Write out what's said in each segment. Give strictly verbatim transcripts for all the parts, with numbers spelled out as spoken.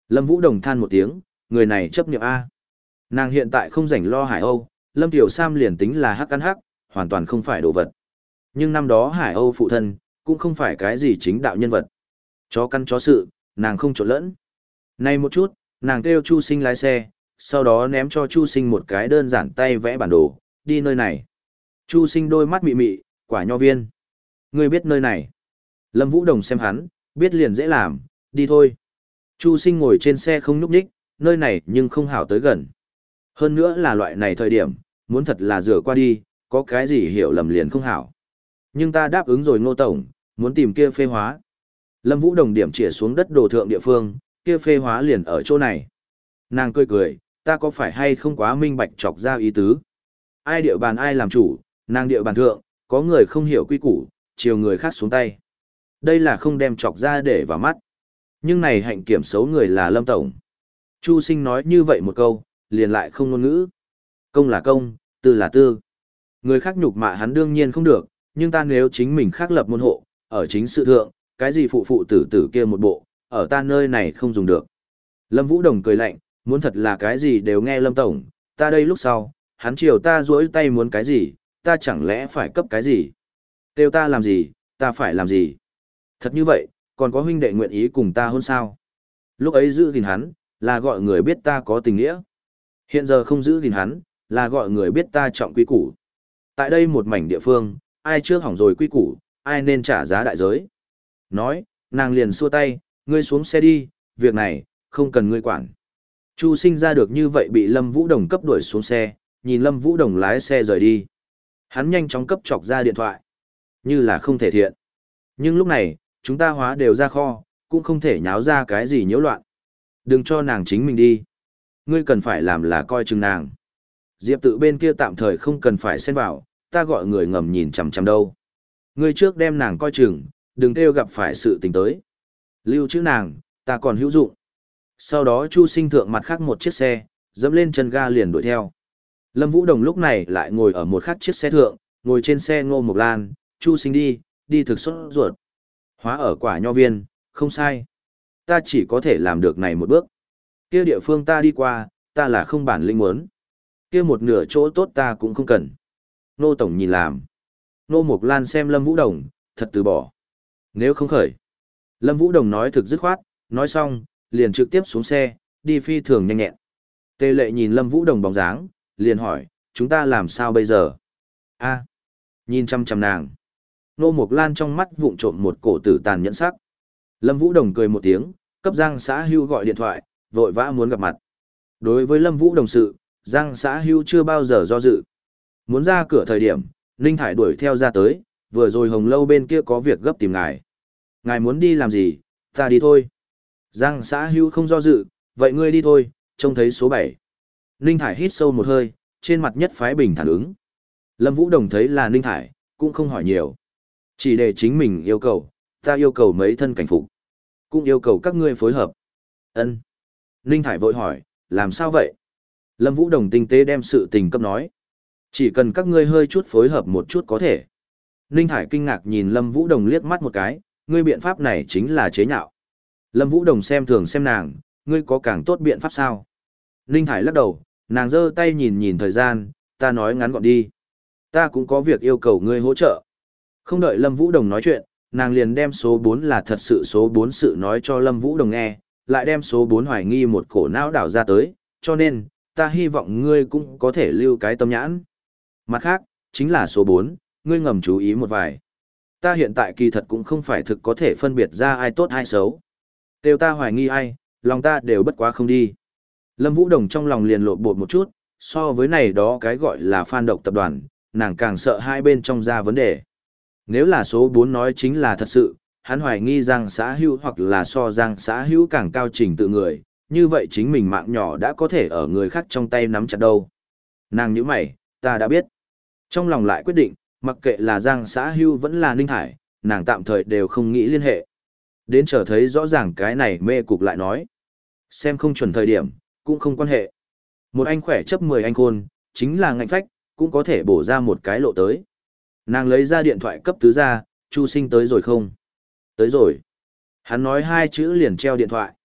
Lâm Vũ Đồng than một tiếng, người này chấp niệm A. Nàng hiện tại không rảnh lo Hải Âu, Lâm Tiểu Sam liền tính là hắc ăn hắc, hoàn toàn không phải đồ vật. Nhưng năm đó Hải Âu phụ thân, cũng không phải cái gì chính đạo nhân vật. Chó căn chó sự, nàng không trộn lẫn. Nay một chút, nàng kêu Chu Sinh lái xe, sau đó ném cho Chu Sinh một cái đơn giản tay vẽ bản đồ, đi nơi này. Chu Sinh đôi mắt mị mị, quả nho viên. Ngươi biết nơi này. Lâm Vũ Đồng xem hắn, biết liền dễ làm, đi thôi. Chu Sinh ngồi trên xe không nhúc nhích, nơi này nhưng không hảo tới gần. Hơn nữa là loại này thời điểm, muốn thật là rửa qua đi, có cái gì hiểu lầm liền không hảo. Nhưng ta đáp ứng rồi Ngô Tổng, muốn tìm kia phê hóa. Lâm Vũ Đồng điểm chỉ xuống đất đồ thượng địa phương, kia phê hóa liền ở chỗ này. Nàng cười cười, ta có phải hay không quá minh bạch chọc ra ý tứ. Ai địa bàn ai làm chủ, nàng địa bàn thượng, có người không hiểu quy củ, chiều người khác xuống tay. Đây là không đem chọc ra để vào mắt. Nhưng này hạnh kiểm xấu người là Lâm Tổng. Chu Sinh nói như vậy một câu, liền lại không ngôn ngữ. Công là công, tư là tư. Người khác nhục mạ hắn đương nhiên không được, nhưng ta nếu chính mình khác lập môn hộ, ở chính sự thượng, cái gì phụ phụ tử tử kia một bộ, ở ta nơi này không dùng được. Lâm Vũ Đồng cười lạnh, muốn thật là cái gì đều nghe Lâm Tổng, ta đây lúc sau, hắn chiều ta duỗi tay muốn cái gì, ta chẳng lẽ phải cấp cái gì. Kêu ta làm gì, ta phải làm gì. Thật như vậy, còn có huynh đệ nguyện ý cùng ta hôn sao. Lúc ấy giữ gìn hắn, là gọi người biết ta có tình nghĩa. Hiện giờ không giữ gìn hắn, là gọi người biết ta trọng quy củ. Tại đây một mảnh địa phương, ai trước hỏng rồi quy củ, ai nên trả giá đại giới. Nói, nàng liền xua tay, ngươi xuống xe đi, việc này, không cần ngươi quản. Chu Sinh ra được như vậy bị Lâm Vũ Đồng cấp đuổi xuống xe, nhìn Lâm Vũ Đồng lái xe rời đi. Hắn nhanh chóng cấp chọc ra điện thoại. Như là không thể thiện. Nhưng lúc này, chúng ta hóa đều ra kho, cũng không thể nháo ra cái gì nhiễu loạn. Đừng cho nàng chính mình đi. Ngươi cần phải làm là coi chừng nàng. Diệp tự bên kia tạm thời không cần phải xen vào, ta gọi người ngầm nhìn chằm chằm đâu. Ngươi trước đem nàng coi chừng, đừng kêu gặp phải sự tình tới. Lưu trữ nàng, ta còn hữu dụng. Sau đó Chu Sinh thượng mặt khác một chiếc xe, dẫm lên chân ga liền đuổi theo. Lâm Vũ Đồng lúc này lại ngồi ở một khác chiếc xe thượng, ngồi trên xe Ngô Mộc Lan, Chu Sinh đi, đi thực xuất ruột. Hóa ở quả nho viên, không sai. Ta chỉ có thể làm được này một bước. Kia địa phương ta đi qua, ta là không bản lĩnh muốn. Kia một nửa chỗ tốt ta cũng không cần. Nô Tổng nhìn làm. Nô Mộc Lan xem Lâm Vũ Đồng, thật từ bỏ. Nếu không khởi. Lâm Vũ Đồng nói thực dứt khoát, nói xong, liền trực tiếp xuống xe, đi phi thường nhanh nhẹn. Tề Lệ nhìn Lâm Vũ Đồng bóng dáng, liền hỏi, chúng ta làm sao bây giờ? A, nhìn chăm chăm nàng. Nô Mộc Lan trong mắt vụng trộm một cổ tử tàn nhẫn sắc. Lâm Vũ Đồng cười một tiếng, cấp Giang Xã Hưu gọi điện thoại, vội vã muốn gặp mặt. Đối với Lâm Vũ Đồng sự, Giang Xã Hưu chưa bao giờ do dự. Muốn ra cửa thời điểm, Ninh Thải đuổi theo ra tới, vừa rồi Hồng Lâu bên kia có việc gấp tìm ngài. Ngài muốn đi làm gì, ta đi thôi. Giang Xã Hưu không do dự, vậy ngươi đi thôi, trông thấy số bảy. Ninh Thải hít sâu một hơi, trên mặt nhất phái bình thản ứng. Lâm Vũ Đồng thấy là Ninh Thải, cũng không hỏi nhiều. Chỉ để chính mình yêu cầu, ta yêu cầu mấy thân cảnh phục. Cũng yêu cầu các ngươi phối hợp. Ân. Ninh Thải vội hỏi, làm sao vậy? Lâm Vũ Đồng tinh tế đem sự tình cấp nói. Chỉ cần các ngươi hơi chút phối hợp một chút có thể. Ninh Thải kinh ngạc nhìn Lâm Vũ Đồng liếc mắt một cái, ngươi biện pháp này chính là chế nhạo. Lâm Vũ Đồng xem thường xem nàng, ngươi có càng tốt biện pháp sao? Ninh Thải lắc đầu, nàng giơ tay nhìn nhìn thời gian, ta nói ngắn gọn đi. Ta cũng có việc yêu cầu ngươi hỗ trợ. Không đợi Lâm Vũ Đồng nói chuyện, nàng liền đem số bốn là thật sự số bốn sự nói cho Lâm Vũ Đồng nghe, lại đem số bốn hoài nghi một cổ não đảo ra tới, cho nên, ta hy vọng ngươi cũng có thể lưu cái tâm nhãn. Mặt khác, chính là số bốn, ngươi ngầm chú ý một vài. Ta hiện tại kỳ thật cũng không phải thực có thể phân biệt ra ai tốt ai xấu. Đều ta hoài nghi ai, lòng ta đều bất quá không đi. Lâm Vũ Đồng trong lòng liền lộn bột một chút, so với này đó cái gọi là phan độc tập đoàn, nàng càng sợ hai bên trong ra vấn đề. Nếu là số bốn nói chính là thật sự, hắn hoài nghi Giang Xã Hữu hoặc là so Giang Xã Hữu càng cao trình tự người, như vậy chính mình mạng nhỏ đã có thể ở người khác trong tay nắm chặt đâu. Nàng nhíu mày, ta đã biết. Trong lòng lại quyết định, mặc kệ là Giang Xã Hữu vẫn là Ninh Hải, nàng tạm thời đều không nghĩ liên hệ. Đến chờ thấy rõ ràng cái này mê cục lại nói. Xem không chuẩn thời điểm, cũng không quan hệ. Một anh khỏe chấp mười anh khôn, chính là ngạnh phách, cũng có thể bổ ra một cái lộ tới. Nàng lấy ra điện thoại cấp tứ ra, Chu Sinh tới rồi không? Tới rồi. Hắn nói hai chữ liền treo điện thoại.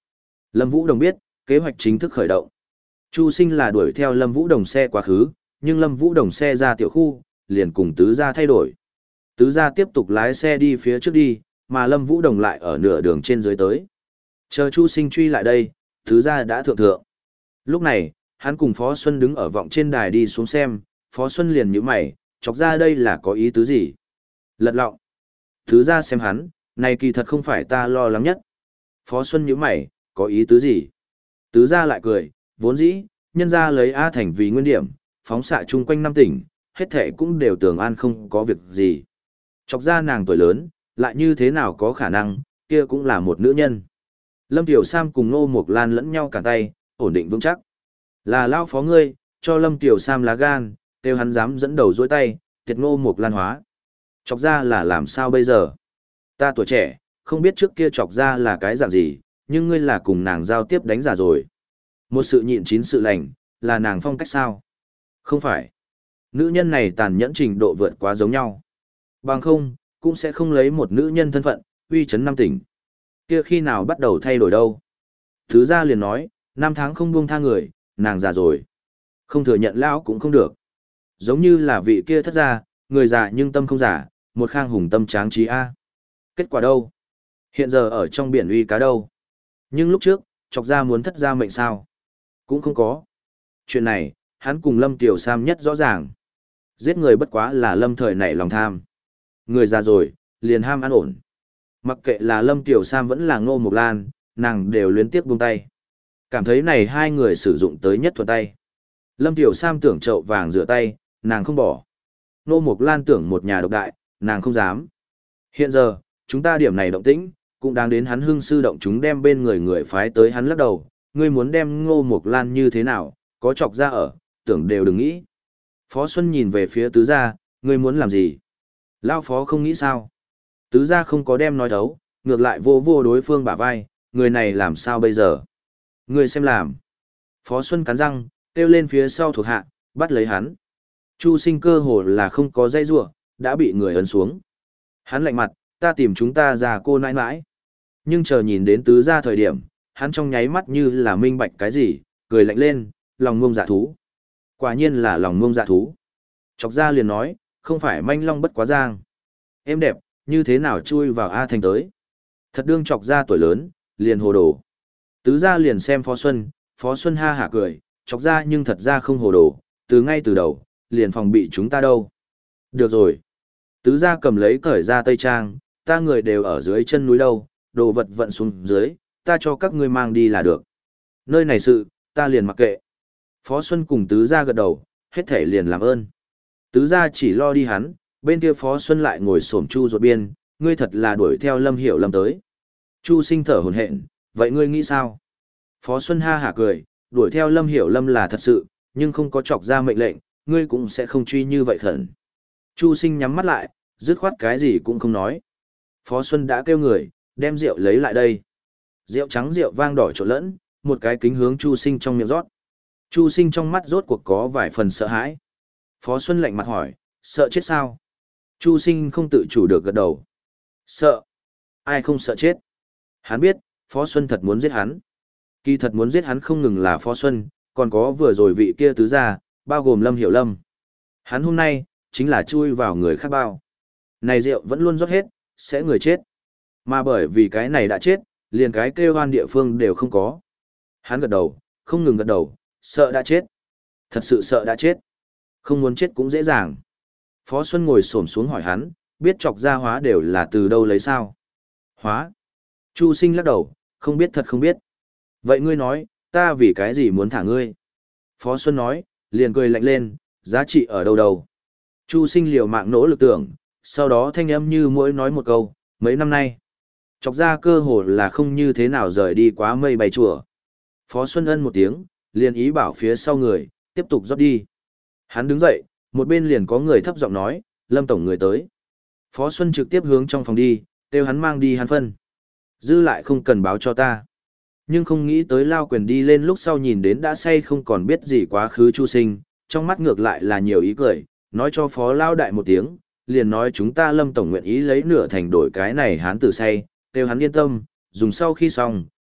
Lâm Vũ Đồng biết, kế hoạch chính thức khởi động. Chu Sinh là đuổi theo Lâm Vũ Đồng xe quá khứ, nhưng Lâm Vũ Đồng xe ra tiểu khu, liền cùng tứ gia thay đổi. Tứ gia tiếp tục lái xe đi phía trước đi, mà Lâm Vũ Đồng lại ở nửa đường trên dưới tới. Chờ Chu Sinh truy lại đây, tứ gia đã thượng thượng. Lúc này, hắn cùng Phó Xuân đứng ở vọng trên đài đi xuống xem, Phó Xuân liền nhíu mày, chọc ra đây là có ý tứ gì? Lật lọng. Tứ gia xem hắn, này kỳ thật không phải ta lo lắng nhất. Phó Xuân nhíu mày, có ý tứ gì? Tứ gia lại cười, vốn dĩ, nhân gia lấy A Thành vì nguyên điểm, phóng xạ chung quanh năm tỉnh, hết thệ cũng đều tưởng an không có việc gì. Chọc ra nàng tuổi lớn, lại như thế nào có khả năng, kia cũng là một nữ nhân. Lâm Tiểu Sam cùng Ngô Mộc Lan lẫn nhau cản tay, ổn định vững chắc. Là lao phó ngươi, cho Lâm Tiểu Sam lá gan, kêu hắn dám dẫn đầu dối tay, tiệt Ngô Mộc Lan hóa. Chọc ra là làm sao bây giờ? Ta tuổi trẻ, không biết trước kia chọc ra là cái dạng gì, nhưng ngươi là cùng nàng giao tiếp đánh giả rồi. Một sự nhịn chín sự lành, là nàng phong cách sao? Không phải. Nữ nhân này tàn nhẫn trình độ vượt quá giống nhau. Bằng không, cũng sẽ không lấy một nữ nhân thân phận, uy chấn năm tỉnh. Kia khi nào bắt đầu thay đổi đâu? Thứ ra liền nói, năm tháng không buông tha người, nàng già rồi. Không thừa nhận lão cũng không được. Giống như là vị kia thất gia, người già nhưng tâm không giả, một khang hùng tâm tráng trí A. Kết quả đâu? Hiện giờ ở trong biển uy cá đâu? Nhưng lúc trước, chọc ra muốn thất gia mệnh sao? Cũng không có. Chuyện này, hắn cùng Lâm Tiểu Sam nhất rõ ràng. Giết người bất quá là Lâm thời nảy lòng tham. Người già rồi, liền ham an ổn. Mặc kệ là Lâm Tiểu Sam vẫn là Ngô Mộc Lan, nàng đều luyến tiếc buông tay. Cảm thấy này hai người sử dụng tới nhất thuận tay. Lâm Tiểu Sam tưởng chậu vàng rửa tay, nàng không bỏ. Ngô Mộc Lan tưởng một nhà độc đại, nàng không dám. Hiện giờ, chúng ta điểm này động tĩnh, cũng đáng đến hắn hưng sư động chúng đem bên người người phái tới hắn lắc đầu. Ngươi muốn đem Ngô Mộc Lan như thế nào, có chọc ra ở, tưởng đều đừng nghĩ. Phó Xuân nhìn về phía tứ gia, ngươi muốn làm gì? Lao phó không nghĩ sao? Tứ gia không có đem nói thấu, ngược lại vô vô đối phương bả vai, người này làm sao bây giờ? Ngươi xem làm. Phó Xuân cắn răng, kêu lên phía sau thuộc hạ, bắt lấy hắn. Chu Sinh cơ hồ là không có dây rủa, đã bị người ấn xuống. Hắn lạnh mặt, ta tìm chúng ta ra cô nãi nãi. Nhưng chờ nhìn đến tứ gia thời điểm, hắn trong nháy mắt như là minh bạch cái gì, cười lạnh lên, lòng ngông dạ thú. Quả nhiên là lòng ngông dạ thú. Chọc ra liền nói, không phải manh long bất quá giang. Em đẹp, như thế nào chui vào A Thành tới. Thật đương chọc ra tuổi lớn, liền hồ đồ. Tứ gia liền xem Phó Xuân, Phó Xuân ha hả cười, chọc ra nhưng thật ra không hồ đồ, từ ngay từ đầu, liền phòng bị chúng ta đâu. Được rồi. Tứ gia cầm lấy cởi ra tây trang, ta người đều ở dưới chân núi đâu, đồ vật vận xuống dưới, ta cho các ngươi mang đi là được. Nơi này sự, ta liền mặc kệ. Phó Xuân cùng tứ gia gật đầu, hết thể liền làm ơn. Tứ gia chỉ lo đi hắn, bên kia Phó Xuân lại ngồi xổm Chu ruột biên, ngươi thật là đuổi theo Lâm Hiểu Lâm tới. Chu Sinh thở hổn hển, vậy ngươi nghĩ sao? Phó Xuân ha hả cười, đuổi theo Lâm Hiểu Lâm là thật sự, nhưng không có chọc ra mệnh lệnh, ngươi cũng sẽ không truy như vậy khẩn. Chu Sinh nhắm mắt lại, dứt khoát cái gì cũng không nói. Phó Xuân đã kêu người, đem rượu lấy lại đây. Rượu trắng rượu vang đỏ trộn lẫn, một cái kính hướng Chu Sinh trong miệng rót. Chu Sinh trong mắt rốt cuộc có vài phần sợ hãi. Phó Xuân lạnh mặt hỏi, sợ chết sao? Chu Sinh không tự chủ được gật đầu. Sợ? Ai không sợ chết? Hắn biết, Phó Xuân thật muốn giết hắn. Kỳ thật muốn giết hắn không ngừng là Phó Xuân, còn có vừa rồi vị kia tứ gia, bao gồm Lâm Hiểu Lâm. Hắn hôm nay, chính là chui vào người khác bao. Này rượu vẫn luôn rót hết, sẽ người chết. Mà bởi vì cái này đã chết, liền cái kêu hoan địa phương đều không có. Hắn gật đầu, không ngừng gật đầu, sợ đã chết. Thật sự sợ đã chết. Không muốn chết cũng dễ dàng. Phó Xuân ngồi xổm xuống hỏi hắn, biết chọc ra hóa đều là từ đâu lấy sao? Hóa. Chu Sinh lắc đầu, không biết thật không biết. Vậy ngươi nói, ta vì cái gì muốn thả ngươi? Phó Xuân nói, liền cười lạnh lên, giá trị ở đâu đâu? Chu Sinh liều mạng nỗ lực tưởng, sau đó thanh âm như mỗi nói một câu, mấy năm nay. Chọc ra cơ hồ là không như thế nào rời đi quá mây bay chùa. Phó Xuân ân một tiếng, liền ý bảo phía sau người, tiếp tục rót đi. Hắn đứng dậy, một bên liền có người thấp giọng nói, Lâm Tổng người tới. Phó Xuân trực tiếp hướng trong phòng đi, kêu hắn mang đi hắn phân. Dư lại không cần báo cho ta. Nhưng không nghĩ tới Lao Quyền đi lên lúc sau nhìn đến đã say không còn biết gì quá khứ Chu Sinh, trong mắt ngược lại là nhiều ý cười, nói cho Phó Lao Đại một tiếng, liền nói chúng ta Lâm Tổng nguyện ý lấy nửa thành đổi cái này hắn tử say, kêu hắn yên tâm, dùng sau khi xong,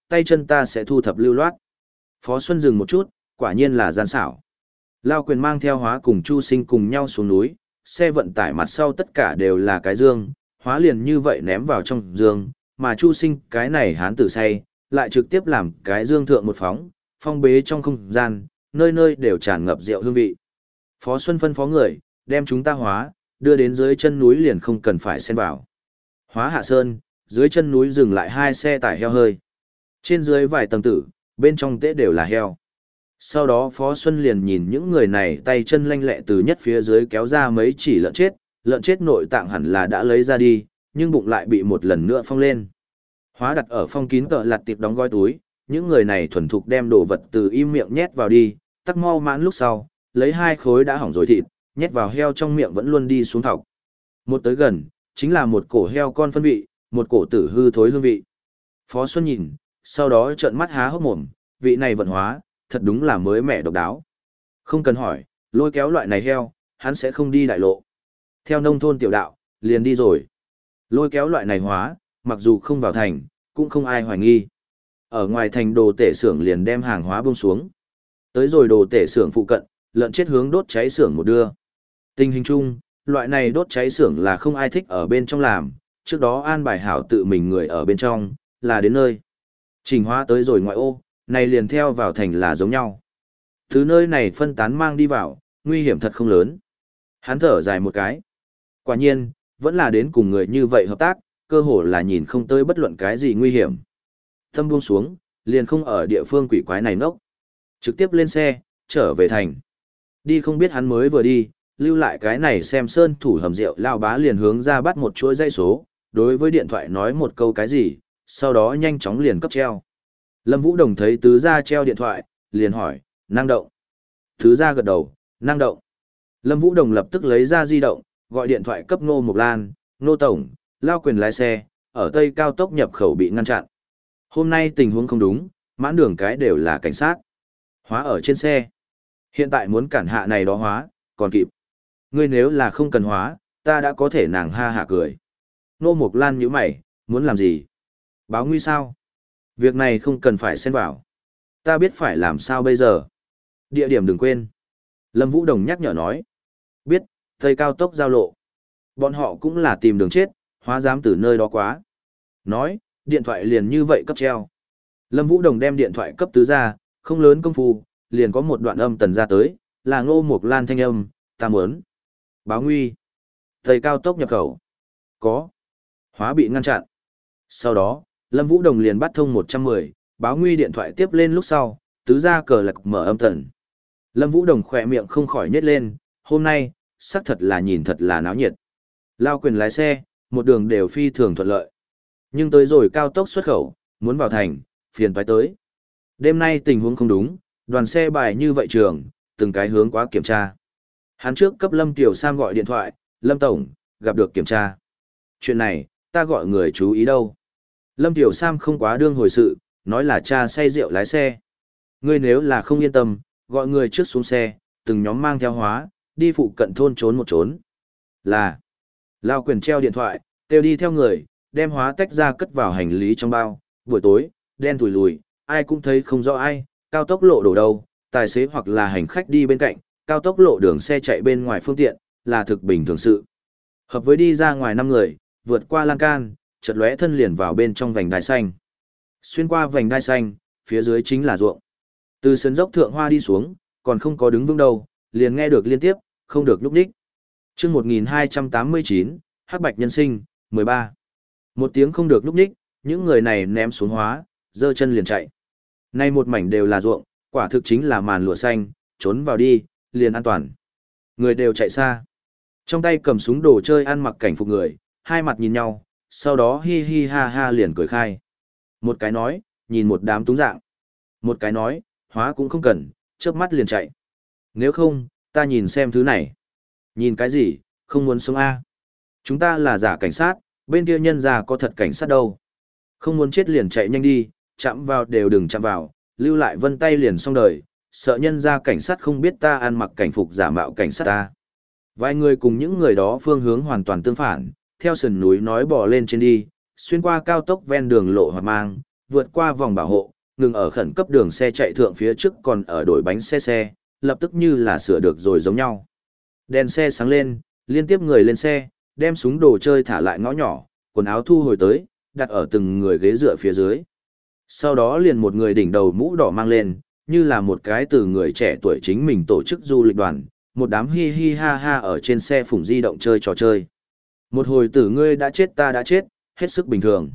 tay chân ta sẽ thu thập lưu loát. Phó Xuân dừng một chút, quả nhiên là gian xảo. Lao Quyền mang theo Hóa cùng Chu Sinh cùng nhau xuống núi, xe vận tải mặt sau tất cả đều là cái dương, Hóa liền như vậy ném vào trong dương, mà Chu Sinh cái này hán tử say, lại trực tiếp làm cái dương thượng một phóng, phong bế trong không gian, nơi nơi đều tràn ngập rượu hương vị. Phó Xuân phân phó người, đem chúng ta Hóa, đưa đến dưới chân núi liền không cần phải xen vào. Hóa hạ sơn, dưới chân núi dừng lại hai xe tải heo hơi. Trên dưới vài tầng tử, bên trong tế đều là heo. Sau đó Phó Xuân liền nhìn những người này tay chân lanh lẹ từ nhất phía dưới kéo ra mấy chỉ lợn chết, lợn chết nội tạng hẳn là đã lấy ra đi, nhưng bụng lại bị một lần nữa phong lên. Hóa đặt ở phong kín cỡ lặt tiệp đóng gói túi, những người này thuần thục đem đồ vật từ im miệng nhét vào đi, tắc mau mãn lúc sau, lấy hai khối đã hỏng rồi thịt, nhét vào heo trong miệng vẫn luôn đi xuống thọc. Một tới gần, chính là một cổ heo con phân vị, một cổ tử hư thối hương vị. Phó Xuân nhìn, sau đó trợn mắt há hốc mồm, vị này vận hóa, thật đúng là mới mẻ độc đáo. Không cần hỏi, lôi kéo loại này heo, hắn sẽ không đi đại lộ. Theo nông thôn tiểu đạo, liền đi rồi. Lôi kéo loại này hóa, mặc dù không vào thành, cũng không ai hoài nghi. Ở ngoài thành đồ tể xưởng liền đem hàng hóa buông xuống. Tới rồi đồ tể xưởng phụ cận, lợn chết hướng đốt cháy xưởng một đưa. Tình hình chung, loại này đốt cháy xưởng là không ai thích ở bên trong làm, trước đó an bài hảo tự mình người ở bên trong, là đến nơi. Trình hóa tới rồi ngoại ô, này liền theo vào thành là giống nhau. Thứ nơi này phân tán mang đi vào, nguy hiểm thật không lớn. Hắn thở dài một cái. Quả nhiên, vẫn là đến cùng người như vậy hợp tác, cơ hồ là nhìn không tới bất luận cái gì nguy hiểm. Tâm buông xuống, liền không ở địa phương quỷ quái này nốc. Trực tiếp lên xe, trở về thành. Đi không biết hắn mới vừa đi, lưu lại cái này xem sơn thủ hầm rượu lao bá liền hướng ra bắt một chuỗi dây số, đối với điện thoại nói một câu cái gì, sau đó nhanh chóng liền cấp treo. Lâm Vũ Đồng thấy tứ gia treo điện thoại, liền hỏi, năng động. Tứ gia gật đầu, năng động. Lâm Vũ Đồng lập tức lấy ra di động, gọi điện thoại cấp Ngô Mộc Lan, Ngô Tổng, Lao Quyền lái xe, ở Tây cao tốc nhập khẩu bị ngăn chặn. Hôm nay tình huống không đúng, mãn đường cái đều là cảnh sát. Hóa ở trên xe. Hiện tại muốn cản hạ này đó hóa, còn kịp. Ngươi nếu là không cần hóa, ta đã có thể nàng ha hạ cười. Ngô Mộc Lan nhíu mày, muốn làm gì? Báo nguy sao? Việc này không cần phải xen vào. Ta biết phải làm sao bây giờ. Địa điểm đừng quên. Lâm Vũ Đồng nhắc nhở nói. Biết, Tây cao tốc giao lộ. Bọn họ cũng là tìm đường chết, hóa dám từ nơi đó quá. Nói, điện thoại liền như vậy cấp treo. Lâm Vũ Đồng đem điện thoại cấp tứ ra, không lớn công phu, liền có một đoạn âm tần ra tới, là Ngô Mộc Lan thanh âm, ta muốn. Báo nguy. Tây cao tốc nhập khẩu. Có. Hóa bị ngăn chặn. Sau đó, Lâm Vũ Đồng liền bắt thông một trăm mười, báo nguy điện thoại tiếp lên lúc sau, tứ gia cờ lạc mở âm tần. Lâm Vũ Đồng khỏe miệng không khỏi nhếch lên, hôm nay, xác thật là nhìn thật là náo nhiệt. Lao Quyền lái xe, một đường đều phi thường thuận lợi. Nhưng tới rồi cao tốc xuất khẩu, muốn vào thành, phiền toái tới. Đêm nay tình huống không đúng, đoàn xe bài như vậy trường, từng cái hướng quá kiểm tra. Hắn trước cấp Lâm Tiểu Sam gọi điện thoại, Lâm Tổng, gặp được kiểm tra. Chuyện này, ta gọi người chú ý đâu. Lâm Tiểu Sam không quá đương hồi sự, nói là cha say rượu lái xe. Ngươi nếu là không yên tâm, gọi người trước xuống xe, từng nhóm mang theo hóa, đi phụ cận thôn trốn một trốn. Là, Lao Quyền treo điện thoại, kêu đi theo người, đem hóa tách ra cất vào hành lý trong bao, buổi tối, đen thùi lùi, ai cũng thấy không rõ ai, cao tốc lộ đổ đâu, tài xế hoặc là hành khách đi bên cạnh, cao tốc lộ đường xe chạy bên ngoài phương tiện, là thực bình thường sự. Hợp với đi ra ngoài năm người, vượt qua lan can, chợt lóe thân liền vào bên trong vành đai xanh. Xuyên qua vành đai xanh, phía dưới chính là ruộng. Từ sân dốc thượng hoa đi xuống, còn không có đứng vững đâu, liền nghe được liên tiếp, không được nhúc nhích. Chương một nghìn hai trăm tám mươi chín, Hắc Bạch Nhân Sinh, mười ba. Một tiếng không được nhúc nhích, những người này ném xuống hóa, giơ chân liền chạy. Nay một mảnh đều là ruộng, quả thực chính là màn lụa xanh, trốn vào đi, liền an toàn. Người đều chạy xa. Trong tay cầm súng đồ chơi ăn mặc cảnh phục người, hai mặt nhìn nhau, sau đó hi hi ha ha liền cười khai. Một cái nói, nhìn một đám túng dạng. Một cái nói, hóa cũng không cần, chớp mắt liền chạy. Nếu không, ta nhìn xem thứ này. Nhìn cái gì, không muốn sống A. Chúng ta là giả cảnh sát, bên kia nhân ra có thật cảnh sát đâu. Không muốn chết liền chạy nhanh đi, chạm vào đều đừng chạm vào, lưu lại vân tay liền xong đời, sợ nhân ra cảnh sát không biết ta ăn mặc cảnh phục giả mạo cảnh sát ta. Vài người cùng những người đó phương hướng hoàn toàn tương phản, theo sườn núi nói bò lên trên đi, xuyên qua cao tốc ven đường lộ hoạt mang, vượt qua vòng bảo hộ, ngừng ở khẩn cấp đường xe chạy thượng phía trước còn ở đổi bánh xe xe, lập tức như là sửa được rồi giống nhau. Đèn xe sáng lên, liên tiếp người lên xe, đem súng đồ chơi thả lại ngõ nhỏ, quần áo thu hồi tới, đặt ở từng người ghế dựa phía dưới. Sau đó liền một người đỉnh đầu mũ đỏ mang lên, như là một cái từ người trẻ tuổi chính mình tổ chức du lịch đoàn, một đám hi hi ha ha ở trên xe phủng di động chơi trò chơi. Một hồi tử ngươi đã chết ta đã chết, hết sức bình thường.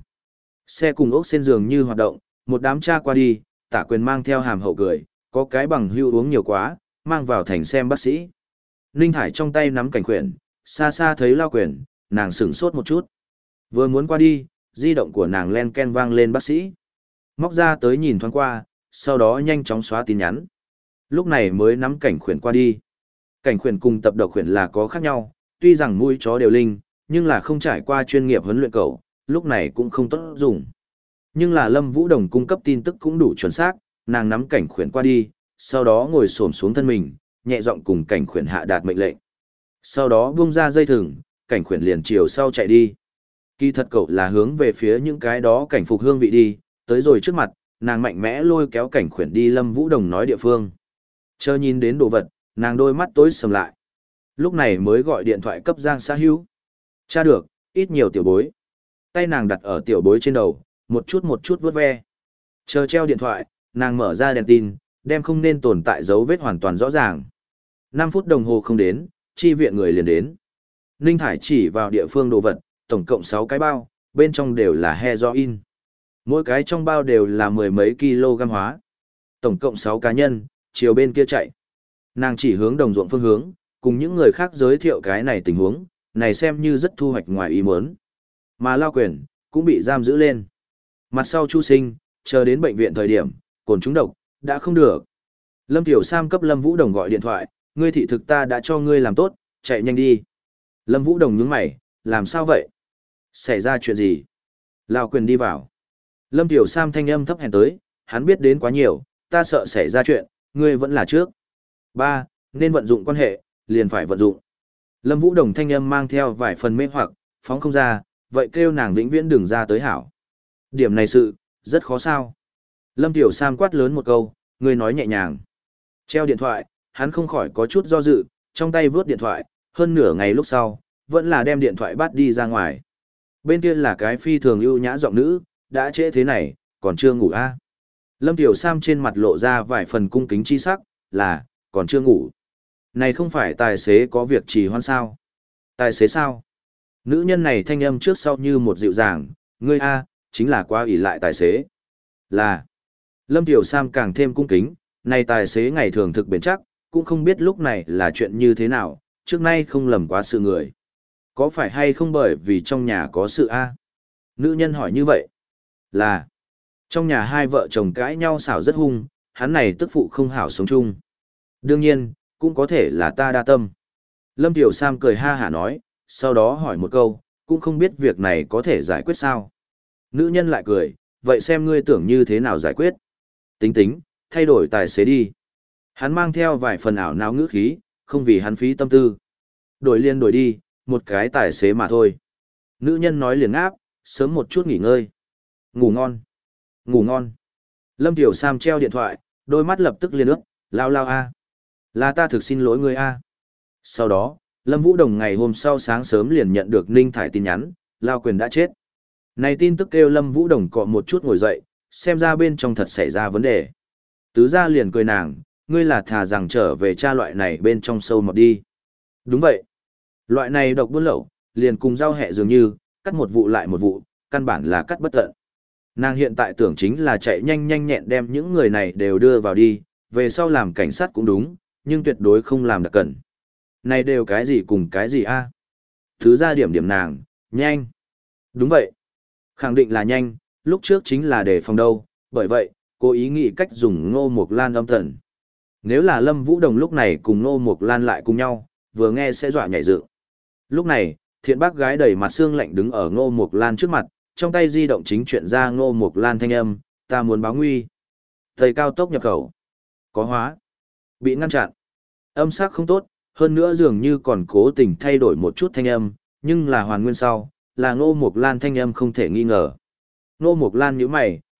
Xe cùng ốc trên giường như hoạt động, một đám cha qua đi, Tả Quyền mang theo hàm hậu cười, có cái bằng hưu uống nhiều quá, mang vào thành xem bác sĩ. Ninh Thải trong tay nắm cảnh khuyển, xa xa thấy Lao Quyền, nàng sửng sốt một chút. Vừa muốn qua đi, di động của nàng len ken vang lên bác sĩ. Móc ra tới nhìn thoáng qua, sau đó nhanh chóng xóa tin nhắn. Lúc này mới nắm cảnh khuyển qua đi. Cảnh khuyển cùng tập độc khuyển là có khác nhau, tuy rằng mũi chó đều linh, nhưng là không trải qua chuyên nghiệp huấn luyện cậu, lúc này cũng không tốt dùng. Nhưng là Lâm Vũ Đồng cung cấp tin tức cũng đủ chuẩn xác, nàng nắm cảnh khuyển qua đi, sau đó ngồi xổm xuống thân mình, nhẹ giọng cùng cảnh khuyển hạ đạt mệnh lệnh. Sau đó buông ra dây thừng, cảnh khuyển liền chiều sau chạy đi. Kỳ thật cậu là hướng về phía những cái đó cảnh phục hương vị đi, tới rồi trước mặt, nàng mạnh mẽ lôi kéo cảnh khuyển đi Lâm Vũ Đồng nói địa phương. Chờ nhìn đến đồ vật, nàng đôi mắt tối sầm lại. Lúc này mới gọi điện thoại cấp Giang Xã Hữu. Tra được, ít nhiều tiểu bối. Tay nàng đặt ở tiểu bối trên đầu, một chút một chút vuốt ve. Chờ treo điện thoại, nàng mở ra đèn tin, đem không nên tồn tại dấu vết hoàn toàn rõ ràng. năm phút đồng hồ không đến, chi viện người liền đến. Ninh Thải chỉ vào địa phương đồ vật, tổng cộng sáu cái bao, bên trong đều là heroin. Mỗi cái trong bao đều là mười mấy kg hóa. Tổng cộng sáu cá nhân, chiều bên kia chạy. Nàng chỉ hướng đồng ruộng phương hướng, cùng những người khác giới thiệu cái này tình huống, này xem như rất thu hoạch ngoài ý muốn. Mà Lao Quyền cũng bị giam giữ lên. Mặt sau Chu Sinh, chờ đến bệnh viện thời điểm, cồn trúng độc, đã không được. Lâm Tiểu Sam cấp Lâm Vũ Đồng gọi điện thoại, ngươi thị thực ta đã cho ngươi làm tốt, chạy nhanh đi. Lâm Vũ Đồng nhướng mày, làm sao vậy? Xảy ra chuyện gì? Lao Quyền đi vào. Lâm Tiểu Sam thanh âm thấp hèn tới, hắn biết đến quá nhiều, ta sợ xảy ra chuyện, ngươi vẫn là trước. Ba, nên vận dụng quan hệ, liền phải vận dụng. Lâm Vũ Đồng thanh âm mang theo vài phần mê hoặc, phóng không ra, vậy kêu nàng vĩnh viễn đừng ra tới hảo. Điểm này sự, rất khó sao. Lâm Tiểu Sam quát lớn một câu, ngươi nói nhẹ nhàng. Treo điện thoại, hắn không khỏi có chút do dự, trong tay vướt điện thoại, hơn nửa ngày lúc sau, vẫn là đem điện thoại bắt đi ra ngoài. Bên kia là cái phi thường ưu nhã giọng nữ, đã trễ thế này, còn chưa ngủ a? À? Lâm Tiểu Sam trên mặt lộ ra vài phần cung kính chi sắc, là, còn chưa ngủ. Này không phải tài xế có việc trì hoãn sao? Tài xế sao? Nữ nhân này thanh âm trước sau như một dịu dàng, ngươi a, chính là quá ỷ lại tài xế. Là. Lâm Tiểu Sam càng thêm cung kính, này tài xế ngày thường thực bền chắc, cũng không biết lúc này là chuyện như thế nào, trước nay không lầm quá sự người. Có phải hay không bởi vì trong nhà có sự a? Nữ nhân hỏi như vậy. Là. Trong nhà hai vợ chồng cãi nhau xảo rất hung, hắn này tức phụ không hảo sống chung. Đương nhiên, cũng có thể là ta đa tâm. Lâm Tiểu Sam cười ha hả nói, sau đó hỏi một câu, cũng không biết việc này có thể giải quyết sao. Nữ nhân lại cười, vậy xem ngươi tưởng như thế nào giải quyết. Tính tính, thay đổi tài xế đi. Hắn mang theo vài phần ảo não ngữ khí, không vì hắn phí tâm tư. Đổi liền đổi đi, một cái tài xế mà thôi. Nữ nhân nói liền áp, sớm một chút nghỉ ngơi. Ngủ ngon. Ngủ ngon. Lâm Tiểu Sam treo điện thoại, đôi mắt lập tức liền ướt, lao lao a. Là ta thực xin lỗi ngươi a. Sau đó, Lâm Vũ Đồng ngày hôm sau sáng sớm liền nhận được Ninh Thải tin nhắn, Lao Quyền đã chết. Này tin tức kêu Lâm Vũ Đồng cọ một chút ngồi dậy, xem ra bên trong thật xảy ra vấn đề. Tứ gia liền cười nàng, ngươi là thà rằng trở về tra loại này bên trong sâu mọt đi. Đúng vậy. Loại này độc buôn lậu, liền cùng giao hẹ dường như, cắt một vụ lại một vụ, căn bản là cắt bất tận. Nàng hiện tại tưởng chính là chạy nhanh nhanh nhẹn đem những người này đều đưa vào đi, về sau làm cảnh sát cũng đúng, nhưng tuyệt đối không làm đặc cẩn. Này đều cái gì cùng cái gì a? Thứ ra điểm điểm nàng, nhanh. Đúng vậy. Khẳng định là nhanh, lúc trước chính là để phòng đâu, bởi vậy, cô ý nghĩ cách dùng Ngô Mộc Lan âm thần. Nếu là Lâm Vũ Đồng lúc này cùng Ngô Mộc Lan lại cùng nhau, vừa nghe sẽ dọa nhảy dựng. Lúc này, thiện bác gái đầy mặt xương lạnh đứng ở Ngô Mộc Lan trước mặt, trong tay di động chính chuyện ra Ngô Mộc Lan thanh âm, ta muốn báo nguy. Thầy cao tốc nhập khẩu. Có hóa. Bị ngăn chặn. Âm sắc không tốt, hơn nữa dường như còn cố tình thay đổi một chút thanh âm, nhưng là hoàn nguyên sau, là Ngô Mộc Lan thanh âm không thể nghi ngờ. Ngô Mộc Lan nhíu mày,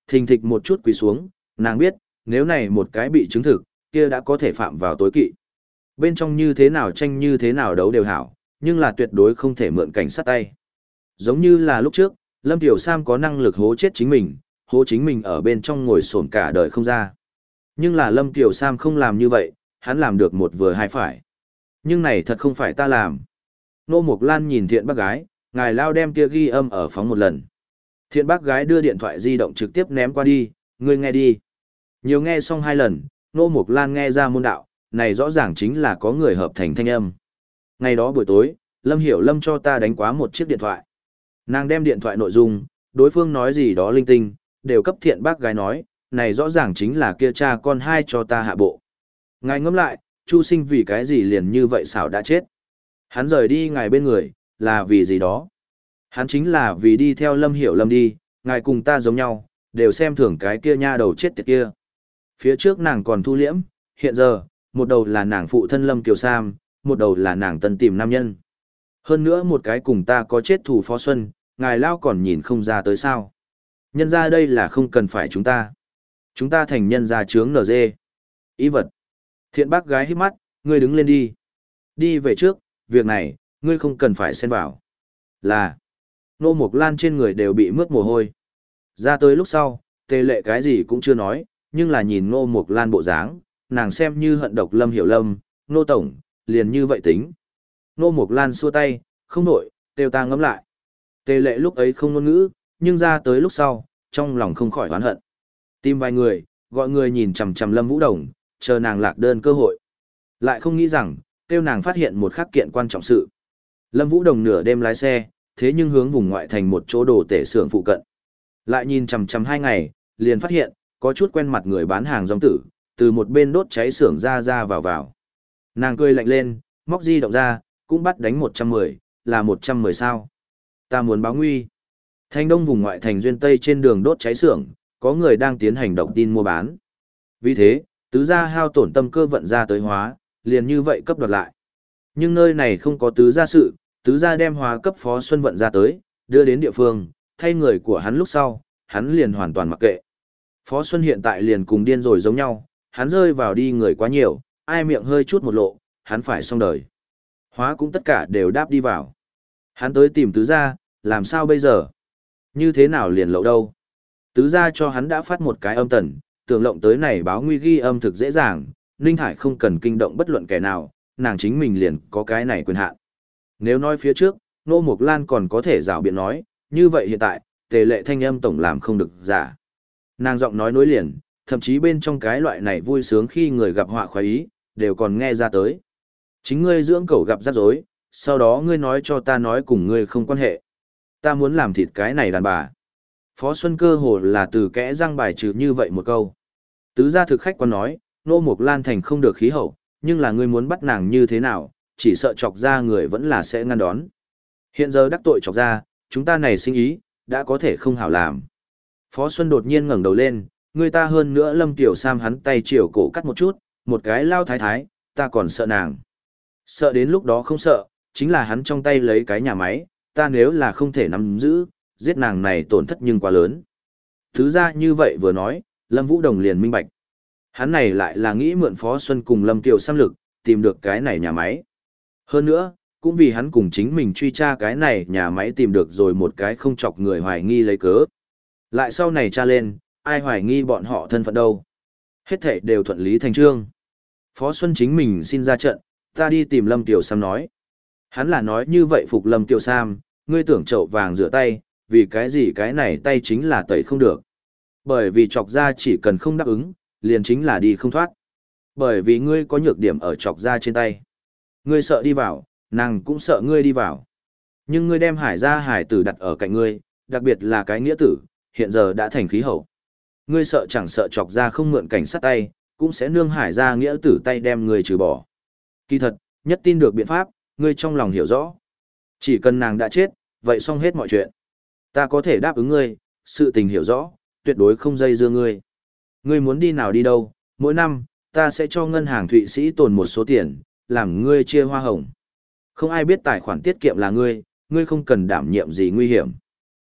Thình thịch một chút quỳ xuống, nàng biết, nếu này một cái bị chứng thực, kia đã có thể phạm vào tối kỵ. Bên trong như thế nào tranh như thế nào đấu đều hảo, nhưng là tuyệt đối không thể mượn cảnh sát tay. Giống như là lúc trước, Lâm Tiểu Sam có năng lực hố chết chính mình, hố chính mình ở bên trong ngồi xổm cả đời không ra. Nhưng là Lâm Tiểu Sam không làm như vậy, hắn làm được một vừa hai phải. Nhưng này thật không phải ta làm. Nô Mộc Lan nhìn thiện bác gái, ngài lao đem kia ghi âm ở phóng một lần. Thiện bác gái đưa điện thoại di động trực tiếp ném qua đi, ngươi nghe đi. Nhiều nghe xong hai lần, Nô Mộc Lan nghe ra môn đạo, này rõ ràng chính là có người hợp thành thanh âm. Ngày đó buổi tối, Lâm Hiểu Lâm cho ta đánh quá một chiếc điện thoại. Nàng đem điện thoại nội dung, đối phương nói gì đó linh tinh, đều cấp thiện bác gái nói, này rõ ràng chính là kia cha con hai cho ta hạ bộ. Ngài ngẫm lại, Chu Sinh vì cái gì liền như vậy xảo đã chết. Hắn rời đi ngài bên người, là vì gì đó. Hắn chính là vì đi theo Lâm Hiểu Lâm đi, ngài cùng ta giống nhau, đều xem thường cái kia nha đầu chết tiệt kia. Phía trước nàng còn thu liễm, hiện giờ, một đầu là nàng phụ thân Lâm Kiều Sam, một đầu là nàng tân tìm nam nhân. Hơn nữa một cái cùng ta có chết thù Phó Xuân, ngài lao còn nhìn không ra tới sao. Nhân ra đây là không cần phải chúng ta. Chúng ta thành nhân ra trướng nở dê. Ý vật. Thiện bác gái hít mắt, ngươi đứng lên đi. Đi về trước, việc này, ngươi không cần phải xen vào. Là, Nô Mộc Lan trên người đều bị mướt mồ hôi. Ra tới lúc sau, tề lệ cái gì cũng chưa nói, nhưng là nhìn Nô Mộc Lan bộ dáng, nàng xem như hận độc Lâm Hiểu Lâm, Nô Tổng, liền như vậy tính. Nô Mộc Lan xua tay, không nổi, kêu ta ngẫm lại. Tề lệ lúc ấy không ngôn ngữ, nhưng ra tới lúc sau, trong lòng không khỏi oán hận. Tìm vài người, gọi người nhìn chằm chằm Lâm Vũ Đồng, chờ nàng lạc đơn cơ hội. Lại không nghĩ rằng, kêu nàng phát hiện một khắc kiện quan trọng sự. Lâm Vũ Đồng nửa đêm lái xe, thế nhưng hướng vùng ngoại thành một chỗ đồ tể xưởng phụ cận. Lại nhìn chằm chằm hai ngày, liền phát hiện, có chút quen mặt người bán hàng rong tử, từ một bên đốt cháy xưởng ra ra vào vào. Nàng cười lạnh lên, móc di động ra, cũng bắt đánh một trăm mười, là một trăm mười sao. Ta muốn báo nguy. Thành đông vùng ngoại thành duyên tây trên đường đốt cháy xưởng, có người đang tiến hành động tin mua bán. Vì thế, tứ gia hao tổn tâm cơ vận ra tới hóa, liền như vậy cấp đoạt lại. Nhưng nơi này không có tứ gia sự, tứ gia đem hóa cấp Phó Xuân vận ra tới, đưa đến địa phương, thay người của hắn lúc sau, hắn liền hoàn toàn mặc kệ. Phó Xuân hiện tại liền cùng điên rồi giống nhau, hắn rơi vào đi người quá nhiều, ai miệng hơi chút một lộ, hắn phải xong đời. Hóa cũng tất cả đều đáp đi vào. Hắn tới tìm tứ gia, làm sao bây giờ? Như thế nào liền lậu đâu? Tứ gia cho hắn đã phát một cái âm tần, tưởng lộng tới này báo nguy ghi âm thực dễ dàng, Ninh Thải không cần kinh động bất luận kẻ nào, nàng chính mình liền có cái này quyền hạn. Nếu nói phía trước, Nô Mộc Lan còn có thể rảo biện nói, như vậy hiện tại, tề lệ thanh âm tổng làm không được giả. Nàng giọng nói nối liền, thậm chí bên trong cái loại này vui sướng khi người gặp họa khoái ý, đều còn nghe ra tới. Chính ngươi dưỡng cẩu gặp rắc rối, sau đó ngươi nói cho ta nói cùng ngươi không quan hệ. Ta muốn làm thịt cái này đàn bà. Phó Xuân cơ hồ là từ kẽ răng bài trừ như vậy một câu. Tứ gia thực khách quan nói, Nô Mộc Lan thành không được khí hậu, nhưng là ngươi muốn bắt nàng như thế nào, chỉ sợ chọc ra người vẫn là sẽ ngăn đón. Hiện giờ đắc tội chọc ra, chúng ta này sinh ý, đã có thể không hảo làm. Phó Xuân đột nhiên ngẩng đầu lên, người ta hơn nữa Lâm Tiểu Sam hắn tay chiều cổ cắt một chút, một cái lao thái thái, ta còn sợ nàng. Sợ đến lúc đó không sợ, chính là hắn trong tay lấy cái nhà máy, ta nếu là không thể nắm giữ, giết nàng này tổn thất nhưng quá lớn. Thứ ra như vậy vừa nói, Lâm Vũ Đồng liền minh bạch. Hắn này lại là nghĩ mượn Phó Xuân cùng Lâm Kiều Sam lực, tìm được cái này nhà máy. Hơn nữa, cũng vì hắn cùng chính mình truy tra cái này nhà máy tìm được rồi một cái không chọc người hoài nghi lấy cớ. Lại sau này tra lên, ai hoài nghi bọn họ thân phận đâu. Hết thảy đều thuận lý thành trương. Phó Xuân chính mình xin ra trận, ta đi tìm Lâm Kiều Sam nói. Hắn là nói như vậy phục Lâm Kiều Sam, ngươi tưởng chậu vàng rửa tay, vì cái gì cái này tay chính là tẩy không được. Bởi vì chọc ra chỉ cần không đáp ứng, liền chính là đi không thoát. Bởi vì ngươi có nhược điểm ở chọc ra trên tay. Ngươi sợ đi vào, nàng cũng sợ ngươi đi vào. Nhưng ngươi đem hải gia hải tử đặt ở cạnh ngươi, đặc biệt là cái nghĩa tử, hiện giờ đã thành khí hậu. Ngươi sợ chẳng sợ chọc ra không mượn cảnh sát tay, cũng sẽ nương hải gia nghĩa tử tay đem ngươi trừ bỏ. Kỳ thật, nhất tin được biện pháp, ngươi trong lòng hiểu rõ. Chỉ cần nàng đã chết, vậy xong hết mọi chuyện. Ta có thể đáp ứng ngươi, sự tình hiểu rõ, tuyệt đối không dây dưa ngươi. Ngươi muốn đi nào đi đâu, mỗi năm, ta sẽ cho ngân hàng Thụy Sĩ tồn một số tiền, làm ngươi chia hoa hồng. Không ai biết tài khoản tiết kiệm là ngươi, ngươi không cần đảm nhiệm gì nguy hiểm.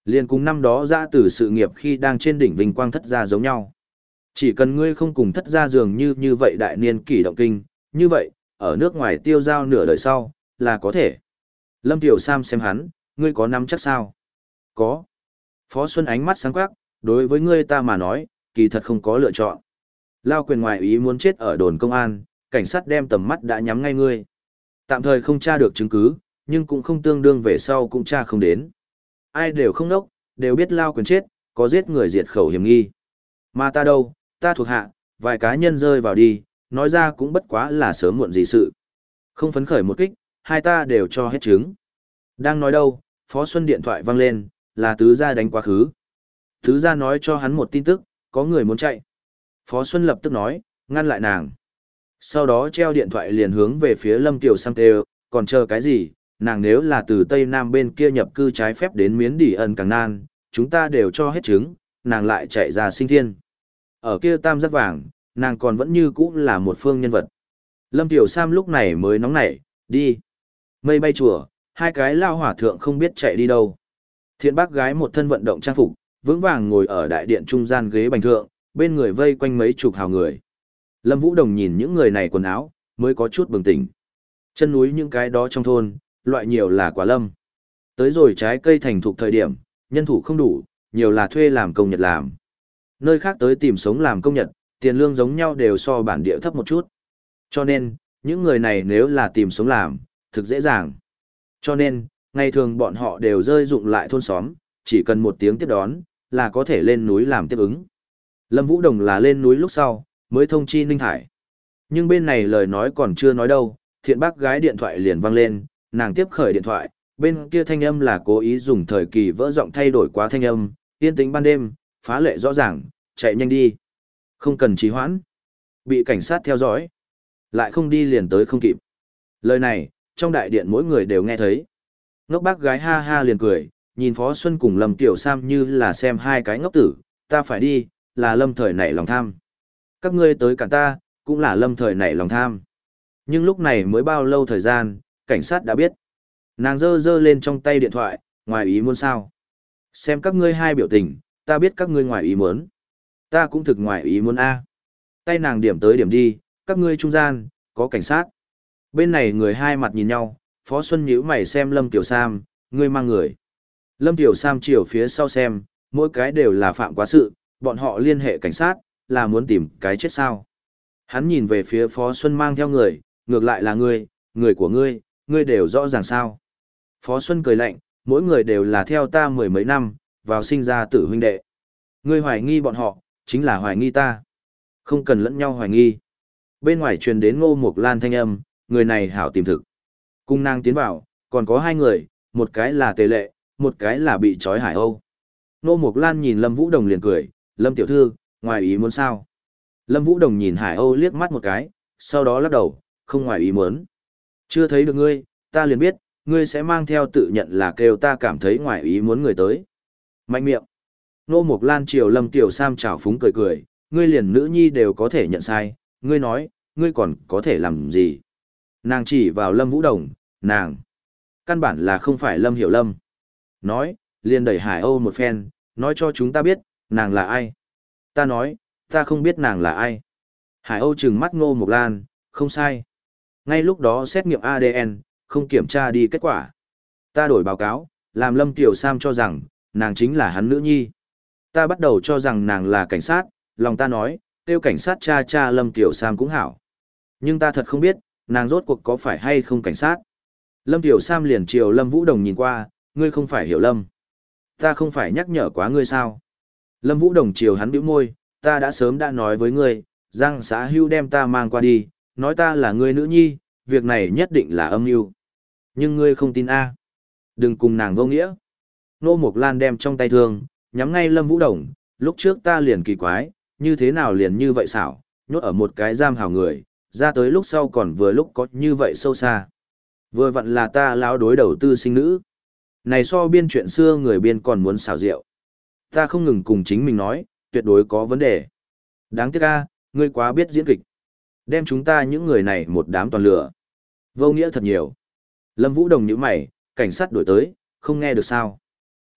Liền cùng năm đó ra từ sự nghiệp khi đang trên đỉnh vinh quang thất gia giống nhau. Chỉ cần ngươi không cùng thất gia dường như như vậy đại niên kỷ động kinh, như vậy, ở nước ngoài tiêu giao nửa đời sau, là có thể. Lâm Tiểu Sam xem hắn, ngươi có nắm chắc sao? Có. Phó Xuân ánh mắt sáng quắc, đối với ngươi ta mà nói, kỳ thật không có lựa chọn. Lao quyền ngoại ý muốn chết ở đồn công an, cảnh sát đem tầm mắt đã nhắm ngay ngươi. Tạm thời không tra được chứng cứ, nhưng cũng không tương đương về sau cũng tra không đến. Ai đều không đốc, đều biết Lao quyền chết, có giết người diệt khẩu hiểm nghi. Mà ta đâu, ta thuộc hạ, vài cá nhân rơi vào đi, nói ra cũng bất quá là sớm muộn gì sự. Không phấn khởi một kích, hai ta đều cho hết chứng. Đang nói đâu, Phó Xuân điện thoại vang lên, là tứ gia đánh quá khứ. Tứ gia nói cho hắn một tin tức, có người muốn chạy. Phó Xuân lập tức nói, ngăn lại nàng. Sau đó treo điện thoại liền hướng về phía Lâm Tiểu Sam kêu, còn chờ cái gì, nàng nếu là từ Tây Nam bên kia nhập cư trái phép đến miến đỉ ẩn càng nan, chúng ta đều cho hết chứng, nàng lại chạy ra sinh thiên. Ở kia tam giác vàng, nàng còn vẫn như cũ là một phương nhân vật. Lâm Tiểu Sam lúc này mới nóng nảy, đi. Mây bay chùa, hai cái lao hỏa thượng không biết chạy đi đâu. Thiện bác gái một thân vận động trang phục, vững vàng ngồi ở đại điện trung gian ghế bành thượng, bên người vây quanh mấy chục hào người. Lâm Vũ Đồng nhìn những người này quần áo, mới có chút bừng tỉnh. Chân núi những cái đó trong thôn, loại nhiều là quả lâm. Tới rồi trái cây thành thục thời điểm, nhân thủ không đủ, nhiều là thuê làm công nhật làm. Nơi khác tới tìm sống làm công nhật, tiền lương giống nhau đều so bản địa thấp một chút. Cho nên, những người này nếu là tìm sống làm, thực dễ dàng. Cho nên, ngày thường bọn họ đều rơi dụng lại thôn xóm, chỉ cần một tiếng tiếp đón, là có thể lên núi làm tiếp ứng. Lâm Vũ Đồng là lên núi lúc sau, mới thông chi Ninh Thải. Nhưng bên này lời nói còn chưa nói đâu, thiện bác gái điện thoại liền vang lên, nàng tiếp khởi điện thoại, bên kia thanh âm là cố ý dùng thời kỳ vỡ giọng thay đổi quá thanh âm, yên tĩnh ban đêm, phá lệ rõ ràng, chạy nhanh đi. Không cần trì hoãn. Bị cảnh sát theo dõi. Lại không đi liền tới không kịp. Lời này, trong đại điện mỗi người đều nghe thấy. Ngốc bác gái ha ha liền cười, nhìn Phó Xuân cùng Lâm Tiểu Sam như là xem hai cái ngốc tử, ta phải đi, là Lâm thời nảy lòng tham. Các ngươi tới cản ta, cũng là Lâm thời nảy lòng tham. Nhưng lúc này mới bao lâu thời gian, cảnh sát đã biết. Nàng giơ giơ lên trong tay điện thoại, ngoài ý muốn sao. Xem các ngươi hai biểu tình, ta biết các ngươi ngoài ý muốn. Ta cũng thực ngoài ý muốn A. Tay nàng điểm tới điểm đi, các ngươi trung gian, có cảnh sát. Bên này người hai mặt nhìn nhau, Phó Xuân nhíu mày xem Lâm Tiểu Sam, ngươi mang người. Lâm Tiểu Sam chiều phía sau xem, mỗi cái đều là phạm quá sự, bọn họ liên hệ cảnh sát, là muốn tìm cái chết sao. Hắn nhìn về phía Phó Xuân mang theo người, ngược lại là ngươi, người của ngươi, ngươi đều rõ ràng sao. Phó Xuân cười lạnh, mỗi người đều là theo ta mười mấy năm, vào sinh ra tử huynh đệ. Ngươi hoài nghi bọn họ, chính là hoài nghi ta. Không cần lẫn nhau hoài nghi. Bên ngoài truyền đến Ngô Mộc Lan thanh âm, người này hảo tìm thực. Cung nàng tiến vào, còn có hai người, một cái là Tề Lệ, một cái là bị trói Hải Âu. Ngô Mộc Lan nhìn Lâm Vũ Đồng liền cười, Lâm tiểu thư, ngoài ý muốn sao? Lâm Vũ Đồng nhìn Hải Âu liếc mắt một cái, sau đó lắc đầu, không ngoài ý muốn. Chưa thấy được ngươi, ta liền biết, ngươi sẽ mang theo tự nhận là kêu ta cảm thấy ngoài ý muốn người tới. Mạnh miệng. Nô Mộc Lan chiều Lâm Tiểu Sam chào phúng cười cười, ngươi liền nữ nhi đều có thể nhận sai, ngươi nói, ngươi còn có thể làm gì? Nàng chỉ vào Lâm Vũ Đồng, nàng. Căn bản là không phải Lâm Hiểu Lâm. Nói, liền đẩy Hải Âu một phen, nói cho chúng ta biết, nàng là ai. Ta nói, ta không biết nàng là ai. Hải Âu trừng mắt Ngô Mộc Lan, không sai. Ngay lúc đó xét nghiệm a đê en, không kiểm tra đi kết quả. Ta đổi báo cáo, làm Lâm Tiểu Sam cho rằng, nàng chính là hắn nữ nhi. Ta bắt đầu cho rằng nàng là cảnh sát, lòng ta nói, tiêu cảnh sát cha cha Lâm Tiểu Sam cũng hảo. Nhưng ta thật không biết, nàng rốt cuộc có phải hay không cảnh sát. Lâm Tiểu Sam liền chiều Lâm Vũ Đồng nhìn qua, ngươi không phải hiểu Lâm. Ta không phải nhắc nhở quá ngươi sao. Lâm Vũ Đồng chiều hắn bĩu môi, ta đã sớm đã nói với ngươi, Giang xã hưu đem ta mang qua đi, nói ta là ngươi nữ nhi, việc này nhất định là âm mưu. Nhưng ngươi không tin a? Đừng cùng nàng vô nghĩa. Nô Mộc Lan đem trong tay thương, nhắm ngay Lâm Vũ Đồng, lúc trước ta liền kỳ quái, như thế nào liền như vậy xảo, nhốt ở một cái giam hào người, ra tới lúc sau còn vừa lúc có như vậy sâu xa. Vừa vặn là ta lão đối đầu tư sinh nữ. Này so biên chuyện xưa người biên còn muốn xảo diệu. Ta không ngừng cùng chính mình nói, tuyệt đối có vấn đề. Đáng tiếc a, ngươi quá biết diễn kịch. Đem chúng ta những người này một đám toàn lửa. Vô nghĩa thật nhiều. Lâm Vũ Đồng nhíu mày, cảnh sát đuổi tới, không nghe được sao.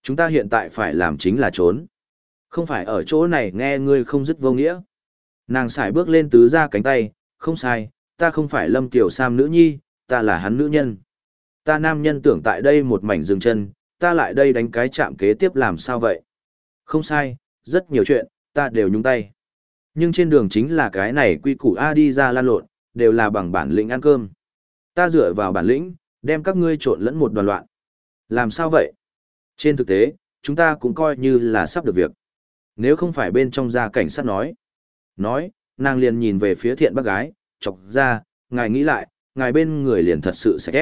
Chúng ta hiện tại phải làm chính là trốn. Không phải ở chỗ này nghe ngươi không dứt vô nghĩa. Nàng xài bước lên tứ ra cánh tay, không sai, ta không phải Lâm Tiểu Sam nữ nhi, ta là hắn nữ nhân. Ta nam nhân tưởng tại đây một mảnh dừng chân, ta lại đây đánh cái chạm kế tiếp làm sao vậy? Không sai, rất nhiều chuyện, ta đều nhúng tay. Nhưng trên đường chính là cái này quy củ A đi ra lan lộn, đều là bằng bản lĩnh ăn cơm. Ta dựa vào bản lĩnh, đem các ngươi trộn lẫn một đoàn loạn. Làm sao vậy? Trên thực tế, chúng ta cũng coi như là sắp được việc. Nếu không phải bên trong gia cảnh sát nói. Nói, nàng liền nhìn về phía thiện bác gái, chọc ra, ngài nghĩ lại, ngài bên người liền thật sự sẽ ghét.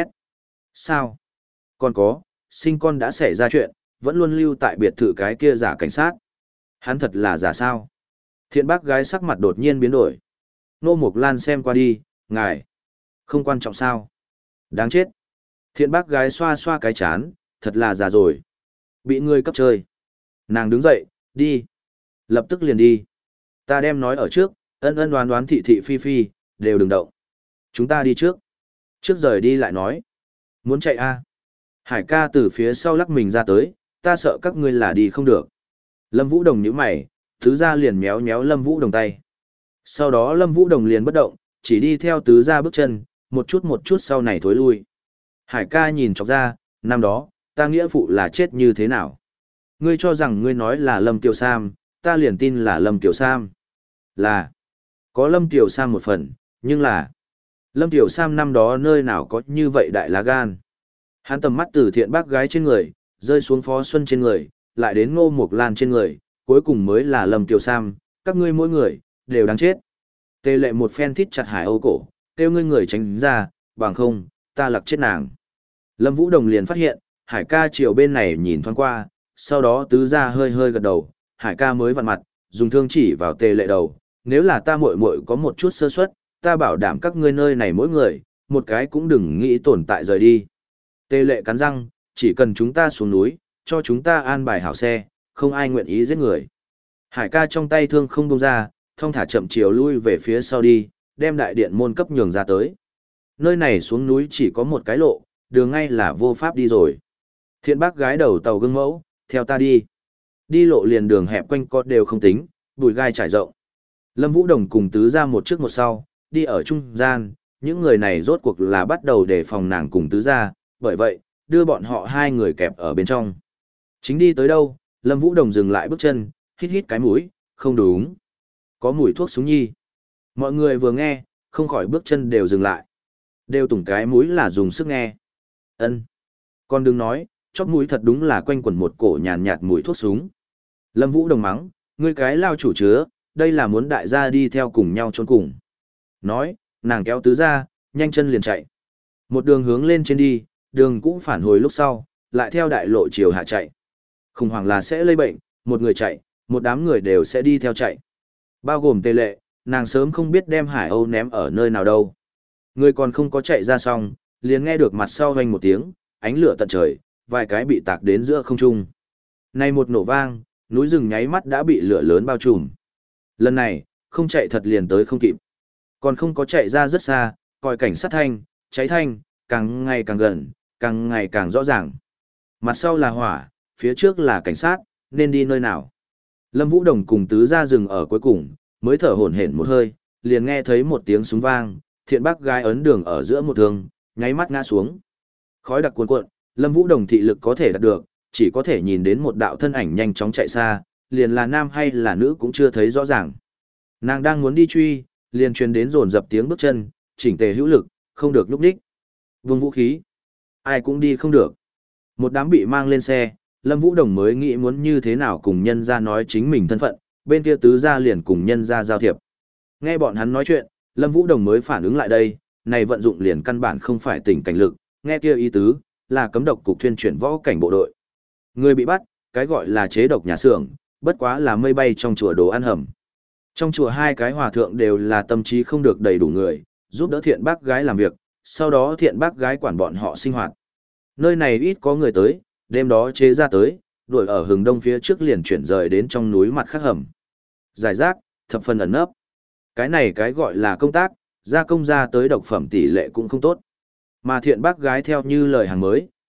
Sao? Còn có, sinh con đã xảy ra chuyện, vẫn luôn lưu tại biệt thự cái kia giả cảnh sát. Hắn thật là giả sao? Thiện bác gái sắc mặt đột nhiên biến đổi. Nô Mộc Lan xem qua đi, ngài. Không quan trọng sao? Đáng chết. Thiện bác gái xoa xoa cái chán, thật là già rồi. Bị ngươi cấp chơi. Nàng đứng dậy, đi. Lập tức liền đi. Ta đem nói ở trước, ân ân đoán đoán thị thị phi phi, đều đừng động. Chúng ta đi trước. Trước rời đi lại nói. Muốn chạy a? Hải ca từ phía sau lắc mình ra tới, ta sợ các ngươi là đi không được. Lâm Vũ Đồng nhíu mày, tứ gia liền méo méo Lâm Vũ Đồng tay. Sau đó Lâm Vũ Đồng liền bất động, chỉ đi theo tứ gia bước chân, một chút một chút sau này thối lui. Hải ca nhìn chọc ra, năm đó, ta nghĩa phụ là chết như thế nào? Ngươi cho rằng ngươi nói là Lâm Kiều Sam, ta liền tin là Lâm Kiều Sam. Là, có Lâm Kiều Sam một phần, nhưng là, Lâm Kiều Sam năm đó nơi nào có như vậy đại lá gan. Hắn tầm mắt từ thiện bác gái trên người, rơi xuống Phó Xuân trên người, lại đến Ngô Mộc Lan trên người, cuối cùng mới là Lâm Kiều Sam, các ngươi mỗi người, đều đáng chết. Tề lệ một phen thít chặt Hải Âu cổ, kêu ngươi người tránh ra, bằng không, ta lặc chết nàng. Lâm Vũ Đồng liền phát hiện, Hải ca chiều bên này nhìn thoáng qua, sau đó tứ ra hơi hơi gật đầu, Hải ca mới vặn mặt, dùng thương chỉ vào tề lệ đầu, nếu là ta muội muội có một chút sơ suất, ta bảo đảm các ngươi nơi này mỗi người, một cái cũng đừng nghĩ tồn tại rời đi. Tề lệ cắn răng, chỉ cần chúng ta xuống núi, cho chúng ta an bài hảo xe, không ai nguyện ý giết người. Hải ca trong tay thương không buông ra, thong thả chậm chiều lui về phía sau đi, đem đại điện môn cấp nhường ra tới. Nơi này xuống núi chỉ có một cái lộ, đường ngay là vô pháp đi rồi. Thiện bác gái đầu tàu gương mẫu, theo ta đi. Đi lộ liền đường hẹp quanh co đều không tính, bụi gai trải rộng. Lâm Vũ Đồng cùng tứ ra một trước một sau, đi ở trung gian, những người này rốt cuộc là bắt đầu để phòng nàng cùng tứ ra, bởi vậy, đưa bọn họ hai người kẹp ở bên trong. Chính đi tới đâu, Lâm Vũ Đồng dừng lại bước chân, hít hít cái mũi, không đúng. Có mùi thuốc súng nhi. Mọi người vừa nghe, không khỏi bước chân đều dừng lại. Đều tủng cái mũi là dùng sức nghe. Ân. Còn đừng nói, chóp mũi thật đúng là quanh quẩn một cổ nhàn nhạt mùi thuốc súng. Lâm Vũ Đồng mắng, ngươi cái lao chủ chứa, đây là muốn đại gia đi theo cùng nhau trốn cùng. Nói, nàng kéo tứ ra, nhanh chân liền chạy. Một đường hướng lên trên đi, đường cũng phản hồi lúc sau, lại theo đại lộ chiều hạ chạy. Khủng hoảng là sẽ lây bệnh, một người chạy, một đám người đều sẽ đi theo chạy. Bao gồm tề lệ, nàng sớm không biết đem Hải Âu ném ở nơi nào đâu. Người còn không có chạy ra xong, liền nghe được mặt sau hoành một tiếng, ánh lửa tận trời, vài cái bị tạc đến giữa không trung. Này một nổ vang, núi rừng nháy mắt đã bị lửa lớn bao trùm. Lần này, không chạy thật liền tới không kịp. Còn không có chạy ra rất xa, coi cảnh sát thanh, cháy thanh, càng ngày càng gần, càng ngày càng rõ ràng. Mặt sau là hỏa, phía trước là cảnh sát, nên đi nơi nào. Lâm Vũ Đồng cùng tứ ra rừng ở cuối cùng, mới thở hổn hển một hơi, liền nghe thấy một tiếng súng vang, thiện bác gái ấn đường ở giữa một thương, nháy mắt ngã xuống. Khói đặc cuồn cuộn, Lâm Vũ Đồng thị lực có thể đạt được, chỉ có thể nhìn đến một đạo thân ảnh nhanh chóng chạy xa, liền là nam hay là nữ cũng chưa thấy rõ ràng. Nàng đang muốn đi truy, liền truyền đến dồn dập tiếng bước chân, chỉnh tề hữu lực, không được lúc đích. Vương vũ khí, ai cũng đi không được. Một đám bị mang lên xe, Lâm Vũ Đồng mới nghĩ muốn như thế nào cùng nhân ra nói chính mình thân phận, bên kia tứ gia liền cùng nhân ra giao thiệp. Nghe bọn hắn nói chuyện, Lâm Vũ Đồng mới phản ứng lại đây, này vận dụng liền căn bản không phải tỉnh cảnh lực, nghe kia ý tứ, là cấm độc cục thuyên chuyển võ cảnh bộ đội. Người bị bắt, cái gọi là chế độc nhà xưởng, bất quá là mây bay trong chùa đồ ăn hầm. Trong chùa hai cái hòa thượng đều là tâm trí không được đầy đủ người, giúp đỡ thiện bác gái làm việc, sau đó thiện bác gái quản bọn họ sinh hoạt. Nơi này ít có người tới, đêm đó chế ra tới, đuổi ở hừng đông phía trước liền chuyển rời đến trong núi mặt khác hầm. Giải rác, thập phần ẩn nấp. Cái này cái gọi là công tác, gia công ra tới độc phẩm tỷ lệ cũng không tốt. Mà thiện bác gái theo như lời hàng mới,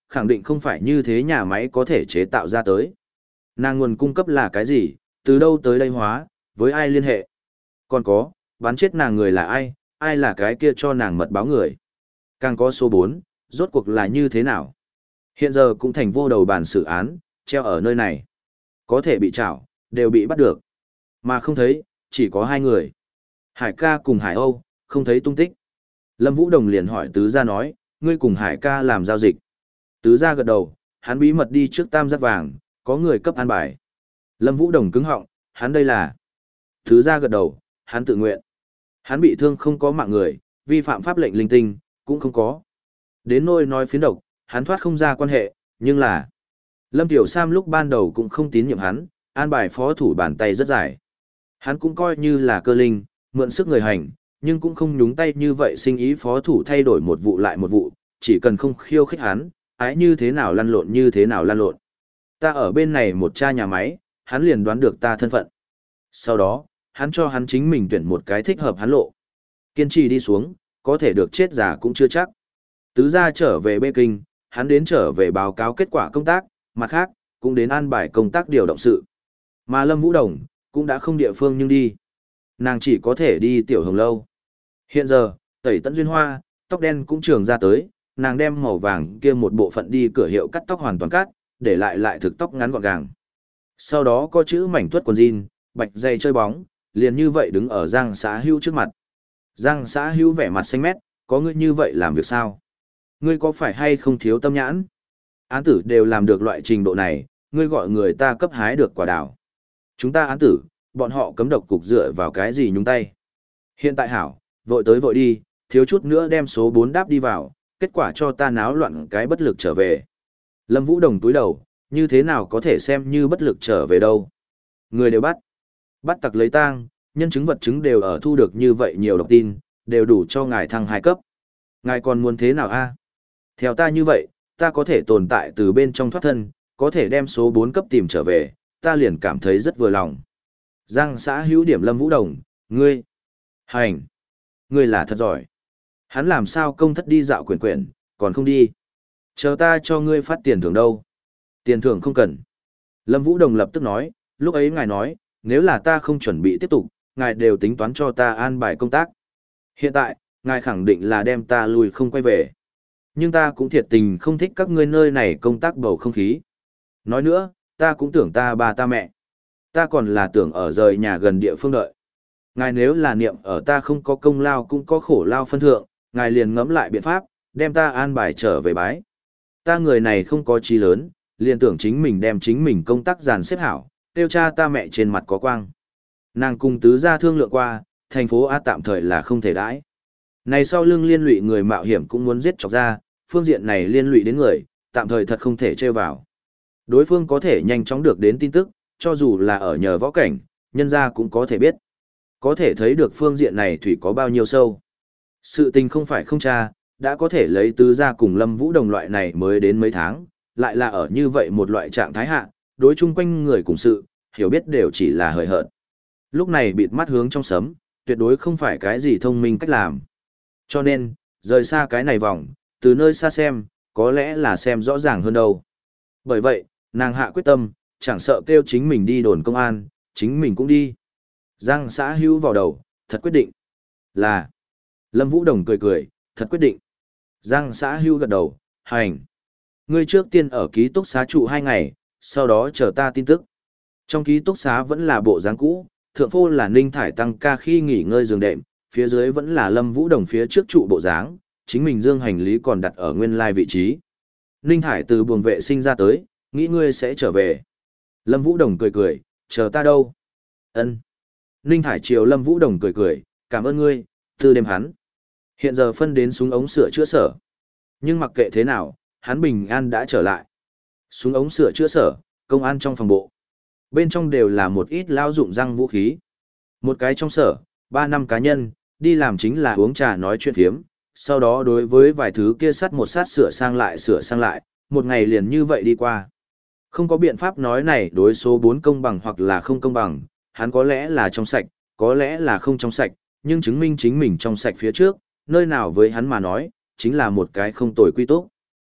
khẳng định không phải như thế nhà máy có thể chế tạo ra tới. Nàng nguồn cung cấp là cái gì, từ đâu tới đây hóa, với ai liên hệ. Còn có, bắn chết nàng người là ai, ai là cái kia cho nàng mật báo người. Càng có số bốn, rốt cuộc là như thế nào. Hiện giờ cũng thành vô đầu bàn xử án, treo ở nơi này. Có thể bị trảo, đều bị bắt được. Mà không thấy, chỉ có hai người. Hải ca cùng Hải Âu, không thấy tung tích. Lâm Vũ Đồng liền hỏi Tứ Gia nói, ngươi cùng Hải ca làm giao dịch. Tứ Gia gật đầu, hắn bí mật đi trước tam giác vàng, có người cấp an bài. Lâm Vũ Đồng cứng họng, hắn đây là. Tứ Gia gật đầu, hắn tự nguyện. Hắn bị thương không có mạng người, vi phạm pháp lệnh linh tinh, cũng không có. Đến nôi nói phiến độc, hắn thoát không ra quan hệ, nhưng là... Lâm Tiểu Sam lúc ban đầu cũng không tín nhiệm hắn, an bài phó thủ bàn tay rất dài. Hắn cũng coi như là cơ linh, mượn sức người hành, nhưng cũng không nhúng tay như vậy sinh ý phó thủ thay đổi một vụ lại một vụ, chỉ cần không khiêu khích hắn, ái như thế nào lăn lộn như thế nào lăn lộn. Ta ở bên này một cha nhà máy, hắn liền đoán được ta thân phận. Sau đó, hắn cho hắn chính mình tuyển một cái thích hợp hắn lộ. Kiên trì đi xuống, có thể được chết già cũng chưa chắc. Tứ gia trở về Bê Kinh, hắn đến trở về báo cáo kết quả công tác, mặt khác, cũng đến an bài công tác điều động sự. Mà Lâm Vũ Đồng, cũng đã không địa phương nhưng đi. Nàng chỉ có thể đi tiểu hồng lâu. Hiện giờ, tẩy tận duyên hoa, tóc đen cũng trường ra tới, nàng đem màu vàng kia một bộ phận đi cửa hiệu cắt tóc hoàn toàn cắt, để lại lại thực tóc ngắn gọn gàng. Sau đó có chữ mảnh tuất quần jean, bạch dây chơi bóng, liền như vậy đứng ở Giang Xã Hữu trước mặt. Giang Xã Hữu vẻ mặt xanh mét, có ngươi như vậy làm việc sao? Ngươi có phải hay không thiếu tâm nhãn? Án tử đều làm được loại trình độ này, ngươi gọi người ta cấp hái được quả đào. Chúng ta án tử, bọn họ cấm độc cục dựa vào cái gì nhúng tay. Hiện tại hảo, vội tới vội đi, thiếu chút nữa đem số bốn đáp đi vào, kết quả cho ta náo loạn cái bất lực trở về. Lâm Vũ Đồng túi đầu, như thế nào có thể xem như bất lực trở về đâu. Người đều bắt. Bắt tặc lấy tang, nhân chứng vật chứng đều ở thu được như vậy nhiều độc tin, đều đủ cho ngài thăng hai cấp. Ngài còn muốn thế nào a? Theo ta như vậy, ta có thể tồn tại từ bên trong thoát thân, có thể đem số bốn cấp tìm trở về, ta liền cảm thấy rất vừa lòng. Giang Xã Hữu điểm Lâm Vũ Đồng, ngươi, hành, ngươi là thật giỏi. Hắn làm sao công thất đi dạo quyển quyển, còn không đi. Chờ ta cho ngươi phát tiền thưởng đâu. Tiền thưởng không cần. Lâm Vũ Đồng lập tức nói, lúc ấy ngài nói, nếu là ta không chuẩn bị tiếp tục, ngài đều tính toán cho ta an bài công tác. Hiện tại, ngài khẳng định là đem ta lùi không quay về. Nhưng ta cũng thiệt tình không thích các ngươi nơi này công tác bầu không khí. Nói nữa, ta cũng tưởng ta ba ta mẹ. Ta còn là tưởng ở rời nhà gần địa phương đợi. Ngài nếu là niệm ở ta không có công lao cũng có khổ lao phân thượng, ngài liền ngẫm lại biện pháp, đem ta an bài trở về bái. Ta người này không có trí lớn, liền tưởng chính mình đem chính mình công tác dàn xếp hảo, tiêu cha ta mẹ trên mặt có quang. Nàng cùng tứ gia thương lượng qua, thành phố A tạm thời là không thể đãi. Này sau lưng liên lụy người mạo hiểm cũng muốn giết chọc ra, phương diện này liên lụy đến người, tạm thời thật không thể trêu vào. Đối phương có thể nhanh chóng được đến tin tức, cho dù là ở nhờ võ cảnh, nhân gia cũng có thể biết. Có thể thấy được phương diện này thủy có bao nhiêu sâu. Sự tình không phải không tra, đã có thể lấy tứ gia cùng Lâm Vũ Đồng loại này mới đến mấy tháng, lại là ở như vậy một loại trạng thái hạ, đối chung quanh người cùng sự, hiểu biết đều chỉ là hời hợt. Lúc này bịt mắt hướng trong sấm, tuyệt đối không phải cái gì thông minh cách làm. Cho nên, rời xa cái này vòng, từ nơi xa xem, có lẽ là xem rõ ràng hơn đâu. Bởi vậy, nàng hạ quyết tâm, chẳng sợ kêu chính mình đi đồn công an, chính mình cũng đi. Giang Xã Hữu vào đầu, thật quyết định. Là. Lâm Vũ Đồng cười cười, thật quyết định. Giang Xã Hữu gật đầu, hành. Ngươi trước tiên ở ký túc xá trụ hai ngày, sau đó chờ ta tin tức. Trong ký túc xá vẫn là bộ dáng cũ, thượng phô là Ninh Thải tăng ca khi nghỉ ngơi giường đệm, phía dưới vẫn là Lâm Vũ Đồng phía trước trụ bộ dáng, chính mình dương hành lý còn đặt ở nguyên lai vị trí. Ninh Thải từ buồng vệ sinh ra tới, nghĩ ngươi sẽ trở về. Lâm Vũ Đồng cười cười, chờ ta đâu? Ân. Ninh Thải chiều Lâm Vũ Đồng cười cười, cảm ơn ngươi, từ đêm hắn. Hiện giờ phân đến súng ống sửa chữa sở. Nhưng mặc kệ thế nào, hắn bình an đã trở lại. Súng ống sửa chữa sở, công an trong phòng bộ. Bên trong đều là một ít lao dụng răng vũ khí. Một cái trong sở, ba năm cá nhân, đi làm chính là uống trà nói chuyện phiếm, sau đó đối với vài thứ kia sắt một sát sửa sang lại sửa sang lại, một ngày liền như vậy đi qua. Không có biện pháp nói này đối số bốn công bằng hoặc là không công bằng, hắn có lẽ là trong sạch, có lẽ là không trong sạch, nhưng chứng minh chính mình trong sạch phía trước, nơi nào với hắn mà nói, chính là một cái không tồi quy tốt.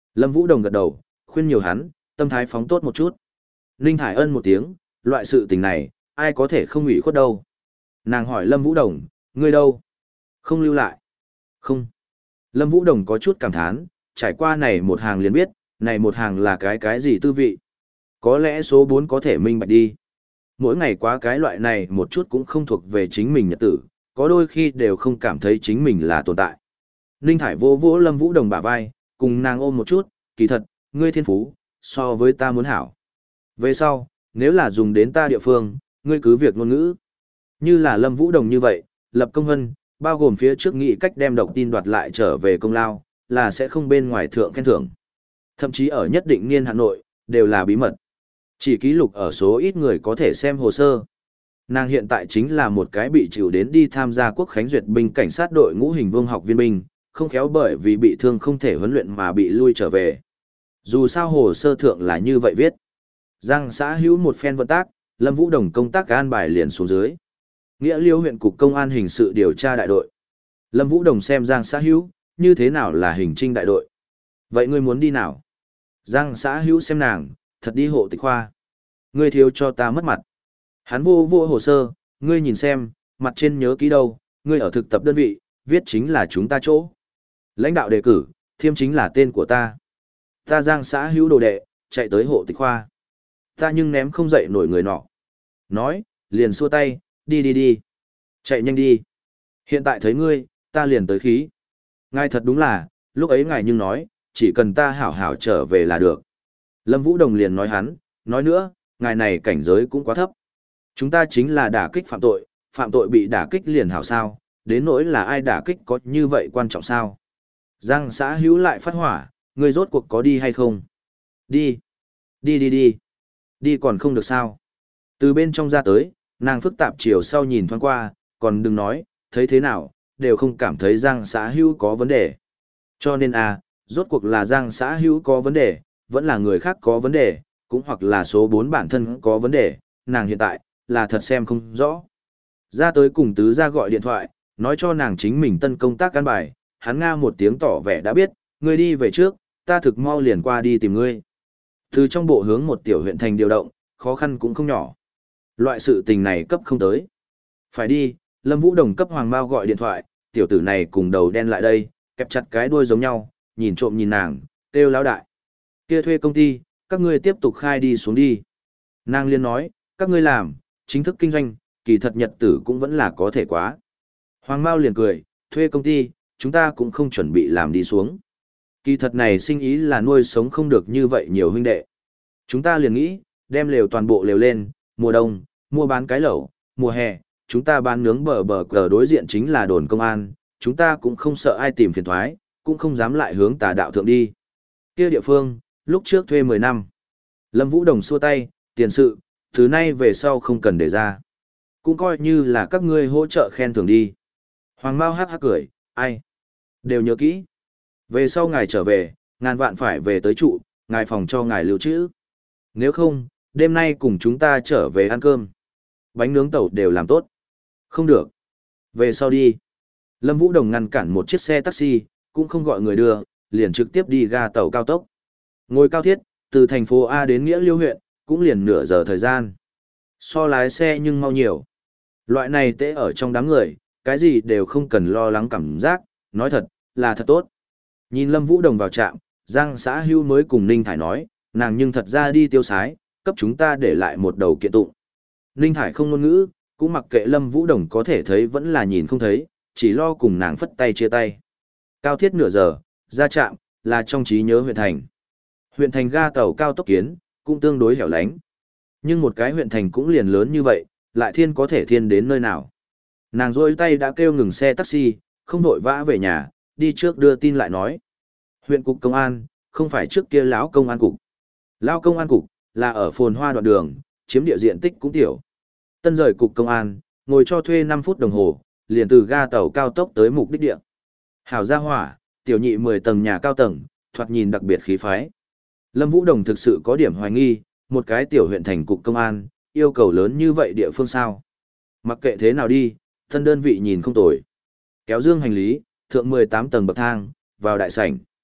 Lâm Vũ Đồng gật đầu, khuyên nhiều hắn, tâm thái phóng tốt một chút. Ninh Thải Ân một tiếng, loại sự tình này, ai có thể không ủy khuất đâu. Nàng hỏi Lâm Vũ Đồng, ngươi đâu? Không lưu lại. Không. Lâm Vũ Đồng có chút cảm thán, trải qua này một hàng liền biết, này một hàng là cái cái gì tư vị. Có lẽ số bốn có thể minh bạch đi. Mỗi ngày quá cái loại này một chút cũng không thuộc về chính mình nhật tử, có đôi khi đều không cảm thấy chính mình là tồn tại. Ninh Thải vô vỗ Lâm Vũ Đồng bả vai, cùng nàng ôm một chút, kỳ thật, ngươi thiên phú, so với ta muốn hảo. Về sau, nếu là dùng đến ta địa phương, ngươi cứ việc ngôn ngữ. Như là Lâm Vũ Đồng như vậy, lập công hân, bao gồm phía trước nghị cách đem độc tin đoạt lại trở về công lao, là sẽ không bên ngoài thượng khen thưởng. Thậm chí ở nhất định niên Hà Nội, đều là bí mật. Chỉ ký lục ở số ít người có thể xem hồ sơ. Nàng hiện tại chính là một cái bị chịu đến đi tham gia quốc khánh duyệt binh cảnh sát đội ngũ hình vương học viên binh, không khéo bởi vì bị thương không thể huấn luyện mà bị lui trở về. Dù sao hồ sơ thượng là như vậy viết. Giang xã hữu một phen vận tác, Lâm Vũ Đồng công tác an bài liền xuống dưới. Nghĩa Liêu huyện cục công an hình sự điều tra đại đội. Lâm Vũ Đồng xem Giang xã hữu, như thế nào là hình trinh đại đội. Vậy ngươi muốn đi nào? Giang xã hữu xem nàng, thật đi hộ tịch khoa. Ngươi thiếu cho ta mất mặt. Hắn vô vô hồ sơ, ngươi nhìn xem, mặt trên nhớ ký đâu, ngươi ở thực tập đơn vị, viết chính là chúng ta chỗ. Lãnh đạo đề cử, thiêm chính là tên của ta. Ta Giang xã hữu đồ đệ, chạy tới hộ tịch khoa. Ta nhưng ném không dậy nổi người nọ. Nói, liền xua tay, đi đi đi. Chạy nhanh đi. Hiện tại thấy ngươi, ta liền tới khí. Ngài thật đúng là, lúc ấy ngài nhưng nói, chỉ cần ta hảo hảo trở về là được. Lâm Vũ Đồng liền nói hắn, nói nữa, ngài này cảnh giới cũng quá thấp. Chúng ta chính là đả kích phạm tội, phạm tội bị đả kích liền hảo sao, đến nỗi là ai đả kích có như vậy quan trọng sao. Giang xã hữu lại phát hỏa, ngươi rốt cuộc có đi hay không? Đi. Đi đi đi. Đi còn không được sao. Từ bên trong ra tới, nàng phức tạp chiều sau nhìn thoáng qua, còn đừng nói, thấy thế nào, đều không cảm thấy Giang xã hữu có vấn đề. Cho nên à, rốt cuộc là Giang xã hữu có vấn đề, vẫn là người khác có vấn đề, cũng hoặc là số bốn bản thân có vấn đề, nàng hiện tại, là thật xem không rõ. Ra tới cùng tứ ra gọi điện thoại, nói cho nàng chính mình tân công tác căn bài, hắn nga một tiếng tỏ vẻ đã biết, ngươi đi về trước, ta thực mau liền qua đi tìm ngươi. Từ trong bộ hướng một tiểu huyện thành điều động, khó khăn cũng không nhỏ. Loại sự tình này cấp không tới. Phải đi, Lâm Vũ Đồng cấp Hoàng Mao gọi điện thoại, tiểu tử này cùng đầu đen lại đây, kẹp chặt cái đuôi giống nhau, nhìn trộm nhìn nàng, kêu lão đại. Kia thuê công ty, các ngươi tiếp tục khai đi xuống đi. Nàng liên nói, các ngươi làm, chính thức kinh doanh, kỳ thật nhật tử cũng vẫn là có thể quá. Hoàng Mao liền cười, thuê công ty, chúng ta cũng không chuẩn bị làm đi xuống. Kỳ thật này sinh ý là nuôi sống không được như vậy nhiều huynh đệ. Chúng ta liền nghĩ, đem lều toàn bộ lều lên, mùa đông, mua bán cái lẩu, mùa hè, chúng ta bán nướng bờ bờ cờ đối diện chính là đồn công an, chúng ta cũng không sợ ai tìm phiền thoái, cũng không dám lại hướng tà đạo thượng đi. Kia địa phương, lúc trước thuê mười năm. Lâm Vũ Đồng xua tay, tiền sự, thứ nay về sau không cần để ra. Cũng coi như là các ngươi hỗ trợ khen thưởng đi. Hoàng Mao hắc hắc cười, ai? Đều nhớ kỹ. Về sau ngài trở về, ngàn vạn phải về tới trụ, ngài phòng cho ngài lưu trữ. Nếu không, đêm nay cùng chúng ta trở về ăn cơm. Bánh nướng tàu đều làm tốt. Không được. Về sau đi. Lâm Vũ Đồng ngăn cản một chiếc xe taxi, cũng không gọi người đưa, liền trực tiếp đi ga tàu cao tốc. Ngồi cao thiết, từ thành phố A đến Nghĩa Liêu huyện, cũng liền nửa giờ thời gian. So lái xe nhưng mau nhiều. Loại này tễ ở trong đám người, cái gì đều không cần lo lắng cảm giác, nói thật, là thật tốt. Nhìn Lâm Vũ Đồng vào trạm, Giang xã hưu mới cùng Ninh Thải nói, nàng nhưng thật ra đi tiêu sái, cấp chúng ta để lại một đầu kiện tụng. Ninh Thải không ngôn ngữ, cũng mặc kệ Lâm Vũ Đồng có thể thấy vẫn là nhìn không thấy, chỉ lo cùng nàng phất tay chia tay. Cao thiết nửa giờ, ra trạm, là trong trí nhớ huyện thành. Huyện thành ga tàu cao tốc kiến, cũng tương đối hẻo lánh. Nhưng một cái huyện thành cũng liền lớn như vậy, lại thiên có thể thiên đến nơi nào. Nàng rôi tay đã kêu ngừng xe taxi, không vội vã về nhà, đi trước đưa tin lại nói. Huyện cục công an, không phải trước kia lão công an cục. Lão công an cục, là ở phồn hoa đoạn đường, chiếm địa diện tích cũng tiểu. Tân rời cục công an, ngồi cho thuê năm phút đồng hồ, liền từ ga tàu cao tốc tới mục đích địa. Hảo gia hỏa, tiểu nhị mười tầng nhà cao tầng, thoạt nhìn đặc biệt khí phái. Lâm Vũ Đồng thực sự có điểm hoài nghi, một cái tiểu huyện thành cục công an, yêu cầu lớn như vậy địa phương sao. Mặc kệ thế nào đi, thân đơn vị nhìn không tồi. Kéo dương hành lý, thượng mười tám tầng bậc thang, vào đại sảnh.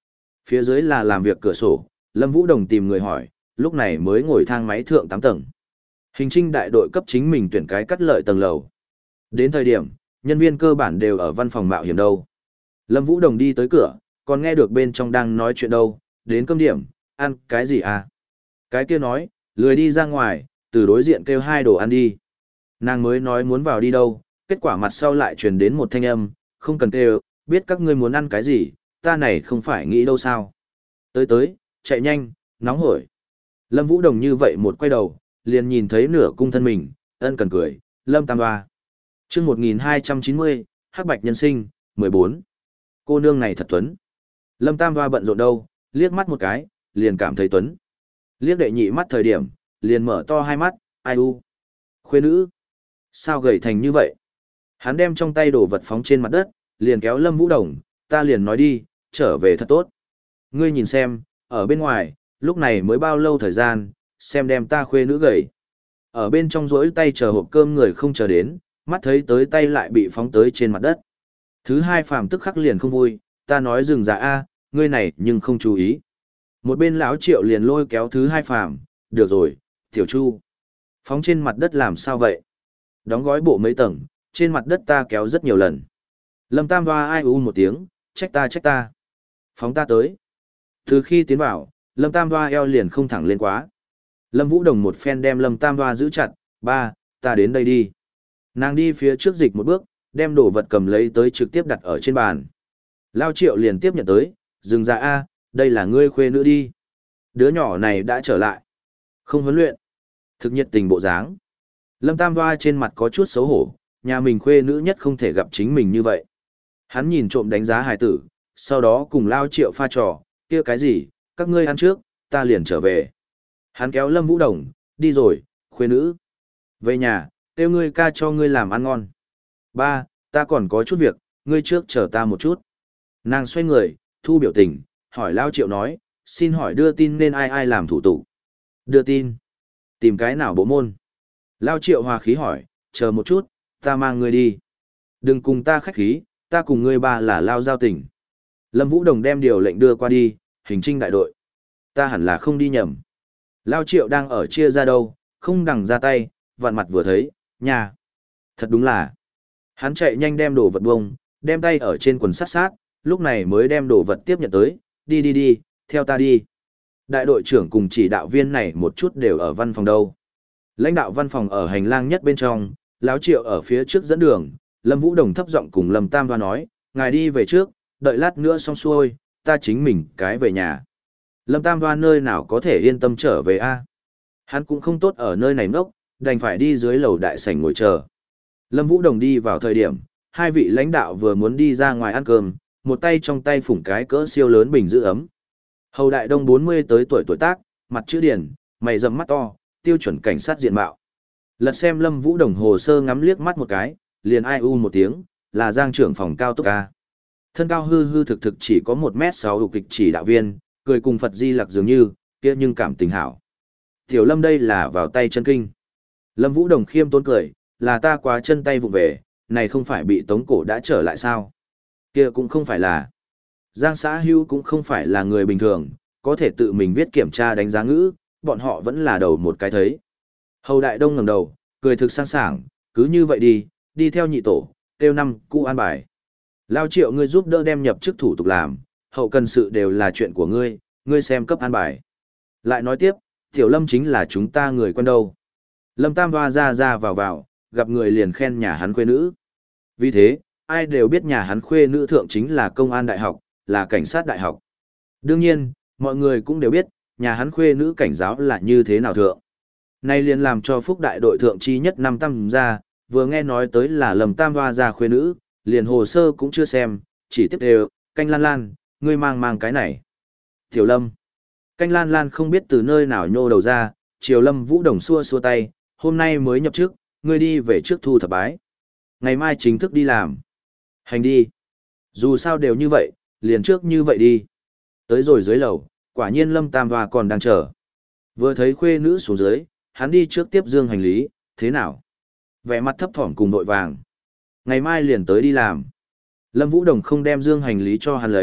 Phía dưới là làm việc cửa sổ, Lâm Vũ Đồng tìm người hỏi, lúc này mới ngồi thang máy thượng tám tầng. Hình trinh đại đội cấp chính mình tuyển cái cắt lợi tầng lầu. Đến thời điểm, nhân viên cơ bản đều ở văn phòng mạo hiểm đâu. Lâm Vũ Đồng đi tới cửa, còn nghe được bên trong đang nói chuyện đâu, đến cơm điểm, ăn cái gì à? Cái kia nói, lười đi ra ngoài, từ đối diện kêu hai đồ ăn đi. Nàng mới nói muốn vào đi đâu, kết quả mặt sau lại truyền đến một thanh âm, không cần kêu, biết các ngươi muốn ăn cái gì, ta này không phải nghĩ đâu sao. Tới tới, chạy nhanh, nóng hổi. Lâm Vũ Đồng như vậy một quay đầu, liền nhìn thấy nửa cung thân mình, ân cần cười, Lâm Tam Hoa. chương một nghìn hai trăm chín mươi, Hắc Bạch Nhân Sinh, mười bốn. Cô nương này thật tuấn. Lâm Tam Hoa bận rộn đâu, liếc mắt một cái, liền cảm thấy tuấn. Liếc đệ nhị mắt thời điểm, liền mở to hai mắt, ai u. Khuê nữ. Sao gầy thành như vậy? Hắn đem trong tay đồ vật phóng trên mặt đất, liền kéo Lâm Vũ Đồng, ta liền nói đi, trở về thật tốt. Ngươi nhìn xem, ở bên ngoài, lúc này mới bao lâu thời gian, xem đem ta khuê nữ gầy. Ở bên trong rỗi tay chờ hộp cơm người không chờ đến, mắt thấy tới tay lại bị phóng tới trên mặt đất. Thứ hai phàm tức khắc liền không vui, ta nói dừng ra a, ngươi này nhưng không chú ý. Một bên lão Triệu liền lôi kéo thứ hai phàm, được rồi, tiểu Chu. Phóng trên mặt đất làm sao vậy? Đóng gói bộ mấy tầng, trên mặt đất ta kéo rất nhiều lần. Lâm Tam Hoa ai u một tiếng, trách ta trách ta. Phóng ta tới. Từ khi tiến vào, Lâm Tam Hoa eo liền không thẳng lên quá. Lâm Vũ Đồng một phen đem Lâm Tam Hoa giữ chặt, ba, ta đến đây đi. Nàng đi phía trước dịch một bước, đem đồ vật cầm lấy tới trực tiếp đặt ở trên bàn. Lao Triệu liền tiếp nhận tới, dừng ra a, đây là ngươi khuê nữ đi. Đứa nhỏ này đã trở lại. Không huấn luyện. Thực nhiệt tình bộ dáng. Lâm Tam Hoa trên mặt có chút xấu hổ, nhà mình khuê nữ nhất không thể gặp chính mình như vậy. Hắn nhìn trộm đánh giá hài tử, sau đó cùng Lao Triệu pha trò, kia cái gì, các ngươi ăn trước, ta liền trở về. Hắn kéo Lâm Vũ Đồng, đi rồi, khuê nữ. Về nhà, kêu ngươi ca cho ngươi làm ăn ngon. Ba, ta còn có chút việc, ngươi trước chờ ta một chút. Nàng xoay người, thu biểu tình, hỏi Lao Triệu nói, xin hỏi đưa tin nên ai ai làm thủ tục. Đưa tin. Tìm cái nào bộ môn. Lao Triệu hòa khí hỏi, chờ một chút, ta mang ngươi đi. Đừng cùng ta khách khí, ta cùng ngươi ba là Lao giao tình. Lâm Vũ Đồng đem điều lệnh đưa qua đi, hình trinh đại đội. Ta hẳn là không đi nhầm. Lao Triệu đang ở chia ra đâu, không đằng ra tay, vặn mặt vừa thấy, nhà. Thật đúng là. Hắn chạy nhanh đem đồ vật bông, đem tay ở trên quần sát sát, lúc này mới đem đồ vật tiếp nhận tới, đi đi đi, theo ta đi. Đại đội trưởng cùng chỉ đạo viên này một chút đều ở văn phòng đâu. Lãnh đạo văn phòng ở hành lang nhất bên trong, Lão Triệu ở phía trước dẫn đường, Lâm Vũ Đồng thấp giọng cùng Lâm Tam Hoa nói, ngài đi về trước, đợi lát nữa xong xuôi, ta chính mình cái về nhà. Lâm Tam Hoa nơi nào có thể yên tâm trở về a? Hắn cũng không tốt ở nơi này ngốc, đành phải đi dưới lầu đại sảnh ngồi chờ. Lâm Vũ Đồng đi vào thời điểm, hai vị lãnh đạo vừa muốn đi ra ngoài ăn cơm, một tay trong tay phủng cái cỡ siêu lớn bình giữ ấm. Hầu Đại Đông bốn mươi tới tuổi tuổi tác, mặt chữ điển, mày rậm mắt to, tiêu chuẩn cảnh sát diện mạo. Lật xem Lâm Vũ Đồng hồ sơ ngắm liếc mắt một cái, liền ai u một tiếng, là giang trưởng phòng cao tốc ca. Thân cao hư hư thực thực chỉ có một mét sáu ục kịch chỉ đạo viên, cười cùng Phật Di Lặc dường như, kia nhưng cảm tình hảo. Tiểu Lâm đây là vào tay chân kinh. Lâm Vũ Đồng khiêm tốn cười, là ta quá chân tay vụ về, này không phải bị tống cổ đã trở lại sao? Kia cũng không phải là. Giang Xã Hưu cũng không phải là người bình thường, có thể tự mình viết kiểm tra đánh giá ngữ, bọn họ vẫn là đầu một cái thấy. Hầu Đại Đông ngẩng đầu, cười thực sang sảng, cứ như vậy đi, đi theo nhị tổ, tiêu năm cụ an bài. Lao Triệu ngươi giúp đỡ đem nhập chức thủ tục làm, hậu cần sự đều là chuyện của ngươi, ngươi xem cấp an bài. Lại nói tiếp, Tiểu Lâm chính là chúng ta người quen đâu. Lâm Tam Hoa ra ra vào vào, gặp người liền khen nhà hắn khuê nữ. Vì thế, ai đều biết nhà hắn khuê nữ thượng chính là công an đại học, là cảnh sát đại học. Đương nhiên, mọi người cũng đều biết, nhà hắn khuê nữ cảnh giáo là như thế nào thượng. Nay liền làm cho phúc đại đội thượng chi nhất năm tam ra, vừa nghe nói tới là Lâm Tam Hoa ra khuê nữ, liền hồ sơ cũng chưa xem, chỉ tiếp đều, canh lan lan, ngươi mang mang cái này. Tiểu Lâm. Canh lan lan không biết từ nơi nào nhô đầu ra, Triều Lâm Vũ Đồng xua xua tay, hôm nay mới nhập chức, ngươi đi về trước thu thập bái. Ngày mai chính thức đi làm. Hành đi. Dù sao đều như vậy, liền trước như vậy đi. Tới rồi dưới lầu, quả nhiên Lâm Tam Hoa còn đang chờ. Vừa thấy khuê nữ xuống dưới, hắn đi trước tiếp dương hành lý, thế nào? Vẻ mặt thấp thỏm cùng đội vàng. Ngày mai liền tới đi làm. Lâm Vũ Đồng không đem dương hành lý cho hắn lấy,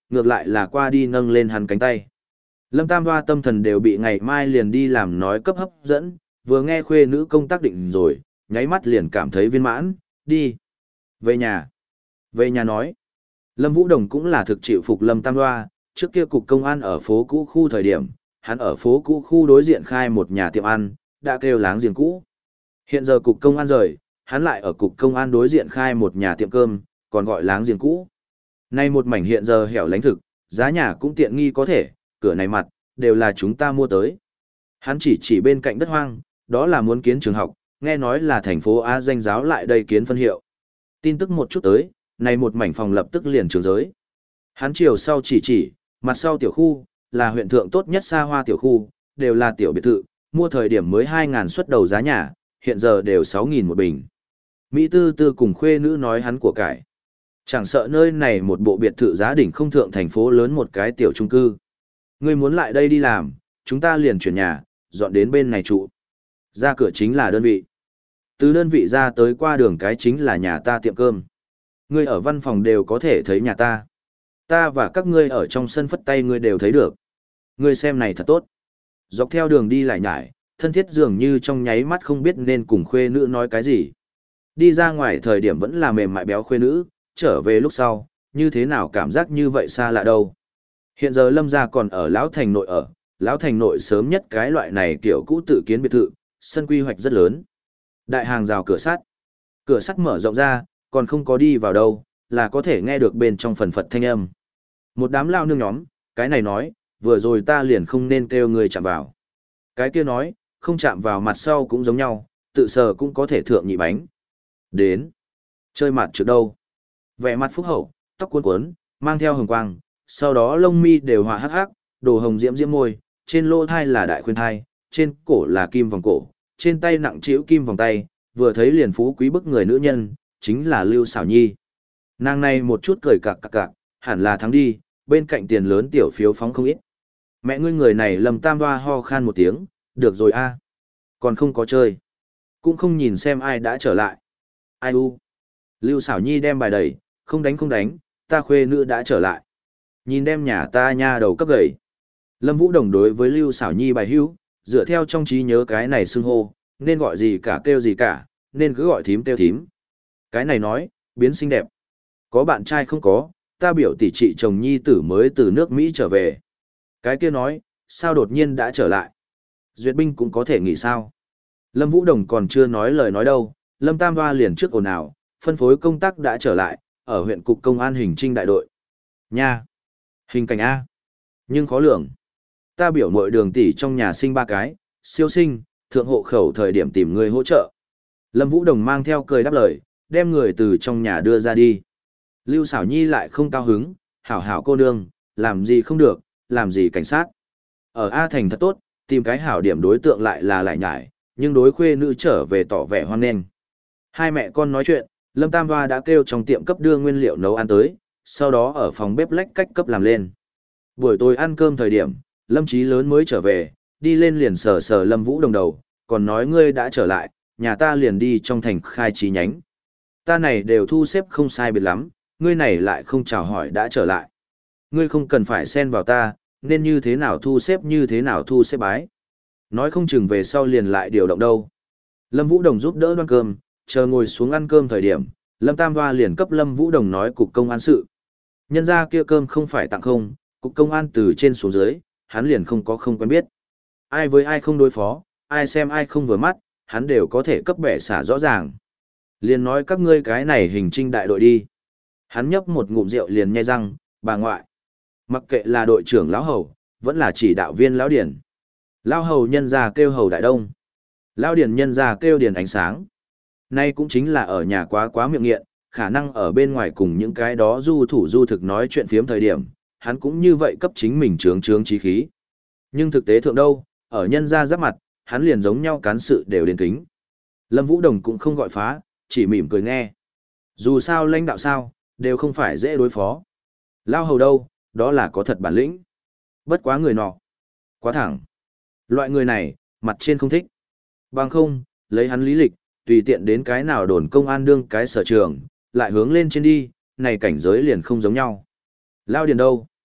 ngược lại là qua đi nâng lên hắn cánh tay. Lâm Tam Hoa tâm thần đều bị ngày mai liền đi làm nói cấp hấp dẫn, vừa nghe khuê nữ công tác định rồi, nháy mắt liền cảm thấy viên mãn, đi. Về nhà. Về nhà nói. Lâm Vũ Đồng cũng là thực chịu phục Lâm Tam Hoa, trước kia cục công an ở phố cũ khu thời điểm, hắn ở phố cũ khu đối diện khai một nhà tiệm ăn, đã kêu láng giềng cũ. Hiện giờ cục công an rời, hắn lại ở cục công an đối diện khai một nhà tiệm cơm, còn gọi láng giềng cũ. Nay một mảnh hiện giờ hẻo lánh thực, giá nhà cũng tiện nghi có thể, cửa này mặt, đều là chúng ta mua tới. Hắn chỉ chỉ bên cạnh đất hoang, đó là muốn kiến trường học, nghe nói là thành phố A danh giáo lại đây kiến phân hiệu. Tin tức một chút tới, này một mảnh phòng lập tức liền trường giới. Hắn chiều sau chỉ chỉ, mặt sau tiểu khu, là huyện thượng tốt nhất xa hoa tiểu khu, đều là tiểu biệt thự, mua thời điểm mới hai ngàn xuất đầu giá nhà, hiện giờ đều sáu nghìn một bình. Mỹ tư tư cùng khuê nữ nói hắn của cải. Chẳng sợ nơi này một bộ biệt thự giá đỉnh không thượng thành phố lớn một cái tiểu trung cư. Ngươi muốn lại đây đi làm, chúng ta liền chuyển nhà, dọn đến bên này trụ. Ra cửa chính là đơn vị. Từ đơn vị ra tới qua đường cái chính là nhà ta tiệm cơm. Ngươi ở văn phòng đều có thể thấy nhà ta. Ta và các ngươi ở trong sân phất tay ngươi đều thấy được. Ngươi xem này thật tốt. Dọc theo đường đi lại nhải, thân thiết dường như trong nháy mắt không biết nên cùng khuê nữ nói cái gì. Đi ra ngoài thời điểm vẫn là mềm mại béo khuê nữ, trở về lúc sau, như thế nào cảm giác như vậy xa lạ đâu. Hiện giờ Lâm gia còn ở Lão Thành nội ở, Lão Thành nội sớm nhất cái loại này kiểu cũ tự kiến biệt thự, sân quy hoạch rất lớn. Đại hàng rào cửa sắt. Cửa sắt mở rộng ra, còn không có đi vào đâu, là có thể nghe được bên trong phần phật thanh âm. Một đám lao nương nhóm, cái này nói, vừa rồi ta liền không nên kêu người chạm vào. Cái kia nói, không chạm vào mặt sau cũng giống nhau, tự sờ cũng có thể thượng nhị bánh. Đến. Chơi mặt trước đâu. Vẻ mặt phúc hậu, tóc cuốn cuốn, mang theo hồng quang, sau đó lông mi đều hòa hắc hắc, đồ hồng diễm diễm môi, trên lỗ thai là đại khuyên thai, trên cổ là kim vòng cổ, trên tay nặng trĩu kim vòng tay, vừa thấy liền phú quý bức người nữ nhân, chính là Lưu Xảo Nhi. Nàng này một chút cười cặc cặc cặc, hẳn là thắng đi, bên cạnh tiền lớn tiểu phiếu phóng không ít. Mẹ ngươi người này Lâm Tam Hoa ho khan một tiếng, được rồi a, còn không có chơi, cũng không nhìn xem ai đã trở lại. Ai u. Lưu Xảo Nhi đem bài đẩy, không đánh không đánh, ta khuê nữ đã trở lại. Nhìn đem nhà ta nha đầu cấp gầy. Lâm Vũ Đồng đối với Lưu Xảo Nhi bài hữu, dựa theo trong trí nhớ cái này xưng hô, nên gọi gì cả kêu gì cả, nên cứ gọi thím kêu thím. Cái này nói, biến xinh đẹp. Có bạn trai không có, ta biểu tỷ chị chồng nhi tử mới từ nước Mỹ trở về. Cái kia nói, sao đột nhiên đã trở lại. Duyệt binh cũng có thể nghỉ sao. Lâm Vũ Đồng còn chưa nói lời nói đâu, Lâm Tam Hoa liền trước ồn ào, phân phối công tác đã trở lại, ở huyện cục công an hình trinh đại đội. Nha! Hình cảnh A. Nhưng khó lường. Ta biểu mội đường tỷ trong nhà sinh ba cái, siêu sinh, thượng hộ khẩu thời điểm tìm người hỗ trợ. Lâm Vũ Đồng mang theo cười đáp lời, đem người từ trong nhà đưa ra đi. Lưu Xảo Nhi lại không cao hứng, hảo hảo cô nương, làm gì không được, làm gì cảnh sát. Ở A Thành thật tốt, tìm cái hảo điểm đối tượng lại là lại nhải, nhưng đối khuê nữ trở về tỏ vẻ hoan nghênh. Hai mẹ con nói chuyện, Lâm Tam Hoa đã kêu trong tiệm cấp đưa nguyên liệu nấu ăn tới, sau đó ở phòng bếp lách cách cấp làm lên. Buổi tối ăn cơm thời điểm, Lâm Chí Lớn mới trở về, đi lên liền sờ sờ Lâm Vũ Đồng đầu, còn nói ngươi đã trở lại, nhà ta liền đi trong thành khai chi nhánh. Ta này đều thu xếp không sai biệt lắm, ngươi này lại không chào hỏi đã trở lại. Ngươi không cần phải xen vào ta, nên như thế nào thu xếp như thế nào thu xếp bái. Nói không chừng về sau liền lại điều động đâu. Lâm Vũ Đồng giúp đỡ đoan cơm, chờ ngồi xuống ăn cơm thời điểm, Lâm Tam Hoa liền cấp Lâm Vũ Đồng nói cục công an sự. Nhân ra kia cơm không phải tặng không, cục công an từ trên xuống dưới, hắn liền không có không quen biết. Ai với ai không đối phó, ai xem ai không vừa mắt, hắn đều có thể cấp bẻ xả rõ ràng. Liền nói các ngươi cái này hình trinh đại đội đi. Hắn nhấp một ngụm rượu liền nhai răng, bà ngoại. Mặc kệ là đội trưởng lão hầu, vẫn là chỉ đạo viên lão điển. Lão hầu nhân ra kêu hầu đại đông. Lão điển nhân ra kêu điển ánh sáng. Nay cũng chính là ở nhà quá quá miệng nghiện, khả năng ở bên ngoài cùng những cái đó du thủ du thực nói chuyện phiếm thời điểm, hắn cũng như vậy cấp chính mình trướng trướng trí khí. Nhưng thực tế thượng đâu, ở nhân gia giáp mặt, hắn liền giống nhau cán sự đều đến kính. Lâm Vũ Đồng cũng không gọi phá, chỉ mỉm cười nghe. Dù sao lãnh đạo sao, đều không phải dễ đối phó. Lao hầu đâu, đó là có thật bản lĩnh. Bất quá người nọ. Quá thẳng. Loại người này, mặt trên không thích. Bằng không, lấy hắn lý lịch, tùy tiện đến cái nào đồn công an đương cái sở trường, lại hướng lên trên đi, này cảnh giới liền không giống nhau. Lao điền đâu,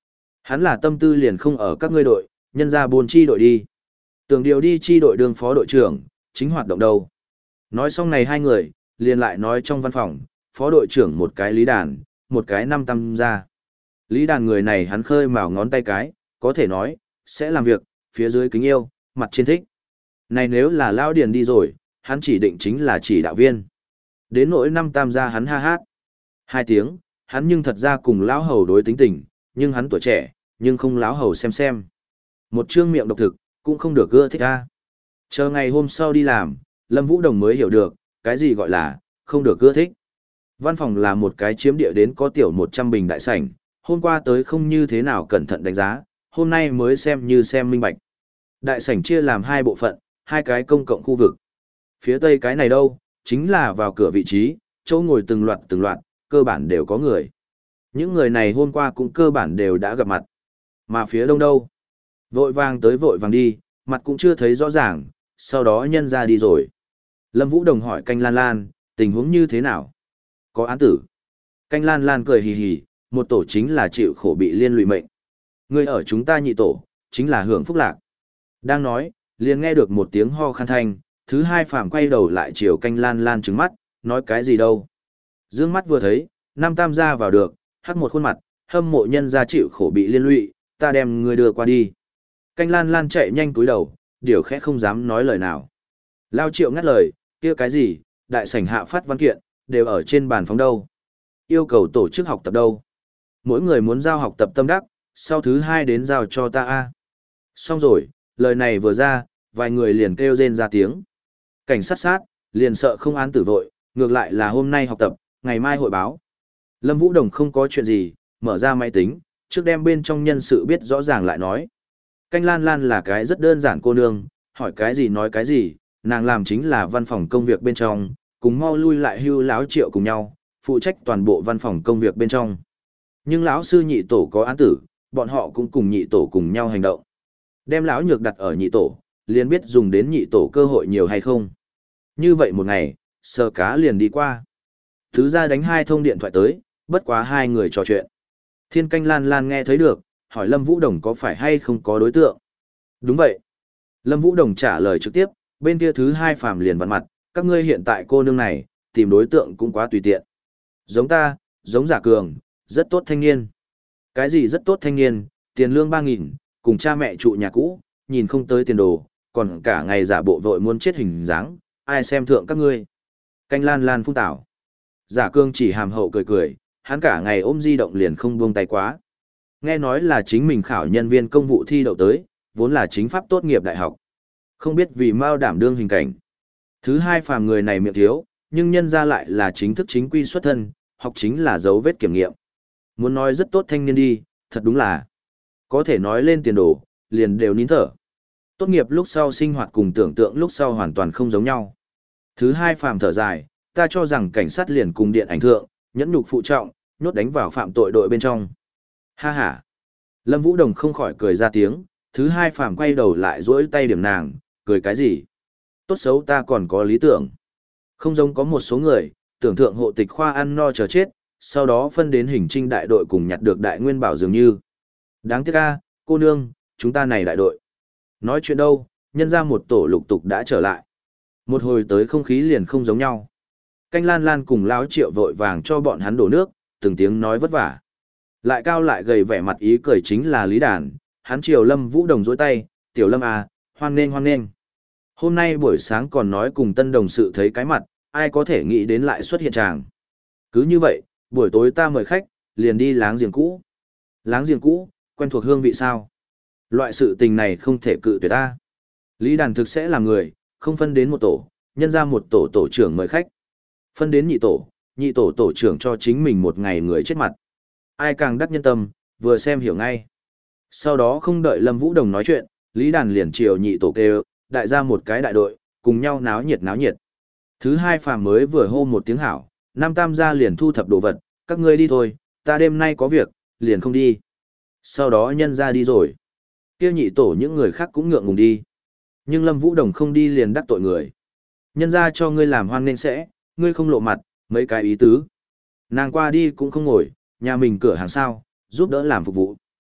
Hắn là tâm tư liền không ở các ngươi đội, nhân ra buồn chi đội đi. Tưởng điều đi chi đội đường phó đội trưởng, chính hoạt động đâu. Nói xong này hai người, liền lại nói trong văn phòng, phó đội trưởng một cái Lý Đàn, một cái năm tam gia. Lý Đàn người này hắn khơi mào ngón tay cái, có thể nói, sẽ làm việc, phía dưới kính yêu, mặt trên thích. Này nếu là Lão Điền đi rồi, hắn chỉ định chính là chỉ đạo viên. Đến nỗi năm tam gia hắn ha hát. Hai tiếng, hắn nhưng thật ra cùng Lão Hầu đối tính tình, nhưng hắn tuổi trẻ, nhưng không Lão Hầu xem xem. Một trương miệng độc thực, cũng không được ưa thích a. Chờ ngày hôm sau đi làm, Lâm Vũ Đồng mới hiểu được, cái gì gọi là, không được ưa thích. Văn phòng là một cái chiếm địa đến có tiểu một trăm bình đại sảnh, hôm qua tới không như thế nào cẩn thận đánh giá, hôm nay mới xem như xem minh bạch. Đại sảnh chia làm hai bộ phận, hai cái công cộng khu vực. Phía tây cái này đâu, chính là vào cửa vị trí, chỗ ngồi từng loạt từng loạt, cơ bản đều có người. Những người này hôm qua cũng cơ bản đều đã gặp mặt. Mà phía đông đâu? Vội vàng tới vội vàng đi, mặt cũng chưa thấy rõ ràng, sau đó nhân ra đi rồi. Lâm Vũ Đồng hỏi Canh Lan Lan, tình huống như thế nào? Có án tử. Canh Lan Lan cười hì hì, một tổ chính là chịu khổ bị liên lụy mệnh. Người ở chúng ta nhị tổ, chính là hưởng phúc lạc. Đang nói, liền nghe được một tiếng ho khan thanh, thứ hai phàm quay đầu lại chiều Canh Lan Lan trừng mắt, nói cái gì đâu. Dương mắt vừa thấy, năm tam gia vào được, hắc một khuôn mặt, hâm mộ nhân gia chịu khổ bị liên lụy, ta đem người đưa qua đi. Canh Lan Lan chạy nhanh cúi đầu, điều khẽ không dám nói lời nào. Lao Triệu ngắt lời, kia cái gì, đại sảnh hạ phát văn kiện, đều ở trên bàn phóng đâu. Yêu cầu tổ chức học tập đâu. Mỗi người muốn giao học tập tâm đắc, sau thứ hai đến giao cho ta a. Xong rồi, lời này vừa ra, vài người liền kêu rên ra tiếng. Cảnh sát sát, liền sợ không án tử vội, ngược lại là hôm nay học tập, ngày mai hội báo. Lâm Vũ Đồng không có chuyện gì, mở ra máy tính, trước đem bên trong nhân sự biết rõ ràng lại nói. Canh Lan Lan là cái rất đơn giản cô nương, hỏi cái gì nói cái gì, nàng làm chính là văn phòng công việc bên trong, cùng mau lui lại hưu láo Triệu cùng nhau, phụ trách toàn bộ văn phòng công việc bên trong. Nhưng lão sư nhị tổ có án tử, bọn họ cũng cùng nhị tổ cùng nhau hành động. Đem lão nhược đặt ở nhị tổ, liền biết dùng đến nhị tổ cơ hội nhiều hay không. Như vậy một ngày, sờ cá liền đi qua. Thứ ra đánh hai thông điện thoại tới, bất quá hai người trò chuyện. Thiên Canh Lan Lan nghe thấy được, hỏi Lâm Vũ Đồng có phải hay không có đối tượng. Đúng vậy. Lâm Vũ Đồng trả lời trực tiếp, bên kia thứ hai phàm liền vặn mặt, các ngươi hiện tại cô nương này, tìm đối tượng cũng quá tùy tiện. Giống ta, giống Giả Cường, rất tốt thanh niên. Cái gì rất tốt thanh niên, tiền lương ba nghìn, cùng cha mẹ trụ nhà cũ, nhìn không tới tiền đồ, còn cả ngày giả bộ vội muốn chết hình dáng, ai xem thượng các ngươi. Canh Lan Lan phun tảo. Giả Cương chỉ hàm hậu cười cười, hắn cả ngày ôm di động liền không buông tay quá. Nghe nói là chính mình khảo nhân viên công vụ thi đậu tới, vốn là chính pháp tốt nghiệp đại học. Không biết vì mau đảm đương hình cảnh. Thứ hai phàm người này miệng thiếu, nhưng nhân ra lại là chính thức chính quy xuất thân, học chính là dấu vết kiểm nghiệm. Muốn nói rất tốt thanh niên đi, thật đúng là. Có thể nói lên tiền đồ, liền đều nín thở. Tốt nghiệp lúc sau sinh hoạt cùng tưởng tượng lúc sau hoàn toàn không giống nhau. Thứ hai phàm thở dài, ta cho rằng cảnh sát liền cùng điện ảnh thượng, nhẫn nhục phụ trọng, nhốt đánh vào phạm tội đội bên trong. Ha ha. Lâm Vũ Đồng không khỏi cười ra tiếng, thứ hai phàm quay đầu lại duỗi tay điểm nàng, cười cái gì? Tốt xấu ta còn có lý tưởng. Không giống có một số người, tưởng tượng hộ tịch khoa ăn no chờ chết, sau đó phân đến hình trinh đại đội cùng nhặt được đại nguyên bảo dường như. Đáng tiếc a, cô nương, chúng ta này đại đội. Nói chuyện đâu, nhân ra một tổ lục tục đã trở lại. Một hồi tới không khí liền không giống nhau. Canh Lan Lan cùng Lão Triệu vội vàng cho bọn hắn đổ nước, từng tiếng nói vất vả. Lại cao lại gầy vẻ mặt ý cười chính là Lý Đàn, hắn chiều Lâm Vũ Đồng dối tay, tiểu Lâm à, hoan nghênh hoan nghênh. Hôm nay buổi sáng còn nói cùng tân đồng sự thấy cái mặt, ai có thể nghĩ đến lại xuất hiện tràng. Cứ như vậy, buổi tối ta mời khách, liền đi láng giềng cũ. Láng giềng cũ, quen thuộc hương vị sao? Loại sự tình này không thể cự tuyệt ta. Lý Đàn thực sẽ là người, không phân đến một tổ, nhân ra một tổ tổ trưởng mời khách. Phân đến nhị tổ, nhị tổ tổ trưởng cho chính mình một ngày người chết mặt. Ai càng đắc nhân tâm, vừa xem hiểu ngay. Sau đó không đợi Lâm Vũ Đồng nói chuyện, Lý Đàn liền chiều nhị tổ kêu, đại ra một cái đại đội, cùng nhau náo nhiệt náo nhiệt. Thứ hai phàm mới vừa hô một tiếng hảo, năm tam gia liền thu thập đồ vật, các ngươi đi thôi, ta đêm nay có việc, liền không đi. Sau đó nhân ra đi rồi. Kia nhị tổ những người khác cũng ngượng ngùng đi. Nhưng Lâm Vũ Đồng không đi liền đắc tội người. Nhân ra cho ngươi làm hoan nên sẽ, ngươi không lộ mặt, mấy cái ý tứ. Nàng qua đi cũng không ngồi, nhà mình cửa hàng sao, giúp đỡ làm phục vụ.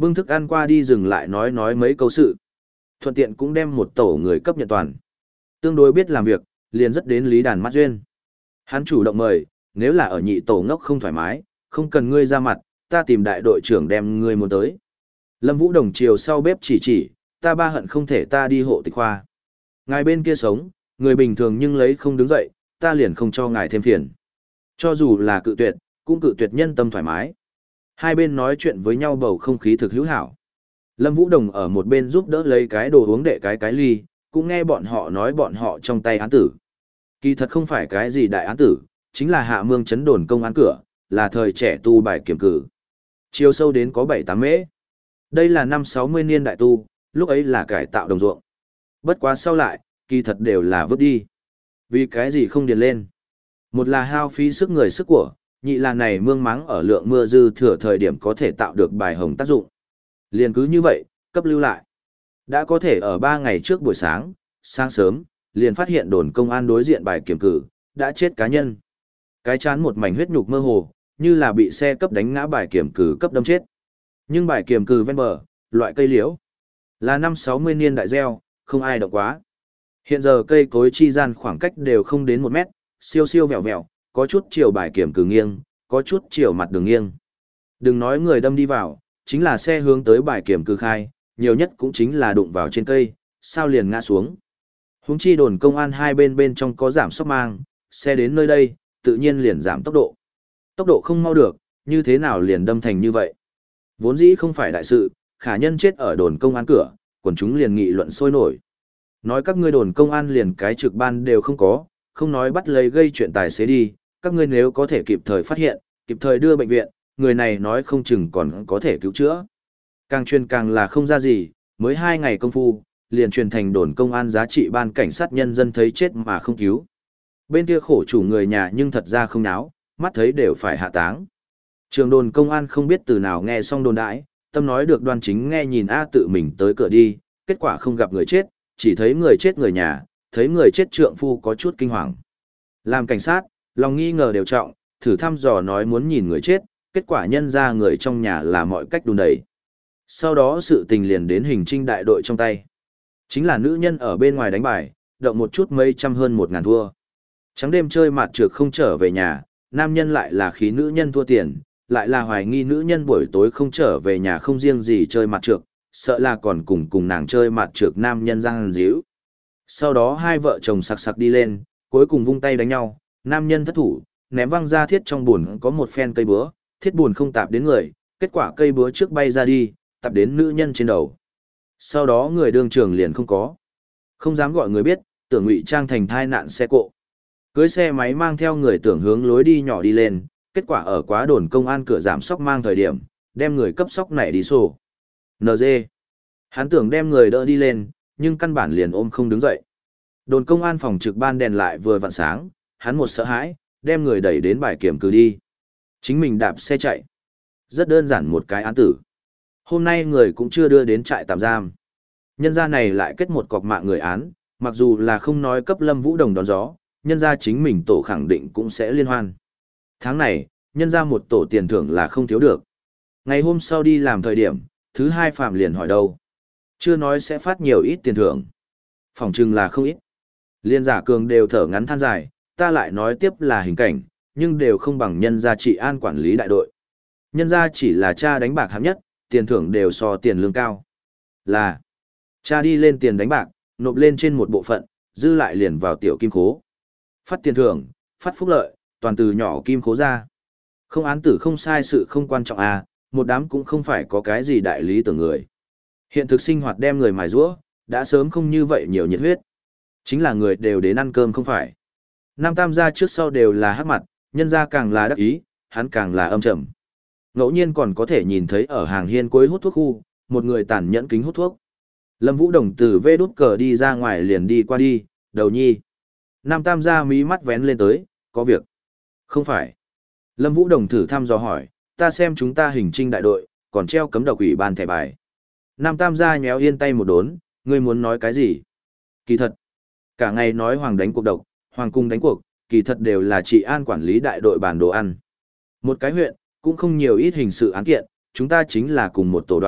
Bưng thức ăn qua đi dừng lại nói nói mấy câu sự. Thuận tiện cũng đem một tổ người cấp nhận toàn. Tương đối biết làm việc, liền rất đến lý đàn mắt duyên. Hắn chủ động mời, nếu là ở nhị tổ ngốc không thoải mái, không cần ngươi ra mặt, ta tìm đại đội trưởng đem ngươi muốn tới. Lâm Vũ Đồng chiều sau bếp chỉ chỉ, ta ba hận không thể ta đi hộ tịch khoa. Ngài bên kia sống, người bình thường nhưng lấy không đứng dậy, ta liền không cho ngài thêm phiền. Cho dù là cự tuyệt, cũng cự tuyệt nhân tâm thoải mái. Hai bên nói chuyện với nhau bầu không khí thực hữu hảo. Lâm Vũ Đồng ở một bên giúp đỡ lấy cái đồ uống đệ cái cái ly, cũng nghe bọn họ nói bọn họ trong tay án tử. Kỳ thật không phải cái gì đại án tử, chính là hạ mương chấn đồn công án cửa, là thời trẻ tu bài kiểm cử. Chiều sâu đến có bảy tám mễ. Đây là năm sáu mươi niên đại tu, lúc ấy là cải tạo đồng ruộng. Bất quá sau lại, kỳ thật đều là vứt đi. Vì cái gì không điền lên? Một là hao phí sức người sức của, nhị là này mương máng ở lượng mưa dư thừa thời điểm có thể tạo được bài hồng tác dụng. Liền cứ như vậy, cấp lưu lại. Đã có thể ở ba ngày trước buổi sáng, sáng sớm, liền phát hiện đồn công an đối diện bài kiểm cử, đã chết cá nhân. Cái chán một mảnh huyết nhục mơ hồ, như là bị xe cấp đánh ngã bài kiểm cử cấp đâm chết. Nhưng bài kiểm cử ven bờ, loại cây liễu, là năm sáu mươi niên đại gieo, không ai động quá. Hiện giờ cây cối chi gian khoảng cách đều không đến một mét, siêu siêu vẹo vẹo, có chút chiều bài kiểm cử nghiêng, có chút chiều mặt đường nghiêng. Đừng nói người đâm đi vào, chính là xe hướng tới bài kiểm cử khai, nhiều nhất cũng chính là đụng vào trên cây, sao liền ngã xuống. Huống chi đồn công an hai bên bên trong có giảm sóc mang, xe đến nơi đây, tự nhiên liền giảm tốc độ. Tốc độ không mau được, như thế nào liền đâm thành như vậy. Vốn dĩ không phải đại sự, khả nhân chết ở đồn công an cửa, quần chúng liền nghị luận sôi nổi. Nói các ngươi đồn công an liền cái trực ban đều không có, không nói bắt lấy gây chuyện tài xế đi, các ngươi nếu có thể kịp thời phát hiện, kịp thời đưa bệnh viện, người này nói không chừng còn có thể cứu chữa. Càng truyền càng là không ra gì, mới hai ngày công phu, liền truyền thành đồn công an giá trị ban cảnh sát nhân dân thấy chết mà không cứu. Bên kia khổ chủ người nhà nhưng thật ra không náo, mắt thấy đều phải hạ táng. Trường đồn công an không biết từ nào nghe xong đồn đãi, tâm nói được đoan chính nghe nhìn A tự mình tới cửa đi, kết quả không gặp người chết, chỉ thấy người chết người nhà, thấy người chết trượng phu có chút kinh hoàng. Làm cảnh sát, lòng nghi ngờ đều trọng, thử thăm dò nói muốn nhìn người chết, kết quả nhân ra người trong nhà là mọi cách đùn đẩy. Sau đó sự tình liền đến hình trinh đại đội trong tay. Chính là nữ nhân ở bên ngoài đánh bài, động một chút mấy trăm hơn một ngàn thua. Trắng đêm chơi mặt trược không trở về nhà, nam nhân lại là khí nữ nhân thua tiền, lại là hoài nghi nữ nhân buổi tối không trở về nhà không riêng gì chơi mặt trược, sợ là còn cùng cùng nàng chơi mặt trược nam nhân răng díu. Sau đó hai vợ chồng sặc sặc đi lên, cuối cùng vung tay đánh nhau, nam nhân thất thủ, ném văng ra thiết trong buồn có một phen cây búa, thiết buồn không tạp đến người, kết quả cây búa trước bay ra đi, tạp đến nữ nhân trên đầu. Sau đó người đương trường liền không có. Không dám gọi người biết, tưởng ngụy trang thành thai nạn xe cộ. Cưới xe máy mang theo người tưởng hướng lối đi nhỏ đi lên, kết quả ở quá đồn công an cửa giảm sóc mang thời điểm, đem người cấp sóc này đi sổ. en giê. Hắn tưởng đem người đỡ đi lên, nhưng căn bản liền ôm không đứng dậy. Đồn công an phòng trực ban đèn lại vừa vặn sáng, hắn một sợ hãi, đem người đẩy đến bài kiểm cử đi. Chính mình đạp xe chạy. Rất đơn giản một cái án tử. Hôm nay người cũng chưa đưa đến trại tạm giam. Nhân gia này lại kết một cọc mạng người án, mặc dù là không nói cấp Lâm Vũ Đồng đón gió, nhân gia chính mình tổ khẳng định cũng sẽ liên hoan. Tháng này, nhân gia một tổ tiền thưởng là không thiếu được. Ngày hôm sau đi làm thời điểm, thứ hai phạm liền hỏi đâu. Chưa nói sẽ phát nhiều ít tiền thưởng. Phòng chừng là không ít. Liên giả cường đều thở ngắn than dài, ta lại nói tiếp là hình cảnh, nhưng đều không bằng nhân gia trị an quản lý đại đội. Nhân gia chỉ là cha đánh bạc hạng nhất, tiền thưởng đều so tiền lương cao. Là, cha đi lên tiền đánh bạc, nộp lên trên một bộ phận, dư lại liền vào tiểu kim khố. Phát tiền thưởng, phát phúc lợi, toàn từ nhỏ kim khố ra. Không án tử không sai sự không quan trọng à, một đám cũng không phải có cái gì đại lý tưởng người. Hiện thực sinh hoạt đem người mài rũa, đã sớm không như vậy nhiều nhiệt huyết. Chính là người đều đến ăn cơm không phải. Nam tam gia trước sau đều là hắc mặt, nhân gia càng là đắc ý, hắn càng là âm trầm. Ngẫu nhiên còn có thể nhìn thấy ở hàng hiên cuối hút thuốc khu, một người tàn nhẫn kính hút thuốc. Lâm Vũ Đồng từ vê đút cờ đi ra ngoài liền đi qua đi, đầu nhi. Nam tam gia mí mắt vén lên tới, có việc. Không phải. Lâm Vũ Đồng thử thăm dò hỏi, ta xem chúng ta hình trinh đại đội, còn treo cấm độc ủy ban thẻ bài. Nam tam gia nhéo yên tay một đốn, ngươi muốn nói cái gì? Kỳ thật. Cả ngày nói hoàng đánh cuộc độc, hoàng cung đánh cuộc, kỳ thật đều là trị an quản lý đại đội bản đồ ăn. Một cái huyện, cũng không nhiều ít hình sự án kiện, chúng ta chính là cùng một tổ đoạn,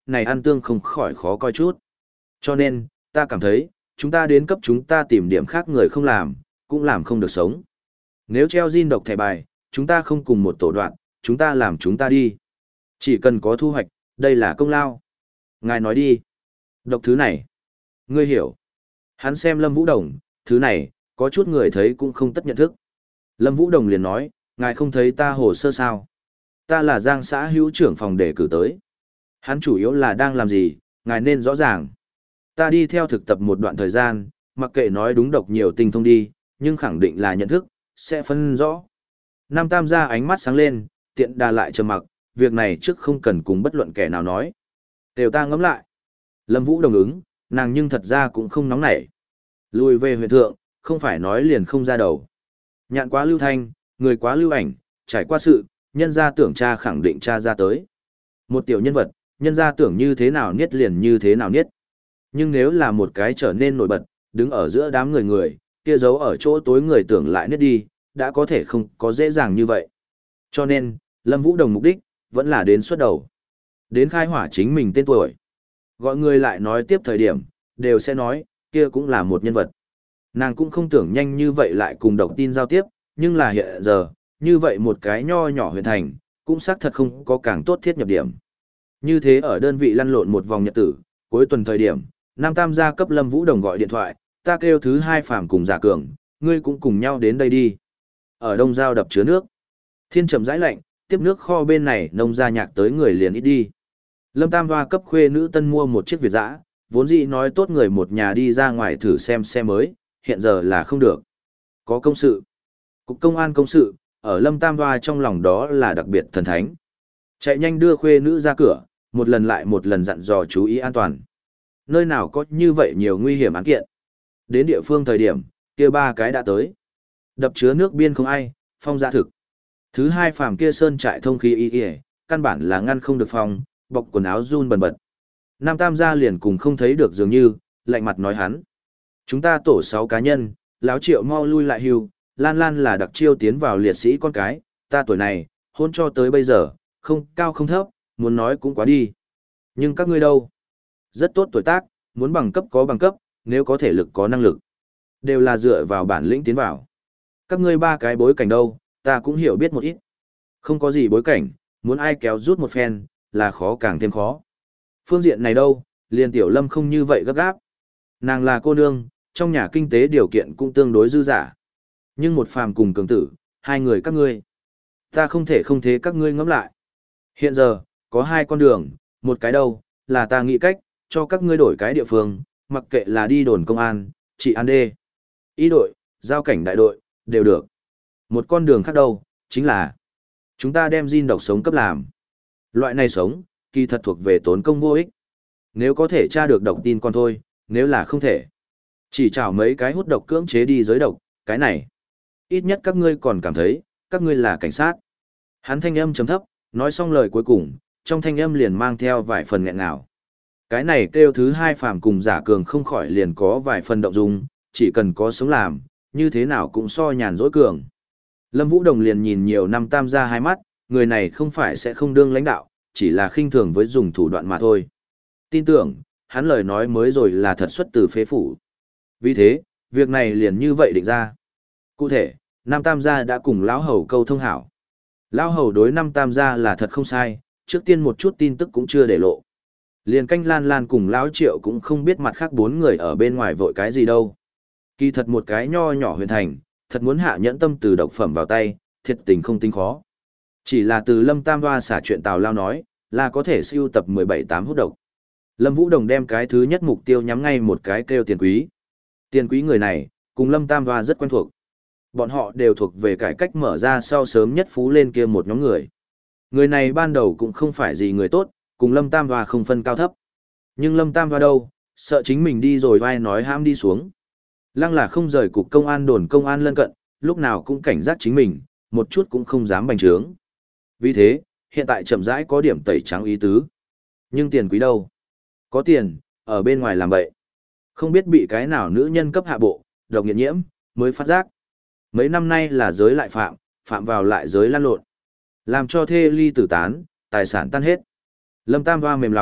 này ăn tương không khỏi khó coi chút. Cho nên, ta cảm thấy, chúng ta đến cấp chúng ta tìm điểm khác người không làm, cũng làm không được sống. Nếu treo Jin độc thẻ bài, chúng ta không cùng một tổ đoạn, chúng ta làm chúng ta đi. Chỉ cần có thu hoạch, đây là công lao. Ngài nói đi. Độc thứ này. Ngươi hiểu. Hắn xem Lâm Vũ Đồng, thứ này, có chút người thấy cũng không tất nhận thức. Lâm Vũ Đồng liền nói, ngài không thấy ta hồ sơ sao. Ta là Giang xã hữu trưởng phòng đề cử tới. Hắn chủ yếu là đang làm gì, ngài nên rõ ràng. Ta đi theo thực tập một đoạn thời gian, mặc kệ nói đúng độc nhiều tinh thông đi, nhưng khẳng định là nhận thức, sẽ phân rõ. Nam Tam gia ánh mắt sáng lên, tiện đà lại trầm mặc, việc này trước không cần cùng bất luận kẻ nào nói. Đều ta ngẫm lại. Lâm Vũ đồng ứng, nàng nhưng thật ra cũng không nóng nảy. Lùi về huyện thượng, không phải nói liền không ra đầu. Nhạn quá lưu thanh, người quá lưu ảnh, trải qua sự, nhân gia tưởng cha khẳng định cha ra tới. Một tiểu nhân vật, nhân gia tưởng như thế nào niết liền như thế nào niết. Nhưng nếu là một cái trở nên nổi bật, đứng ở giữa đám người người, kia giấu ở chỗ tối người tưởng lại niết đi, đã có thể không có dễ dàng như vậy. Cho nên, Lâm Vũ Đồng mục đích, vẫn là đến xuất đầu. Đến khai hỏa chính mình tên tuổi. Gọi người lại nói tiếp thời điểm, đều sẽ nói, kia cũng là một nhân vật. Nàng cũng không tưởng nhanh như vậy lại cùng độc tin giao tiếp, nhưng là hiện giờ, như vậy một cái nho nhỏ huyện thành, cũng xác thật không có càng tốt thiết nhập điểm. Như thế ở đơn vị lăn lộn một vòng nhật tử, cuối tuần thời điểm, Nam Tam gia cấp Lâm Vũ Đồng gọi điện thoại, ta kêu thứ hai Phàm cùng Giả Cường, ngươi cũng cùng nhau đến đây đi. Ở Đông Giao đập chứa nước. Thiên trầm rãi lạnh, tiếp nước kho bên này nông gia nhạc tới người liền ít đi. Lâm Tam Hoa cấp khuê nữ tân mua một chiếc Việt dã, vốn dĩ nói tốt người một nhà đi ra ngoài thử xem xe mới, hiện giờ là không được. Có công sự. Cục công an công sự, ở Lâm Tam Hoa trong lòng đó là đặc biệt thần thánh. Chạy nhanh đưa khuê nữ ra cửa, một lần lại một lần dặn dò chú ý an toàn. Nơi nào có như vậy nhiều nguy hiểm án kiện. Đến địa phương thời điểm, kia ba cái đã tới. Đập chứa nước biên không ai, phong dạ thực. Thứ hai Phàm kia sơn trại thông khí y y, căn bản là ngăn không được phong, bọc quần áo run bần bật. Nam Tam gia liền cùng không thấy được dường như, lạnh mặt nói hắn. Chúng ta tổ sáu cá nhân, láo Triệu mau lui lại hưu, Lan Lan là đặc chiêu tiến vào liệt sĩ con cái, ta tuổi này, hôn cho tới bây giờ, không cao không thấp, muốn nói cũng quá đi. Nhưng các ngươi đâu? Rất tốt tuổi tác, muốn bằng cấp có bằng cấp, nếu có thể lực có năng lực. Đều là dựa vào bản lĩnh tiến vào. Các ngươi ba cái bối cảnh đâu, ta cũng hiểu biết một ít. Không có gì bối cảnh, muốn ai kéo rút một phen, là khó càng thêm khó. Phương diện này đâu, liền Tiểu Lâm không như vậy gấp gáp. Nàng là cô nương, trong nhà kinh tế điều kiện cũng tương đối dư giả. Nhưng một Phàm cùng Cường tử, hai người các ngươi. Ta không thể không thế các ngươi ngẫm lại. Hiện giờ, có hai con đường, một cái đâu, là ta nghĩ cách, cho các ngươi đổi cái địa phương, mặc kệ là đi đồn công an, trị an đê, y đội, giao cảnh đại đội, đều được. Một con đường khác đâu, chính là chúng ta đem Jin độc sống cấp làm. Loại này sống, kỳ thật thuộc về tốn công vô ích. Nếu có thể tra được độc tin con thôi, nếu là không thể. Chỉ chảo mấy cái hút độc cưỡng chế đi giới độc, cái này. Ít nhất các ngươi còn cảm thấy, các ngươi là cảnh sát. Hắn thanh âm chấm thấp, nói xong lời cuối cùng, trong thanh âm liền mang theo vài phần nghẹn ngào. Cái này kêu thứ hai Phàm cùng Giả Cường không khỏi liền có vài phần động dung, chỉ cần có sống làm, như thế nào cũng so nhàn dỗi cường. Lâm Vũ Đồng liền nhìn nhiều năm Tam gia hai mắt, người này không phải sẽ không đương lãnh đạo, chỉ là khinh thường với dùng thủ đoạn mà thôi. Tin tưởng, hắn lời nói mới rồi là thật xuất từ phế phủ. Vì thế, việc này liền như vậy định ra. Cụ thể, Nam Tam gia đã cùng lão hầu câu thông hảo. Lão hầu đối Nam Tam gia là thật không sai, trước tiên một chút tin tức cũng chưa để lộ. Liền canh Lan Lan cùng lão Triệu cũng không biết mặt khác bốn người ở bên ngoài vội cái gì đâu. Kỳ thật một cái nho nhỏ huyện thành, thật muốn hạ nhẫn tâm từ độc phẩm vào tay, thiệt tình không tính khó. Chỉ là từ Lâm Tam Hoa xả chuyện Tào Lao nói, là có thể siêu tập mười bảy tám hút độc. Lâm Vũ Đồng đem cái thứ nhất mục tiêu nhắm ngay một cái kêu Tiền Quý. Tiền Quý người này, cùng Lâm Tam Hoa rất quen thuộc. Bọn họ đều thuộc về cải cách mở ra sau sớm nhất phú lên kia một nhóm người. Người này ban đầu cũng không phải gì người tốt, cùng Lâm Tam Hoa không phân cao thấp. Nhưng Lâm Tam Hoa đâu, sợ chính mình đi rồi vai nói ham đi xuống. Lăng là không rời cục công an đồn công an lân cận, lúc nào cũng cảnh giác chính mình, một chút cũng không dám bành trướng. Vì thế, hiện tại chậm rãi có điểm tẩy trắng ý tứ. Nhưng Tiền Quý đâu? Có tiền, ở bên ngoài làm bậy. Không biết bị cái nào nữ nhân cấp hạ bộ, độc nghiện nhiễm, mới phát giác. Mấy năm nay là giới lại phạm, phạm vào lại giới lăn lộn. Làm cho thê ly tử tán, tài sản tan hết. Lâm Tam Hoa mềm lòng,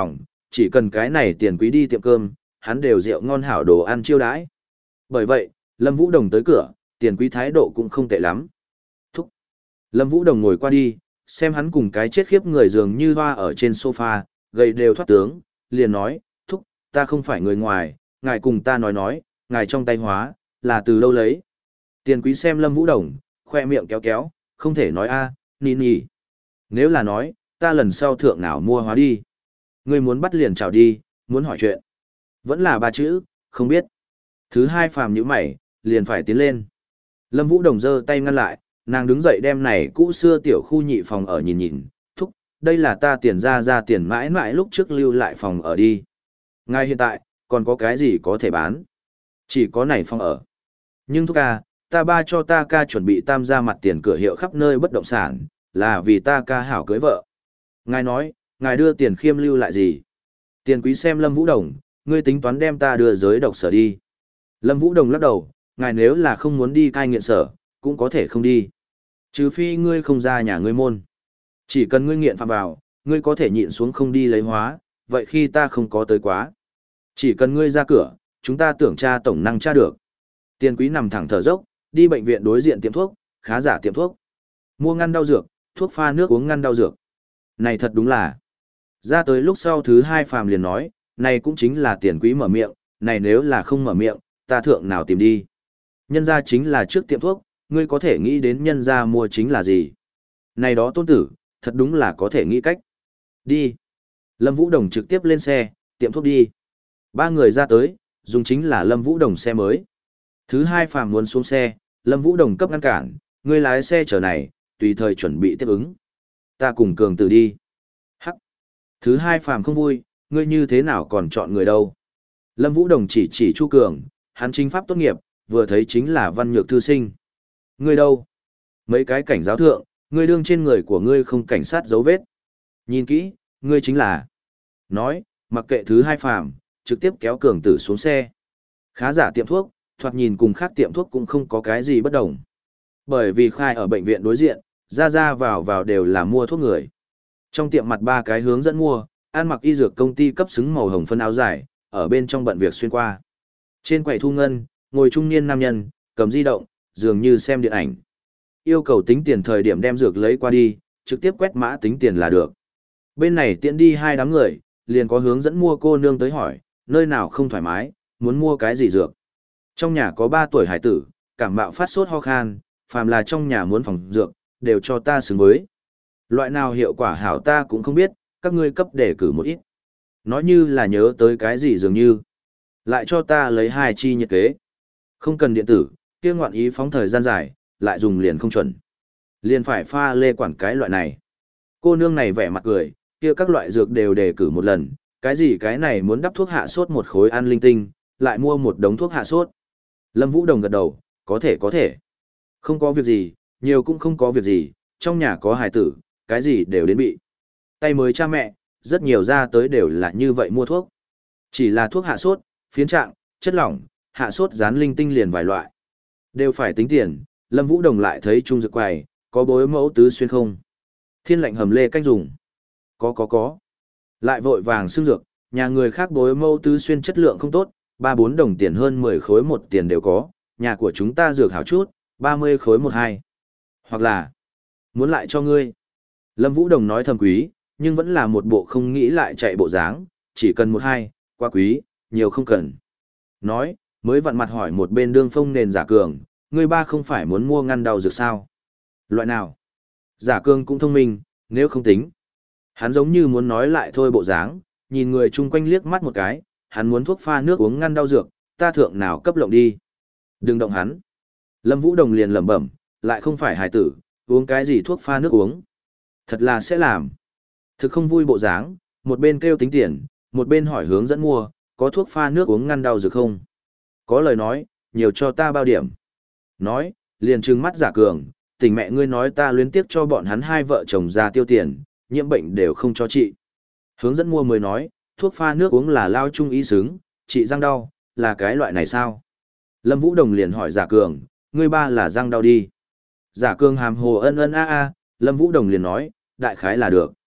chỉ cần cái này tiền quý đi tiệm cơm, hắn đều rượu ngon hảo đồ ăn chiêu đãi. Bởi vậy, Lâm Vũ Đồng tới cửa, tiền quý thái độ cũng không tệ lắm. Thúc. Lâm Vũ Đồng ngồi qua đi, xem hắn cùng cái chết khiếp người dường như hoa ở trên sofa, gầy đều thoát tướng, liền nói, thúc, ta không phải người ngoài, ngài cùng ta nói nói, ngài trong tay hóa, là từ đâu lấy. Tiền quý xem Lâm Vũ Đồng, khoe miệng kéo kéo, không thể nói a, à, nì nì. Nếu là nói, ta lần sau thượng nào mua hóa đi. Ngươi muốn bắt liền chào đi, muốn hỏi chuyện. Vẫn là ba chữ, không biết. Thứ hai phàm nhíu mày, liền phải tiến lên. Lâm Vũ Đồng giơ tay ngăn lại, nàng đứng dậy đem này cũ xưa tiểu khu nhị phòng ở nhìn nhìn, thúc, đây là ta tiền ra ra tiền mãi mãi lúc trước lưu lại phòng ở đi. Ngay hiện tại, còn có cái gì có thể bán? Chỉ có này phòng ở. Nhưng thúc ca, ta ba cho ta ca chuẩn bị tam gia mặt tiền cửa hiệu khắp nơi bất động sản, là vì ta ca hảo cưới vợ. Ngài nói, ngài đưa tiền khiêm lưu lại gì? Tiền quý xem Lâm Vũ Đồng, ngươi tính toán đem ta đưa giới độc sở đi. Lâm Vũ Đồng lắc đầu, ngài nếu là không muốn đi cai nghiện sở, cũng có thể không đi. Trừ phi ngươi không ra nhà ngươi môn. Chỉ cần ngươi nghiện phạm vào, ngươi có thể nhịn xuống không đi lấy hóa, vậy khi ta không có tới quá. Chỉ cần ngươi ra cửa, chúng ta tưởng tra tổng năng tra được. Tiền quý nằm thẳng thở dốc, đi bệnh viện đối diện tiệm thuốc, khá giả tiệm thuốc. Mua ngăn đau dược, thuốc pha nước uống ngăn đau dược. Này thật đúng là. Ra tới lúc sau thứ hai phàm liền nói, này cũng chính là tiền quý mở miệng, này nếu là không mở miệng, ta thượng nào tìm đi. Nhân ra chính là trước tiệm thuốc, ngươi có thể nghĩ đến nhân ra mua chính là gì. Này đó tôn tử, thật đúng là có thể nghĩ cách. Đi. Lâm Vũ Đồng trực tiếp lên xe, tiệm thuốc đi. Ba người ra tới, dùng chính là Lâm Vũ Đồng xe mới. Thứ hai phàm muốn xuống xe, Lâm Vũ Đồng cấp ngăn cản, ngươi lái xe chở này, tùy thời chuẩn bị tiếp ứng. Ta cùng cường tử đi. Hắc. Thứ hai phàm không vui, ngươi như thế nào còn chọn người đâu. Lâm Vũ Đồng chỉ chỉ Chu Cường, hắn chính pháp tốt nghiệp, vừa thấy chính là văn nhược thư sinh. Ngươi đâu? Mấy cái cảnh giáo thượng, ngươi đương trên người của ngươi không cảnh sát dấu vết. Nhìn kỹ, ngươi chính là. Nói, mặc kệ thứ hai phàm, trực tiếp kéo cường tử xuống xe. Khá giả tiệm thuốc, thoạt nhìn cùng khác tiệm thuốc cũng không có cái gì bất đồng. Bởi vì khai ở bệnh viện đối diện, ra ra vào vào đều là mua thuốc người. Trong tiệm mặt ba cái hướng dẫn mua, ăn mặc y dược công ty cấp xứng màu hồng phân áo dài, ở bên trong bận việc xuyên qua. Trên quầy thu ngân, ngồi trung niên nam nhân, cầm di động, dường như xem điện ảnh. Yêu cầu tính tiền thời điểm đem dược lấy qua đi, trực tiếp quét mã tính tiền là được. Bên này tiện đi hai đám người, liền có hướng dẫn mua cô nương tới hỏi, nơi nào không thoải mái, muốn mua cái gì dược. Trong nhà có ba tuổi hải tử, cảm mạo phát sốt ho khan, phàm là trong nhà muốn phòng dược, đều cho ta xứng với. Loại nào hiệu quả hảo ta cũng không biết, các ngươi cấp để cử một ít. Nói như là nhớ tới cái gì dường như. Lại cho ta lấy hai chi nhiệt kế. Không cần điện tử, kia ngoạn ý phóng thời gian dài, lại dùng liền không chuẩn. Liền phải pha lê quản cái loại này. Cô nương này vẻ mặt cười, kia các loại dược đều đề cử một lần, cái gì cái này muốn đắp thuốc hạ sốt một khối ăn linh tinh, lại mua một đống thuốc hạ sốt. Lâm Vũ Đồng gật đầu, có thể có thể. Không có việc gì, nhiều cũng không có việc gì, trong nhà có hài tử, cái gì đều đến bị. Tay mới cha mẹ, rất nhiều ra tới đều là như vậy mua thuốc. Chỉ là thuốc hạ sốt, phiến trạng, chất lỏng, hạ sốt dán linh tinh liền vài loại. Đều phải tính tiền, Lâm Vũ Đồng lại thấy trung dược quầy, có bối mẫu tứ xuyên không. Thiên lệnh hầm lê cách dùng. Có có có. Lại vội vàng xưng dược, nhà người khác bối mẫu tứ xuyên chất lượng không tốt, ba bốn đồng tiền hơn mười khối một tiền đều có, nhà của chúng ta dược hảo chút, ba mươi khối một hai. Hoặc là, muốn lại cho ngươi. Lâm Vũ Đồng nói thầm quý, nhưng vẫn là một bộ không nghĩ lại chạy bộ dáng, chỉ cần một hai, quá quý, nhiều không cần. Nói, mới vặn mặt hỏi một bên đương phong nền giả cường, ngươi ba không phải muốn mua ngăn đau dược sao? Loại nào? Giả cường cũng thông minh, nếu không tính. Hắn giống như muốn nói lại thôi bộ dáng, nhìn người chung quanh liếc mắt một cái, hắn muốn thuốc pha nước uống ngăn đau dược, ta thượng nào cấp lộng đi. Đừng động hắn. Lâm Vũ Đồng liền lẩm bẩm, lại không phải hài tử, uống cái gì thuốc pha nước uống. Thật là sẽ làm. Thực không vui bộ dáng, một bên kêu tính tiền, một bên hỏi hướng dẫn mua, có thuốc pha nước uống ngăn đau dược không? Có lời nói, nhiều cho ta bao điểm. Nói, liền trừng mắt giả cường, tình mẹ ngươi nói ta luyến tiếc cho bọn hắn hai vợ chồng ra tiêu tiền, nhiễm bệnh đều không cho trị. Hướng dẫn mua mới nói, thuốc pha nước uống là lao trung y xứng, trị răng đau, là cái loại này sao? Lâm Vũ Đồng liền hỏi giả cường, ngươi ba là răng đau đi. Giả cường hàm hồ ân ân a a, Lâm Vũ Đồng liền nói, đại khái là được.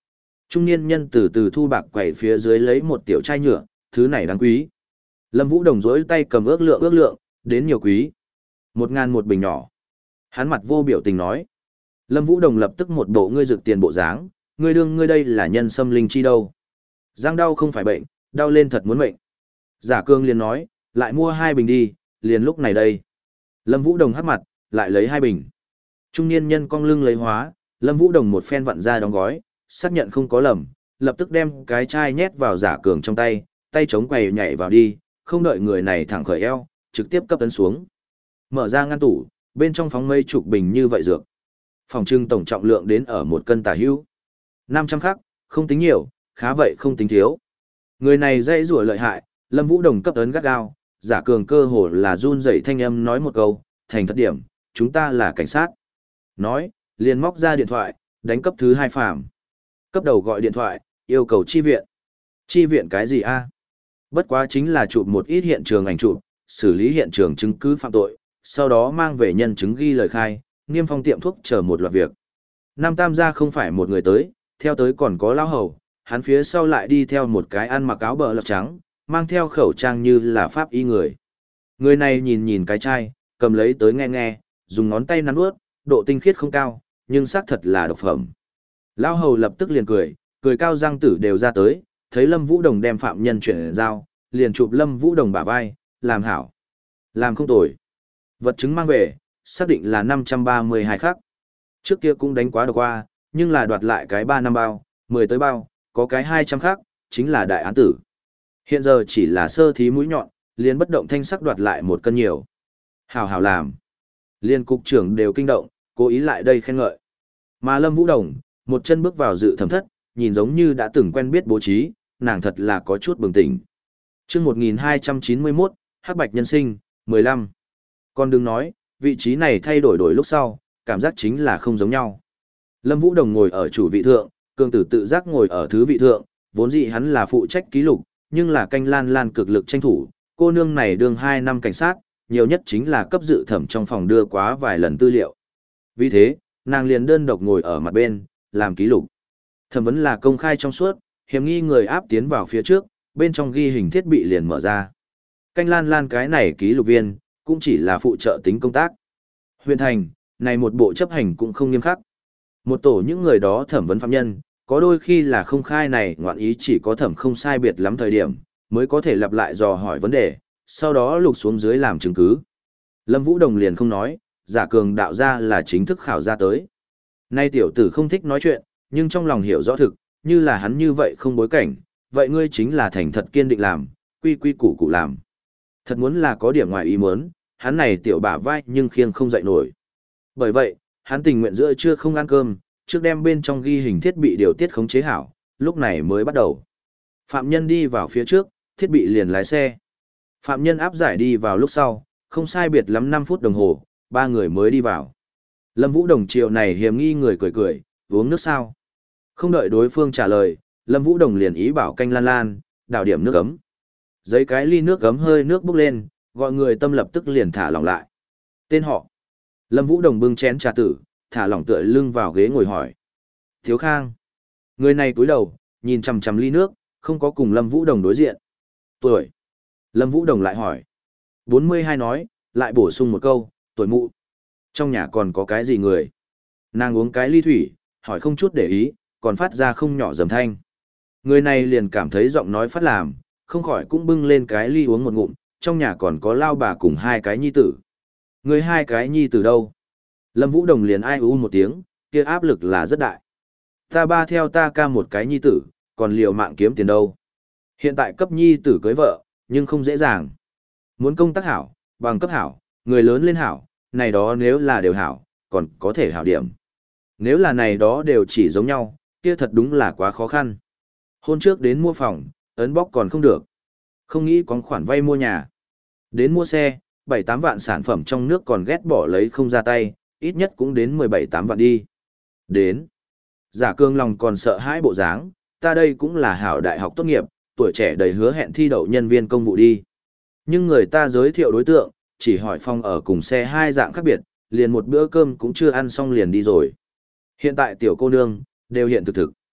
Trung niên nhân từ từ thu bạc quẩy phía dưới lấy một tiểu chai nhựa, thứ này đáng quý. Lâm Vũ Đồng rỗi tay cầm ước lượng ước lượng, đến nhiều quý. Một ngàn một bình nhỏ. Hắn mặt vô biểu tình nói. Lâm Vũ Đồng lập tức một bộ ngươi rực tiền bộ dáng, ngươi đương ngươi đây là nhân sâm linh chi đâu. Giang đau không phải bệnh, đau lên thật muốn mệnh. Giả Cương liền nói, lại mua hai bình đi, liền lúc này đây. Lâm Vũ Đồng hắt mặt, lại lấy hai bình. Trung niên nhân cong lưng lấy hóa, Lâm Vũ Đồng một phen vặn ra đóng gói, xác nhận không có lầm, lập tức đem cái chai nhét vào Giả Cường trong tay, tay chống quầy nhảy vào đi, không đợi người này thẳng khởi eo, trực tiếp cấp tấn xuống. Mở ra ngăn tủ, bên trong phóng mấy chục bình như vậy dược. Phòng trưng tổng trọng lượng đến ở một cân tả hữu. năm trăm khắc, không tính nhiều, khá vậy không tính thiếu. Người này dây rủa lợi hại, Lâm Vũ Đồng cấp ấn gắt gao, Giả Cường cơ hồ là run rẩy thanh âm nói một câu, thành thật điểm, chúng ta là cảnh sát. Nói, liền móc ra điện thoại, đánh cấp thứ hai phàm. Cấp đầu gọi điện thoại, yêu cầu chi viện. Chi viện cái gì a? Bất quá chính là chụp một ít hiện trường ảnh chụp, xử lý hiện trường chứng cứ phạm tội, sau đó mang về nhân chứng ghi lời khai, niêm phong tiệm thuốc chờ một loạt việc. Nam Tam gia không phải một người tới, theo tới còn có lão hầu, hắn phía sau lại đi theo một cái ăn mặc áo bờ lọc trắng, mang theo khẩu trang như là pháp y người. Người này nhìn nhìn cái chai, cầm lấy tới nghe nghe, dùng ngón tay nắn nuốt, độ tinh khiết không cao, nhưng xác thật là độc phẩm. Lão hầu lập tức liền cười, cười cao răng tử đều ra tới, thấy Lâm Vũ Đồng đem phạm nhân chuyển giao, liền chụp Lâm Vũ Đồng bả vai, làm hảo. Làm không tồi. Vật chứng mang về, xác định là năm trăm ba mươi hai khắc. Trước kia cũng đánh quá độc qua, nhưng là đoạt lại cái ba năm bao, mười tới bao, có cái hai trăm khắc, chính là đại án tử. Hiện giờ chỉ là sơ thí mũi nhọn, liền bất động thanh sắc đoạt lại một cân nhiều. Hảo hảo làm. Liên cục trưởng đều kinh động, cố ý lại đây khen ngợi. Mà Lâm Vũ Đồng, một chân bước vào dự thẩm thất, nhìn giống như đã từng quen biết bố trí, nàng thật là có chút bừng tỉnh. Chương một nghìn hai trăm chín mươi mốt, Hắc Bạch Nhân Sinh, mười lăm. Còn đừng nói, vị trí này thay đổi đổi lúc sau, cảm giác chính là không giống nhau. Lâm Vũ Đồng ngồi ở chủ vị thượng, Cường Tử tự giác ngồi ở thứ vị thượng, vốn dĩ hắn là phụ trách ký lục, nhưng là canh lan lan cực lực tranh thủ, cô nương này đương hai năm cảnh sát, nhiều nhất chính là cấp dự thẩm trong phòng đưa quá vài lần tư liệu. Vì thế, nàng liền đơn độc ngồi ở mặt bên, làm ký lục. Thẩm vấn là công khai trong suốt, hiểm nghi người áp tiến vào phía trước, bên trong ghi hình thiết bị liền mở ra. Canh lan lan cái này ký lục viên, cũng chỉ là phụ trợ tính công tác. Huyện thành, này một bộ chấp hành cũng không nghiêm khắc. Một tổ những người đó thẩm vấn phạm nhân, có đôi khi là không khai này ngoạn ý chỉ có thẩm không sai biệt lắm thời điểm, mới có thể lặp lại dò hỏi vấn đề, sau đó lục xuống dưới làm chứng cứ. Lâm Vũ Đồng liền không nói, Giả Cường đạo ra là chính thức khảo ra tới. Nay tiểu tử không thích nói chuyện, nhưng trong lòng hiểu rõ thực, như là hắn như vậy không bối cảnh, vậy ngươi chính là thành thật kiên định làm, quy quy củ củ làm. Thật muốn là có điểm ngoài ý muốn, hắn này tiểu bả vai nhưng khiêng không dậy nổi. Bởi vậy, hắn tình nguyện giữa trưa không ăn cơm, trước đem bên trong ghi hình thiết bị điều tiết khống chế hảo, lúc này mới bắt đầu. Phạm nhân đi vào phía trước, thiết bị liền lái xe. Phạm nhân áp giải đi vào lúc sau, không sai biệt lắm năm phút đồng hồ, ba người mới đi vào. Lâm Vũ Đồng chiều này hiềm nghi người cười cười, uống nước sao? Không đợi đối phương trả lời, Lâm Vũ Đồng liền ý bảo canh lan lan, đảo điểm nước ấm. Giấy cái ly nước ấm hơi nước bốc lên, gọi người tâm lập tức liền thả lỏng lại. Tên họ. Lâm Vũ Đồng bưng chén trà tử, thả lỏng tựa lưng vào ghế ngồi hỏi. Thiếu Khang. Người này cúi đầu, nhìn chằm chằm ly nước, không có cùng Lâm Vũ Đồng đối diện. Tuổi. Lâm Vũ Đồng lại hỏi. bốn mươi hai nói, lại bổ sung một câu, tuổi mụ. Trong nhà còn có cái gì người? Nàng uống cái ly thủy, hỏi không chút để ý, còn phát ra không nhỏ dầm thanh. Người này liền cảm thấy giọng nói phát làm, không khỏi cũng bưng lên cái ly uống một ngụm, trong nhà còn có lao bà cùng hai cái nhi tử. Người hai cái nhi tử đâu? Lâm Vũ Đồng liền ai u một tiếng, kia áp lực là rất đại. Ta ba theo ta ca một cái nhi tử, còn liều mạng kiếm tiền đâu. Hiện tại cấp nhi tử cưới vợ, nhưng không dễ dàng. Muốn công tác hảo, bằng cấp hảo, người lớn lên hảo, này đó nếu là đều hảo, còn có thể hảo điểm. Nếu là này đó đều chỉ giống nhau, kia thật đúng là quá khó khăn. Hôn trước đến mua phòng, ấn bóc còn không được. Không nghĩ có khoản vay mua nhà. Đến mua xe, bảy tám vạn sản phẩm trong nước còn ghét bỏ lấy không ra tay, ít nhất cũng đến mười bảy tám vạn đi. Đến. Giả Cương lòng còn sợ hãi bộ dáng, ta đây cũng là hảo đại học tốt nghiệp, tuổi trẻ đầy hứa hẹn thi đậu nhân viên công vụ đi. Nhưng người ta giới thiệu đối tượng, chỉ hỏi phòng ở cùng xe hai dạng khác biệt, liền một bữa cơm cũng chưa ăn xong liền đi rồi. Hiện tại tiểu cô nương, đều hiện thực thực.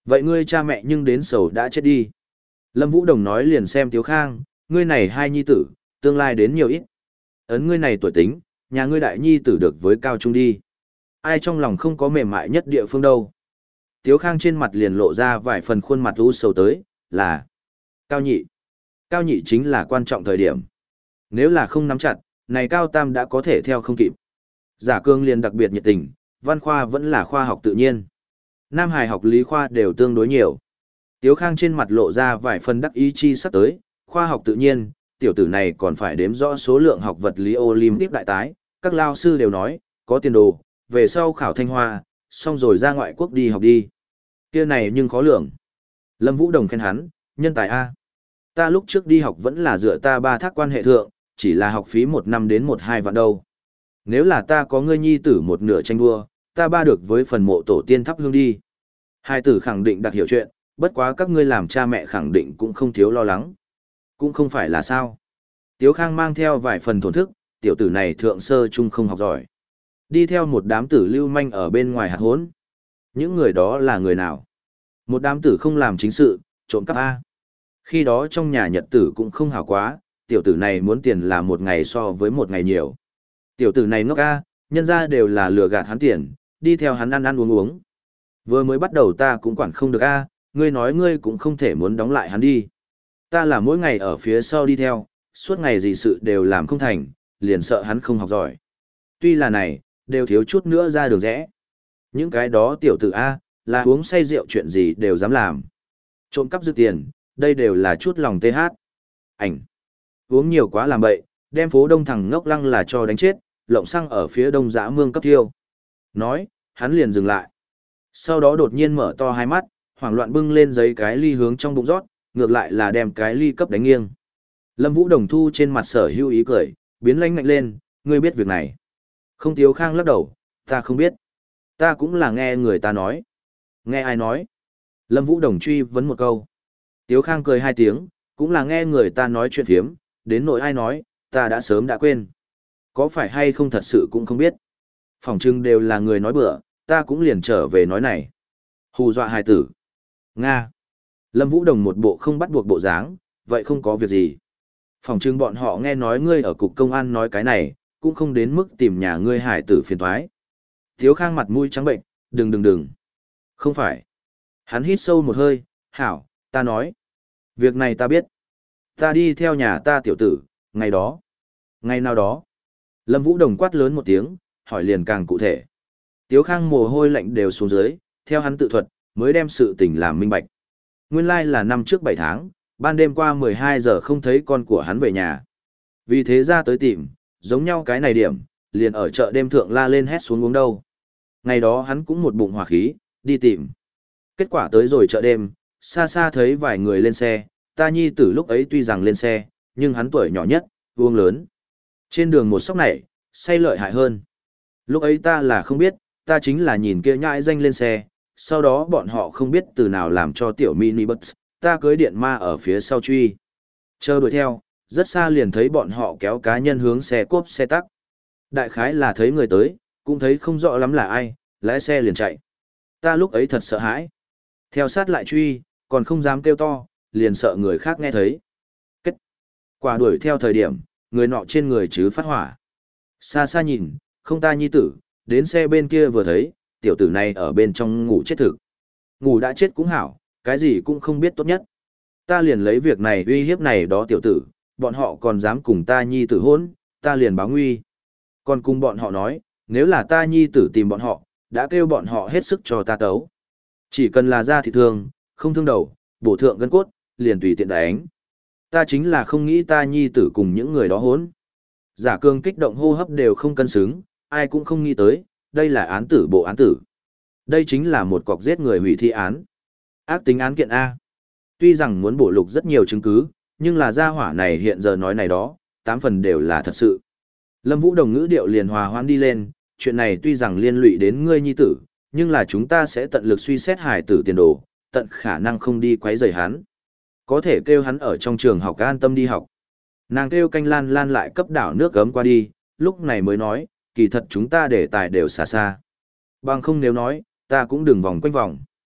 Vậy ngươi cha mẹ nhưng đến sầu đã chết đi. Lâm Vũ Đồng nói liền xem Tiếu Khang, ngươi này hai nhi tử, tương lai đến nhiều ít. Ấn ngươi này tuổi tính, nhà ngươi đại nhi tử được với cao trung đi. Ai trong lòng không có mềm mại nhất địa phương đâu. Tiếu Khang trên mặt liền lộ ra vài phần khuôn mặt u sầu tới, là Cao Nhị. Cao Nhị chính là quan trọng thời điểm. Nếu là không nắm chặt, này Cao Tam đã có thể theo không kịp. Giả Cương liền đặc biệt nhiệt tình, văn khoa vẫn là khoa học tự nhiên. Nam Hải học lý khoa đều tương đối nhiều. Tiếu Khang trên mặt lộ ra vài phần đắc ý chi sắp tới, khoa học tự nhiên, tiểu tử này còn phải đếm rõ số lượng học vật lý Olympic đại tái, các lao sư đều nói, có tiền đồ, về sau khảo Thanh Hoa, xong rồi ra ngoại quốc đi học đi. Kia này nhưng khó lường. Lâm Vũ Đồng khen hắn, nhân tài A. Ta lúc trước đi học vẫn là dựa ta ba thác quan hệ thượng, chỉ là học phí một năm đến một hai vạn đâu. Nếu là ta có ngươi nhi tử một nửa tranh đua, ta ba được với phần mộ tổ tiên thắp hương đi. Hai tử khẳng định đặc hiểu chuyện, bất quá các ngươi làm cha mẹ khẳng định cũng không thiếu lo lắng. Cũng không phải là sao. Tiếu Khang mang theo vài phần thổn thức, tiểu tử này thượng sơ trung không học giỏi. Đi theo một đám tử lưu manh ở bên ngoài hạt hốn. Những người đó là người nào? Một đám tử không làm chính sự, trộm cắp A. Khi đó trong nhà nhật tử cũng không hảo quá, tiểu tử này muốn tiền là một ngày so với một ngày nhiều. Tiểu tử này ngốc A, nhân ra đều là lừa gạt hắn tiền, đi theo hắn ăn ăn uống uống. Vừa mới bắt đầu ta cũng quản không được A, ngươi nói ngươi cũng không thể muốn đóng lại hắn đi. Ta là mỗi ngày ở phía sau đi theo, suốt ngày gì sự đều làm không thành, liền sợ hắn không học giỏi. Tuy là này, đều thiếu chút nữa ra đường rẽ. Những cái đó tiểu tử A, là uống say rượu chuyện gì đều dám làm. Trộm cắp dư tiền, đây đều là chút lòng tê hát. Ảnh. Uống nhiều quá làm bậy, đem phố đông thằng ngốc lăng là cho đánh chết, lộng xăng ở phía đông dã mương cấp thiêu. Nói, hắn liền dừng lại. Sau đó đột nhiên mở to hai mắt, hoảng loạn bưng lên giấy cái ly hướng trong bụng rót, ngược lại là đem cái ly cấp đánh nghiêng. Lâm Vũ Đồng thu trên mặt sở hữu ý cười, biến lanh ngạnh lên, ngươi biết việc này. Không. Tiếu Khang lắc đầu, ta không biết. Ta cũng là nghe người ta nói. Nghe ai nói? Lâm Vũ Đồng truy vấn một câu. Tiếu Khang cười hai tiếng, cũng là nghe người ta nói chuyện thiếm, đến nỗi ai nói, ta đã sớm đã quên. Có phải hay không thật sự cũng không biết. Phỏng chừng đều là người nói bừa, ta cũng liền trở về nói này. Hù dọa hài tử. Nga. Lâm Vũ Đồng một bộ không bắt buộc bộ dáng, vậy không có việc gì. Phỏng chừng bọn họ nghe nói ngươi ở cục công an nói cái này, cũng không đến mức tìm nhà ngươi hài tử phiền toái. Tiếu Khang mặt mũi trắng bệnh, đừng đừng đừng. Không phải. Hắn hít sâu một hơi, hảo, ta nói. Việc này ta biết. Ta đi theo nhà ta tiểu tử, ngày đó. Ngày nào đó. Lâm Vũ Đồng quát lớn một tiếng, hỏi liền càng cụ thể. Tiếu Khang mồ hôi lạnh đều xuống dưới, theo hắn tự thuật, mới đem sự tình làm minh bạch. Nguyên lai là năm trước bảy tháng, ban đêm qua mười hai giờ không thấy con của hắn về nhà. Vì thế ra tới tìm, giống nhau cái này điểm, liền ở chợ đêm thượng la lên hét xuống uống đâu. Ngày đó hắn cũng một bụng hỏa khí, đi tìm. Kết quả tới rồi chợ đêm, xa xa thấy vài người lên xe, ta nhi tử lúc ấy tuy rằng lên xe, nhưng hắn tuổi nhỏ nhất, uống lớn. Trên đường một sóc này, say lợi hại hơn. Lúc ấy ta là không biết, ta chính là nhìn kia nhãi danh lên xe, sau đó bọn họ không biết từ nào làm cho tiểu mini bus, ta cưới điện ma ở phía sau truy. Chờ đuổi theo, rất xa liền thấy bọn họ kéo cá nhân hướng xe cốp xe tắc. Đại khái là thấy người tới, cũng thấy không rõ lắm là ai, lái xe liền chạy. Ta lúc ấy thật sợ hãi. Theo sát lại truy, còn không dám kêu to, liền sợ người khác nghe thấy. Kết quả đuổi theo thời điểm, người nọ trên người chứ phát hỏa. Xa xa nhìn, không ta nhi tử, đến xe bên kia vừa thấy, tiểu tử này ở bên trong ngủ chết thực. Ngủ đã chết cũng hảo, cái gì cũng không biết tốt nhất. Ta liền lấy việc này uy hiếp này đó tiểu tử, bọn họ còn dám cùng ta nhi tử hôn, ta liền báo nguy. Còn cùng bọn họ nói, nếu là ta nhi tử tìm bọn họ, đã kêu bọn họ hết sức cho ta tấu. Chỉ cần là da thịt thương, không thương đầu, bổ thượng gân cốt, liền tùy tiện đánh. Ta chính là không nghĩ ta nhi tử cùng những người đó hốn. Giả Cương kích động hô hấp đều không cân xứng, ai cũng không nghĩ tới, đây là án tử bộ án tử. Đây chính là một cọc giết người hủy thi án. Ác tính án kiện A. Tuy rằng muốn bổ lục rất nhiều chứng cứ, nhưng là gia hỏa này hiện giờ nói này đó, tám phần đều là thật sự. Lâm Vũ Đồng ngữ điệu liền hòa hoãn đi lên, chuyện này tuy rằng liên lụy đến ngươi nhi tử, nhưng là chúng ta sẽ tận lực suy xét hài tử tiền đồ, tận khả năng không đi quấy rầy hắn. Có thể kêu hắn ở trong trường học an tâm đi học. Nàng kêu canh lan lan lại cấp đảo nước gấm qua đi, lúc này mới nói, kỳ thật chúng ta để tài đều xa xa. Bằng không nếu nói, ta cũng đừng vòng quanh vòng.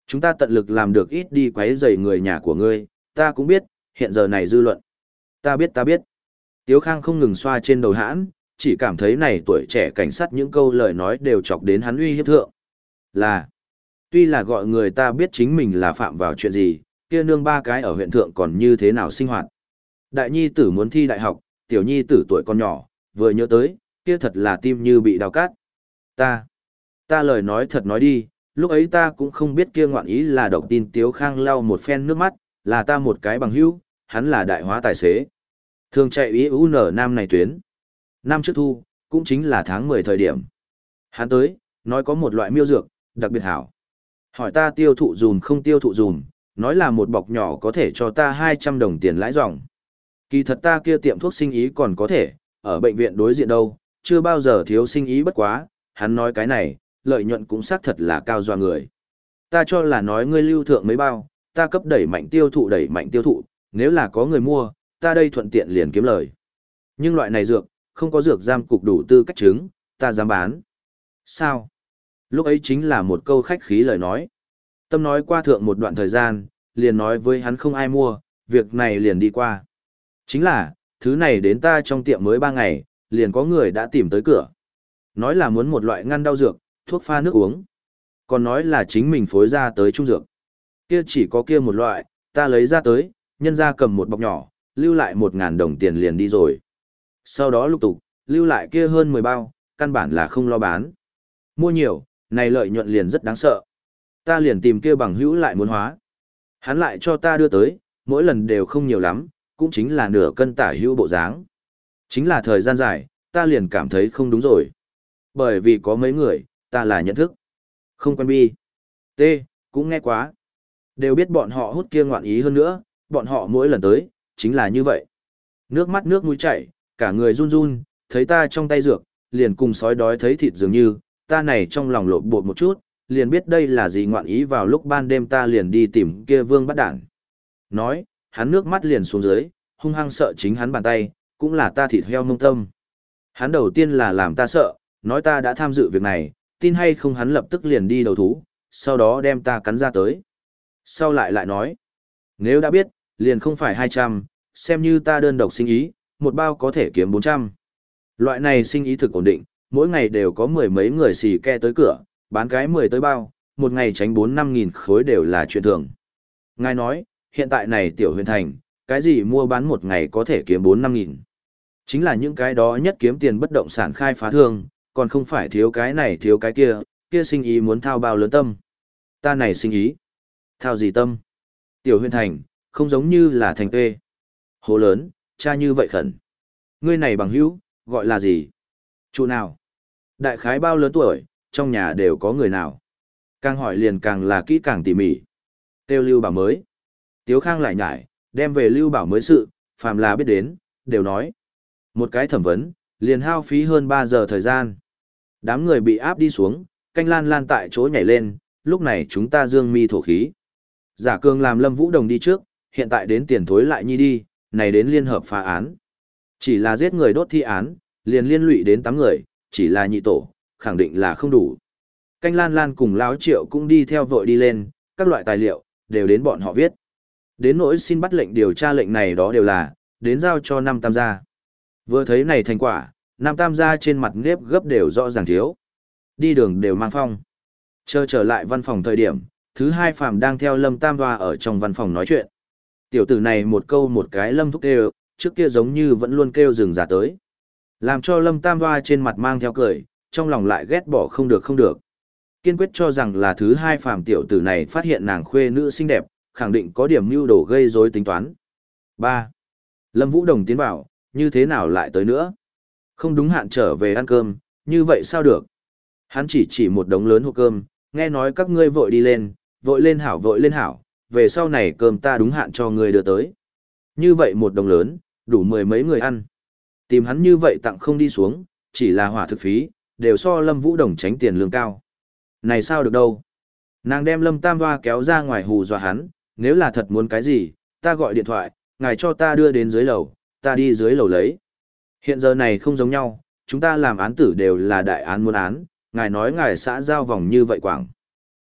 Chúng ta tận lực làm được ít đi quấy rầy người nhà của ngươi, ta cũng biết, hiện giờ này dư luận. Ta biết ta biết. Tiếu Khang không ngừng xoa trên đầu hãn, chỉ cảm thấy này tuổi trẻ cảnh sát những câu lời nói đều chọc đến hắn uy hiếp thượng. Là, tuy là gọi người ta biết chính mình là phạm vào chuyện gì, kia nương ba cái ở huyện thượng còn như thế nào sinh hoạt. Đại nhi tử muốn thi đại học, tiểu nhi tử tuổi còn nhỏ, vừa nhớ tới, kia thật là tim như bị đào cát. Ta, ta lời nói thật nói đi, lúc ấy ta cũng không biết kia ngoạn ý là độc tin. Tiếu Khang lau một phen nước mắt, là ta một cái bằng hữu, hắn là đại hóa tài xế. Thường chạy ý u nở nam này tuyến. Năm trước thu, cũng chính là tháng mười thời điểm. Hắn tới, nói có một loại miêu dược, đặc biệt hảo. Hỏi ta tiêu thụ dùm không tiêu thụ dùm, nói là một bọc nhỏ có thể cho ta hai trăm đồng tiền lãi dòng. Kỳ thật ta kia tiệm thuốc sinh ý còn có thể, ở bệnh viện đối diện đâu, chưa bao giờ thiếu sinh ý bất quá, hắn nói cái này, lợi nhuận cũng xác thật là cao doa người. Ta cho là nói ngươi lưu thượng mấy bao, ta cấp đẩy mạnh tiêu thụ đẩy mạnh tiêu thụ, nếu là có người mua, ta đây thuận tiện liền kiếm lời. Nhưng loại này dược, không có dược giam cục đủ tư cách chứng, ta dám bán. Sao? Lúc ấy chính là một câu khách khí lời nói. Tâm nói qua thượng một đoạn thời gian, liền nói với hắn không ai mua, việc này liền đi qua. Chính là, thứ này đến ta trong tiệm mới ba ngày, liền có người đã tìm tới cửa. Nói là muốn một loại ngăn đau dược, thuốc pha nước uống. Còn nói là chính mình phối ra tới trung dược. Kia chỉ có kia một loại, ta lấy ra tới, nhân ra cầm một bọc nhỏ, lưu lại một ngàn đồng tiền liền đi rồi. Sau đó lục tục, lưu lại kia hơn mười bao, căn bản là không lo bán. Mua nhiều, này lợi nhuận liền rất đáng sợ. Ta liền tìm kia bằng hữu lại muốn hóa. Hắn lại cho ta đưa tới, mỗi lần đều không nhiều lắm, cũng chính là nửa cân tả hữu bộ dáng. Chính là thời gian dài, ta liền cảm thấy không đúng rồi. Bởi vì có mấy người, ta là nhận thức. Không quen bi. T, cũng nghe quá. Đều biết bọn họ hút kia ngoạn ý hơn nữa, bọn họ mỗi lần tới, chính là như vậy. Nước mắt nước mũi chảy, cả người run run, thấy ta trong tay dược, liền cùng sói đói thấy thịt dường như, ta này trong lòng lộn bột một chút, liền biết đây là gì ngoạn ý. Vào lúc ban đêm ta liền đi tìm kia Vương Bắt Đản. Nói, hắn nước mắt liền xuống dưới, hung hăng sợ chính hắn bàn tay, cũng là ta thịt heo mông tâm. Hắn đầu tiên là làm ta sợ, nói ta đã tham dự việc này, tin hay không hắn lập tức liền đi đầu thú, sau đó đem ta cắn ra tới. Sau lại lại nói, nếu đã biết, liền không phải hai trăm, xem như ta đơn độc sinh ý, một bao có thể kiếm bốn trăm. Loại này sinh ý thực ổn định, mỗi ngày đều có mười mấy người xì ke tới cửa, bán cái mười tới bao, một ngày tránh bốn năm nghìn khối đều là chuyện thường. Ngài nói, hiện tại này tiểu huyền thành, cái gì mua bán một ngày có thể kiếm bốn năm nghìn. Chính là những cái đó nhất kiếm tiền bất động sản khai phá thương, còn không phải thiếu cái này thiếu cái kia, kia sinh ý muốn thao bao lớn tâm. Ta này sinh ý. Thao gì tâm? Tiểu huyền thành, không giống như là thành tê. Hồ lớn, cha như vậy khẩn. Ngươi này bằng hữu, gọi là gì? Chủ nào? Đại khái bao lớn tuổi, trong nhà đều có người nào? Càng hỏi liền càng là kỹ càng tỉ mỉ. Tiêu Lưu Bảo mới. Tiếu Khang lại nhải, đem về Lưu Bảo mới sự, phàm là biết đến, đều nói. Một cái thẩm vấn, liền hao phí hơn ba giờ thời gian. Đám người bị áp đi xuống, canh lan lan tại chỗ nhảy lên, lúc này chúng ta dương mi thổ khí. Giả Cương làm Lâm Vũ Đồng đi trước, hiện tại đến tiền thối lại nhi đi, này đến liên hợp phá án. Chỉ là giết người đốt thi án, liền liên lụy đến tám người, chỉ là nhị tổ, khẳng định là không đủ. Canh lan lan cùng Láo Triệu cũng đi theo vội đi lên, các loại tài liệu, đều đến bọn họ viết. Đến nỗi xin bắt lệnh điều tra lệnh này đó đều là, đến giao cho năm tam gia. Vừa thấy này thành quả, năm tam gia trên mặt nếp gấp đều rõ ràng thiếu. Đi đường đều mang phong. Chờ trở lại văn phòng thời điểm, thứ hai phàm đang theo Lâm Tam Hoa ở trong văn phòng nói chuyện. Tiểu tử này một câu một cái Lâm thúc kêu, trước kia giống như vẫn luôn kêu rừng giả tới. Làm cho Lâm Tam Hoa trên mặt mang theo cười, trong lòng lại ghét bỏ không được không được. Kiên quyết cho rằng là thứ hai phàm tiểu tử này phát hiện nàng khuê nữ xinh đẹp, khẳng định có điểm mưu đồ gây rối tính toán. ba. Lâm Vũ Đồng tiến vào, như thế nào lại tới nữa? Không đúng hạn trở về ăn cơm, như vậy sao được? Hắn chỉ chỉ một đống lớn hộp cơm, nghe nói các ngươi vội đi lên, vội lên hảo vội lên hảo, về sau này cơm ta đúng hạn cho ngươi đưa tới. Như vậy một đống lớn, đủ mười mấy người ăn. Tìm hắn như vậy tặng không đi xuống, chỉ là hỏa thực phí, đều so Lâm Vũ Đồng tránh tiền lương cao. Này sao được đâu? Nàng đem Lâm Tam Hoa kéo ra ngoài hù dọa hắn, nếu là thật muốn cái gì, ta gọi điện thoại, ngài cho ta đưa đến dưới lầu, ta đi dưới lầu lấy. Hiện giờ này không giống nhau, chúng ta làm án tử đều là đại án muốn án, ngài nói ngài xã giao vòng như vậy quảng.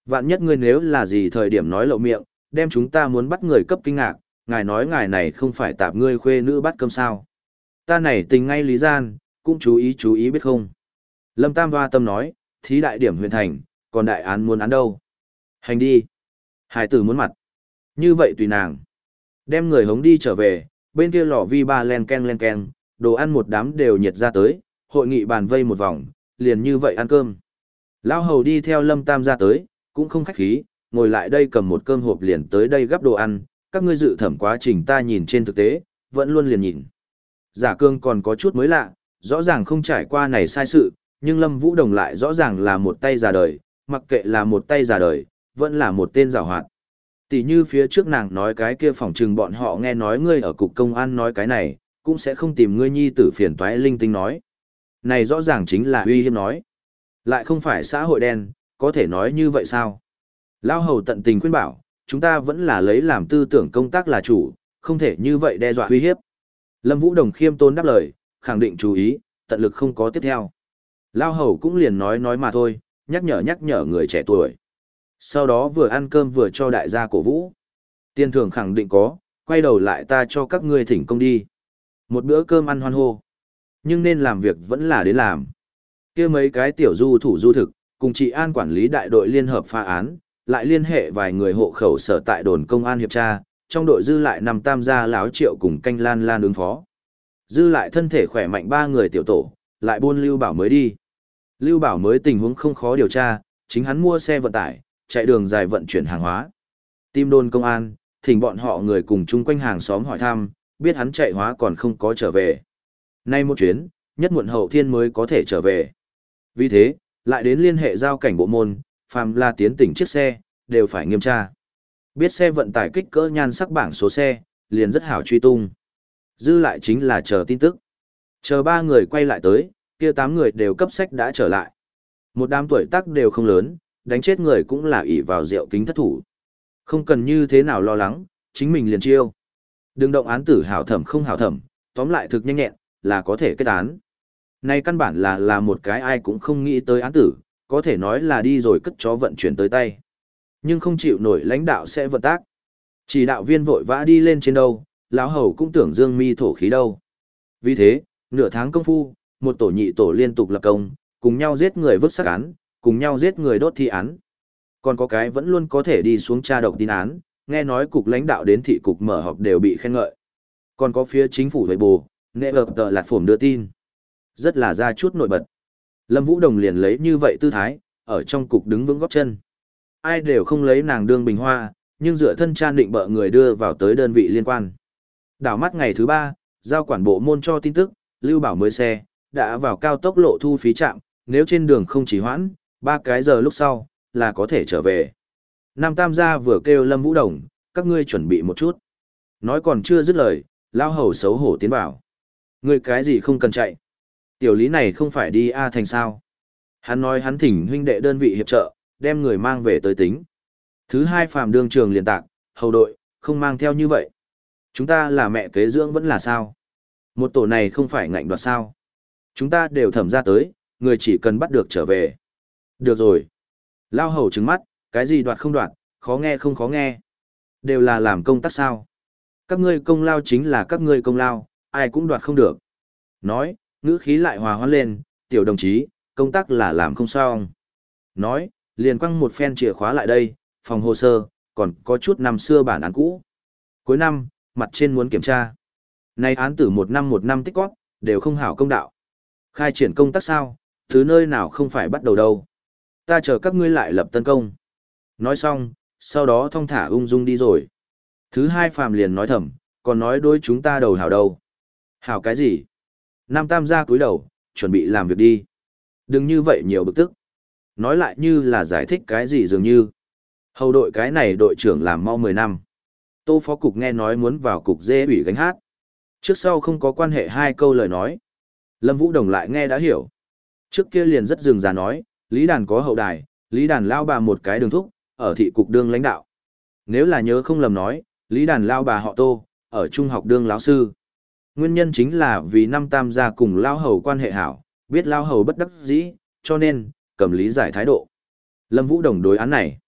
Vạn nhất ngươi nếu là gì thời điểm nói lộ miệng, đem chúng ta muốn bắt người cấp kinh ngạc, ngài nói ngài này không phải tạp ngươi khuê nữ bắt cơm sao. Ta này tình ngay lý gian, cũng chú ý chú ý biết không. Lâm Tam Hoa Tâm nói, thí đại điểm huyện thành, còn đại án muốn án đâu. Hành đi. Hải tử muốn mặt. Như vậy tùy nàng. Đem người hống đi trở về, bên kia lò vi ba len ken len ken, đồ ăn một đám đều nhiệt ra tới, hội nghị bàn vây một vòng, liền như vậy ăn cơm. Lão hầu đi theo Lâm Tam ra tới, cũng không khách khí, ngồi lại đây cầm một cơm hộp liền tới đây gắp đồ ăn, các ngươi dự thẩm quá trình ta nhìn trên thực tế, vẫn luôn liền nhìn. Giả cương còn có chút mới lạ, rõ ràng không trải qua này sai sự, nhưng Lâm Vũ Đồng lại rõ ràng là một tay già đời, mặc kệ là một tay già đời, vẫn là một tên giàu hoạt. Tỷ như phía trước nàng nói cái kia phỏng trừng bọn họ nghe nói ngươi ở cục công an nói cái này, cũng sẽ không tìm ngươi nhi tử phiền toái linh tinh nói. Này rõ ràng chính là uy hiếp nói. Lại không phải xã hội đen, có thể nói như vậy sao? Lao hầu tận tình khuyên bảo, chúng ta vẫn là lấy làm tư tưởng công tác là chủ, không thể như vậy đe dọa uy hiếp. Lâm Vũ Đồng khiêm tốn đáp lời, khẳng định chú ý, tận lực không có tiếp theo. Lao hầu cũng liền nói nói mà thôi, nhắc nhở nhắc nhở người trẻ tuổi. Sau đó vừa ăn cơm vừa cho đại gia cổ vũ. Tiền thưởng khẳng định có, quay đầu lại ta cho các ngươi thỉnh công đi. Một bữa cơm ăn hoan hô. Nhưng nên làm việc vẫn là đến làm. Kia mấy cái tiểu du thủ du thực, cùng chị An quản lý đại đội liên hợp phá án, lại liên hệ vài người hộ khẩu sở tại đồn công an hiệp tra, trong đội dư lại nằm tam gia láo triệu cùng canh lan lan ứng phó. Dư lại thân thể khỏe mạnh ba người tiểu tổ, lại buôn Lưu Bảo mới đi. Lưu Bảo mới tình huống không khó điều tra, chính hắn mua xe vận tải, chạy đường dài vận chuyển hàng hóa. Tim đồn công an, thỉnh bọn họ người cùng chung quanh hàng xóm hỏi thăm, biết hắn chạy hóa còn không có trở về. Nay một chuyến, nhất muộn hậu thiên mới có thể trở về. Vì thế, lại đến liên hệ giao cảnh bộ môn, phàm là tiến tỉnh chiếc xe, đều phải nghiêm tra. Biết xe vận tải kích cỡ nhan sắc bảng số xe, liền rất hảo truy tung. Dư lại chính là chờ tin tức. Chờ ba người quay lại tới, kia tám người đều cấp sách đã trở lại. Một đám tuổi tác đều không lớn, đánh chết người cũng là ỷ vào rượu kính thất thủ. Không cần như thế nào lo lắng, chính mình liền chiêu. Đừng động án tử hảo thẩm không hảo thẩm, tóm lại thực nhanh nhẹn, là có thể kết án. Này căn bản là là một cái ai cũng không nghĩ tới án tử, có thể nói là đi rồi cất chó vận chuyển tới tay. Nhưng không chịu nổi lãnh đạo sẽ vận tác. Chỉ đạo viên vội vã đi lên trên đâu, lão hầu cũng tưởng dương mi thổ khí đâu. Vì thế, nửa tháng công phu, một tổ nhị tổ liên tục lập công, cùng nhau giết người vứt xác án, cùng nhau giết người đốt thi án. Còn có cái vẫn luôn có thể đi xuống tra độc tin án, nghe nói cục lãnh đạo đến thị cục mở họp đều bị khen ngợi. Còn có phía chính phủ với bù, nệ ập tờ lạt phổm đưa tin. Rất là ra chút nổi bật. Lâm Vũ Đồng liền lấy như vậy tư thái, ở trong cục đứng vững góp chân. Ai đều không lấy nàng đương bình hoa, nhưng dựa thân trang định bợ người đưa vào tới đơn vị liên quan. Đảo mắt ngày thứ ba, giao quản bộ môn cho tin tức, Lưu Bảo mới xe, đã vào cao tốc lộ thu phí trạm, nếu trên đường không chỉ hoãn, ba cái giờ lúc sau, là có thể trở về. Nam Tam gia vừa kêu Lâm Vũ Đồng, các ngươi chuẩn bị một chút. Nói còn chưa dứt lời, lao hầu xấu hổ tiến vào. Ngươi cái gì không cần chạy. Tiểu lý này không phải đi A thành sao. Hắn nói hắn thỉnh huynh đệ đơn vị hiệp trợ, đem người mang về tới tính. Thứ hai phàm đương trường liền tạc, hầu đội, không mang theo như vậy. Chúng ta là mẹ kế dưỡng vẫn là sao? Một tổ này không phải ngạnh đoạt sao? Chúng ta đều thẩm ra tới, người chỉ cần bắt được trở về. Được rồi. Lao hầu trứng mắt, cái gì đoạt không đoạt, khó nghe không khó nghe. Đều là làm công tác sao. Các ngươi công lao chính là các ngươi công lao, ai cũng đoạt không được. Nói, ngữ khí lại hòa hoãn lên, tiểu đồng chí, công tác là làm không xong. Nói, liền quăng một phen chìa khóa lại đây, phòng hồ sơ, còn có chút năm xưa bản án cũ. Cuối năm, mặt trên muốn kiểm tra. Này án tử một năm một năm tích góp, đều không hảo công đạo. Khai triển công tác sao, thứ nơi nào không phải bắt đầu đâu. Ta chờ các ngươi lại lập tân công. Nói xong, sau đó thong thả ung dung đi rồi. Thứ hai phàm liền nói thầm, còn nói đối chúng ta đầu hảo đâu. Hảo cái gì? Nam Tam gia cúi đầu, chuẩn bị làm việc đi. Đừng như vậy nhiều bực tức. Nói lại như là giải thích cái gì dường như. Hầu đội cái này đội trưởng làm mau mười năm. Tô phó cục nghe nói muốn vào cục dê ủy gánh hát. Trước sau không có quan hệ hai câu lời nói. Lâm Vũ Đồng lại nghe đã hiểu. Trước kia liền rất dừng già nói, Lý Đàn có hậu đài, Lý Đàn lao bà một cái đường thúc, ở thị cục đương lãnh đạo. Nếu là nhớ không lầm nói, Lý Đàn lao bà họ Tô, ở trung học đương lão sư. Nguyên nhân chính là vì năm Tam gia cùng lao hầu quan hệ hảo, biết lao hầu bất đắc dĩ, cho nên, cầm lý giải thái độ. Lâm Vũ Đồng đối án này.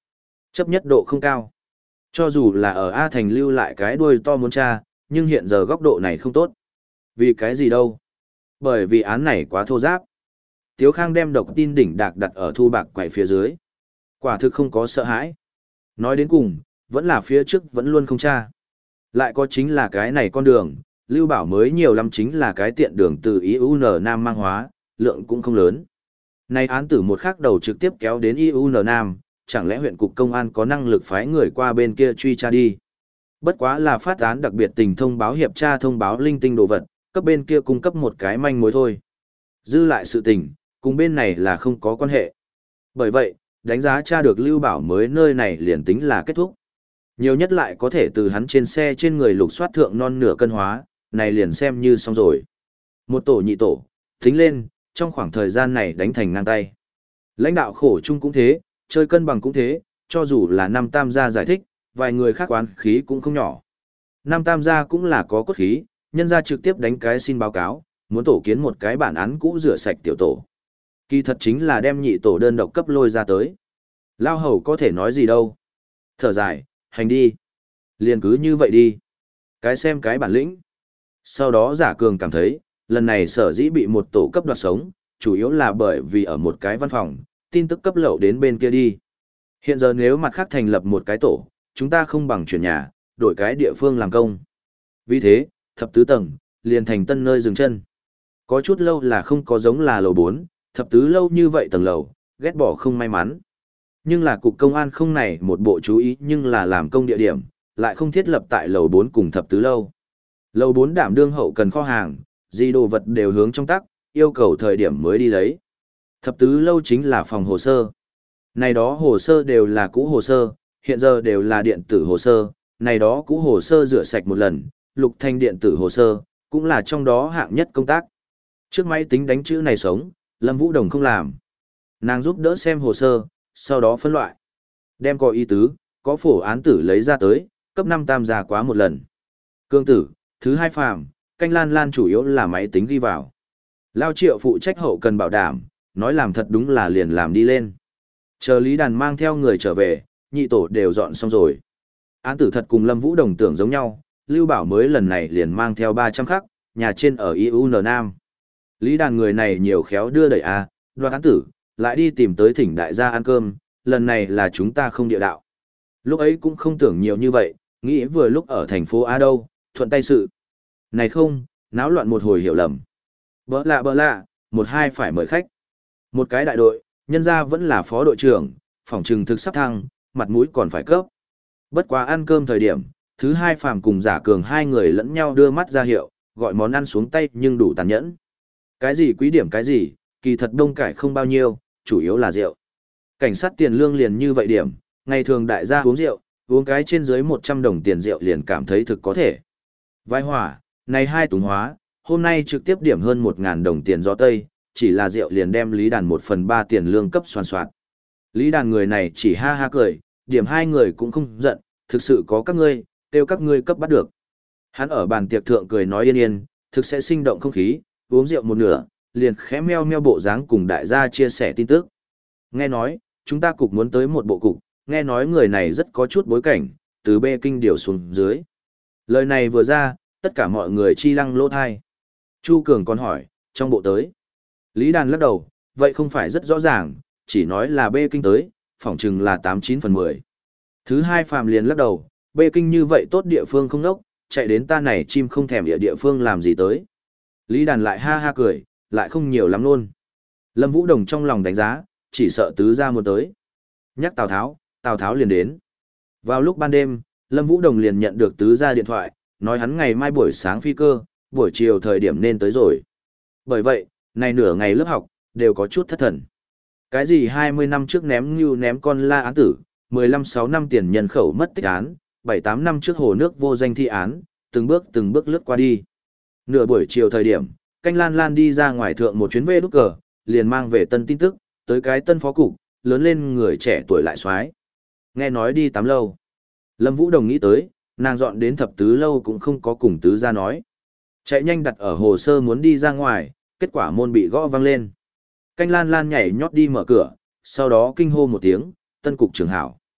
Chấp nhất độ không cao. Cho dù là ở A Thành lưu lại cái đuôi to muốn tra, nhưng hiện giờ góc độ này không tốt. Vì cái gì đâu? Bởi vì án này quá thô giáp. Tiếu Khang đem độc tin đỉnh đạc đặt ở thu bạc quậy phía dưới. Quả thực không có sợ hãi. Nói đến cùng, vẫn là phía trước vẫn luôn không tra. Lại có chính là cái này con đường, Lưu Bảo mới nhiều lắm chính là cái tiện đường từ i u en Nam mang hóa, lượng cũng không lớn. Này án tử một khắc đầu trực tiếp kéo đến i u en Nam, chẳng lẽ huyện cục công an có năng lực phái người qua bên kia truy tra đi. Bất quá là phát án đặc biệt tình thông báo hiệp tra thông báo linh tinh đồ vật, cấp bên kia cung cấp một cái manh mối thôi. Dư lại sự tình, cùng bên này là không có quan hệ. Bởi vậy, đánh giá tra được Lưu Bảo mới nơi này liền tính là kết thúc. Nhiều nhất lại có thể từ hắn trên xe trên người lục soát thượng non nửa cân hóa, này liền xem như xong rồi. Một tổ nhị tổ, tính lên, trong khoảng thời gian này đánh thành ngang tay. Lãnh đạo khổ chung cũng thế, chơi cân bằng cũng thế, cho dù là năm tam gia giải thích, vài người khác oán khí cũng không nhỏ. Năm tam gia cũng là có cốt khí, nhân gia trực tiếp đánh cái xin báo cáo, muốn tổ kiến một cái bản án cũ rửa sạch tiểu tổ. Kỳ thật chính là đem nhị tổ đơn độc cấp lôi ra tới. Lao hầu có thể nói gì đâu. Thở dài, hành đi. Liền cứ như vậy đi. Cái xem cái bản lĩnh. Sau đó giả cường cảm thấy, lần này sở dĩ bị một tổ cấp đoạt sống, chủ yếu là bởi vì ở một cái văn phòng, tin tức cấp lậu đến bên kia đi. Hiện giờ nếu mặt khác thành lập một cái tổ, chúng ta không bằng chuyển nhà, đổi cái địa phương làm công. Vì thế, thập tứ tầng, liền thành tân nơi dừng chân. Có chút lâu là không có giống là lầu bốn, thập tứ lâu như vậy tầng lầu, ghét bỏ không may mắn. Nhưng là cục công an không này một bộ chú ý nhưng là làm công địa điểm, lại không thiết lập tại lầu bốn cùng thập tứ lâu. Lầu bốn đảm đương hậu cần kho hàng, gì đồ vật đều hướng trong tắc, yêu cầu thời điểm mới đi lấy. Thập tứ lâu chính là phòng hồ sơ. Này đó hồ sơ đều là cũ hồ sơ, hiện giờ đều là điện tử hồ sơ, này đó cũ hồ sơ rửa sạch một lần, lục thành điện tử hồ sơ, cũng là trong đó hạng nhất công tác. Trước máy tính đánh chữ này sống, Lâm Vũ Đồng không làm. Nàng giúp đỡ xem hồ sơ, sau đó phân loại. Đem có ý tứ, có phổ án tử lấy ra tới, cấp năm tam gia quá một lần. Cương tử, thứ hai phàm, canh lan lan chủ yếu là máy tính ghi vào. Lao Triệu phụ trách hậu cần bảo đảm, nói làm thật đúng là liền làm đi lên. Chờ Lý Đàn mang theo người trở về, nhị tổ đều dọn xong rồi. Án tử thật cùng Lâm Vũ Đồng tưởng giống nhau, Lưu Bảo mới lần này liền mang theo ba trăm khắc, nhà trên ở i u en Nam. Lý Đàn người này nhiều khéo đưa đẩy a, đoạt án tử, lại đi tìm tới thỉnh đại gia ăn cơm, lần này là chúng ta không địa đạo. Lúc ấy cũng không tưởng nhiều như vậy, nghĩ vừa lúc ở thành phố A đâu, thuận tay sự. Này không, náo loạn một hồi hiểu lầm. Bỡ lạ bỡ lạ, một hai phải mời khách. Một cái đại đội, nhân ra vẫn là phó đội trưởng, phòng trừng thực sắp thăng, mặt mũi còn phải cấp. Bất quá ăn cơm thời điểm, thứ hai phàm cùng giả cường hai người lẫn nhau đưa mắt ra hiệu, gọi món ăn xuống tay nhưng đủ tàn nhẫn. Cái gì quý điểm cái gì, kỳ thật đông cải không bao nhiêu, chủ yếu là rượu. Cảnh sát tiền lương liền như vậy điểm, ngày thường đại gia uống rượu, uống cái trên dưới một trăm đồng tiền rượu liền cảm thấy thực có thể. Vai hỏa, này hai túng hóa, hôm nay trực tiếp điểm hơn một nghìn đồng tiền gió Tây, chỉ là rượu liền đem Lý Đàn một phần ba tiền lương cấp soàn soạt. Lý Đàn người này chỉ ha ha cười, điểm hai người cũng không giận, thực sự có các ngươi, kêu các ngươi cấp bắt được. Hắn ở bàn tiệc thượng cười nói yên yên, thực sẽ sinh động không khí, uống rượu một nửa, liền khẽ meo meo bộ dáng cùng đại gia chia sẻ tin tức. Nghe nói, chúng ta cục muốn tới một bộ cục, nghe nói người này rất có chút bối cảnh, từ bê kinh điều xuống dưới. Lời này vừa ra, tất cả mọi người chi lăng lỗ thai. Chu Cường còn hỏi, trong bộ tới. Lý Đàn lắc đầu, vậy không phải rất rõ ràng, chỉ nói là bê kinh tới, phỏng chừng là tám chín phần mười. Thứ hai phàm liền lắc đầu, bê kinh như vậy tốt địa phương không nốc, chạy đến ta này chim không thèm địa địa phương làm gì tới. Lý Đàn lại ha ha cười, lại không nhiều lắm luôn. Lâm Vũ Đồng trong lòng đánh giá, chỉ sợ tứ gia muốn tới. Nhắc Tào Tháo, Tào Tháo liền đến. Vào lúc ban đêm, Lâm Vũ Đồng liền nhận được tứ gia điện thoại, nói hắn ngày mai buổi sáng phi cơ, buổi chiều thời điểm nên tới rồi. Bởi vậy, này nửa ngày lớp học, đều có chút thất thần. Cái gì hai mươi năm trước ném như ném con la án tử, mười lăm sáu năm tiền nhân khẩu mất tích án, bảy tám năm trước hồ nước vô danh thi án, từng bước từng bước lướt qua đi. Nửa buổi chiều thời điểm, canh lan lan đi ra ngoài thượng một chuyến về đúc cờ, liền mang về tân tin tức, tới cái tân phó cục, lớn lên người trẻ tuổi lại xoái. Nghe nói đi tắm lâu. Lâm Vũ Đồng nghĩ tới, nàng dọn đến thập tứ lâu cũng không có cùng tứ gia nói. Chạy nhanh đặt ở hồ sơ muốn đi ra ngoài, kết quả môn bị gõ vang lên. Canh lan lan nhảy nhót đi mở cửa, sau đó kinh hô một tiếng, tân cục trưởng hảo.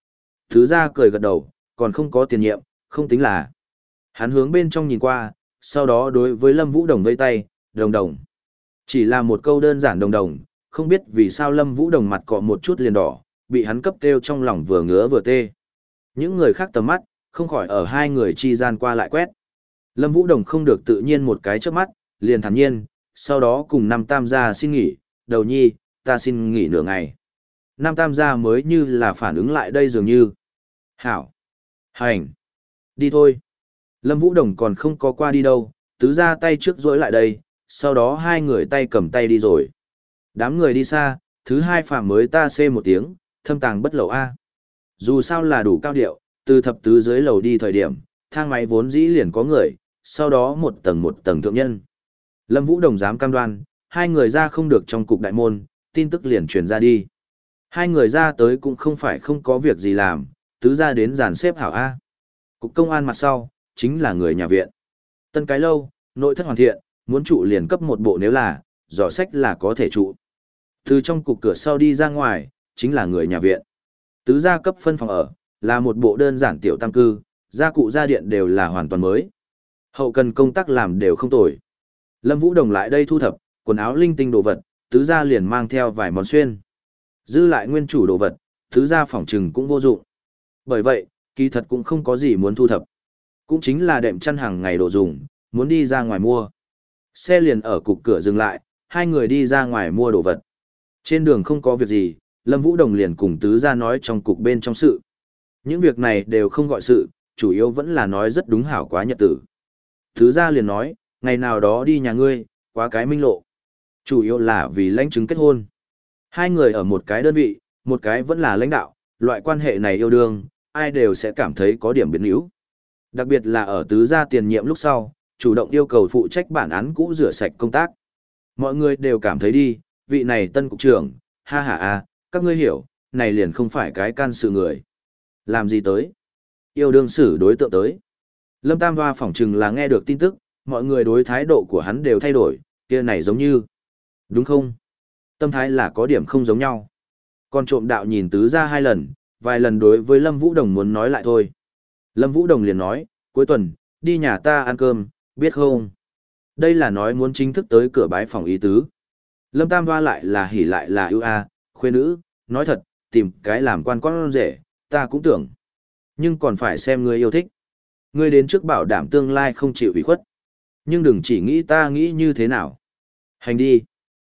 Tứ gia cười gật đầu, còn không có tiền nhiệm, không tính là. Hắn hướng bên trong nhìn qua, sau đó đối với Lâm Vũ Đồng vây tay, đồng đồng. Chỉ là một câu đơn giản đồng đồng, không biết vì sao Lâm Vũ Đồng mặt cọ một chút liền đỏ, bị hắn cấp kêu trong lòng vừa ngứa vừa tê. Những người khác tầm mắt, không khỏi ở hai người chi gian qua lại quét. Lâm Vũ Đồng không được tự nhiên một cái trước mắt, liền thản nhiên, sau đó cùng Nam Tam gia xin nghỉ, đầu nhi, ta xin nghỉ nửa ngày. Nam Tam gia mới như là phản ứng lại đây dường như. Hảo! Hành! Đi thôi! Lâm Vũ Đồng còn không có qua đi đâu, tứ gia tay trước rỗi lại đây, sau đó hai người tay cầm tay đi rồi. Đám người đi xa, thứ hai phạm mới ta xê một tiếng, thâm tàng bất lậu A. Dù sao là đủ cao điệu, từ thập tứ dưới lầu đi thời điểm, thang máy vốn dĩ liền có người, sau đó một tầng một tầng thượng nhân. Lâm Vũ Đồng dám cam đoan, hai người ra không được trong cục đại môn, tin tức liền truyền ra đi. Hai người ra tới cũng không phải không có việc gì làm, tứ ra đến dàn xếp hảo A. Cục công an mặt sau, chính là người nhà viện. Tân cái lâu, nội thất hoàn thiện, muốn trụ liền cấp một bộ nếu là, giỏ sách là có thể trụ. Từ trong cục cửa sau đi ra ngoài, chính là người nhà viện. Tứ gia cấp phân phòng ở, là một bộ đơn giản tiểu tam cư, gia cụ gia điện đều là hoàn toàn mới. Hậu cần công tác làm đều không tồi. Lâm Vũ Đồng lại đây thu thập, quần áo linh tinh đồ vật, tứ gia liền mang theo vài món xuyên. Dư lại nguyên chủ đồ vật, tứ gia phỏng trừng cũng vô dụng. Bởi vậy, kỳ thật cũng không có gì muốn thu thập. Cũng chính là đệm chăn hàng ngày đồ dùng, muốn đi ra ngoài mua. Xe liền ở cục cửa dừng lại, hai người đi ra ngoài mua đồ vật. Trên đường không có việc gì, Lâm Vũ Đồng liền cùng tứ gia nói trong cục bên trong sự. Những việc này đều không gọi sự, chủ yếu vẫn là nói rất đúng hảo quá nhật tử. Tứ gia liền nói, ngày nào đó đi nhà ngươi, quá cái minh lộ. Chủ yếu là vì lãnh chứng kết hôn. Hai người ở một cái đơn vị, một cái vẫn là lãnh đạo, loại quan hệ này yêu đương, ai đều sẽ cảm thấy có điểm biến yếu. Đặc biệt là ở tứ gia tiền nhiệm lúc sau, chủ động yêu cầu phụ trách bản án cũ rửa sạch công tác. Mọi người đều cảm thấy đi, vị này tân cục trưởng, ha ha a, các ngươi hiểu, này liền không phải cái can sự người. Làm gì tới? Yêu đương xử đối tượng tới. Lâm Tam Hoa phỏng chừng là nghe được tin tức, mọi người đối thái độ của hắn đều thay đổi, kia này giống như. Đúng không? Tâm thái là có điểm không giống nhau. Còn trộm đạo nhìn tứ ra hai lần, vài lần đối với Lâm Vũ Đồng muốn nói lại thôi. Lâm Vũ Đồng liền nói, cuối tuần, đi nhà ta ăn cơm, biết không? Đây là nói muốn chính thức tới cửa bái phòng ý tứ. Lâm Tam Hoa lại là hỉ lại là ưu a, khuê nữ, nói thật, tìm cái làm quan con rể, ta cũng tưởng. Nhưng còn phải xem ngươi yêu thích. Ngươi đến trước bảo đảm tương lai không chịu ủy khuất. Nhưng đừng chỉ nghĩ ta nghĩ như thế nào. Hành đi.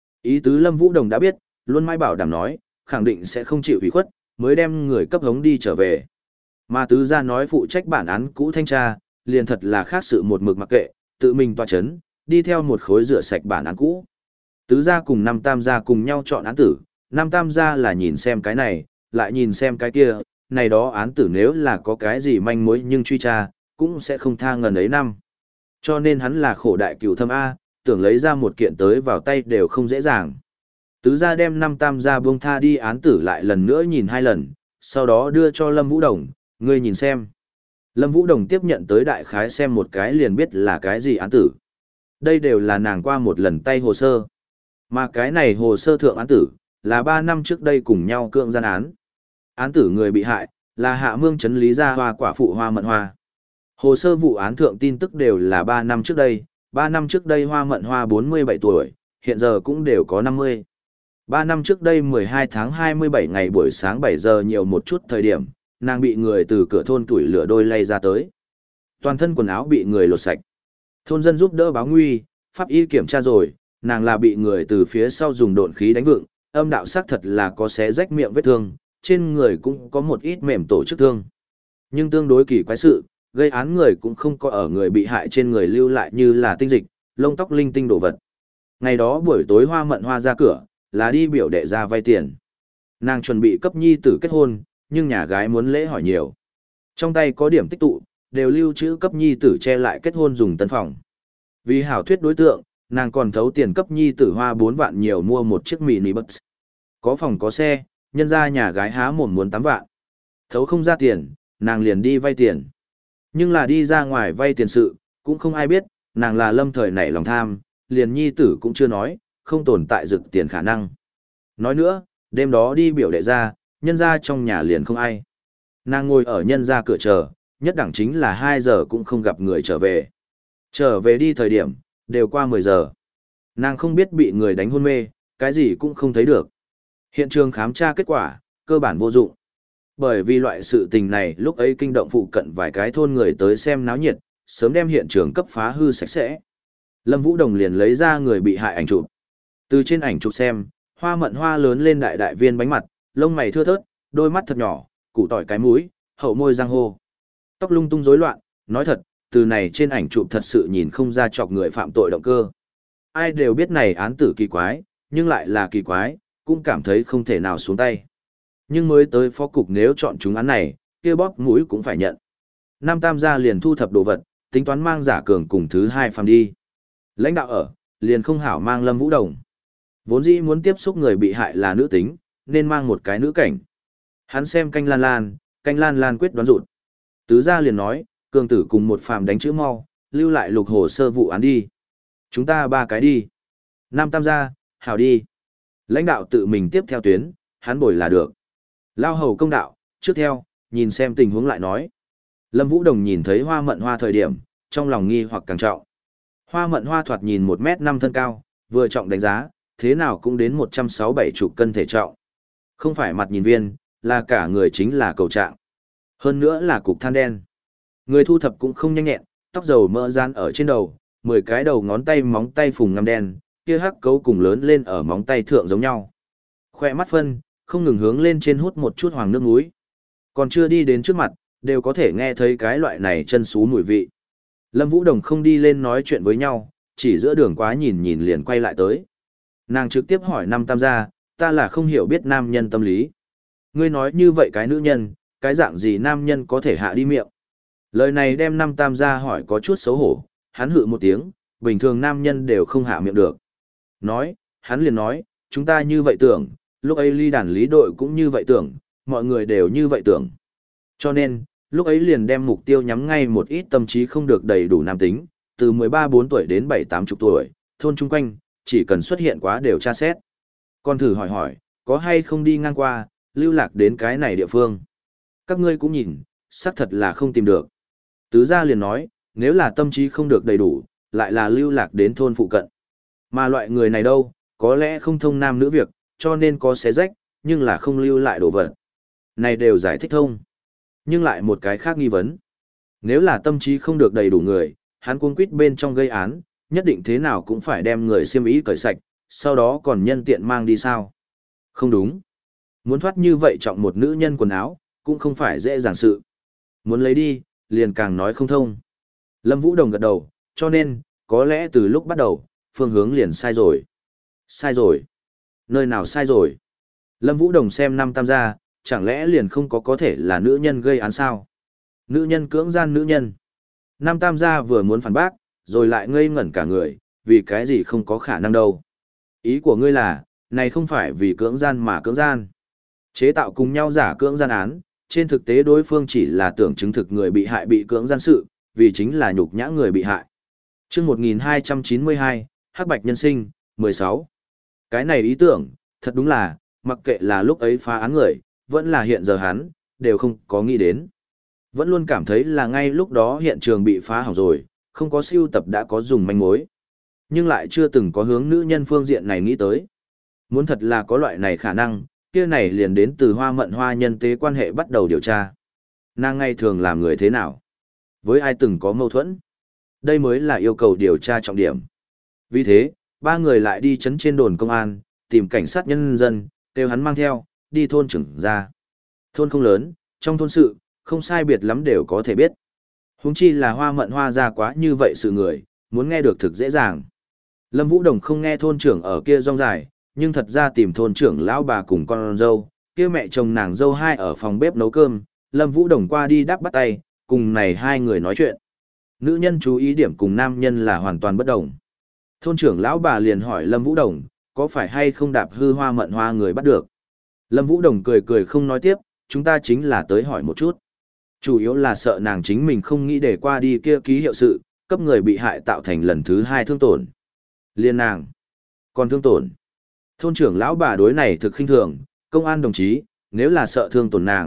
Ý tứ Lâm Vũ Đồng đã biết, luôn mãi bảo đảm nói, khẳng định sẽ không chịu ủy khuất, mới đem người cấp hống đi trở về. Mà tứ gia nói phụ trách bản án cũ thanh tra, liền thật là khác sự một mực mặc kệ, tự mình tòa chấn, đi theo một khối rửa sạch bản án cũ. Tứ gia cùng năm tam gia cùng nhau chọn án tử, năm tam gia là nhìn xem cái này, lại nhìn xem cái kia, này đó án tử nếu là có cái gì manh mối nhưng truy tra, cũng sẽ không tha ngần ấy năm. Cho nên hắn là khổ đại cửu thâm A, tưởng lấy ra một kiện tới vào tay đều không dễ dàng. Tứ gia đem năm tam gia buông tha đi án tử lại lần nữa nhìn hai lần, sau đó đưa cho Lâm Vũ Đồng, ngươi nhìn xem. Lâm Vũ Đồng tiếp nhận tới đại khái xem một cái liền biết là cái gì án tử. Đây đều là nàng qua một lần tay hồ sơ. Mà cái này hồ sơ thượng án tử, là ba năm trước đây cùng nhau cưỡng gian án. Án tử người bị hại, là Hạ Mương Trấn Lý Gia Hoa quả phụ Hoa Mận Hoa. Hồ sơ vụ án thượng tin tức đều là ba năm trước đây, ba năm trước đây Hoa Mận Hoa bốn mươi bảy tuổi, hiện giờ cũng đều có năm mươi. ba năm trước đây mười hai tháng hai mươi bảy ngày buổi sáng bảy giờ nhiều một chút thời điểm, nàng bị người từ cửa thôn tuổi lửa đôi lay ra tới. Toàn thân quần áo bị người lột sạch. Thôn dân giúp đỡ báo nguy, pháp y kiểm tra rồi, nàng là bị người từ phía sau dùng độn khí đánh vựng, âm đạo xác thật là có xé rách miệng vết thương, trên người cũng có một ít mềm tổ chức thương. Nhưng tương đối kỳ quái sự, gây án người cũng không có ở người bị hại trên người lưu lại như là tinh dịch, lông tóc linh tinh đồ vật. Ngày đó buổi tối Hoa Mận Hoa ra cửa, là đi biểu đệ ra vay tiền. Nàng chuẩn bị cấp nhi tử kết hôn, nhưng nhà gái muốn lễ hỏi nhiều. Trong tay có điểm tích tụ, đều lưu trữ cấp nhi tử che lại kết hôn dùng tân phòng. Vì hảo thuyết đối tượng, nàng còn thấu tiền cấp nhi tử Hoa bốn vạn nhiều mua một chiếc mini bus. Có phòng có xe, nhân ra nhà gái há mồm muốn tám vạn. Thấu không ra tiền, nàng liền đi vay tiền. Nhưng là đi ra ngoài vay tiền sự, cũng không ai biết, nàng là lâm thời nảy lòng tham, liền nhi tử cũng chưa nói, không tồn tại rực tiền khả năng. Nói nữa, đêm đó đi biểu đệ ra, nhân ra trong nhà liền không ai. Nàng ngồi ở nhân ra cửa chờ, nhất đẳng chính là hai giờ cũng không gặp người trở về. Trở về đi thời điểm, đều qua mười giờ. Nàng không biết bị người đánh hôn mê, cái gì cũng không thấy được. Hiện trường khám tra kết quả, cơ bản vô dụng. Bởi vì loại sự tình này lúc ấy kinh động phụ cận vài cái thôn người tới xem náo nhiệt, sớm đem hiện trường cấp phá hư sạch sẽ. Lâm Vũ Đồng liền lấy ra người bị hại ảnh chụp. Từ trên ảnh chụp xem, Hoa Mận Hoa lớn lên đại đại viên bánh mặt, lông mày thưa thớt, đôi mắt thật nhỏ, củ tỏi cái mũi, hậu môi răng hô. Tóc lung tung rối loạn, nói thật, từ này trên ảnh chụp thật sự nhìn không ra chọc người phạm tội động cơ. Ai đều biết này án tử kỳ quái, nhưng lại là kỳ quái, cũng cảm thấy không thể nào xuống tay. Nhưng mới tới phó cục nếu chọn chúng án này, kia bóp mũi cũng phải nhận. Nam Tam gia liền thu thập đồ vật, tính toán mang Giả Cường cùng thứ hai phàm đi. Lãnh đạo ở, liền không hảo mang Lâm Vũ Đồng. Vốn dĩ muốn tiếp xúc người bị hại là nữ tính, nên mang một cái nữ cảnh. Hắn xem canh lan lan, canh lan lan quyết đoán rụt. Tứ gia liền nói, Cường tử cùng một phàm đánh chữ mau, lưu lại lục hồ sơ vụ án đi. Chúng ta ba cái đi. Nam Tam gia, hảo đi. Lãnh đạo tự mình tiếp theo tuyến, hắn bồi là được. Lao hầu công đạo, trước theo, nhìn xem tình huống lại nói. Lâm Vũ Đồng nhìn thấy Hoa Mận Hoa thời điểm, trong lòng nghi hoặc càng trọng. Hoa Mận Hoa thoạt nhìn một mét năm thân cao, vừa trọng đánh giá, thế nào cũng đến một trăm sáu mươi bảy chục cân thể trọng. Không phải mặt nhìn viên, là cả người chính là cầu trạng. Hơn nữa là cục than đen. Người thu thập cũng không nhanh nhẹn, tóc dầu mỡ dán ở trên đầu, mười cái đầu ngón tay móng tay phùng ngăm đen, kia hắc cấu cùng lớn lên ở móng tay thượng giống nhau. Khoe mắt phân, không ngừng hướng lên trên hút một chút hoàng nước muối. Còn chưa đi đến trước mặt, đều có thể nghe thấy cái loại này chân xú mùi vị. Lâm Vũ Đồng không đi lên nói chuyện với nhau, chỉ giữa đường quá nhìn nhìn liền quay lại tới. Nàng trực tiếp hỏi Nam Tam gia, ta là không hiểu biết nam nhân tâm lý. Ngươi nói như vậy cái nữ nhân, cái dạng gì nam nhân có thể hạ đi miệng. Lời này đem Nam Tam gia hỏi có chút xấu hổ, hắn hự một tiếng, bình thường nam nhân đều không hạ miệng được. Nói, hắn liền nói, chúng ta như vậy tưởng, lúc ấy ly đàn lý đội cũng như vậy tưởng, mọi người đều như vậy tưởng. Cho nên, lúc ấy liền đem mục tiêu nhắm ngay một ít tâm trí không được đầy đủ nam tính, từ mười ba bốn tuổi đến bảy tám chục tuổi, thôn chung quanh, chỉ cần xuất hiện quá đều tra xét. Còn thử hỏi hỏi, có hay không đi ngang qua, lưu lạc đến cái này địa phương. Các ngươi cũng nhìn, xác thật là không tìm được. Tứ gia liền nói, nếu là tâm trí không được đầy đủ, lại là lưu lạc đến thôn phụ cận. Mà loại người này đâu, có lẽ không thông nam nữ việc, cho nên có xé rách, nhưng là không lưu lại đồ vật. Này đều giải thích thông. Nhưng lại một cái khác nghi vấn. Nếu là tâm trí không được đầy đủ người, hắn cuống quýt bên trong gây án, nhất định thế nào cũng phải đem người xiêm y cởi sạch, sau đó còn nhân tiện mang đi sao? Không đúng. Muốn thoát như vậy trọng một nữ nhân quần áo, cũng không phải dễ dàng sự. Muốn lấy đi, liền càng nói không thông. Lâm Vũ Đồng gật đầu, cho nên, có lẽ từ lúc bắt đầu, phương hướng liền sai rồi. Sai rồi. Nơi nào sai rồi? Lâm Vũ Đồng xem năm Tam gia, chẳng lẽ liền không có có thể là nữ nhân gây án sao? Nữ nhân cưỡng gian nữ nhân. Năm Tam gia vừa muốn phản bác, rồi lại ngây ngẩn cả người, vì cái gì không có khả năng đâu. Ý của ngươi là, này không phải vì cưỡng gian mà cưỡng gian. Chế tạo cùng nhau giả cưỡng gian án, trên thực tế đối phương chỉ là tưởng chứng thực người bị hại bị cưỡng gian sự, vì chính là nhục nhã người bị hại. Chương một nghìn hai trăm chín mươi hai, Hắc Bạch Nhân Sinh, mười sáu. Cái này ý tưởng, thật đúng là, mặc kệ là lúc ấy phá án người, vẫn là hiện giờ hắn, đều không có nghĩ đến. Vẫn luôn cảm thấy là ngay lúc đó hiện trường bị phá hỏng rồi, không có siêu tập đã có dùng manh mối. Nhưng lại chưa từng có hướng nữ nhân phương diện này nghĩ tới. Muốn thật là có loại này khả năng, kia này liền đến từ Hoa Mận Hoa nhân tế quan hệ bắt đầu điều tra. Nàng ngay thường làm người thế nào? Với ai từng có mâu thuẫn? Đây mới là yêu cầu điều tra trọng điểm. Vì thế, ba người lại đi chấn trên đồn công an, tìm cảnh sát nhân dân, kêu hắn mang theo, đi thôn trưởng ra. Thôn không lớn, trong thôn sự, không sai biệt lắm đều có thể biết. Huống chi là Hoa Mận Hoa ra quá như vậy sự người, muốn nghe được thực dễ dàng. Lâm Vũ Đồng không nghe thôn trưởng ở kia rong dài, nhưng thật ra tìm thôn trưởng lão bà cùng con dâu, kia mẹ chồng nàng dâu hai ở phòng bếp nấu cơm, Lâm Vũ Đồng qua đi đáp bắt tay, cùng này hai người nói chuyện. Nữ nhân chú ý điểm cùng nam nhân là hoàn toàn bất đồng. Thôn trưởng lão bà liền hỏi Lâm Vũ Đồng, có phải hay không đạp hư Hoa Mận Hoa người bắt được. Lâm Vũ Đồng cười cười không nói tiếp, chúng ta chính là tới hỏi một chút. Chủ yếu là sợ nàng chính mình không nghĩ để qua đi kia ký hiệu sự, cấp người bị hại tạo thành lần thứ hai thương tổn. Liên nàng. Còn thương tổn. Thôn trưởng lão bà đối này thực khinh thường, công an đồng chí, nếu là sợ thương tổn nàng,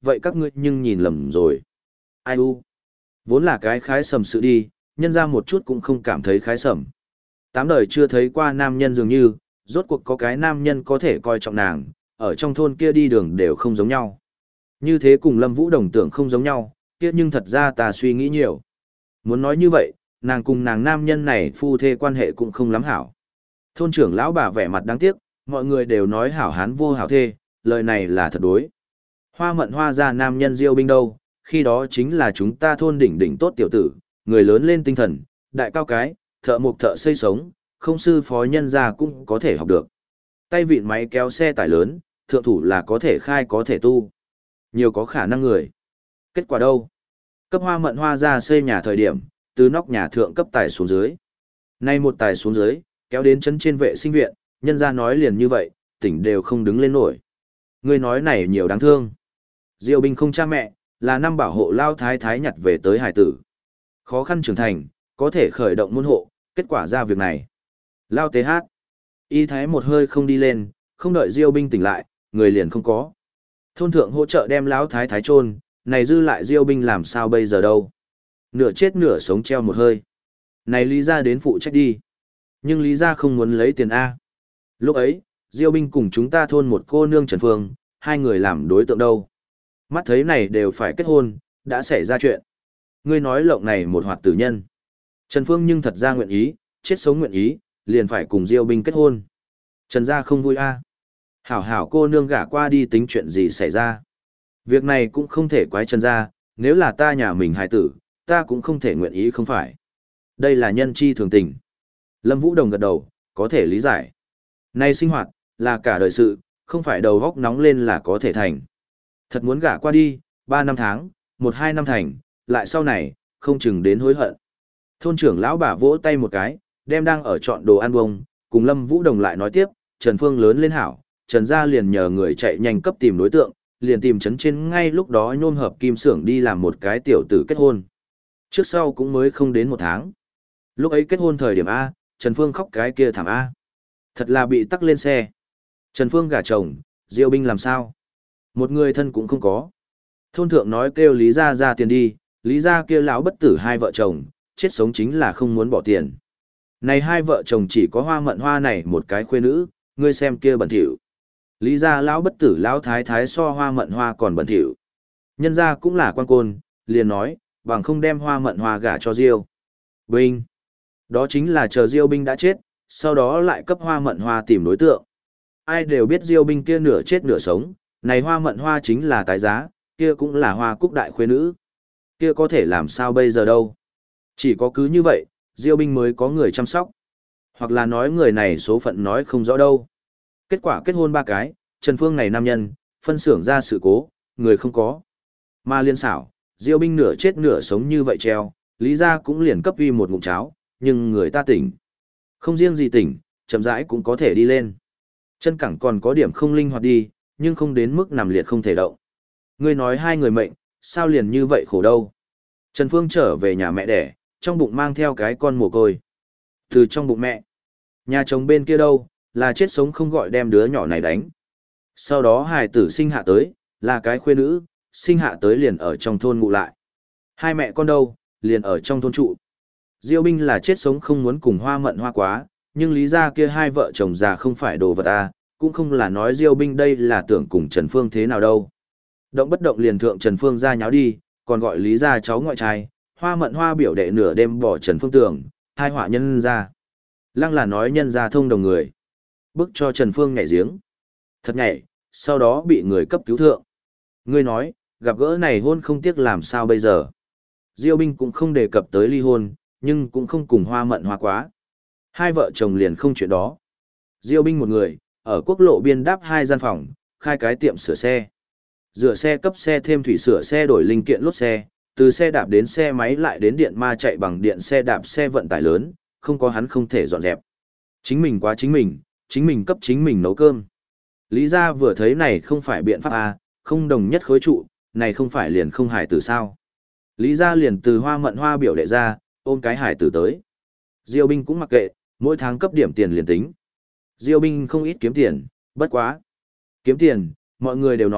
vậy các ngươi nhưng nhìn lầm rồi. Ai u? Vốn là cái khái sầm sự đi, nhân ra một chút cũng không cảm thấy khái sầm. Tám đời chưa thấy qua nam nhân dường như, rốt cuộc có cái nam nhân có thể coi trọng nàng, ở trong thôn kia đi đường đều không giống nhau. Như thế cùng Lâm Vũ đồng tưởng không giống nhau, kia nhưng thật ra ta suy nghĩ nhiều. Muốn nói như vậy, nàng cùng nàng nam nhân này phu thê quan hệ cũng không lắm hảo. Thôn trưởng lão bà vẻ mặt đáng tiếc, mọi người đều nói hảo hán vô hảo thê, lời này là thật đối. Hoa mận hoa ra nam nhân diêu binh đâu, khi đó chính là chúng ta thôn đỉnh đỉnh tốt tiểu tử, người lớn lên tinh thần, đại cao cái, thợ mộc thợ xây sống, không sư phó nhân ra cũng có thể học được. Tay vịn máy kéo xe tải lớn, thượng thủ là có thể khai có thể tu. Nhiều có khả năng người. Kết quả đâu? Cấp hoa mận hoa ra xây nhà thời điểm, từ nóc nhà thượng cấp tài xuống dưới. Nay một tài xuống dưới, kéo đến chân trên vệ sinh viện, nhân ra nói liền như vậy, tỉnh đều không đứng lên nổi. Người nói này nhiều đáng thương. Diêu binh không cha mẹ, là năm bảo hộ lao thái thái nhặt về tới hải tử. Khó khăn trưởng thành, có thể khởi động môn hộ, kết quả ra việc này. Lao tế hát. Y thái một hơi không đi lên, không đợi Diêu binh tỉnh lại, người liền không có. Thôn thượng hỗ trợ đem lão thái thái chôn, này dư lại Diêu binh làm sao bây giờ đâu. Nửa chết nửa sống treo một hơi. Này Lý gia đến phụ trách đi. Nhưng Lý gia không muốn lấy tiền A. Lúc ấy, Diêu binh cùng chúng ta thôn một cô nương Trần Phương, hai người làm đối tượng đâu. Mắt thấy này đều phải kết hôn, đã xảy ra chuyện. Ngươi nói lộng này một hoạt tử nhân. Trần Phương nhưng thật ra nguyện ý, chết sống nguyện ý, liền phải cùng Diêu binh kết hôn. Trần gia không vui A. Hảo hảo cô nương gả qua đi tính chuyện gì xảy ra. Việc này cũng không thể quái Trần gia, nếu là ta nhà mình hài tử, ta cũng không thể nguyện ý không phải. Đây là nhân chi thường tình. Lâm Vũ Đồng gật đầu, có thể lý giải. Nay sinh hoạt, là cả đời sự, không phải đầu góc nóng lên là có thể thành. Thật muốn gả qua đi, ba năm tháng, một hai năm thành, lại sau này, không chừng đến hối hận. Thôn trưởng lão bà vỗ tay một cái, đem đang ở chọn đồ ăn bông, cùng Lâm Vũ Đồng lại nói tiếp, Trần Phương lớn lên hảo, Trần gia liền nhờ người chạy nhanh cấp tìm đối tượng, liền tìm trấn trên ngay lúc đó nhôm hợp kim xưởng đi làm một cái tiểu tử kết hôn. Trước sau cũng mới không đến một tháng. Lúc ấy kết hôn thời điểm A, Trần Phương khóc cái kia thảm A. Thật là bị tắc lên xe. Trần Phương gả chồng, Diêu binh làm sao? Một người thân cũng không có. Thôn thượng nói kêu Lý gia ra tiền đi, Lý gia kia lão bất tử hai vợ chồng, chết sống chính là không muốn bỏ tiền. Này hai vợ chồng chỉ có hoa mận hoa này một cái khuê nữ, ngươi xem kia bẩn thỉu. Lý gia lão bất tử lão thái thái so hoa mận hoa còn bẩn thỉu. Nhân gia cũng là quan côn, liền nói, bằng không đem hoa mận hoa gả cho Diêu binh. Đó chính là chờ Diêu binh đã chết, sau đó lại cấp hoa mận hoa tìm đối tượng. Ai đều biết Diêu binh kia nửa chết nửa sống, này hoa mận hoa chính là tái giá, kia cũng là hoa cúc đại khuê nữ. Kia có thể làm sao bây giờ đâu. Chỉ có cứ như vậy, Diêu binh mới có người chăm sóc. Hoặc là nói người này số phận nói không rõ đâu. Kết quả kết hôn ba cái, Trần Phương này nam nhân, phân xưởng ra sự cố, người không có. Mà liên xảo, Diêu binh nửa chết nửa sống như vậy treo, Lý gia cũng liền cấp uy một ngụm cháo, nhưng người ta tỉnh. Không riêng gì tỉnh, chậm rãi cũng có thể đi lên. Chân cẳng còn có điểm không linh hoạt đi, nhưng không đến mức nằm liệt không thể động. Ngươi nói hai người mệnh, sao liền như vậy khổ đâu. Trần Phương trở về nhà mẹ đẻ, trong bụng mang theo cái con mồ côi. Từ trong bụng mẹ, nhà chồng bên kia đâu, là chết sống không gọi đem đứa nhỏ này đánh. Sau đó hài tử sinh hạ tới, là cái khuê nữ, sinh hạ tới liền ở trong thôn ngụ lại. Hai mẹ con đâu, liền ở trong thôn trụ. Diêu binh là chết sống không muốn cùng hoa mận hoa quá, nhưng lý ra kia hai vợ chồng già không phải đồ vật à, cũng không là nói Diêu binh đây là tưởng cùng Trần Phương thế nào đâu. Động bất động liền thượng Trần Phương ra nháo đi, còn gọi lý ra cháu ngoại trai, hoa mận hoa biểu đệ nửa đêm bỏ Trần Phương tưởng, hai họa nhân ra. Lăng là nói nhân ra thông đồng người. Bức cho Trần Phương nhảy giếng. Thật nhảy, sau đó bị người cấp cứu thượng. Ngươi nói, gặp gỡ này hôn không tiếc làm sao bây giờ. Diêu binh cũng không đề cập tới ly hôn, nhưng cũng không cùng hoa mận hoa quá. Hai vợ chồng liền không chuyện đó. Diêu binh một người, ở quốc lộ biên đáp hai gian phòng, khai cái tiệm sửa xe. Rửa xe cấp xe thêm thủy sửa xe đổi linh kiện lốp xe, từ xe đạp đến xe máy lại đến điện ma chạy bằng điện xe đạp xe vận tải lớn, không có hắn không thể dọn dẹp. Chính mình quá chính mình, chính mình cấp chính mình nấu cơm. Lý gia vừa thấy này không phải biện pháp à, không đồng nhất khối trụ, này không phải liền không hải tử sao. Lý gia liền từ hoa mận hoa biểu đệ ra, ôm cái hải tử tới. Diêu binh cũng mặc kệ, mỗi tháng cấp điểm tiền liền tính. Diêu binh không ít kiếm tiền, bất quá. Kiếm tiền, mọi người đều nói,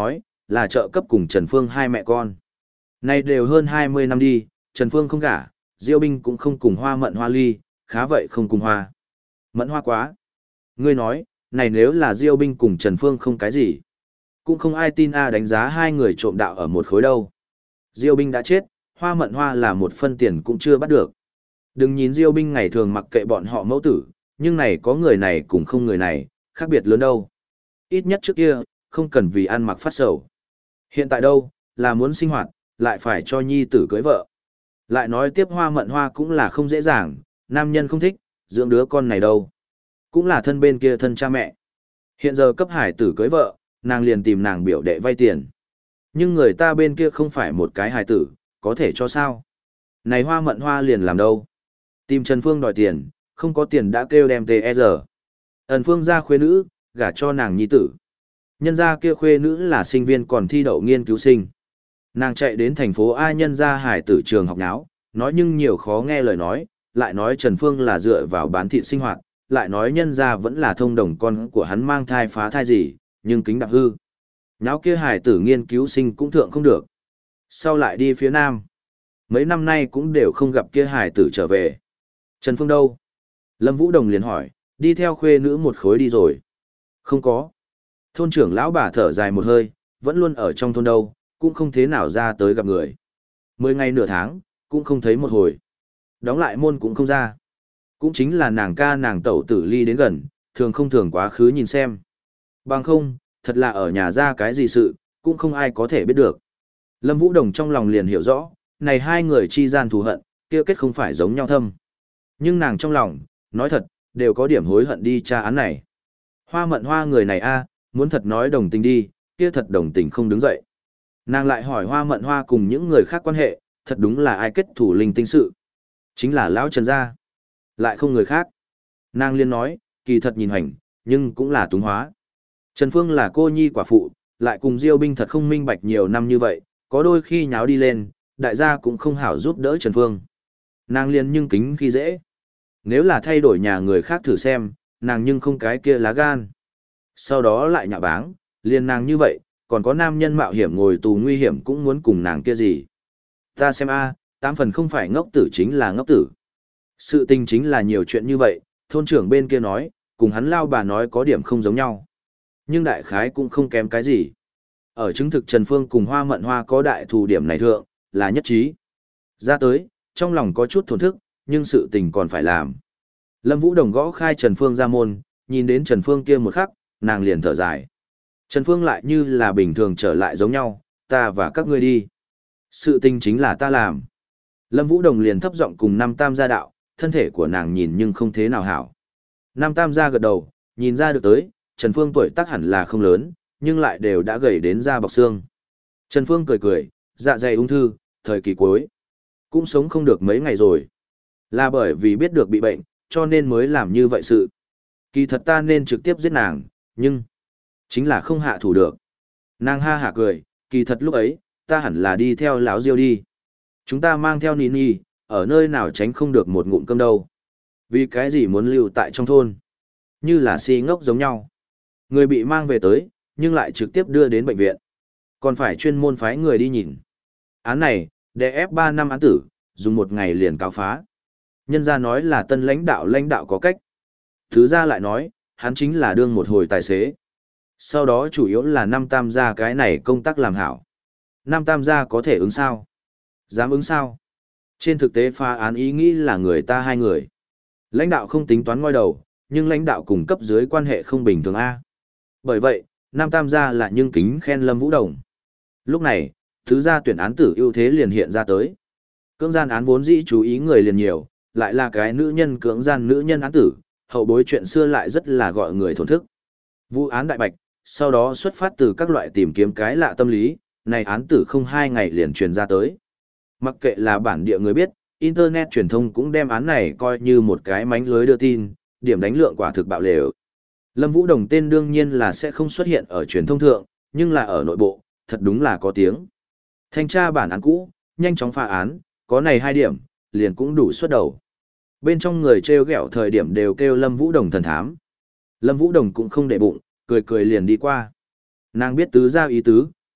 là trợ cấp cùng Trần Phương hai mẹ con. Nay đều hơn hai mươi năm đi, Trần Phương không gả, Diêu Binh cũng không cùng Hoa Mận Hoa ly, khá vậy không cùng Hoa Mận Hoa quá. Ngươi nói, này nếu là Diêu Binh cùng Trần Phương không cái gì, cũng không ai tin a đánh giá hai người trộm đạo ở một khối đâu. Diêu Binh đã chết, Hoa Mận Hoa là một phân tiền cũng chưa bắt được. Đừng nhìn Diêu Binh ngày thường mặc kệ bọn họ mẫu tử, nhưng này có người này cùng không người này, khác biệt lớn đâu. Ít nhất trước kia, không cần vì ăn mặc phát sầu. Hiện tại đâu, là muốn sinh hoạt, lại phải cho nhi tử cưới vợ. Lại nói tiếp Hoa Mận Hoa cũng là không dễ dàng, nam nhân không thích, dưỡng đứa con này đâu. Cũng là thân bên kia thân cha mẹ. Hiện giờ cấp hải tử cưới vợ, nàng liền tìm nàng biểu đệ vay tiền. Nhưng người ta bên kia không phải một cái hải tử, có thể cho sao. Này Hoa Mận Hoa liền làm đâu. Tìm Trần Phương đòi tiền, không có tiền đã kêu đem tê e rờ. Ẩn Phương ra khuê nữ, gả cho nàng nhi tử. Nhân gia kia khuê nữ là sinh viên còn thi đậu nghiên cứu sinh. Nàng chạy đến thành phố A nhân gia hải tử trường học náo, nói nhưng nhiều khó nghe lời nói, lại nói Trần Phương là dựa vào bán thịt sinh hoạt, lại nói nhân gia vẫn là thông đồng con của hắn mang thai phá thai gì, nhưng kính đạp hư. Náo kia hải tử nghiên cứu sinh cũng thượng không được. Sau lại đi phía Nam. Mấy năm nay cũng đều không gặp kia hải tử trở về. Trần Phương đâu? Lâm Vũ Đồng liền hỏi, đi theo khuê nữ một khối đi rồi. Không có. Thôn trưởng lão bà thở dài một hơi, vẫn luôn ở trong thôn đâu, cũng không thế nào ra tới gặp người. Mười ngày nửa tháng, cũng không thấy một hồi. Đóng lại môn cũng không ra. Cũng chính là nàng ca nàng tẩu tử ly đến gần, thường không thường quá khứ nhìn xem. Bằng không, thật là ở nhà ra cái gì sự, cũng không ai có thể biết được. Lâm Vũ Đồng trong lòng liền hiểu rõ, này hai người chi gian thù hận, kia kết không phải giống nhau thâm. Nhưng nàng trong lòng, nói thật, đều có điểm hối hận đi tra án này. Hoa Mận Hoa người này a, muốn thật nói đồng tình đi, kia thật đồng tình không đứng dậy. Nàng lại hỏi Hoa Mận Hoa cùng những người khác quan hệ, thật đúng là ai kết thủ linh tinh sự. Chính là lão Trần gia. Lại không người khác. Nàng liên nói, kỳ thật nhìn hành, nhưng cũng là túng hóa. Trần Phương là cô nhi quả phụ, lại cùng Diêu Binh thật không minh bạch nhiều năm như vậy, có đôi khi nháo đi lên, đại gia cũng không hảo giúp đỡ Trần Phương. Nàng liên nhưng kính khi dễ. Nếu là thay đổi nhà người khác thử xem, nàng nhưng không cái kia lá gan. Sau đó lại nhạ báng, liền nàng như vậy, còn có nam nhân mạo hiểm ngồi tù nguy hiểm cũng muốn cùng nàng kia gì. Ta xem a, tám phần không phải ngốc tử chính là ngốc tử. Sự tình chính là nhiều chuyện như vậy, thôn trưởng bên kia nói, cùng hắn lao bà nói có điểm không giống nhau. Nhưng đại khái cũng không kém cái gì. Ở chứng thực Trần Phương cùng Hoa Mận Hoa có đại thù điểm này thượng, là nhất trí. Ra tới, trong lòng có chút thổn thức, nhưng sự tình còn phải làm. Lâm Vũ Đồng gõ khai Trần Phương ra môn, nhìn đến Trần Phương kia một khắc, nàng liền thở dài. Trần Phương lại như là bình thường trở lại giống nhau, ta và các ngươi đi. Sự tình chính là ta làm. Lâm Vũ Đồng liền thấp giọng cùng Nam Tam gia đạo, thân thể của nàng nhìn nhưng không thế nào hảo. Nam Tam gia gật đầu, nhìn ra được tới, Trần Phương tuổi tác hẳn là không lớn, nhưng lại đều đã gầy đến da bọc xương. Trần Phương cười cười, dạ dày ung thư, thời kỳ cuối. Cũng sống không được mấy ngày rồi. Là bởi vì biết được bị bệnh, cho nên mới làm như vậy sự. Kỳ thật ta nên trực tiếp giết nàng, nhưng chính là không hạ thủ được. Nàng ha hả cười, kỳ thật lúc ấy, ta hẳn là đi theo lão Diêu đi. Chúng ta mang theo Nini, ở nơi nào tránh không được một ngụm cơm đâu. Vì cái gì muốn lưu tại trong thôn? Như là si ngốc giống nhau. Người bị mang về tới, nhưng lại trực tiếp đưa đến bệnh viện. Còn phải chuyên môn phái người đi nhìn. Án này, đè ép ba năm án tử, dùng một ngày liền cáo phá. Nhân gia nói là tân lãnh đạo lãnh đạo có cách. Thứ ra lại nói, hắn chính là đương một hồi tài xế. Sau đó chủ yếu là năm tam gia cái này công tác làm hảo. Năm tam gia có thể ứng sao? Dám ứng sao? Trên thực tế phá án ý nghĩ là người ta hai người. Lãnh đạo không tính toán ngoi đầu, nhưng lãnh đạo cùng cấp dưới quan hệ không bình thường A. Bởi vậy, Nam Tam gia là nhưng kính khen Lâm Vũ Đồng. Lúc này, thứ gia tuyển án tử ưu thế liền hiện ra tới. Cưỡng gian án vốn dĩ chú ý người liền nhiều, lại là cái nữ nhân cưỡng gian nữ nhân án tử, hậu bối chuyện xưa lại rất là gọi người thổn thức. Vụ án đại bạch, sau đó xuất phát từ các loại tìm kiếm cái lạ tâm lý, này án tử không hai ngày liền truyền ra tới. Mặc kệ là bản địa người biết, Internet truyền thông cũng đem án này coi như một cái mánh lưới đưa tin, điểm đánh lượng quả thực bạo lều. Lâm Vũ Đồng tên đương nhiên là sẽ không xuất hiện ở truyền thông thượng, nhưng là ở nội bộ, thật đúng là có tiếng. Thanh tra bản án cũ, nhanh chóng phá án, có này hai điểm, liền cũng đủ xuất đầu. Bên trong người trêu ghẹo thời điểm đều kêu Lâm Vũ Đồng thần thám. Lâm Vũ Đồng cũng không để bụng, cười cười liền đi qua. Nàng biết tứ gia ý tứ,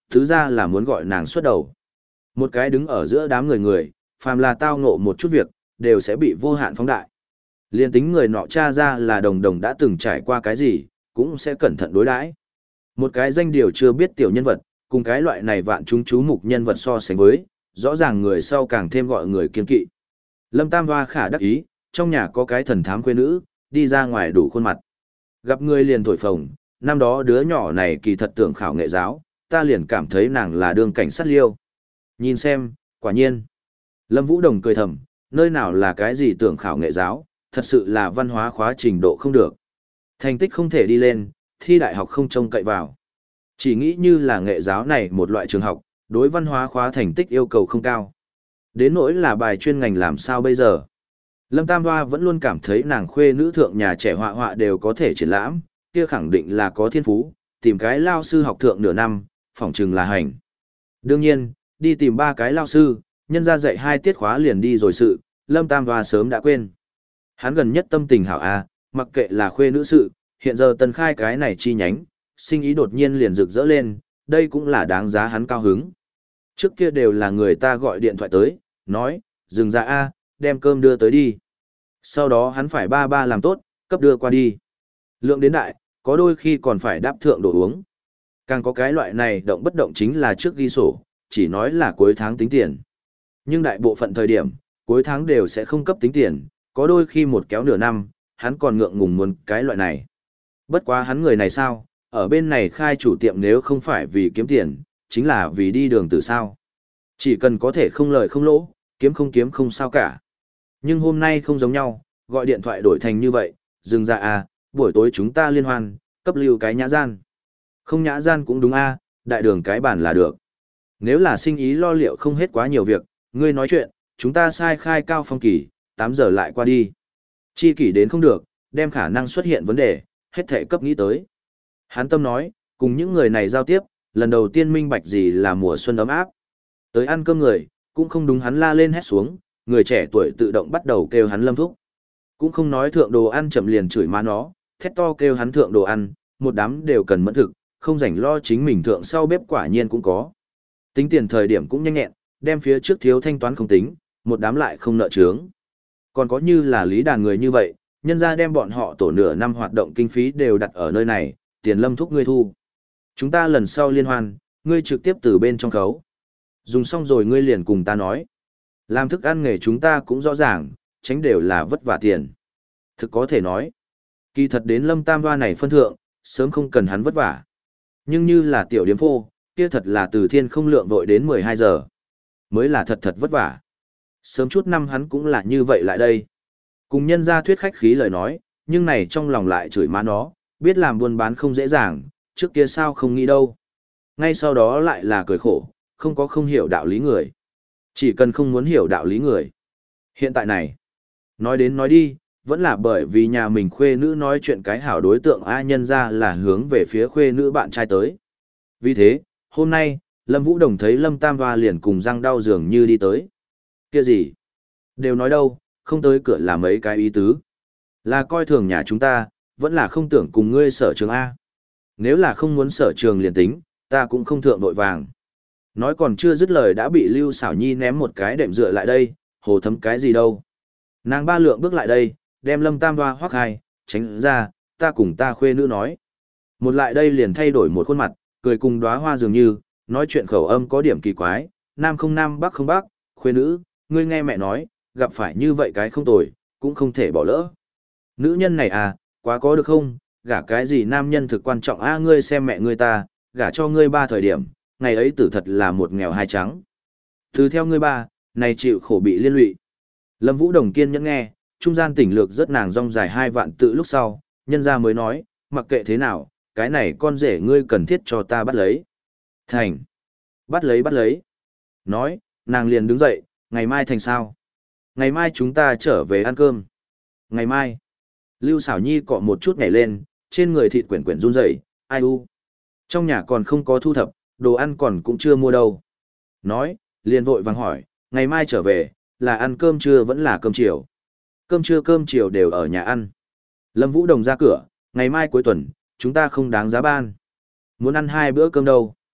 Thứ ra là muốn gọi nàng xuất đầu. Một cái đứng ở giữa đám người người, phàm là tao ngộ một chút việc, đều sẽ bị vô hạn phóng đại. Liên tính người nọ tra ra là đồng đồng đã từng trải qua cái gì, cũng sẽ cẩn thận đối đãi. Một cái danh điều chưa biết tiểu nhân vật, cùng cái loại này vạn chúng chú mục nhân vật so sánh với, rõ ràng người sau càng thêm gọi người kiên kỵ. Lâm Tam Hoa khả đắc ý, trong nhà có cái thần thám quê nữ, đi ra ngoài đủ khuôn mặt. Gặp người liền thổi phồng, năm đó đứa nhỏ này kỳ thật tưởng khảo nghệ giáo, ta liền cảm thấy nàng là đương cảnh sát liêu. Nhìn xem, quả nhiên. Lâm Vũ Đồng cười thầm, nơi nào là cái gì tưởng khảo nghệ giáo, thật sự là văn hóa khóa trình độ không được. Thành tích không thể đi lên, thi đại học không trông cậy vào. Chỉ nghĩ như là nghệ giáo này một loại trường học, đối văn hóa khóa thành tích yêu cầu không cao. Đến nỗi là bài chuyên ngành làm sao bây giờ. Lâm Tam Hoa vẫn luôn cảm thấy nàng khuê nữ thượng nhà trẻ họa họa đều có thể triển lãm, kia khẳng định là có thiên phú, tìm cái lao sư học thượng nửa năm, phỏng chừng là hành. Đương nhiên, đi tìm ba cái lao sư, nhân ra dạy hai tiết khóa liền đi rồi sự, Lâm Tam Hoa sớm đã quên. Hắn gần nhất tâm tình hảo a, mặc kệ là khuê nữ sự, hiện giờ tân khai cái này chi nhánh, sinh ý đột nhiên liền rực rỡ lên, đây cũng là đáng giá hắn cao hứng. Trước kia đều là người ta gọi điện thoại tới, nói, dừng ra a, đem cơm đưa tới đi. Sau đó hắn phải ba ba làm tốt, cấp đưa qua đi. Lượng đến đại, có đôi khi còn phải đáp thượng đồ uống. Càng có cái loại này động bất động chính là trước ghi sổ, chỉ nói là cuối tháng tính tiền. Nhưng đại bộ phận thời điểm, cuối tháng đều sẽ không cấp tính tiền, có đôi khi một kéo nửa năm, hắn còn ngượng ngùng muốn cái loại này. Bất quá hắn người này sao, ở bên này khai chủ tiệm nếu không phải vì kiếm tiền, chính là vì đi đường từ sao. Chỉ cần có thể không lời không lỗ, kiếm không kiếm không sao cả. Nhưng hôm nay không giống nhau, gọi điện thoại đổi thành như vậy, dừng ra à, buổi tối chúng ta liên hoan, cấp lưu cái nhã gian. Không nhã gian cũng đúng a, đại đường cái bản là được. Nếu là sinh ý lo liệu không hết quá nhiều việc, ngươi nói chuyện, chúng ta sai khai cao phong kỳ, tám giờ lại qua đi. Chi kỷ đến không được, đem khả năng xuất hiện vấn đề, hết thể cấp nghĩ tới. Hắn tâm nói, cùng những người này giao tiếp, lần đầu tiên minh bạch gì là mùa xuân ấm áp. Tới ăn cơm người, cũng không đúng hắn la lên hét xuống, người trẻ tuổi tự động bắt đầu kêu hắn Lâm thúc. Cũng không nói thượng đồ ăn chậm liền chửi má nó, thét to kêu hắn thượng đồ ăn, một đám đều cần mẫn thực, không rảnh lo chính mình thượng sau bếp quả nhiên cũng có. Tính tiền thời điểm cũng nhanh nhẹn, đem phía trước thiếu thanh toán không tính, một đám lại không nợ chướng. Còn có như là lý đàn người như vậy, nhân ra đem bọn họ tổ nửa năm hoạt động kinh phí đều đặt ở nơi này, tiền Lâm thúc ngươi thu. Chúng ta lần sau liên hoan, ngươi trực tiếp từ bên trong khấu. Dùng xong rồi ngươi liền cùng ta nói. Làm thức ăn nghề chúng ta cũng rõ ràng, tránh đều là vất vả tiền. Thực có thể nói, kỳ thật đến Lâm Tam Hoa này phân thượng, sớm không cần hắn vất vả. Nhưng như là tiểu điếm phô, kia thật là từ thiên không lượng vội đến mười hai giờ. Mới là thật thật vất vả. Sớm chút năm hắn cũng là như vậy lại đây. Cùng nhân ra thuyết khách khí lời nói, nhưng này trong lòng lại chửi má nó, biết làm buôn bán không dễ dàng, trước kia sao không nghĩ đâu. Ngay sau đó lại là cười khổ, không có không hiểu đạo lý người. Chỉ cần không muốn hiểu đạo lý người. Hiện tại này, nói đến nói đi, vẫn là bởi vì nhà mình khuê nữ nói chuyện cái hảo đối tượng ai nhân ra là hướng về phía khuê nữ bạn trai tới. Vì thế, hôm nay, Lâm Vũ Đồng thấy Lâm Tam Hoa liền cùng răng đau dường như đi tới. Kia gì? Đều nói đâu, không tới cửa là mấy cái ý tứ. Là coi thường nhà chúng ta, vẫn là không tưởng cùng ngươi sở trường A. Nếu là không muốn sở trường liền tính, ta cũng không thượng vội vàng. Nói còn chưa dứt lời đã bị Lưu Xảo Nhi ném một cái đệm dựa lại đây, hồ thấm cái gì đâu. Nàng ba lượng bước lại đây, đem Lâm Tam Hoa hoắc hai, tránh ra, ta cùng ta khuê nữ nói. Một lại đây liền thay đổi một khuôn mặt, cười cùng đóa hoa dường như, nói chuyện khẩu âm có điểm kỳ quái, nam không nam bắc không bắc, khuê nữ, ngươi nghe mẹ nói, gặp phải như vậy cái không tồi, cũng không thể bỏ lỡ. Nữ nhân này à, quá có được không, gả cái gì nam nhân thực quan trọng a ngươi xem mẹ ngươi ta, gả cho ngươi ba thời điểm, ngày ấy tử thật là một nghèo hai trắng. Từ theo ngươi ba, này chịu khổ bị liên lụy. Lâm Vũ Đồng kiên nhẫn nghe, trung gian tỉnh lược rất nàng rong dài hai vạn tự lúc sau, nhân ra mới nói, mặc kệ thế nào, cái này con rể ngươi cần thiết cho ta bắt lấy. Thành. Bắt lấy bắt lấy. Nói, nàng liền đứng dậy, ngày mai thành sao? Ngày mai chúng ta trở về ăn cơm. Ngày mai. Lưu Xảo Nhi cọ một chút nhảy lên, trên người thịt quyển quyển run rẩy, ai u. Trong nhà còn không có thu thập, đồ ăn còn cũng chưa mua đâu. Nói, liền vội vàng hỏi, ngày mai trở về, là ăn cơm trưa vẫn là cơm chiều. Cơm trưa cơm chiều đều ở nhà ăn. Lâm Vũ Đồng ra cửa, ngày mai cuối tuần, chúng ta không đáng giá ban. Muốn ăn hai bữa cơm đâu.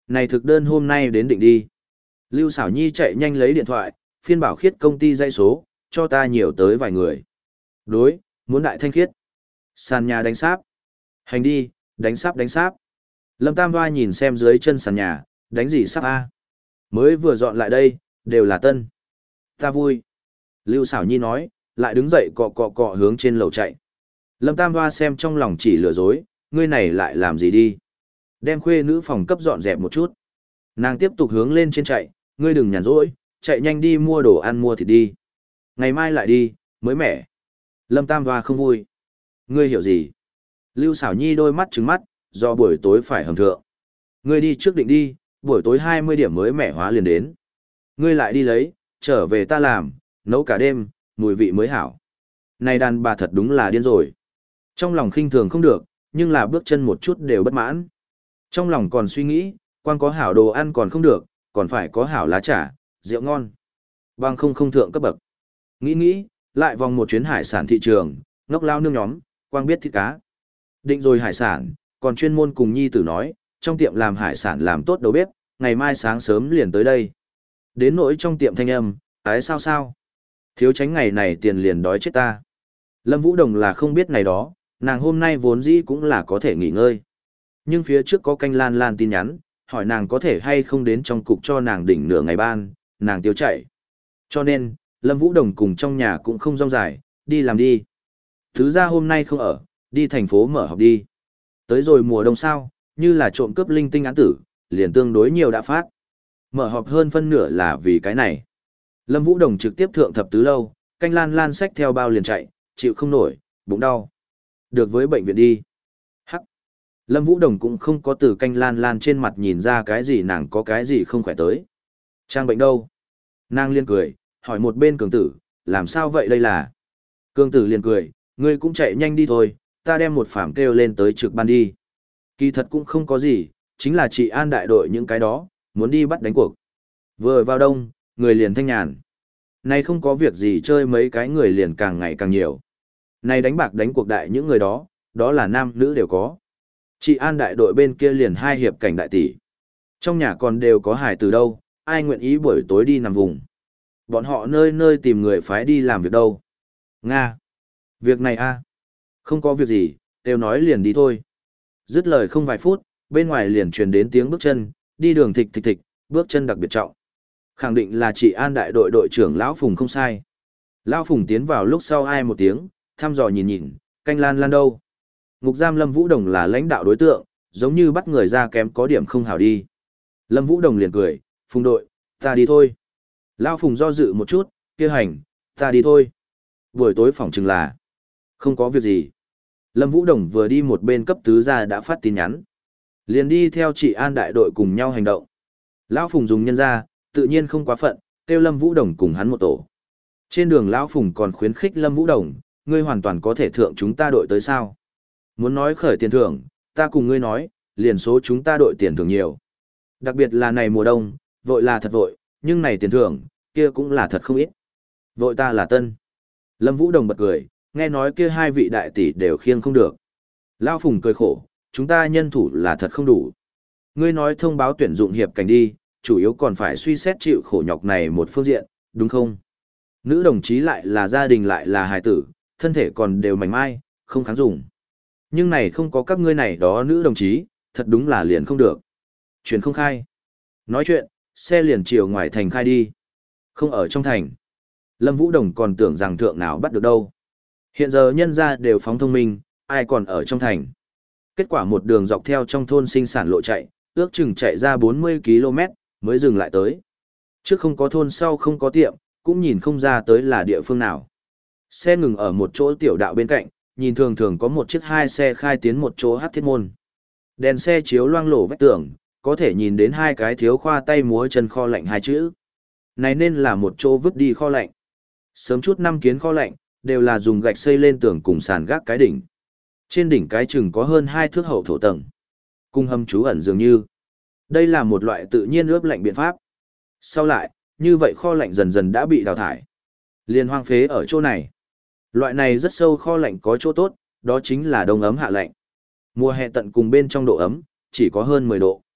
Này thực đơn hôm nay đến định đi. Lưu Sảo Nhi chạy nhanh lấy điện thoại, phiên bảo khiết công ty dãy số, cho ta nhiều tới vài người. Đối, muốn đại thanh khiết. Sàn nhà đánh sáp. Hành đi, đánh sáp đánh sáp. Lâm Tam Hoa nhìn xem dưới chân sàn nhà, đánh gì sáp a? Mới vừa dọn lại đây, đều là tân. Ta vui. Lưu Sảo Nhi nói, lại đứng dậy cọ cọ cọ hướng trên lầu chạy. Lâm Tam Hoa xem trong lòng chỉ lừa dối, ngươi này lại làm gì đi? Đem khuê nữ phòng cấp dọn dẹp một chút. Nàng tiếp tục hướng lên trên chạy, ngươi đừng nhàn rỗi, chạy nhanh đi mua đồ ăn mua thịt đi. Ngày mai lại đi, mới mẻ. Lâm Tam Hoa không vui. Ngươi hiểu gì? Lưu Sảo Nhi đôi mắt trừng mắt, do buổi tối phải hầm thượng. Ngươi đi trước định đi, buổi tối hai mươi điểm mới mẻ hóa liền đến. Ngươi lại đi lấy, trở về ta làm, nấu cả đêm, mùi vị mới hảo. Này đàn bà thật đúng là điên rồi. Trong lòng khinh thường không được, nhưng là bước chân một chút đều bất mãn. Trong lòng còn suy nghĩ, quan có hảo đồ ăn còn không được, còn phải có hảo lá trà, rượu ngon. Bằng không không thượng cấp bậc. Nghĩ nghĩ, lại vòng một chuyến hải sản thị trường, ngốc lao nương nhóm, quang biết thịt cá. Định rồi hải sản, còn chuyên môn cùng nhi tử nói, trong tiệm làm hải sản làm tốt đầu bếp, ngày mai sáng sớm liền tới đây. Đến nỗi trong tiệm thanh âm, ái sao sao. Thiếu tránh ngày này tiền liền đói chết ta. Lâm Vũ Đồng là không biết này đó, nàng hôm nay vốn dĩ cũng là có thể nghỉ ngơi. Nhưng phía trước có canh lan lan tin nhắn, hỏi nàng có thể hay không đến trong cục cho nàng đỉnh nửa ngày ban, nàng tiêu chạy. Cho nên, Lâm Vũ Đồng cùng trong nhà cũng không rong dài, đi làm đi. Thứ ra hôm nay không ở, đi thành phố mở học đi. Tới rồi mùa đông sao, như là trộm cướp linh tinh án tử, liền tương đối nhiều đã phát. Mở họp hơn phân nửa là vì cái này. Lâm Vũ Đồng trực tiếp thượng thập tứ lâu, canh lan lan xách theo bao liền chạy, chịu không nổi, bụng đau. Được với bệnh viện đi. Hắc. Lâm Vũ Đồng cũng không có từ canh lan lan trên mặt nhìn ra cái gì nàng có cái gì không khỏe tới. Trang bệnh đâu? Nàng liên cười, hỏi một bên cường tử, làm sao vậy đây là? Cường tử liền cười, ngươi cũng chạy nhanh đi thôi, ta đem một phảm kêu lên tới trực ban đi. Kỳ thật cũng không có gì, chính là chị an đại đội những cái đó, muốn đi bắt đánh cuộc. Vừa vào đông, người liền thanh nhàn. Nay không có việc gì chơi mấy cái người liền càng ngày càng nhiều. Nay đánh bạc đánh cuộc đại những người đó, đó là nam nữ đều có. Chị an đại đội bên kia liền hai hiệp cảnh đại tỷ. Trong nhà còn đều có hải từ đâu, ai nguyện ý buổi tối đi nằm vùng. Bọn họ nơi nơi tìm người phái đi làm việc đâu. Nga. Việc này a Không có việc gì, đều nói liền đi thôi. Dứt lời không vài phút, bên ngoài liền truyền đến tiếng bước chân, đi đường thịch thịch thịch, bước chân đặc biệt trọng. Khẳng định là chị an đại đội đội trưởng Lão Phùng không sai. Lão Phùng tiến vào lúc sau ai một tiếng, thăm dò nhìn nhìn, canh lan lan đâu. Ngục giam Lâm Vũ Đồng là lãnh đạo đối tượng, giống như bắt người ra kém có điểm không hảo đi. Lâm Vũ Đồng liền cười, Phùng đội, ta đi thôi. Lão Phùng do dự một chút, kia hành, ta đi thôi. Buổi tối phỏng chừng là, không có việc gì. Lâm Vũ Đồng vừa đi một bên cấp tứ ra đã phát tin nhắn. Liền đi theo chị an đại đội cùng nhau hành động. Lão Phùng dùng nhân ra, tự nhiên không quá phận, kêu Lâm Vũ Đồng cùng hắn một tổ. Trên đường Lão Phùng còn khuyến khích Lâm Vũ Đồng, ngươi hoàn toàn có thể thượng chúng ta đội tới sao. Muốn nói khởi tiền thưởng, ta cùng ngươi nói, liền số chúng ta đội tiền thưởng nhiều. Đặc biệt là này mùa đông, vội là thật vội, nhưng này tiền thưởng, kia cũng là thật không ít. Vội ta là tân. Lâm Vũ Đồng bật cười, nghe nói kia hai vị đại tỷ đều khiêng không được. Lão Phùng cười khổ, chúng ta nhân thủ là thật không đủ. Ngươi nói thông báo tuyển dụng hiệp cảnh đi, chủ yếu còn phải suy xét chịu khổ nhọc này một phương diện, đúng không? Nữ đồng chí lại là gia đình lại là hài tử, thân thể còn đều mảnh mai, không kháng dùng. Nhưng này không có các ngươi này đó nữ đồng chí, thật đúng là liền không được. Chuyển không khai. Nói chuyện, xe liền chiều ngoài thành khai đi. Không ở trong thành. Lâm Vũ Đồng còn tưởng rằng thượng nào bắt được đâu. Hiện giờ nhân gia đều phóng thông minh, ai còn ở trong thành. Kết quả một đường dọc theo trong thôn sinh sản lộ chạy, ước chừng chạy ra bốn mươi ki lô mét, mới dừng lại tới. Trước không có thôn sau không có tiệm, cũng nhìn không ra tới là địa phương nào. Xe ngừng ở một chỗ tiểu đạo bên cạnh, nhìn thường thường có một chiếc hai xe khai tiến một chỗ hát thiết môn. Đèn xe chiếu loang lổ vách tường, có thể nhìn đến hai cái thiếu khoa tay múa chân kho lạnh hai chữ. Này nên là một chỗ vứt đi kho lạnh. Sớm chút năm kiến kho lạnh, đều là dùng gạch xây lên tường cùng sàn gác cái đỉnh. Trên đỉnh cái chừng có hơn hai thước hậu thổ tầng. Cung hầm trú ẩn dường như. Đây là một loại tự nhiên ướp lạnh biện pháp. Sau lại, như vậy kho lạnh dần dần đã bị đào thải. Liền hoang phế ở chỗ này. Loại này rất sâu kho lạnh có chỗ tốt, đó chính là đông ấm hạ lạnh. Mùa hè tận cùng bên trong độ ấm, chỉ có hơn mười độ.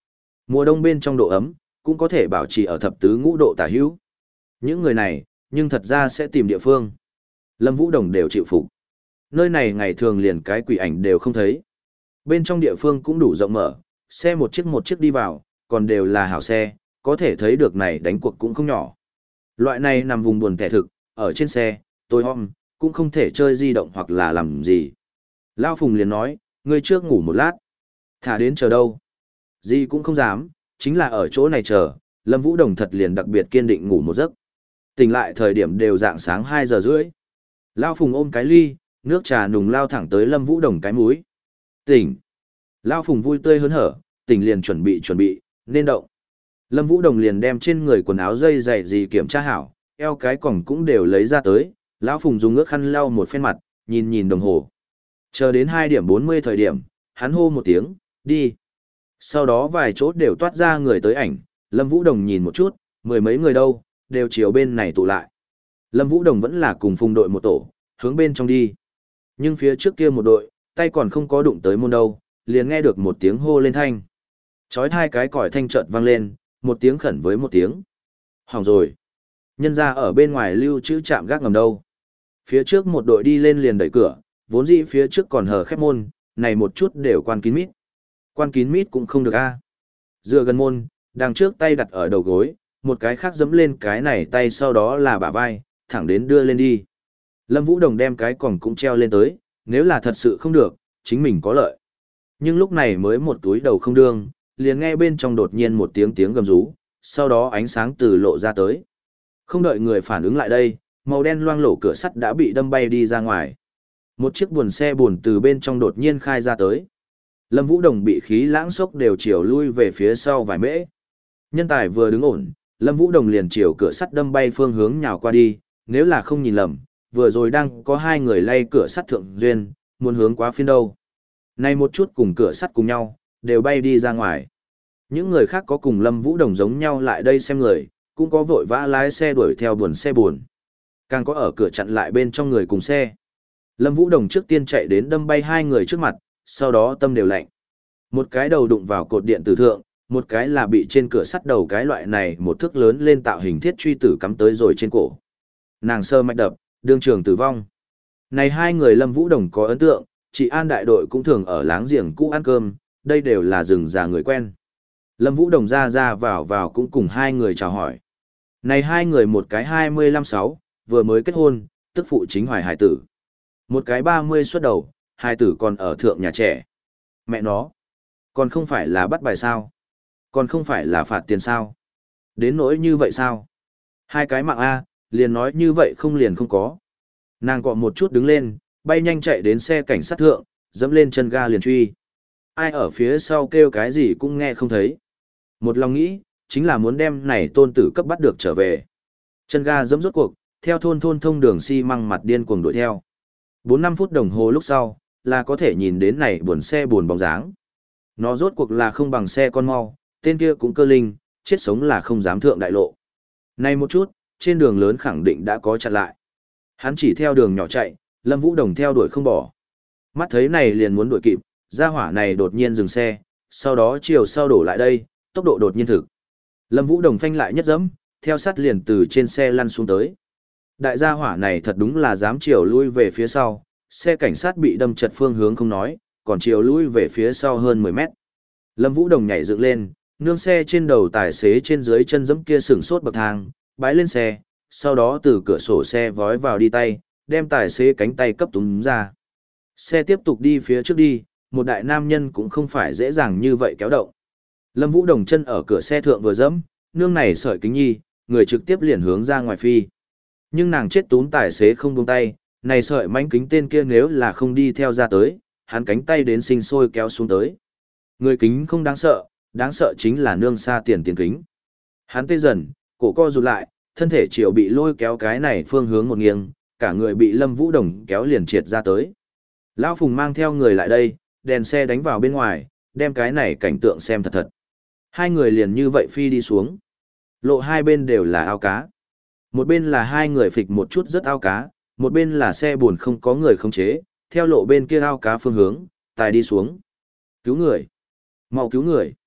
Mùa đông bên trong độ ấm, cũng có thể bảo trì ở thập tứ ngũ độ tả hữu. Những người này, nhưng thật ra sẽ tìm địa phương. Lâm Vũ Đồng đều chịu phục. Nơi này ngày thường liền cái quỷ ảnh đều không thấy. Bên trong địa phương cũng đủ rộng mở, xe một chiếc một chiếc đi vào, còn đều là hảo xe, có thể thấy được này đánh cuộc cũng không nhỏ. Loại này nằm vùng buồn kẻ thực, ở trên xe, tối om, cũng không thể chơi di động hoặc là làm gì. Lao Phùng liền nói, ngươi trước ngủ một lát. Thả đến chờ đâu? Gì cũng không dám, chính là ở chỗ này chờ, Lâm Vũ Đồng thật liền đặc biệt kiên định ngủ một giấc. Tỉnh lại thời điểm đều dạng sáng hai giờ rưỡi. Lao Phùng ôm cái ly, nước trà nùng lao thẳng tới Lâm Vũ Đồng cái mũi. Tỉnh. Lao Phùng vui tươi hớn hở, tỉnh liền chuẩn bị chuẩn bị, nên động. Lâm Vũ Đồng liền đem trên người quần áo dây dày gì kiểm tra hảo, eo cái còng cũng đều lấy ra tới. Lão Phùng dùng ước khăn lau một phen mặt, nhìn nhìn đồng hồ. Chờ đến hai điểm bốn mươi thời điểm, hắn hô một tiếng, đi. Sau đó vài chỗ đều toát ra người tới ảnh, Lâm Vũ Đồng nhìn một chút, mười mấy người đâu, đều chiều bên này tụ lại. Lâm Vũ Đồng vẫn là cùng Phùng đội một tổ, hướng bên trong đi. Nhưng phía trước kia một đội, tay còn không có đụng tới môn đâu, liền nghe được một tiếng hô lên thanh. Chói hai cái còi thanh chợt vang lên, một tiếng khẩn với một tiếng. Hỏng rồi. Nhân ra ở bên ngoài lưu trữ chạm gác ngầm đâu. Phía trước một đội đi lên liền đẩy cửa, vốn dĩ phía trước còn hờ khép môn, này một chút đều quan kín mít. Quan kín mít cũng không được a. Dựa gần môn, đằng trước tay đặt ở đầu gối, một cái khác giẫm lên cái này tay sau đó là bả vai, thẳng đến đưa lên đi. Lâm Vũ Đồng đem cái còng cũng treo lên tới, nếu là thật sự không được, chính mình có lợi. Nhưng lúc này mới một túi đầu không đương, liền nghe bên trong đột nhiên một tiếng tiếng gầm rú, sau đó ánh sáng từ lộ ra tới. Không đợi người phản ứng lại đây, màu đen loang lổ cửa sắt đã bị đâm bay đi ra ngoài. Một chiếc buồn xe buồn từ bên trong đột nhiên khai ra tới. Lâm Vũ Đồng bị khí lãng sốc đều chiều lui về phía sau vài mễ. Nhân tài vừa đứng ổn, Lâm Vũ Đồng liền chiều cửa sắt đâm bay phương hướng nhào qua đi, nếu là không nhìn lầm, vừa rồi đang có hai người lay cửa sắt thượng duyên, muốn hướng quá phiên đâu. Này một chút cùng cửa sắt cùng nhau, đều bay đi ra ngoài. Những người khác có cùng Lâm Vũ Đồng giống nhau lại đây xem người, cũng có vội vã lái xe đuổi theo buồn xe buồn. Càng có ở cửa chặn lại bên trong người cùng xe. Lâm Vũ Đồng trước tiên chạy đến đâm bay hai người trước mặt, sau đó tâm đều lạnh. Một cái đầu đụng vào cột điện tử thượng, một cái là bị trên cửa sắt đầu cái loại này một thước lớn lên tạo hình thiết truy tử cắm tới rồi trên cổ. Nàng sơ mạch đập, đương trường tử vong. Này hai người Lâm Vũ Đồng có ấn tượng, chị An đại đội cũng thường ở láng giềng cũ ăn cơm, đây đều là rừng già người quen. Lâm Vũ Đồng ra ra vào vào cũng cùng hai người chào hỏi. Này hai người một cái hai mươi lăm sáu, vừa mới kết hôn, tức phụ chính hoài hải tử. Một cái ba mươi xuất đầu, hải tử còn ở thượng nhà trẻ. Mẹ nó, còn không phải là bắt bài sao? Còn không phải là phạt tiền sao? Đến nỗi như vậy sao? Hai cái mạng A, liền nói như vậy không liền không có. Nàng cọ một chút đứng lên, bay nhanh chạy đến xe cảnh sát thượng, dẫm lên chân ga liền truy. Ai ở phía sau kêu cái gì cũng nghe không thấy. Một lòng nghĩ, chính là muốn đem này tôn tử cấp bắt được trở về. Chân ga dẫm rốt cuộc, theo thôn thôn thông đường xi măng mặt điên cuồng đuổi theo. bốn năm phút đồng hồ lúc sau, là có thể nhìn đến này buồn xe buồn bóng dáng. Nó rốt cuộc là không bằng xe con mau, tên kia cũng cơ linh, chết sống là không dám thượng đại lộ. Này một chút, trên đường lớn khẳng định đã có chặn lại. Hắn chỉ theo đường nhỏ chạy, Lâm Vũ Đồng theo đuổi không bỏ. Mắt thấy này liền muốn đuổi kịp, gia hỏa này đột nhiên dừng xe, sau đó chiều sau đổ lại đây, tốc độ đột nhiên thực. Lâm Vũ Đồng phanh lại nhất dẫm, theo sát liền từ trên xe lăn xuống tới. Đại gia hỏa này thật đúng là dám chiều lui về phía sau, xe cảnh sát bị đâm chật phương hướng không nói, còn chiều lui về phía sau hơn mười mét. Lâm Vũ Đồng nhảy dựng lên, nương xe trên đầu tài xế trên dưới chân dẫm kia sừng sốt bậc thang, bái lên xe, sau đó từ cửa sổ xe vói vào đi tay, đem tài xế cánh tay cấp túm ra. Xe tiếp tục đi phía trước đi, một đại nam nhân cũng không phải dễ dàng như vậy kéo động. Lâm Vũ Đồng chân ở cửa xe thượng vừa dẫm, nương này sợi kính nhi, người trực tiếp liền hướng ra ngoài phi. Nhưng nàng chết túm tài xế không buông tay, này sợi mánh kính tên kia nếu là không đi theo ra tới, hắn cánh tay đến sinh sôi kéo xuống tới. Người kính không đáng sợ, đáng sợ chính là nương xa tiền tiền kính. Hắn tê dần, cổ co rụt lại, thân thể chiều bị lôi kéo cái này phương hướng một nghiêng, cả người bị Lâm Vũ Đồng kéo liền triệt ra tới. Lão Phùng mang theo người lại đây, đèn xe đánh vào bên ngoài, đem cái này cảnh tượng xem thật thật. Hai người liền như vậy phi đi xuống. Lộ hai bên đều là ao cá. Một bên là hai người phịch một chút rất ao cá, một bên là xe buồn không có người khống chế, theo lộ bên kia ao cá phương hướng, tài đi xuống. Cứu người! Mau cứu người!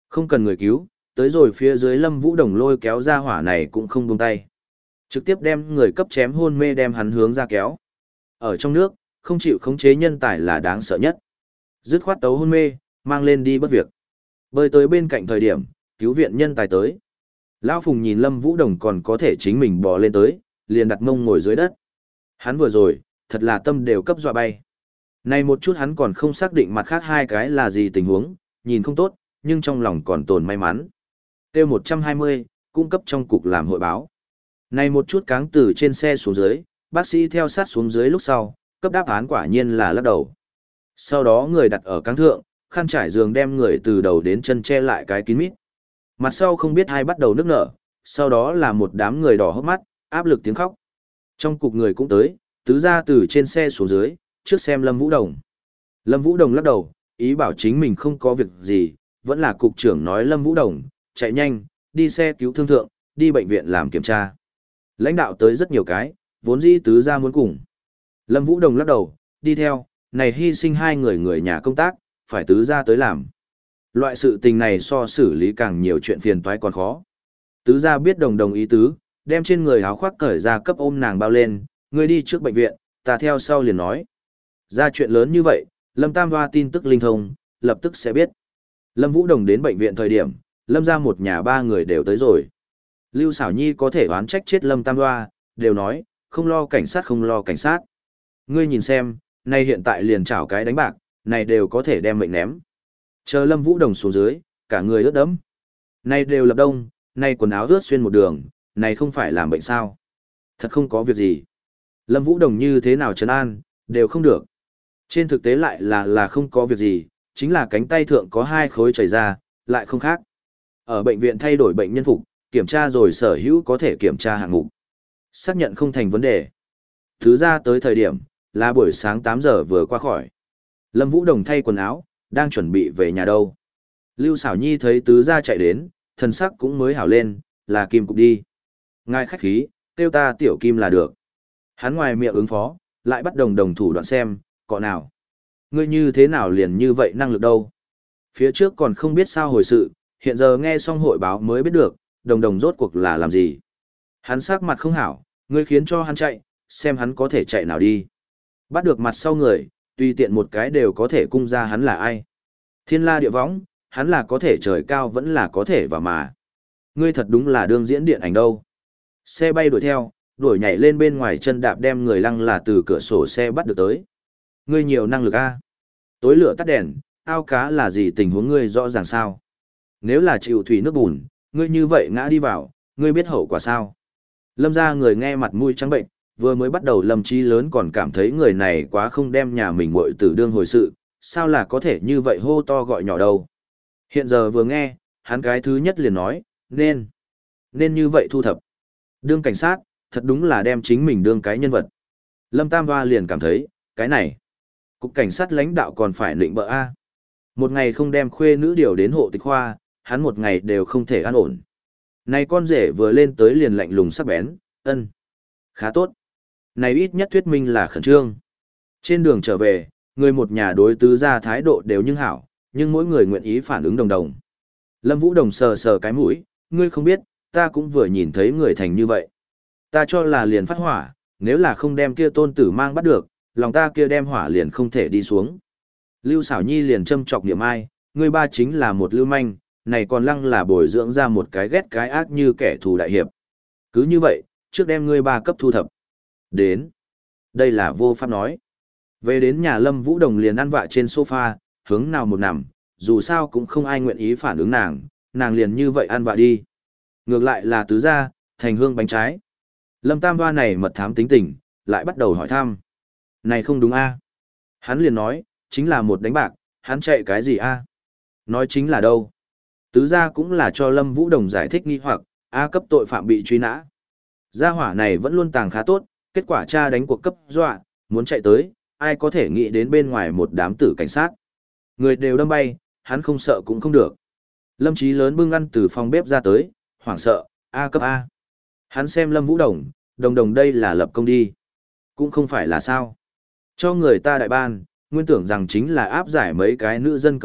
Không cần người cứu, tới rồi phía dưới Lâm Vũ Đồng lôi kéo ra hỏa này cũng không buông tay. Trực tiếp đem người cấp chém hôn mê đem hắn hướng ra kéo. Ở trong nước, không chịu khống chế nhân tài là đáng sợ nhất. Dứt khoát tấu hôn mê, mang lên đi bất việc. Bơi tới bên cạnh thời điểm, cứu viện nhân tài tới. Lão Phùng nhìn Lâm Vũ Đồng còn có thể chính mình bò lên tới, liền đặt mông ngồi dưới đất. Hắn vừa rồi, thật là tâm đều cấp dọa bay. Này một chút hắn còn không xác định mặt khác hai cái là gì tình huống, nhìn không tốt, nhưng trong lòng còn tồn may mắn. Tiêu một trăm hai mươi, cung cấp trong cục làm hội báo. Này một chút cáng từ trên xe xuống dưới, bác sĩ theo sát xuống dưới lúc sau, cấp đáp án quả nhiên là lắc đầu. Sau đó người đặt ở cáng thượng, khăn trải giường đem người từ đầu đến chân che lại cái kín mít. Mặt sau không biết ai bắt đầu nức nở, sau đó là một đám người đỏ hốc mắt, áp lực tiếng khóc. Trong cục người cũng tới, tứ ra từ trên xe xuống dưới, trước xem Lâm Vũ Đồng. Lâm Vũ Đồng lắc đầu, ý bảo chính mình không có việc gì, vẫn là cục trưởng nói Lâm Vũ Đồng, chạy nhanh, đi xe cứu thương thượng, đi bệnh viện làm kiểm tra. Lãnh đạo tới rất nhiều cái, vốn dĩ tứ ra muốn cùng. Lâm Vũ Đồng lắc đầu, đi theo, này hy sinh hai người người nhà công tác, phải tứ ra tới làm. Loại sự tình này so xử lý càng nhiều chuyện phiền toái còn khó. Tứ ra biết Đồng Đồng ý tứ, đem trên người áo khoác cởi ra cấp ôm nàng bao lên, người đi trước bệnh viện, ta theo sau liền nói. Ra chuyện lớn như vậy, Lâm Tam Hoa tin tức linh thông, lập tức sẽ biết. Lâm Vũ Đồng đến bệnh viện thời điểm, Lâm ra một nhà ba người đều tới rồi. Lưu Xảo Nhi có thể oán trách chết Lâm Tam Hoa, đều nói, không lo cảnh sát không lo cảnh sát. Ngươi nhìn xem, nay hiện tại liền chảo cái đánh bạc, này đều có thể đem mệnh ném. Chờ Lâm Vũ Đồng xuống dưới, cả người ướt đẫm. Này đều lập đông, này quần áo ướt xuyên một đường, này không phải làm bệnh sao. Thật không có việc gì. Lâm Vũ Đồng như thế nào trấn an, đều không được. Trên thực tế lại là là không có việc gì, chính là cánh tay thượng có hai khối chảy ra, lại không khác. Ở bệnh viện thay đổi bệnh nhân phục, kiểm tra rồi sở hữu có thể kiểm tra hạng mục. Xác nhận không thành vấn đề. Thứ ra tới thời điểm, là buổi sáng tám giờ vừa qua khỏi. Lâm Vũ Đồng thay quần áo, đang chuẩn bị về nhà đâu. Lưu Xảo Nhi thấy tứ gia chạy đến, thần sắc cũng mới hảo lên, là Kim Cục đi. Ngài khách khí, kêu ta tiểu Kim là được. Hắn ngoài miệng ứng phó, lại bắt Đồng Đồng thủ đoạn xem, cọ nào. Ngươi như thế nào liền như vậy năng lực đâu. Phía trước còn không biết sao hồi sự, hiện giờ nghe xong hội báo mới biết được, Đồng Đồng rốt cuộc là làm gì. Hắn sắc mặt không hảo, ngươi khiến cho hắn chạy, xem hắn có thể chạy nào đi. Bắt được mặt sau người, tùy tiện một cái đều có thể cung ra hắn là ai. Thiên la địa võng, hắn là có thể trời cao vẫn là có thể và mà. Ngươi thật đúng là đương diễn điện ảnh đâu. Xe bay đuổi theo, đuổi nhảy lên bên ngoài chân đạp đem người lăng là từ cửa sổ xe bắt được tới. Ngươi nhiều năng lực a. Tối lửa tắt đèn, ao cá là gì tình huống ngươi rõ ràng sao. Nếu là chịu thủy nước bùn, ngươi như vậy ngã đi vào, ngươi biết hậu quả sao. Lâm ra người nghe mặt mũi trắng bệnh, vừa mới bắt đầu Lâm Chí lớn còn cảm thấy người này quá không đem nhà mình muội tử đương hồi sự, sao là có thể như vậy hô to gọi nhỏ đâu. Hiện giờ vừa nghe, hắn cái thứ nhất liền nói, nên, nên như vậy thu thập. Đương cảnh sát, thật đúng là đem chính mình đương cái nhân vật. Lâm Tam Hoa liền cảm thấy, cái này, cục cảnh sát lãnh đạo còn phải định bợ A. Một ngày không đem khuê nữ điều đến hộ tịch khoa, hắn một ngày đều không thể an ổn. Này con rể vừa lên tới liền lạnh lùng sắc bén, ân, khá tốt. Này ít nhất thuyết minh là khẩn trương. Trên đường trở về, người một nhà đối tứ ra thái độ đều nhưng hảo, nhưng mỗi người nguyện ý phản ứng đồng đồng. Lâm Vũ Đồng sờ sờ cái mũi, ngươi không biết, ta cũng vừa nhìn thấy người thành như vậy. Ta cho là liền phát hỏa, nếu là không đem kia tôn tử mang bắt được, lòng ta kia đem hỏa liền không thể đi xuống. Lưu Xảo Nhi liền châm chọc niệm ai, ngươi ba chính là một lưu manh, này còn lăng là bồi dưỡng ra một cái ghét cái ác như kẻ thù đại hiệp. Cứ như vậy, trước đem ngươi ba cấp thu thập. Đến. Đây là vô pháp nói. Về đến nhà Lâm Vũ Đồng liền ăn vạ trên sofa, hướng nào một nằm, dù sao cũng không ai nguyện ý phản ứng nàng, nàng liền như vậy ăn vạ đi. Ngược lại là tứ gia, thành hương bánh trái. Lâm Tam Hoa này mật thám tính tình, lại bắt đầu hỏi thăm. Này không đúng a? Hắn liền nói, chính là một đánh bạc, hắn chạy cái gì a? Nói chính là đâu? Tứ gia cũng là cho Lâm Vũ Đồng giải thích nghi hoặc, A cấp tội phạm bị truy nã. Gia hỏa này vẫn luôn tàng khá tốt, kết quả cha đánh cuộc cấp dọa, muốn chạy tới, ai có thể nghĩ đến bên ngoài một đám tử cảnh sát. Người đều đâm bay, hắn không sợ cũng không được. Lâm Chí lớn bưng ăn từ phòng bếp ra tới, hoảng sợ, A cấp A. Hắn xem Lâm Vũ Đồng, đồng đồng đây là lập công đi. Cũng không phải là sao. Cho người ta đại ban, nguyên tưởng rằng chính là áp giải mấy cái nữ dân cờ bạc,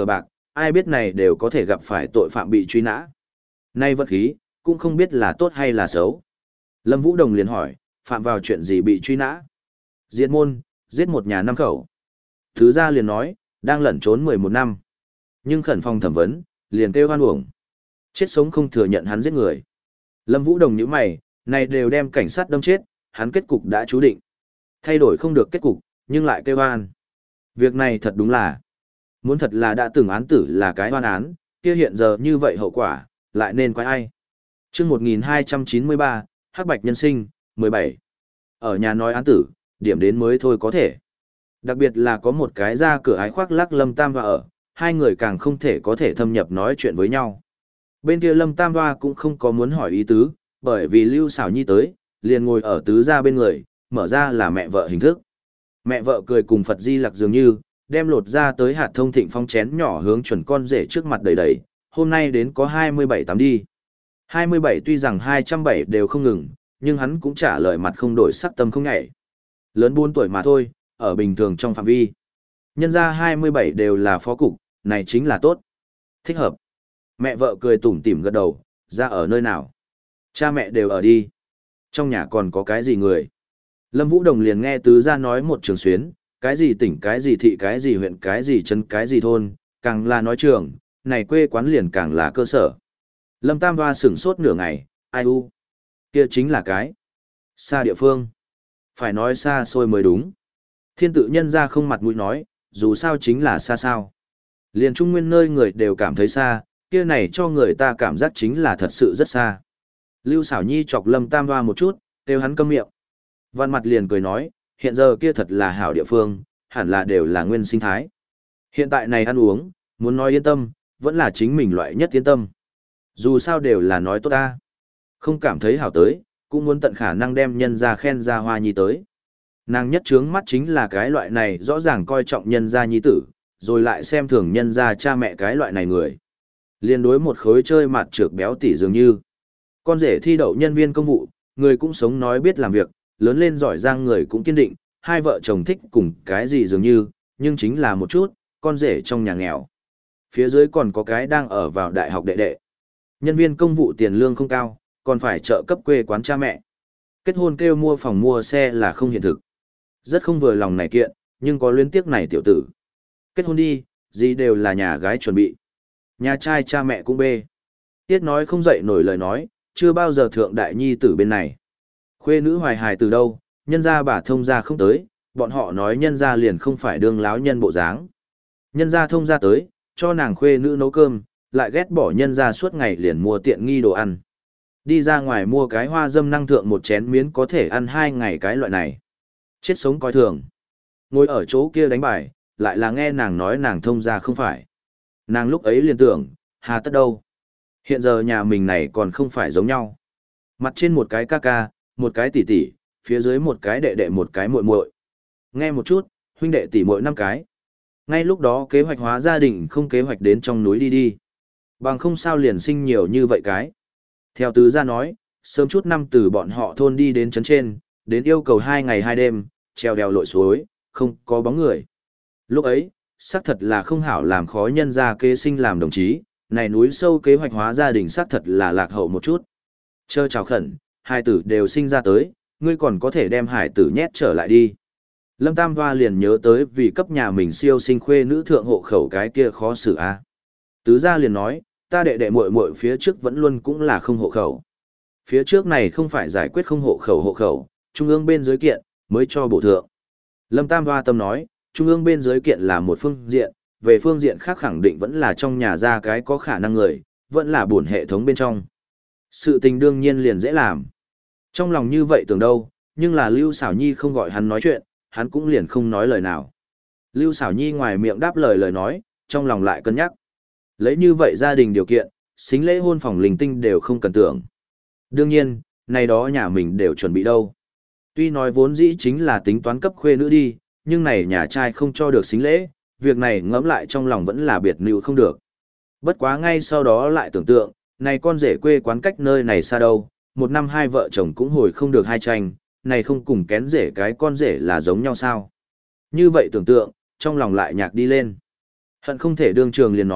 ai biết này đều có thể gặp phải tội phạm bị truy nã. Nay vật khí, cũng không biết là tốt hay là xấu. Lâm Vũ Đồng liền hỏi, phạm vào chuyện gì bị truy nã? Diệt môn, giết một nhà năm khẩu. Thứ gia liền nói, đang lẩn trốn mười một năm. Nhưng khẩn phòng thẩm vấn, liền kêu hoan uổng. Chết sống không thừa nhận hắn giết người. Lâm Vũ Đồng nhíu mày, này đều đem cảnh sát đâm chết, hắn kết cục đã chú định. Thay đổi không được kết cục, nhưng lại kêu oan. Việc này thật đúng là, muốn thật là đã từng án tử là cái oan án, kia hiện giờ như vậy hậu quả, lại nên quái ai. Chương một nghìn hai trăm chín mươi ba, Hắc Bạch Nhân Sinh, mười bảy. Ở nhà nói án tử, điểm đến mới thôi có thể. Đặc biệt là có một cái ra cửa ái khoác lác Lâm Tam Hoa ở, hai người càng không thể có thể thâm nhập nói chuyện với nhau. Bên kia Lâm Tam Hoa cũng không có muốn hỏi ý tứ, bởi vì Lưu Sảo Nhi tới, liền ngồi ở tứ gia bên người, mở ra là mẹ vợ hình thức. Mẹ vợ cười cùng Phật Di Lặc dường như, đem lột ra tới hạt thông thịnh phong chén nhỏ hướng chuẩn con rể trước mặt đầy đầy, hôm nay đến có hai mươi bảy tám đi. hai mươi bảy tuy rằng hai trăm bảy đều không ngừng, nhưng hắn cũng trả lời mặt không đổi sắc tâm không nhảy. Lớn bốn tuổi mà thôi, ở bình thường trong phạm vi. Nhân ra hai mươi bảy đều là phó cục, này chính là tốt. Thích hợp. Mẹ vợ cười tủm tỉm gật đầu, ra ở nơi nào? Cha mẹ đều ở đi. Trong nhà còn có cái gì người? Lâm Vũ Đồng liền nghe tứ gia nói một trường xuyến, cái gì tỉnh cái gì thị cái gì huyện cái gì trấn cái gì thôn, càng là nói trường, này quê quán liền càng là cơ sở. Lâm Tam Hoa sửng sốt nửa ngày, ai u? Kia chính là cái xa địa phương. Phải nói xa xôi mới đúng. Thiên tự nhân ra không mặt mũi nói, dù sao chính là xa sao. Liền trung nguyên nơi người đều cảm thấy xa, kia này cho người ta cảm giác chính là thật sự rất xa. Lưu Sảo Nhi chọc Lâm Tam Hoa một chút, kêu hắn câm miệng. Văn mặt liền cười nói, hiện giờ kia thật là hảo địa phương, hẳn là đều là nguyên sinh thái. Hiện tại này ăn uống, muốn nói yên tâm, vẫn là chính mình loại nhất yên tâm. Dù sao đều là nói tốt ta. Không cảm thấy hảo tới, cũng muốn tận khả năng đem nhân ra khen ra Hoa Nhi tới. Nàng nhất trướng mắt chính là cái loại này rõ ràng coi trọng nhân gia nhi tử, rồi lại xem thường nhân gia cha mẹ cái loại này người. Liên đối một khối chơi mặt trược béo tỉ dường như. Con rể thi đậu nhân viên công vụ, người cũng sống nói biết làm việc, lớn lên giỏi giang người cũng kiên định, hai vợ chồng thích cùng cái gì dường như, nhưng chính là một chút, con rể trong nhà nghèo. Phía dưới còn có cái đang ở vào đại học đệ đệ. Nhân viên công vụ tiền lương không cao, còn phải trợ cấp quê quán cha mẹ. Kết hôn kêu mua phòng mua xe là không hiện thực. Rất không vừa lòng này kiện, nhưng có luyến tiếc này tiểu tử. Kết hôn đi, gì đều là nhà gái chuẩn bị. Nhà trai cha mẹ cũng bê. Tiết nói không dậy nổi lời nói, chưa bao giờ thượng đại nhi tử bên này. Khuê nữ hoài hài từ đâu, nhân gia bà thông gia không tới, bọn họ nói nhân gia liền không phải đương láo nhân bộ dáng. Nhân gia thông gia tới, cho nàng khuê nữ nấu cơm, lại ghét bỏ nhân gia suốt ngày liền mua tiện nghi đồ ăn. Đi ra ngoài mua cái hoa dâm năng thượng một chén miến có thể ăn hai ngày cái loại này. Chết sống coi thường. Ngồi ở chỗ kia đánh bài, lại là nghe nàng nói nàng thông gia không phải. Nàng lúc ấy liền tưởng, hà tất đâu. Hiện giờ nhà mình này còn không phải giống nhau. Mặt trên một cái ca ca, một cái tỷ tỷ, phía dưới một cái đệ đệ một cái muội muội. Nghe một chút, huynh đệ tỷ muội năm cái. Ngay lúc đó kế hoạch hóa gia đình không kế hoạch đến trong núi đi đi. Bằng không sao liền sinh nhiều như vậy cái. Theo tứ gia nói, sớm chút năm từ bọn họ thôn đi đến trấn trên, đến yêu cầu hai ngày hai đêm, treo đèo lội suối, không có bóng người. Lúc ấy, xác thật là không hảo làm khó nhân gia kế sinh làm đồng chí, này núi sâu kế hoạch hóa gia đình xác thật là lạc hậu một chút. Chơ chào khẩn, hai tử đều sinh ra tới, ngươi còn có thể đem hải tử nhét trở lại đi. Lâm Tam Hoa liền nhớ tới vì cấp nhà mình siêu sinh khuê nữ thượng hộ khẩu cái kia khó xử a. Tứ gia liền nói, ta đệ đệ muội muội phía trước vẫn luôn cũng là không hộ khẩu. Phía trước này không phải giải quyết không hộ khẩu hộ khẩu, trung ương bên dưới kiện, mới cho bổ thượng. Lâm Tam Hoa tâm nói, trung ương bên dưới kiện là một phương diện, về phương diện khác khẳng định vẫn là trong nhà ra cái có khả năng người, vẫn là buồn hệ thống bên trong. Sự tình đương nhiên liền dễ làm. Trong lòng như vậy tưởng đâu, nhưng là Lưu Sảo Nhi không gọi hắn nói chuyện, hắn cũng liền không nói lời nào. Lưu Sảo Nhi ngoài miệng đáp lời lời nói, trong lòng lại cân nhắc. Lấy như vậy gia đình điều kiện, xính lễ hôn phòng linh tinh đều không cần tưởng. Đương nhiên, này đó nhà mình đều chuẩn bị đâu. Tuy nói vốn dĩ chính là tính toán cấp khuê nữ đi, nhưng này nhà trai không cho được xính lễ, việc này ngẫm lại trong lòng vẫn là biệt nữ không được. Bất quá ngay sau đó lại tưởng tượng, này con rể quê quán cách nơi này xa đâu, một năm hai vợ chồng cũng hồi không được hai tranh, này không cùng kén rể cái con rể là giống nhau sao. Như vậy tưởng tượng, trong lòng lại nhạc đi lên. Hận không thể đương trường liền nói,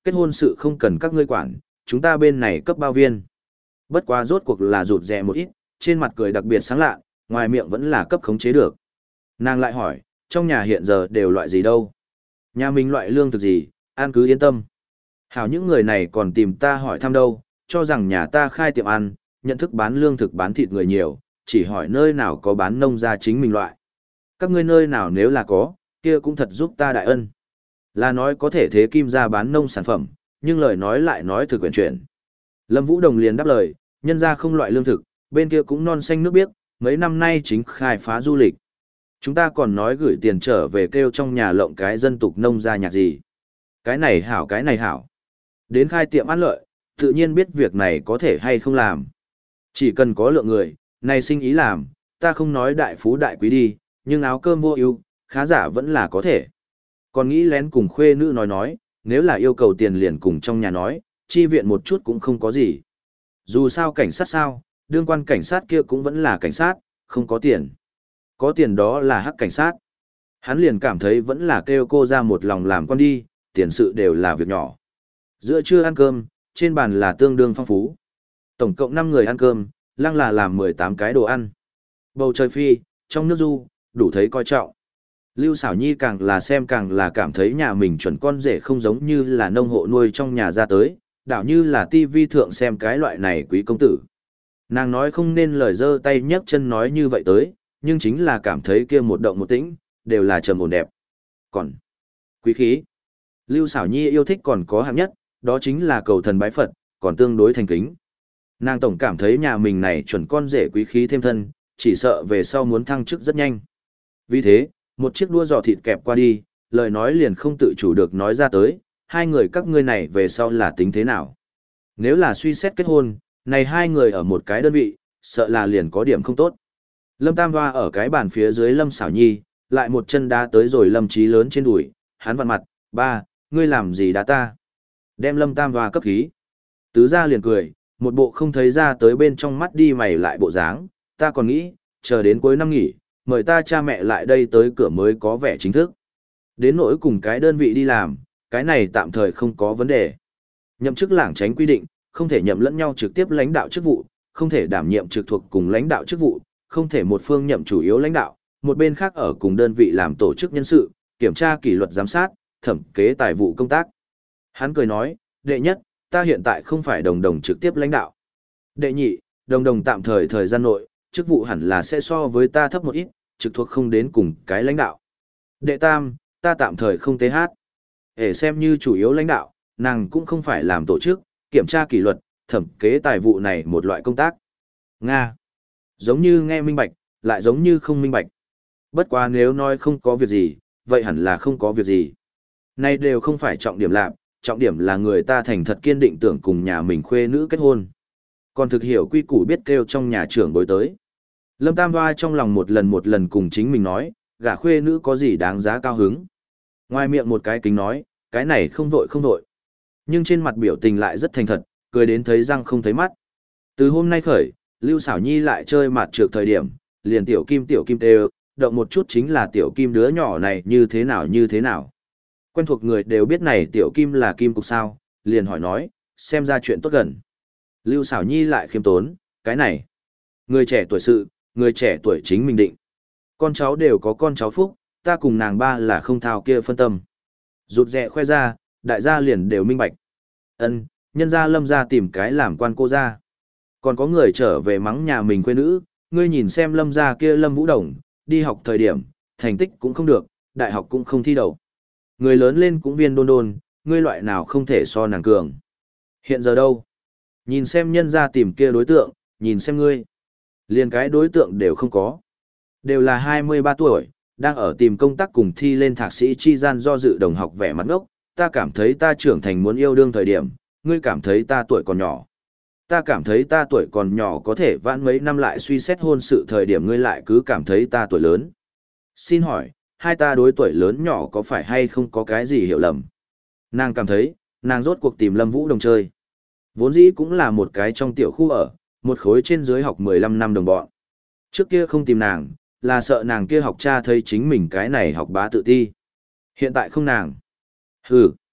kết hôn sự không cần các ngươi quản, chúng ta bên này cấp bao viên. Bất quá rốt cuộc là rụt rè một ít, trên mặt cười đặc biệt sáng lạ, ngoài miệng vẫn là cấp khống chế được. Nàng lại hỏi, trong nhà hiện giờ đều loại gì đâu? Nhà mình loại lương thực gì, ăn cứ yên tâm. Hảo những người này còn tìm ta hỏi thăm đâu, cho rằng nhà ta khai tiệm ăn, nhận thức bán lương thực bán thịt người nhiều, chỉ hỏi nơi nào có bán nông gia chính mình loại. Các ngươi nơi nào nếu là có, kia cũng thật giúp ta đại ân. Là nói có thể thế kim ra bán nông sản phẩm, nhưng lời nói lại nói thực quyển chuyển. Lâm Vũ Đồng liền đáp lời, nhân ra không loại lương thực, bên kia cũng non xanh nước biếc, mấy năm nay chính khai phá du lịch. Chúng ta còn nói gửi tiền trở về kêu trong nhà lộng cái dân tục nông gia nhạc gì. Cái này hảo cái này hảo. Đến khai tiệm ăn lợi, tự nhiên biết việc này có thể hay không làm. Chỉ cần có lượng người, này sinh ý làm, ta không nói đại phú đại quý đi, nhưng áo cơm vô ưu, khá giả vẫn là có thể. Còn nghĩ lén cùng khuê nữ nói nói, nếu là yêu cầu tiền liền cùng trong nhà nói, chi viện một chút cũng không có gì. Dù sao cảnh sát sao, đương quan cảnh sát kia cũng vẫn là cảnh sát, không có tiền. Có tiền đó là hắc cảnh sát. Hắn liền cảm thấy vẫn là kêu cô ra một lòng làm con đi, tiền sự đều là việc nhỏ. Giữa trưa ăn cơm, trên bàn là tương đương phong phú. Tổng cộng năm người ăn cơm, lăng là làm mười tám cái đồ ăn. Bầu trời phi, trong nước du, đủ thấy coi trọng. Lưu Sảo Nhi càng là xem càng là cảm thấy nhà mình chuẩn con rể không giống như là nông hộ nuôi trong nhà ra tới, đảo như là tivi thượng xem cái loại này quý công tử. Nàng nói không nên lời dơ tay nhấc chân nói như vậy tới, nhưng chính là cảm thấy kia một động một tĩnh, đều là trầm ổn đẹp. Còn, quý khí. Lưu Sảo Nhi yêu thích còn có hạng nhất, đó chính là cầu thần bái Phật, còn tương đối thành kính. Nàng tổng cảm thấy nhà mình này chuẩn con rể quý khí thêm thân, chỉ sợ về sau muốn thăng chức rất nhanh. Vì thế, một chiếc đua giò thịt kẹp qua đi, lời nói liền không tự chủ được nói ra tới, hai người các ngươi này về sau là tính thế nào. Nếu là suy xét kết hôn, này hai người ở một cái đơn vị, sợ là liền có điểm không tốt. Lâm Tam Hoa ở cái bàn phía dưới Lâm Sảo Nhi, lại một chân đá tới rồi Lâm Chí lớn trên đùi, hắn vặn mặt, ba, ngươi làm gì đá ta? Đem Lâm Tam Hoa cấp khí. Tứ gia liền cười, một bộ không thấy ra tới bên trong mắt đi mày lại bộ dáng, ta còn nghĩ, chờ đến cuối năm nghỉ, mời ta cha mẹ lại đây tới cửa mới có vẻ chính thức. Đến nỗi cùng cái đơn vị đi làm, cái này tạm thời không có vấn đề. Nhậm chức lảng tránh quy định, không thể nhậm lẫn nhau trực tiếp lãnh đạo chức vụ, không thể đảm nhiệm trực thuộc cùng lãnh đạo chức vụ, không thể một phương nhậm chủ yếu lãnh đạo, một bên khác ở cùng đơn vị làm tổ chức nhân sự, kiểm tra kỷ luật giám sát, thẩm kế tài vụ công tác. Hắn cười nói, đệ nhất, ta hiện tại không phải đồng đồng trực tiếp lãnh đạo. Đệ nhị, đồng đồng tạm thời thời gian nội, chức vụ hẳn là sẽ so với ta thấp một ít, trực thuộc không đến cùng cái lãnh đạo. Đệ tam, ta tạm thời không tế hát. Để xem như chủ yếu lãnh đạo, nàng cũng không phải làm tổ chức, kiểm tra kỷ luật, thẩm kế tài vụ này một loại công tác. Nga. Giống như nghe minh bạch, lại giống như không minh bạch. Bất quá nếu nói không có việc gì, vậy hẳn là không có việc gì. Này đều không phải trọng điểm lạc, trọng điểm là người ta thành thật kiên định tưởng cùng nhà mình khuê nữ kết hôn. Còn thực hiểu quy củ biết kêu trong nhà trưởng bối tới. Lâm Tam Hoa trong lòng một lần một lần cùng chính mình nói, gả khuê nữ có gì đáng giá cao hứng. Ngoài miệng một cái kính nói, cái này không vội không vội. Nhưng trên mặt biểu tình lại rất thành thật, cười đến thấy răng không thấy mắt. Từ hôm nay khởi, Lưu Sảo Nhi lại chơi mặt trược thời điểm, liền tiểu kim tiểu kim tê động một chút chính là tiểu kim đứa nhỏ này như thế nào như thế nào. Quen thuộc người đều biết này tiểu kim là kim cục sao, liền hỏi nói, xem ra chuyện tốt gần. Lưu Sảo Nhi lại khiêm tốn, cái này. Người trẻ tuổi sự, người trẻ tuổi chính mình định. Con cháu đều có con cháu phúc, ta cùng nàng ba là không thao kia phân tâm. Rụt rẹ khoe ra, đại gia liền đều minh bạch. Ân, nhân gia Lâm gia tìm cái làm quan cô gia. Còn có người trở về mắng nhà mình quê nữ, ngươi nhìn xem Lâm gia kia Lâm Vũ Đồng, đi học thời điểm, thành tích cũng không được, đại học cũng không thi đậu. Người lớn lên cũng viên đôn đôn, ngươi loại nào không thể so nàng cường. Hiện giờ đâu? Nhìn xem nhân gia tìm kia đối tượng, nhìn xem ngươi. Liền cái đối tượng đều không có. Đều là hai mươi ba tuổi, đang ở tìm công tác cùng thi lên thạc sĩ chi gian do dự đồng học vẻ mặt ngốc. Ta cảm thấy ta trưởng thành muốn yêu đương thời điểm, ngươi cảm thấy ta tuổi còn nhỏ. Ta cảm thấy ta tuổi còn nhỏ có thể vãn mấy năm lại suy xét hôn sự thời điểm ngươi lại cứ cảm thấy ta tuổi lớn. Xin hỏi, hai ta đối tuổi lớn nhỏ có phải hay không có cái gì hiểu lầm? Nàng cảm thấy, nàng rốt cuộc tìm Lâm Vũ Đồng chơi. Vốn dĩ cũng là một cái trong tiểu khu ở, một khối trên dưới học mười lăm năm đồng bọn. Trước kia không tìm nàng, là sợ nàng kia học cha thấy chính mình cái này học bá tự ti. Hiện tại không nàng. Hừ.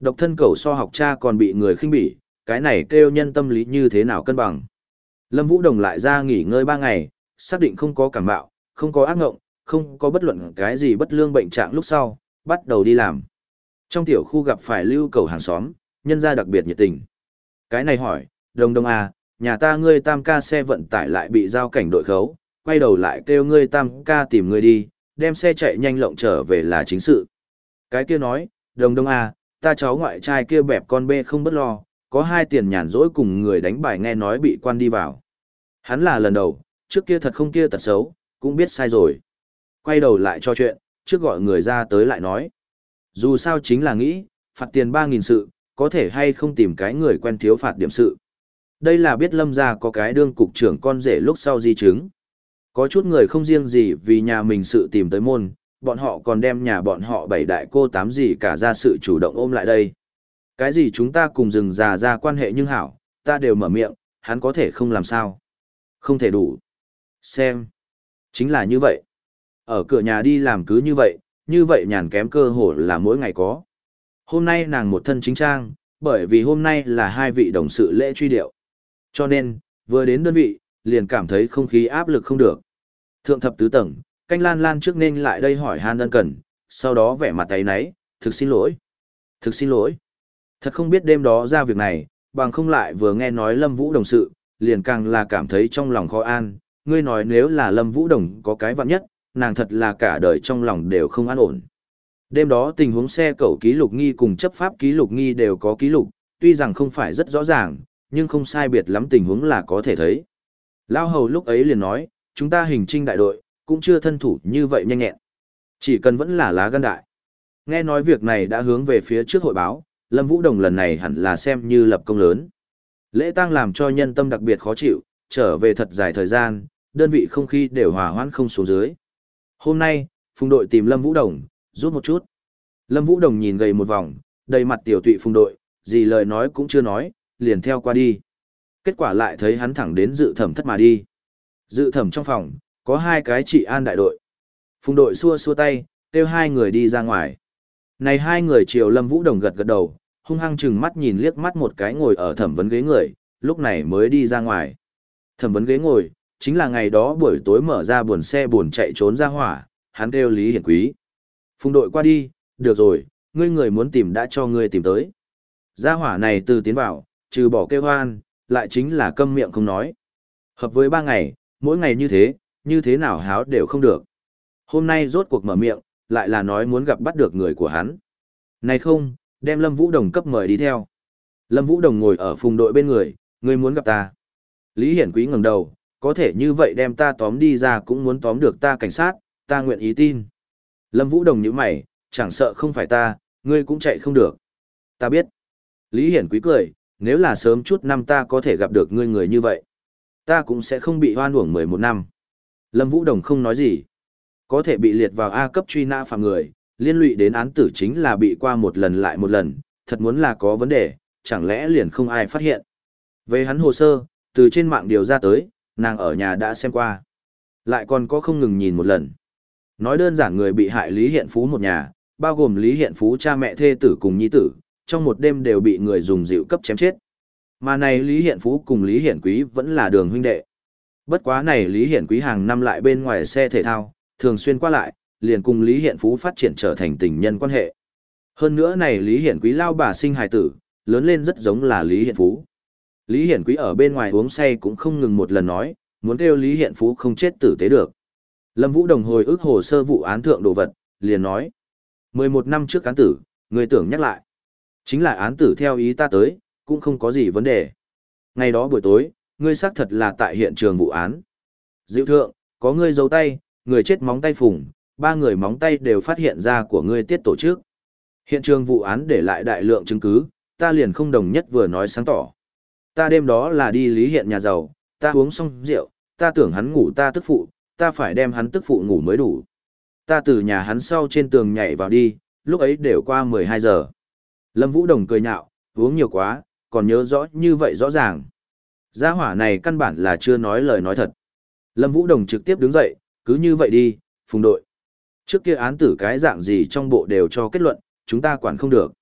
Độc thân cầu so học cha còn bị người khinh bỉ, cái này kêu nhân tâm lý như thế nào cân bằng. Lâm Vũ Đồng lại ra nghỉ ngơi ba ngày, xác định không có cảm bạo, không có ác ngộng, không có bất luận cái gì bất lương bệnh trạng lúc sau, bắt đầu đi làm. Trong tiểu khu gặp phải lưu cầu hàng xóm, nhân gia đặc biệt nhiệt tình. Cái này hỏi, Đồng Đồng à, nhà ta ngươi tam ca xe vận tải lại bị giao cảnh đội khấu, quay đầu lại kêu ngươi tam ca tìm ngươi đi, đem xe chạy nhanh lộng trở về là chính sự. Cái kia nói, Đồng Đồng à, ta cháu ngoại trai kia bẹp con bê không bất lo, có hai tiền nhàn rỗi cùng người đánh bài nghe nói bị quan đi vào. Hắn là lần đầu, trước kia thật không kia tật xấu, cũng biết sai rồi. Quay đầu lại cho chuyện, trước gọi người ra tới lại nói. Dù sao chính là nghĩ, phạt tiền ba nghìn sự, có thể hay không tìm cái người quen thiếu phạt điểm sự. Đây là biết Lâm gia có cái đương cục trưởng con rể lúc sau di chứng. Có chút người không riêng gì vì nhà mình sự tìm tới môn, bọn họ còn đem nhà bọn họ bảy đại cô tám gì cả ra sự chủ động ôm lại đây. Cái gì chúng ta cùng rừng già ra quan hệ nhưng hảo, ta đều mở miệng, hắn có thể không làm sao. Không thể đủ. Xem. Chính là như vậy. Ở cửa nhà đi làm cứ như vậy, như vậy nhàn kém cơ hội là mỗi ngày có. Hôm nay nàng một thân chính trang, bởi vì hôm nay là hai vị đồng sự lễ truy điệu. Cho nên, vừa đến đơn vị, liền cảm thấy không khí áp lực không được. Thượng thập tứ tầng, canh lan lan trước nên lại đây hỏi han ân cần, sau đó vẻ mặt tay náy, thực xin lỗi. Thực xin lỗi. Thật không biết đêm đó ra việc này, bằng không lại vừa nghe nói Lâm Vũ Đồng sự, liền càng là cảm thấy trong lòng khó an. Ngươi nói nếu là Lâm Vũ Đồng có cái vạn nhất, nàng thật là cả đời trong lòng đều không an ổn. Đêm đó tình huống xe cẩu ký lục nghi cùng chấp pháp ký lục nghi đều có ký lục, tuy rằng không phải rất rõ ràng, nhưng không sai biệt lắm tình huống là có thể thấy. Lao hầu lúc ấy liền nói, chúng ta hình trinh đại đội, cũng chưa thân thủ như vậy nhanh nhẹn. Chỉ cần vẫn là lá gan đại. Nghe nói việc này đã hướng về phía trước hội báo, Lâm Vũ Đồng lần này hẳn là xem như lập công lớn. Lễ tang làm cho nhân tâm đặc biệt khó chịu, trở về thật dài thời gian, đơn vị không khí đều hòa hoãn không xuống dưới. Hôm nay, phùng đội tìm Lâm Vũ Đồng, rút một chút. Lâm Vũ Đồng nhìn gầy một vòng, đầy mặt tiểu tụy phùng đội, gì lời nói cũng chưa nói, liền theo qua đi. Kết quả lại thấy hắn thẳng đến dự thẩm thất mà đi. Dự thẩm trong phòng, có hai cái trị an đại đội. Phùng đội xua xua tay, kêu hai người đi ra ngoài. Này hai người chiều Lâm Vũ Đồng gật gật đầu, hung hăng chừng mắt nhìn liếc mắt một cái ngồi ở thẩm vấn ghế người, lúc này mới đi ra ngoài. Thẩm vấn ghế ngồi, chính là ngày đó buổi tối mở ra buồn xe buồn chạy trốn ra hỏa, hắn kêu Lý Hiển Quý. Phùng đội qua đi, được rồi, ngươi người muốn tìm đã cho ngươi tìm tới. Gia hỏa này từ tiến vào, trừ bỏ kêu hoan, lại chính là câm miệng không nói. Hợp với ba ngày, mỗi ngày như thế, như thế nào háo đều không được. Hôm nay rốt cuộc mở miệng, lại là nói muốn gặp bắt được người của hắn. Này không, đem Lâm Vũ Đồng cấp mời đi theo. Lâm Vũ Đồng ngồi ở phùng đội bên người, ngươi muốn gặp ta. Lý Hiển Quý ngẩng đầu, có thể như vậy đem ta tóm đi ra cũng muốn tóm được ta cảnh sát, ta nguyện ý tin. Lâm Vũ Đồng nhíu mày, chẳng sợ không phải ta, ngươi cũng chạy không được. Ta biết. Lý Hiển Quý cười, nếu là sớm chút năm ta có thể gặp được ngươi người như vậy, ta cũng sẽ không bị hoan uổng mười một năm. Lâm Vũ Đồng không nói gì. Có thể bị liệt vào A cấp truy nã phạm người, liên lụy đến án tử chính là bị qua một lần lại một lần, thật muốn là có vấn đề, chẳng lẽ liền không ai phát hiện. Về hắn hồ sơ, từ trên mạng điều ra tới, nàng ở nhà đã xem qua. Lại còn có không ngừng nhìn một lần. Nói đơn giản người bị hại Lý Hiện Phú một nhà, bao gồm Lý Hiện Phú cha mẹ thê tử cùng nhi tử, trong một đêm đều bị người dùng dịu cấp chém chết. Mà này Lý Hiện Phú cùng Lý Hiển Quý vẫn là đường huynh đệ. Bất quá này Lý Hiển Quý hàng năm lại bên ngoài xe thể thao, thường xuyên qua lại, liền cùng Lý Hiện Phú phát triển trở thành tình nhân quan hệ. Hơn nữa này Lý Hiển Quý lao bà sinh hài tử, lớn lên rất giống là Lý Hiện Phú. Lý Hiển Quý ở bên ngoài uống say cũng không ngừng một lần nói, muốn kêu Lý Hiện Phú không chết tử tế được. Lâm Vũ Đồng hồi ức hồ sơ vụ án thượng đồ vật, liền nói. mười một năm trước án tử, người tưởng nhắc lại. Chính là án tử theo ý ta tới, cũng không có gì vấn đề. Ngày đó buổi tối, ngươi xác thật là tại hiện trường vụ án. Diệu thượng, có ngươi giấu tay, người chết móng tay phùng, ba người móng tay đều phát hiện ra của ngươi tiết tổ chức. Hiện trường vụ án để lại đại lượng chứng cứ, ta liền không đồng nhất vừa nói sáng tỏ. Ta đêm đó là đi Lý Hiện nhà giàu, ta uống xong rượu, ta tưởng hắn ngủ ta tức phụ, ta phải đem hắn tức phụ ngủ mới đủ. Ta từ nhà hắn sau trên tường nhảy vào đi, lúc ấy đều qua mười hai giờ. Lâm Vũ Đồng cười nhạo, uống nhiều quá, còn nhớ rõ như vậy rõ ràng. Gia hỏa này căn bản là chưa nói lời nói thật. Lâm Vũ Đồng trực tiếp đứng dậy, cứ như vậy đi, phùng đội. Trước kia án tử cái dạng gì trong bộ đều cho kết luận, chúng ta quản không được.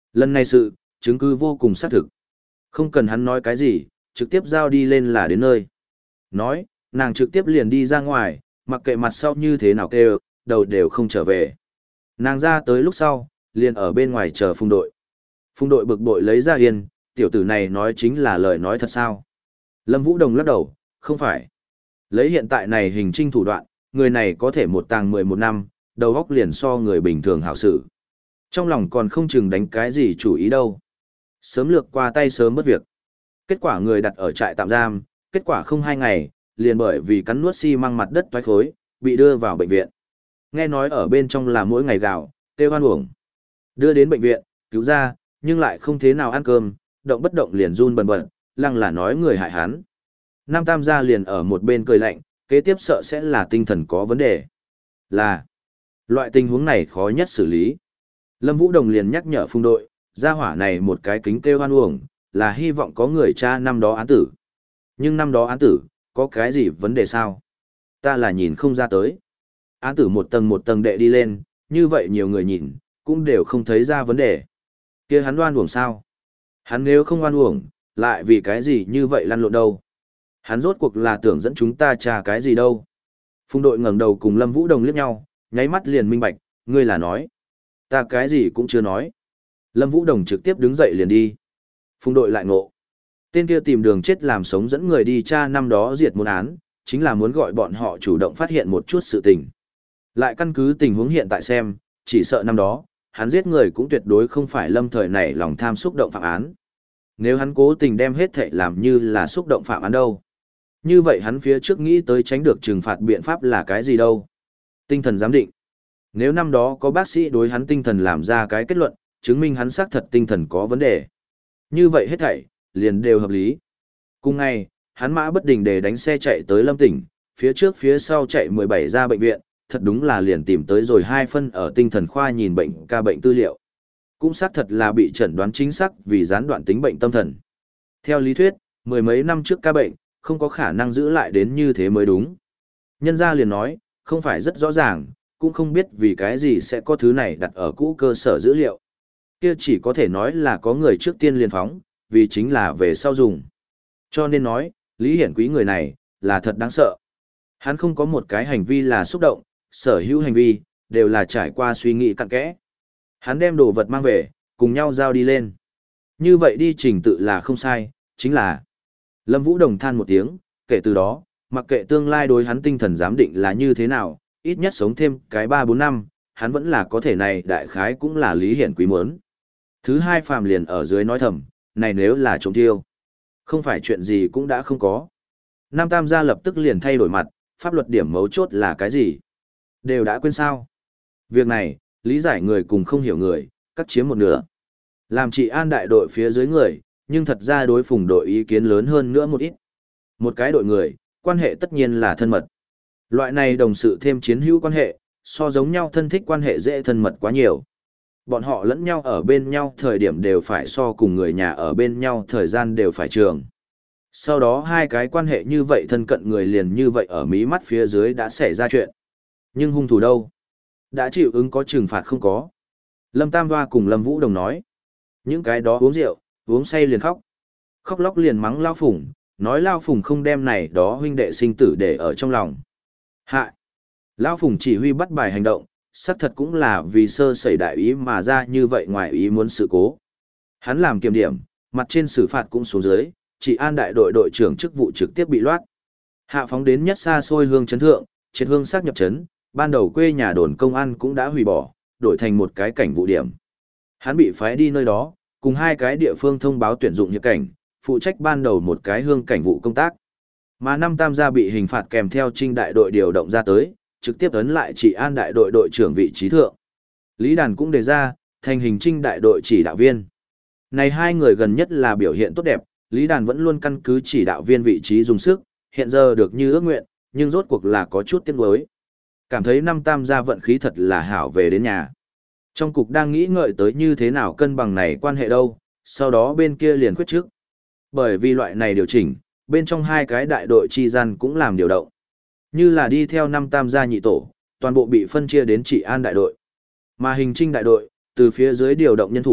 Lần này sự, chứng cứ vô cùng xác thực. Không cần hắn nói cái gì, trực tiếp giao đi lên là đến nơi. Nói, nàng trực tiếp liền đi ra ngoài, mặc kệ mặt sau như thế nào kêu, đầu đều không trở về. Nàng ra tới lúc sau, liền ở bên ngoài chờ Phùng đội. Phùng đội bực bội lấy ra yên, tiểu tử này nói chính là lời nói thật sao. Lâm Vũ Đồng lắc đầu, không phải. Lấy hiện tại này hình trinh thủ đoạn, người này có thể một tàng mười một năm, đầu óc liền so người bình thường hảo sự. Trong lòng còn không chừng đánh cái gì chủ ý đâu. Sớm lược qua tay sớm mất việc. Kết quả người đặt ở trại tạm giam, kết quả không hai ngày, liền bởi vì cắn nuốt xi măng mặt đất toái khối, bị đưa vào bệnh viện. Nghe nói ở bên trong là mỗi ngày gạo, kêu hoan uổng. Đưa đến bệnh viện, cứu ra, nhưng lại không thế nào ăn cơm, động bất động liền run bần bật, lăng là nói người hại hắn. Nam Tam gia liền ở một bên cười lạnh, kế tiếp sợ sẽ là tinh thần có vấn đề. Là, loại tình huống này khó nhất xử lý. Lâm Vũ Đồng liền nhắc nhở Phùng đội, gia hỏa này một cái kính kêu hoan uổng, là hy vọng có người cha năm đó án tử. Nhưng năm đó án tử, có cái gì vấn đề sao? Ta là nhìn không ra tới. Án tử một tầng một tầng đệ đi lên, như vậy nhiều người nhìn, cũng đều không thấy ra vấn đề. Kia hắn oan uổng sao? Hắn nếu không oan uổng, lại vì cái gì như vậy lăn lộn đâu? Hắn rốt cuộc là tưởng dẫn chúng ta tra cái gì đâu? Phùng đội ngẩng đầu cùng Lâm Vũ Đồng liếc nhau, nháy mắt liền minh bạch, ngươi là nói. Ta cái gì cũng chưa nói. Lâm Vũ Đồng trực tiếp đứng dậy liền đi. Phùng đội lại ngộ. Tên kia tìm đường chết làm sống dẫn người đi tra năm đó diệt môn án, chính là muốn gọi bọn họ chủ động phát hiện một chút sự tình. Lại căn cứ tình huống hiện tại xem, chỉ sợ năm đó, hắn giết người cũng tuyệt đối không phải lâm thời này lòng tham xúc động phạm án. Nếu hắn cố tình đem hết thảy làm như là xúc động phạm án đâu. Như vậy hắn phía trước nghĩ tới tránh được trừng phạt biện pháp là cái gì đâu. Tinh thần giám định. Nếu năm đó có bác sĩ đối hắn tinh thần làm ra cái kết luận, chứng minh hắn xác thật tinh thần có vấn đề. Như vậy hết thảy, liền đều hợp lý. Cùng ngày, hắn mã bất đình để đánh xe chạy tới Lâm tỉnh, phía trước phía sau chạy mười bảy ra bệnh viện, thật đúng là liền tìm tới rồi hai phân ở tinh thần khoa nhìn bệnh ca bệnh tư liệu. Cũng xác thật là bị chẩn đoán chính xác vì gián đoạn tính bệnh tâm thần. Theo lý thuyết, mười mấy năm trước ca bệnh, không có khả năng giữ lại đến như thế mới đúng. Nhân gia liền nói, không phải rất rõ ràng, cũng không biết vì cái gì sẽ có thứ này đặt ở cũ cơ sở dữ liệu. Kia chỉ có thể nói là có người trước tiên liền phóng, vì chính là về sau dùng. Cho nên nói, Lý Hiển Quý người này, là thật đáng sợ. Hắn không có một cái hành vi là xúc động, sở hữu hành vi, đều là trải qua suy nghĩ cặn kẽ. Hắn đem đồ vật mang về, cùng nhau giao đi lên. Như vậy đi trình tự là không sai, chính là Lâm Vũ Đồng than một tiếng, kể từ đó, mặc kệ tương lai đối hắn tinh thần giám định là như thế nào, ít nhất sống thêm cái ba bốn năm, hắn vẫn là có thể này đại khái cũng là Lý Hiển Quý muốn. Thứ hai phàm liền ở dưới nói thầm, này nếu là trộm tiêu, không phải chuyện gì cũng đã không có. Nam Tam gia lập tức liền thay đổi mặt, pháp luật điểm mấu chốt là cái gì? Đều đã quên sao? Việc này, lý giải người cùng không hiểu người, cắt chiếm một nửa. Làm trị an đại đội phía dưới người, nhưng thật ra đối phùng đội ý kiến lớn hơn nữa một ít. Một cái đội người, quan hệ tất nhiên là thân mật. Loại này đồng sự thêm chiến hữu quan hệ, so giống nhau thân thích quan hệ dễ thân mật quá nhiều. Bọn họ lẫn nhau ở bên nhau thời điểm đều phải so cùng người nhà ở bên nhau thời gian đều phải trường. Sau đó hai cái quan hệ như vậy thân cận người liền như vậy ở mí mắt phía dưới đã xảy ra chuyện. Nhưng hung thủ đâu? Đã chịu ứng có trừng phạt không có. Lâm Tam Hoa cùng Lâm Vũ Đồng nói. Những cái đó uống rượu, uống say liền khóc. Khóc lóc liền mắng Lao Phùng, nói Lao Phùng không đem này đó huynh đệ sinh tử để ở trong lòng. Hạ! Lao Phùng chỉ huy bắt bài hành động, xác thật cũng là vì sơ sẩy đại ý mà ra như vậy ngoài ý muốn sự cố. Hắn làm kiểm điểm, mặt trên xử phạt cũng xuống dưới, chỉ an đại đội đội trưởng chức vụ trực tiếp bị loát. Hạ phóng đến nhất xa xôi hương chấn thượng, triệt hương xác nhập chấn, ban đầu quê nhà đồn công an cũng đã hủy bỏ, đổi thành một cái cảnh vụ điểm. Hắn bị phái đi nơi đó, cùng hai cái địa phương thông báo tuyển dụng hiệp cảnh, phụ trách ban đầu một cái hương cảnh vụ công tác. Mà năm Tam gia bị hình phạt kèm theo trinh đại đội điều động ra tới, trực tiếp ấn lại chỉ an đại đội đội trưởng vị trí thượng. Lý Đàn cũng đề ra, thành hình trinh đại đội chỉ đạo viên. Này hai người gần nhất là biểu hiện tốt đẹp, Lý Đàn vẫn luôn căn cứ chỉ đạo viên vị trí dùng sức, hiện giờ được như ước nguyện, nhưng rốt cuộc là có chút tiếc nuối. Cảm thấy năm Tam gia vận khí thật là hảo về đến nhà. Trong cục đang nghĩ ngợi tới như thế nào cân bằng này quan hệ đâu, sau đó bên kia liền khuyết trước. Bởi vì loại này điều chỉnh, bên trong hai cái đại đội chi gian cũng làm điều động. Như là đi theo năm Tam gia nhị tổ, toàn bộ bị phân chia đến trị an đại đội. Mà hình trinh đại đội, từ phía dưới điều động nhân thủ,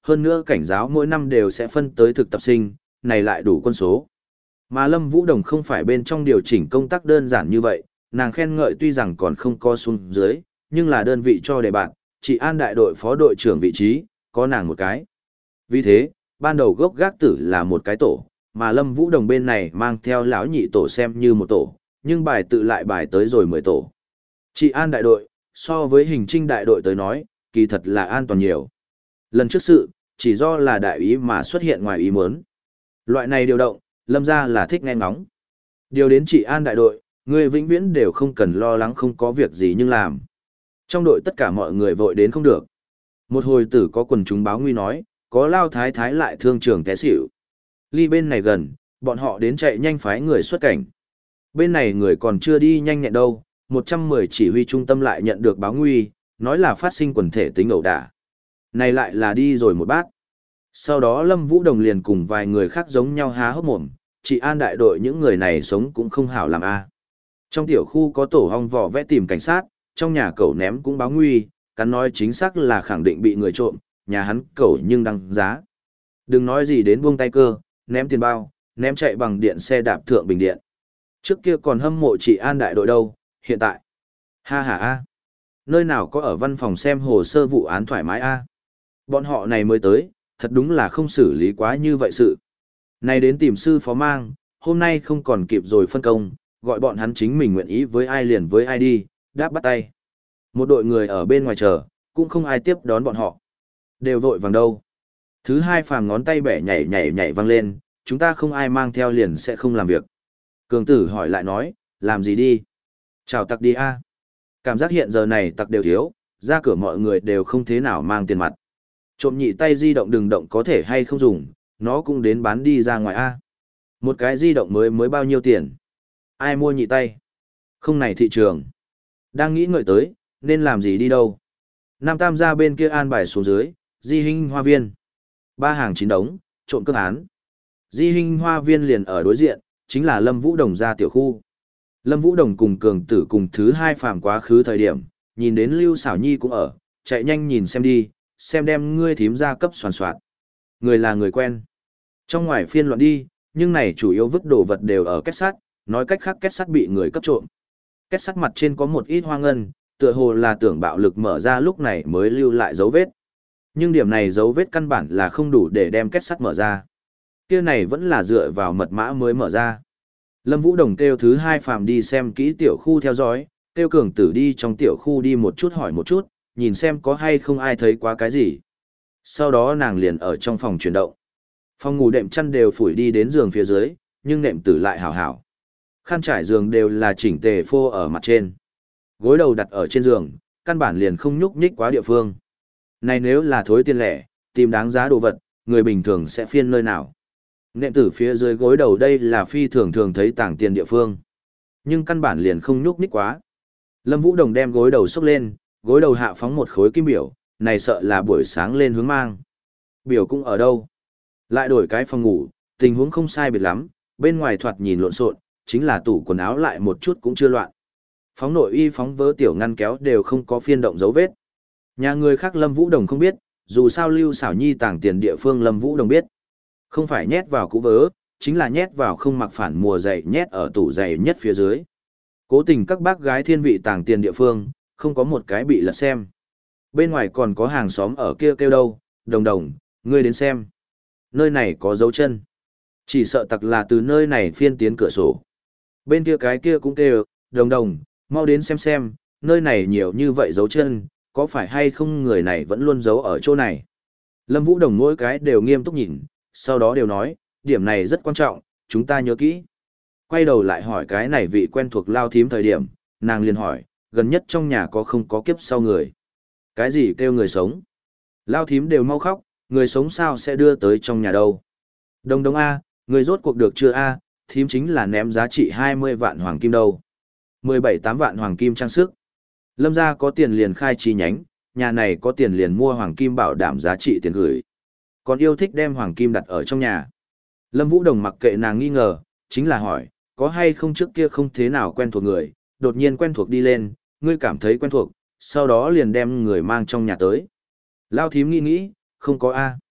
hơn nữa cảnh giáo mỗi năm đều sẽ phân tới thực tập sinh, này lại đủ quân số. Mà Lâm Vũ Đồng không phải bên trong điều chỉnh công tác đơn giản như vậy, nàng khen ngợi tuy rằng còn không có xuống dưới, nhưng là đơn vị cho đề bạn, chị An đại đội phó đội trưởng vị trí, có nàng một cái. Vì thế, ban đầu gốc gác tử là một cái tổ, mà Lâm Vũ Đồng bên này mang theo lão nhị tổ xem như một tổ, nhưng bài tự lại bài tới rồi mười tổ. Chị An đại đội, so với hình trinh đại đội tới nói, kỳ thật là an toàn nhiều. Lần trước sự, chỉ do là đại ý mà xuất hiện ngoài ý muốn. Loại này điều động, Lâm ra là thích nghe ngóng. Điều đến chị An đại đội, người vĩnh viễn đều không cần lo lắng không có việc gì nhưng làm. Trong đội tất cả mọi người vội đến không được. Một hồi tử có quần chúng báo nguy nói, có lao thái thái lại thương trường té xỉu. Ly bên này gần, bọn họ đến chạy nhanh phái người xuất cảnh. Bên này người còn chưa đi nhanh nhẹn đâu, một trăm mười chỉ huy trung tâm lại nhận được báo nguy, nói là phát sinh quần thể tính ẩu đả. Này lại là đi rồi một bát. Sau đó Lâm Vũ Đồng liền cùng vài người khác giống nhau há hốc mồm, chị An đại đội những người này sống cũng không hảo làm a. Trong tiểu khu có tổ hong vỏ vẽ tìm cảnh sát, trong nhà cậu ném cũng báo nguy, cắn nói chính xác là khẳng định bị người trộm, nhà hắn cậu nhưng đăng giá. Đừng nói gì đến buông tay cơ, ném tiền bao, ném chạy bằng điện xe đạp thượng bình điện. Trước kia còn hâm mộ chị An đại đội đâu, hiện tại. Ha ha a. Nơi nào có ở văn phòng xem hồ sơ vụ án thoải mái a. Bọn họ này mới tới, thật đúng là không xử lý quá như vậy sự. Này đến tìm sư phó mang, hôm nay không còn kịp rồi phân công, gọi bọn hắn chính mình nguyện ý với ai liền với ai đi, đáp bắt tay. Một đội người ở bên ngoài chờ, cũng không ai tiếp đón bọn họ. Đều vội vàng đâu. Thứ hai phàm ngón tay bẻ nhảy nhảy nhảy văng lên, chúng ta không ai mang theo liền sẽ không làm việc. Cường tử hỏi lại nói, làm gì đi? Chào tặc đi a. Cảm giác hiện giờ này tặc đều thiếu, ra cửa mọi người đều không thế nào mang tiền mặt. Trộm nhị tay di động đừng động có thể hay không dùng, nó cũng đến bán đi ra ngoài a. Một cái di động mới mới bao nhiêu tiền? Ai mua nhị tay? Không này thị trường. Đang nghĩ ngợi tới, nên làm gì đi đâu? Nam Tam gia bên kia an bài xuống dưới, Di Hinh Hoa Viên. Ba hàng chín đống, trộm cướp án. Di Hinh Hoa Viên liền ở đối diện, chính là Lâm Vũ Đồng gia tiểu khu. Lâm Vũ Đồng cùng Cường Tử cùng thứ hai phàm quá khứ thời điểm, nhìn đến Lưu Xảo Nhi cũng ở, chạy nhanh nhìn xem đi, xem đem ngươi thím ra cấp soàn soạt. Người là người quen. Trong ngoài phiên loạn đi, nhưng này chủ yếu vứt đồ vật đều ở kết sắt, nói cách khác kết sắt bị người cấp trộm. Kết sắt mặt trên có một ít hoa ngân, tựa hồ là tưởng bạo lực mở ra lúc này mới lưu lại dấu vết. Nhưng điểm này dấu vết căn bản là không đủ để đem kết sắt mở ra. Kia này vẫn là dựa vào mật mã mới mở ra. Lâm Vũ Đồng kêu thứ hai phàm đi xem kỹ tiểu khu theo dõi, kêu Cường Tử đi trong tiểu khu đi một chút hỏi một chút, nhìn xem có hay không ai thấy quá cái gì. Sau đó nàng liền ở trong phòng chuyển động. Phòng ngủ đệm chăn đều phủi đi đến giường phía dưới, nhưng nệm tử lại hảo hảo. Khăn trải giường đều là chỉnh tề phô ở mặt trên. Gối đầu đặt ở trên giường, căn bản liền không nhúc nhích quá địa phương. Này nếu là thối tiền lẻ, tìm đáng giá đồ vật, người bình thường sẽ phiên nơi nào. Nệm tử phía dưới gối đầu đây là phi thường thường thấy tàng tiền địa phương. Nhưng căn bản liền không nhúc nhích quá. Lâm Vũ Đồng đem gối đầu xốc lên, gối đầu hạ phóng một khối kim biểu, này sợ là buổi sáng lên hướng mang. Biểu cũng ở đâu? Lại đổi cái phòng ngủ, tình huống không sai biệt lắm, bên ngoài thoạt nhìn lộn xộn, chính là tủ quần áo lại một chút cũng chưa loạn. Phóng nội y phóng vớ tiểu ngăn kéo đều không có phiên động dấu vết. Nhà người khác Lâm Vũ Đồng không biết, dù sao Lưu Xảo Nhi tàng tiền địa phương Lâm Vũ Đồng biết. Không phải nhét vào cũ vớ, chính là nhét vào không mặc phản mùa giày nhét ở tủ giày nhất phía dưới. Cố tình các bác gái thiên vị tàng tiền địa phương, không có một cái bị lật xem. Bên ngoài còn có hàng xóm ở kia kêu đâu, Đồng Đồng, ngươi đến xem. Nơi này có dấu chân. Chỉ sợ tặc là từ nơi này phiên tiến cửa sổ. Bên kia cái kia cũng kêu, Đồng Đồng, mau đến xem xem, nơi này nhiều như vậy dấu chân, có phải hay không người này vẫn luôn giấu ở chỗ này. Lâm Vũ Đồng mỗi cái đều nghiêm túc nhìn, sau đó đều nói, điểm này rất quan trọng, chúng ta nhớ kỹ. Quay đầu lại hỏi cái này vị quen thuộc lao thím thời điểm, nàng liền hỏi, gần nhất trong nhà có không có kiếp sau người. Cái gì kêu người sống? Lao thím đều mau khóc, người sống sao sẽ đưa tới trong nhà đâu. Đồng Đồng A, người rốt cuộc được chưa A, thím chính là ném giá trị hai mươi vạn hoàng kim đâu. mười bảy tám vạn hoàng kim trang sức. Lâm gia có tiền liền khai chi nhánh, nhà này có tiền liền mua hoàng kim bảo đảm giá trị tiền gửi. Còn yêu thích đem hoàng kim đặt ở trong nhà. Lâm Vũ Đồng mặc kệ nàng nghi ngờ, chính là hỏi, có hay không trước kia không thế nào quen thuộc người, đột nhiên quen thuộc đi lên, ngươi cảm thấy quen thuộc, sau đó liền đem người mang trong nhà tới. Lao thím nghĩ nghĩ, không có A.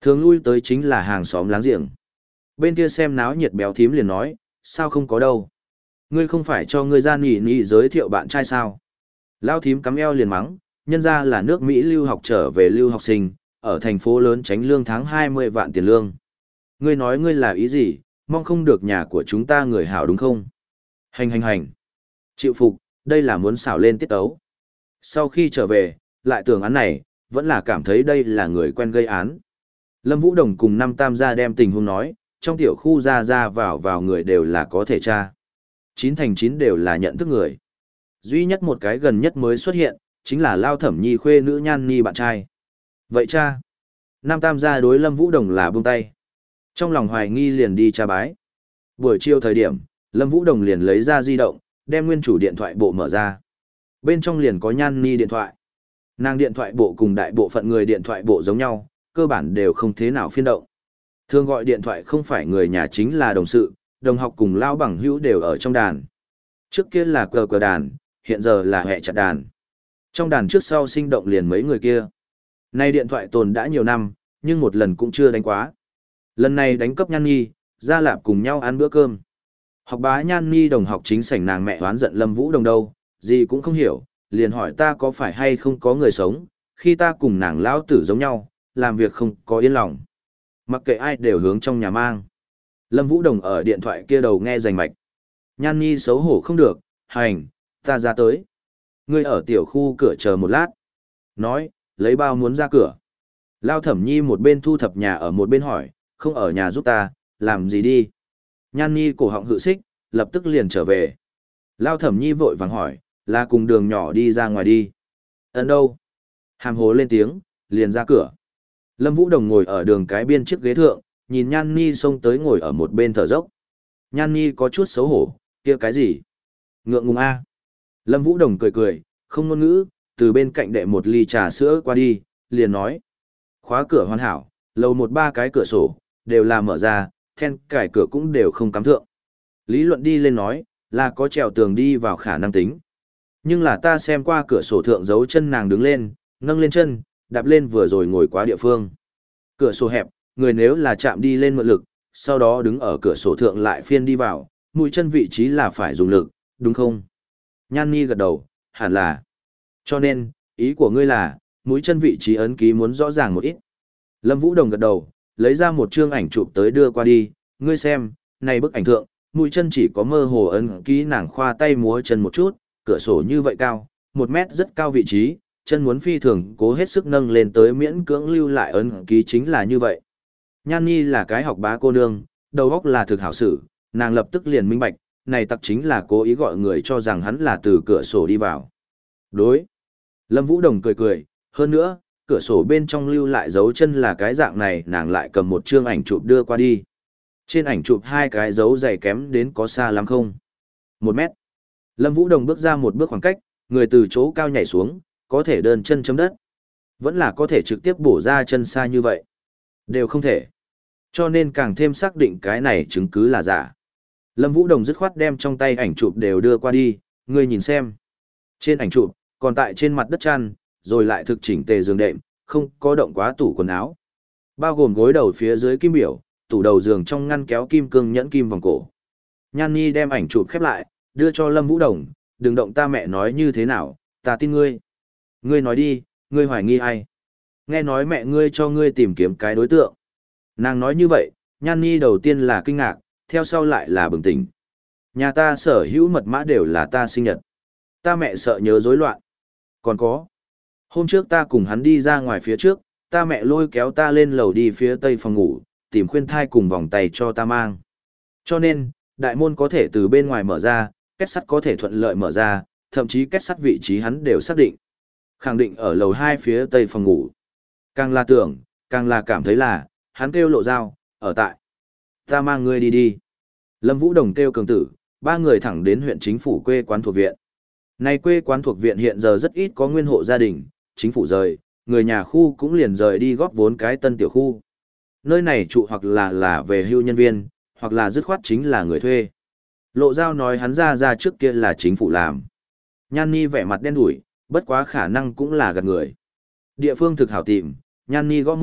Thường lui tới chính là hàng xóm láng giềng. Bên kia xem náo nhiệt béo thím liền nói, sao không có đâu. Ngươi không phải cho ngươi ra nỉ nỉ giới thiệu bạn trai sao. Lao thím cắm eo liền mắng, nhân ra là nước Mỹ lưu học trở về lưu học sinh, ở thành phố lớn tránh lương tháng hai mươi vạn tiền lương. Ngươi nói ngươi là ý gì, mong không được nhà của chúng ta người hảo đúng không? Hành hành hành. Chịu phục, đây là muốn xảo lên tiết tấu. Sau khi trở về, lại tưởng án này, vẫn là cảm thấy đây là người quen gây án. Lâm Vũ Đồng cùng năm tam gia đem tình huống nói, trong tiểu khu ra ra vào vào người đều là có thể tra. Chín thành chín đều là nhận thức người. Duy nhất một cái gần nhất mới xuất hiện, chính là Lao Thẩm Nhi khuê nữ Nhan Nhi bạn trai. Vậy cha? Nam tam gia đối Lâm Vũ Đồng là buông tay. Trong lòng hoài nghi liền đi tra bái. Buổi chiều thời điểm, Lâm Vũ Đồng liền lấy ra di động, đem nguyên chủ điện thoại bộ mở ra. Bên trong liền có Nhan Nhi điện thoại. Nàng điện thoại bộ cùng đại bộ phận người điện thoại bộ giống nhau, cơ bản đều không thế nào phiên động. Thường gọi điện thoại không phải người nhà chính là đồng sự, đồng học cùng lao bằng hữu đều ở trong đàn. Trước kia là cờ cờ đàn, hiện giờ là hẹ chặt đàn. Trong đàn trước sau sinh động liền mấy người kia. Nay điện thoại tồn đã nhiều năm, nhưng một lần cũng chưa đánh quá. Lần này đánh cấp Nhan Nhi, ra lạp cùng nhau ăn bữa cơm. Học bá Nhan Nhi đồng học chính sảnh nàng mẹ hoán giận Lâm Vũ Đồng đâu, gì cũng không hiểu, liền hỏi ta có phải hay không có người sống, khi ta cùng nàng lão tử giống nhau, làm việc không có yên lòng. Mặc kệ ai đều hướng trong nhà mang. Lâm Vũ Đồng ở điện thoại kia đầu nghe rành mạch. Nhan Nhi xấu hổ không được, hành, ta ra tới. Ngươi ở tiểu khu cửa chờ một lát. Nói, lấy bao muốn ra cửa. Lao Thẩm Nhi một bên thu thập nhà ở một bên hỏi, không ở nhà giúp ta, làm gì đi. Nhan Nhi cổ họng hự xích, lập tức liền trở về. Lao Thẩm Nhi vội vàng hỏi, là cùng đường nhỏ đi ra ngoài đi. Ấn đâu? Hàm hồ lên tiếng, liền ra cửa. Lâm Vũ Đồng ngồi ở đường cái biên chiếc ghế thượng, nhìn Nhan Nhi xông tới ngồi ở một bên thở dốc. Nhan Nhi có chút xấu hổ, kia cái gì? Ngượng ngùng a. Lâm Vũ Đồng cười cười, không ngôn ngữ, từ bên cạnh đệ một ly trà sữa qua đi, liền nói. Khóa cửa hoàn hảo, lầu một ba cái cửa sổ, đều là mở ra, then cài cửa cũng đều không cắm thượng. Lý luận đi lên nói, là có trèo tường đi vào khả năng tính. Nhưng là ta xem qua cửa sổ thượng giấu chân nàng đứng lên, nâng lên chân, đạp lên vừa rồi ngồi quá địa phương. Cửa sổ hẹp, người nếu là chạm đi lên mượn lực, sau đó đứng ở cửa sổ thượng lại phiên đi vào, mũi chân vị trí là phải dùng lực, đúng không? Nhan Nhi gật đầu, hẳn là. Cho nên, ý của ngươi là, mũi chân vị trí ấn ký muốn rõ ràng một ít. Lâm Vũ Đồng gật đầu, lấy ra một chương ảnh chụp tới đưa qua đi, ngươi xem, này bức ảnh thượng, mũi chân chỉ có mơ hồ ấn ký nàng khoa tay múa chân một chút, cửa sổ như vậy cao, một mét rất cao vị trí, chân muốn phi thường cố hết sức nâng lên tới miễn cưỡng lưu lại ấn ký chính là như vậy. Nhan Nhi là cái học bá cô nương, đầu óc là thực hảo sử, nàng lập tức liền minh bạch, này tặc chính là cố ý gọi người cho rằng hắn là từ cửa sổ đi vào. Đối. Lâm Vũ Đồng cười cười, hơn nữa, cửa sổ bên trong lưu lại dấu chân là cái dạng này, nàng lại cầm một chương ảnh chụp đưa qua đi. Trên ảnh chụp hai cái dấu dày kém đến có xa lắm không? Một mét. Lâm Vũ Đồng bước ra một bước khoảng cách, người từ chỗ cao nhảy xuống, có thể đơn chân chấm đất. Vẫn là có thể trực tiếp bổ ra chân xa như vậy. Đều không thể. Cho nên càng thêm xác định cái này chứng cứ là giả. Lâm Vũ Đồng dứt khoát đem trong tay ảnh chụp đều đưa qua đi, ngươi nhìn xem. Trên ảnh chụp, còn tại trên mặt đất chăn, rồi lại thực chỉnh tề giường đệm, không có động quá tủ quần áo. Bao gồm gối đầu phía dưới kim biểu, tủ đầu giường trong ngăn kéo kim cương nhẫn kim vòng cổ. Nhan Nhi đem ảnh chụp khép lại, đưa cho Lâm Vũ Đồng, đừng động ta mẹ nói như thế nào, ta tin ngươi. Ngươi nói đi, ngươi hoài nghi ai? Nghe nói mẹ ngươi cho ngươi tìm kiếm cái đối tượng. Nàng nói như vậy, Nhan Nhi đầu tiên là kinh ngạc, theo sau lại là bừng tỉnh. Nhà ta sở hữu mật mã đều là ta sinh nhật. Ta mẹ sợ nhớ rối loạn. Còn có. Hôm trước ta cùng hắn đi ra ngoài phía trước, ta mẹ lôi kéo ta lên lầu đi phía tây phòng ngủ, tìm khuyên thai cùng vòng tay cho ta mang. Cho nên, đại môn có thể từ bên ngoài mở ra, kết sắt có thể thuận lợi mở ra, thậm chí kết sắt vị trí hắn đều xác định. Khẳng định ở lầu hai phía tây phòng ngủ. Càng là tưởng, càng là cảm thấy là, hắn kêu Lộ Dao, ở tại. Ta mang ngươi đi đi. Lâm Vũ Đồng kêu Cường Tử, ba người thẳng đến huyện chính phủ quê quán thuộc viện. Này quê quán thuộc viện hiện giờ rất ít có nguyên hộ gia đình, chính phủ rời, người nhà khu cũng liền rời đi góp vốn cái tân tiểu khu. Nơi này trụ hoặc là là về hưu nhân viên, hoặc là dứt khoát chính là người thuê. Lộ Dao nói hắn ra ra trước kia là chính phủ làm. Nhan Nhi vẻ mặt đen đủi, bất quá khả năng cũng là gạt người. Địa phương thực hảo tìm, Nhan Nhi gõ môn,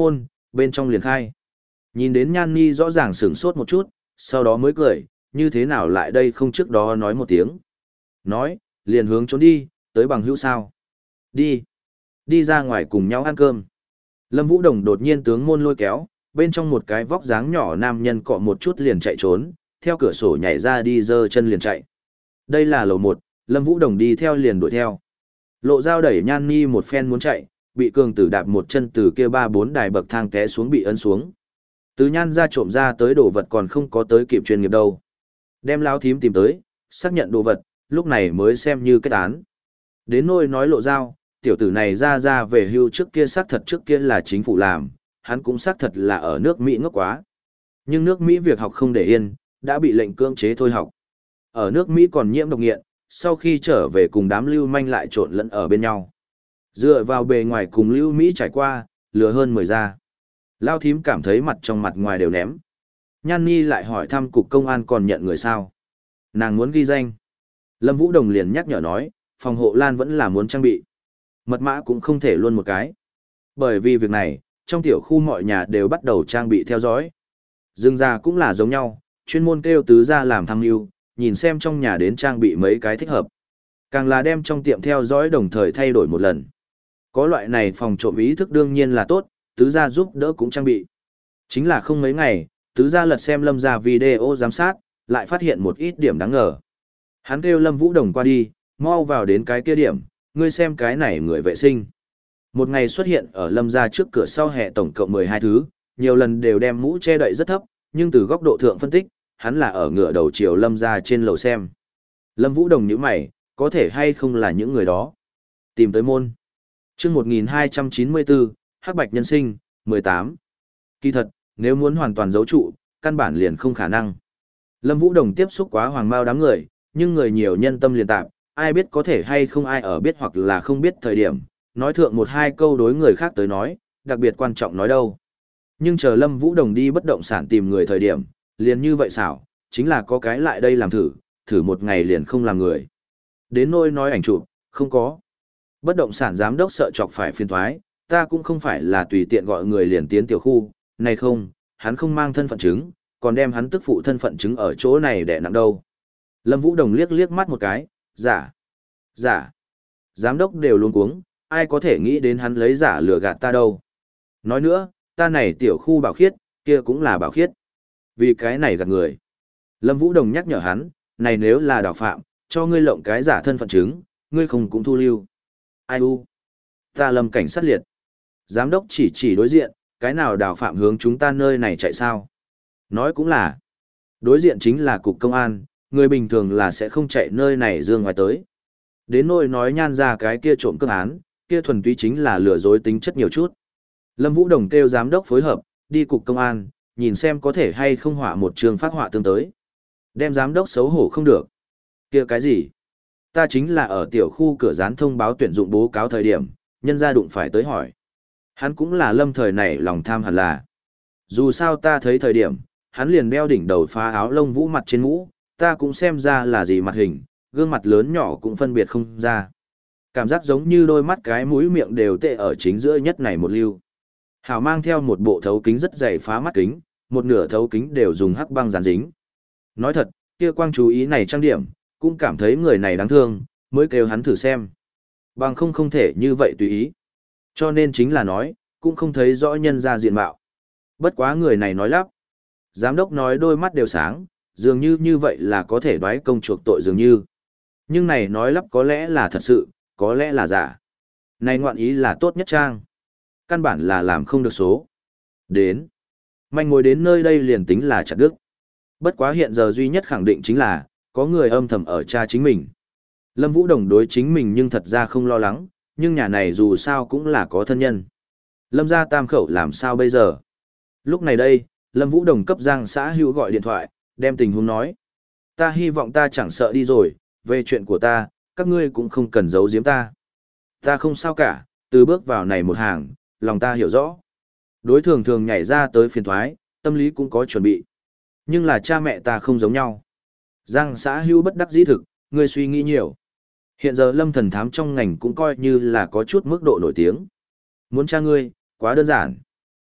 bên trong liền khai. Nhìn đến Nhan Nhi rõ ràng sửng sốt một chút, sau đó mới cười, như thế nào lại đây không trước đó nói một tiếng. Nói, liền hướng trốn đi, tới bằng hữu sao. Đi. Đi ra ngoài cùng nhau ăn cơm. Lâm Vũ Đồng đột nhiên tướng môn lôi kéo, bên trong một cái vóc dáng nhỏ nam nhân cọ một chút liền chạy trốn, theo cửa sổ nhảy ra đi giơ chân liền chạy. Đây là lầu một, Lâm Vũ Đồng đi theo liền đuổi theo. Lộ Dao đẩy Nhan Nhi một phen muốn chạy, bị cường tử đạp một chân từ kia ba bốn đài bậc thang té xuống bị ấn xuống. Từ Nhan ra trộm ra tới đồ vật còn không có tới kịp chuyên nghiệp đâu. Đem lão thím tìm tới, xác nhận đồ vật, lúc này mới xem như kết án. Đến nôi nói Lộ Dao, tiểu tử này ra ra về hưu trước kia xác thật trước kia là chính phủ làm, hắn cũng xác thật là ở nước Mỹ ngốc quá. Nhưng nước Mỹ việc học không để yên, đã bị lệnh cưỡng chế thôi học. Ở nước Mỹ còn nhiễm độc nghiện, sau khi trở về cùng đám lưu manh lại trộn lẫn ở bên nhau. Dựa vào bề ngoài cùng lưu Mỹ trải qua, lừa hơn mười ra. Lao thím cảm thấy mặt trong mặt ngoài đều ném. Nhan Nhi lại hỏi thăm cục công an còn nhận người sao. Nàng muốn ghi danh. Lâm Vũ Đồng liền nhắc nhở nói, phòng hộ lan vẫn là muốn trang bị. Mật mã cũng không thể luôn một cái. Bởi vì việc này, trong tiểu khu mọi nhà đều bắt đầu trang bị theo dõi. Dương gia cũng là giống nhau, chuyên môn kêu tứ gia làm tham mưu, nhìn xem trong nhà đến trang bị mấy cái thích hợp. Càng là đem trong tiệm theo dõi đồng thời thay đổi một lần. Có loại này phòng trộm ý thức đương nhiên là tốt, tứ gia giúp đỡ cũng trang bị. Chính là không mấy ngày, tứ gia lật xem Lâm gia video giám sát, lại phát hiện một ít điểm đáng ngờ. Hắn kêu Lâm Vũ Đồng qua đi, mau vào đến cái kia điểm, ngươi xem cái này người vệ sinh. Một ngày xuất hiện ở Lâm gia trước cửa sau hè tổng cộng mười hai thứ, nhiều lần đều đem mũ che đậy rất thấp, nhưng từ góc độ thượng phân tích, hắn là ở ngựa đầu chiều Lâm gia trên lầu xem. Lâm Vũ Đồng nhíu mày, có thể hay không là những người đó. Tìm tới môn. Chương một nghìn hai trăm chín mươi bốn, Hắc Bạch Nhân Sinh, mười tám. Kỳ thật, nếu muốn hoàn toàn giấu trụ, căn bản liền không khả năng. Lâm Vũ Đồng tiếp xúc quá hoàng mao đám người, nhưng người nhiều nhân tâm liền tạp, ai biết có thể hay không ai ở biết hoặc là không biết thời điểm, nói thượng một hai câu đối người khác tới nói, đặc biệt quan trọng nói đâu. Nhưng chờ Lâm Vũ Đồng đi bất động sản tìm người thời điểm, liền như vậy xảo, chính là có cái lại đây làm thử, thử một ngày liền không làm người. Đến nôi nói ảnh chụp, không có. Bất động sản giám đốc sợ chọc phải phiền thoái, ta cũng không phải là tùy tiện gọi người liền tiến tiểu khu, này không, hắn không mang thân phận chứng, còn đem hắn tức phụ thân phận chứng ở chỗ này để nặng đâu. Lâm Vũ Đồng liếc liếc mắt một cái, giả, giả. Giám đốc đều luống cuống, ai có thể nghĩ đến hắn lấy giả lừa gạt ta đâu. Nói nữa, ta này tiểu khu bảo khiết, kia cũng là bảo khiết. Vì cái này gạt người. Lâm Vũ Đồng nhắc nhở hắn, này nếu là đào phạm, cho ngươi lộng cái giả thân phận chứng, ngươi không cũng thu lưu. Ai u? Ta Lâm cảnh sát liệt. Giám đốc chỉ chỉ đối diện, cái nào đào phạm hướng chúng ta nơi này chạy sao? Nói cũng là, đối diện chính là cục công an, người bình thường là sẽ không chạy nơi này dương ngoài tới. Đến nỗi nói Nhan ra cái kia trộm cướp án, kia thuần túy chính là lừa dối tính chất nhiều chút. Lâm Vũ Đồng kêu giám đốc phối hợp, đi cục công an, nhìn xem có thể hay không họa một trường phát họa tương tới. Đem giám đốc xấu hổ không được. Kia cái gì? Ta chính là ở tiểu khu cửa dán thông báo tuyển dụng bố cáo thời điểm, nhân gia đụng phải tới hỏi. Hắn cũng là Lâm thời này lòng tham hẳn là. Dù sao ta thấy thời điểm, hắn liền đeo đỉnh đầu phá áo lông vũ mặt trên mũ, ta cũng xem ra là gì mặt hình, gương mặt lớn nhỏ cũng phân biệt không ra. Cảm giác giống như đôi mắt cái mũi miệng đều tệ ở chính giữa nhất này một lưu. Hảo mang theo một bộ thấu kính rất dày phá mắt kính, một nửa thấu kính đều dùng hắc băng dán dính. Nói thật, kia quang chú ý này trang điểm, cũng cảm thấy người này đáng thương, mới kêu hắn thử xem. Bằng không không thể như vậy tùy ý. Cho nên chính là nói, cũng không thấy rõ nhân ra diện mạo. Bất quá người này nói lắp. Giám đốc nói đôi mắt đều sáng, dường như như vậy là có thể đoái công chuộc tội dường như. Nhưng này nói lắp có lẽ là thật sự, có lẽ là giả. Này ngoạn ý là tốt nhất trang. Căn bản là làm không được số. Đến. Manh ngồi đến nơi đây liền tính là chặt đức. Bất quá hiện giờ duy nhất khẳng định chính là, có người âm thầm ở cha chính mình. Lâm Vũ Đồng đối chính mình nhưng thật ra không lo lắng, nhưng nhà này dù sao cũng là có thân nhân. Lâm gia tam khẩu làm sao bây giờ? Lúc này đây, Lâm Vũ Đồng cấp Giang xã hữu gọi điện thoại, đem tình huống nói. Ta hy vọng ta chẳng sợ đi rồi, về chuyện của ta, các ngươi cũng không cần giấu giếm ta. Ta không sao cả, từ bước vào này một hàng, lòng ta hiểu rõ. Đối thường thường nhảy ra tới phiền thoái, tâm lý cũng có chuẩn bị. Nhưng là cha mẹ ta không giống nhau. Giang xã hữu bất đắc dĩ thực, ngươi suy nghĩ nhiều. Hiện giờ Lâm thần thám trong ngành cũng coi như là có chút mức độ nổi tiếng. Muốn cha ngươi, quá đơn giản.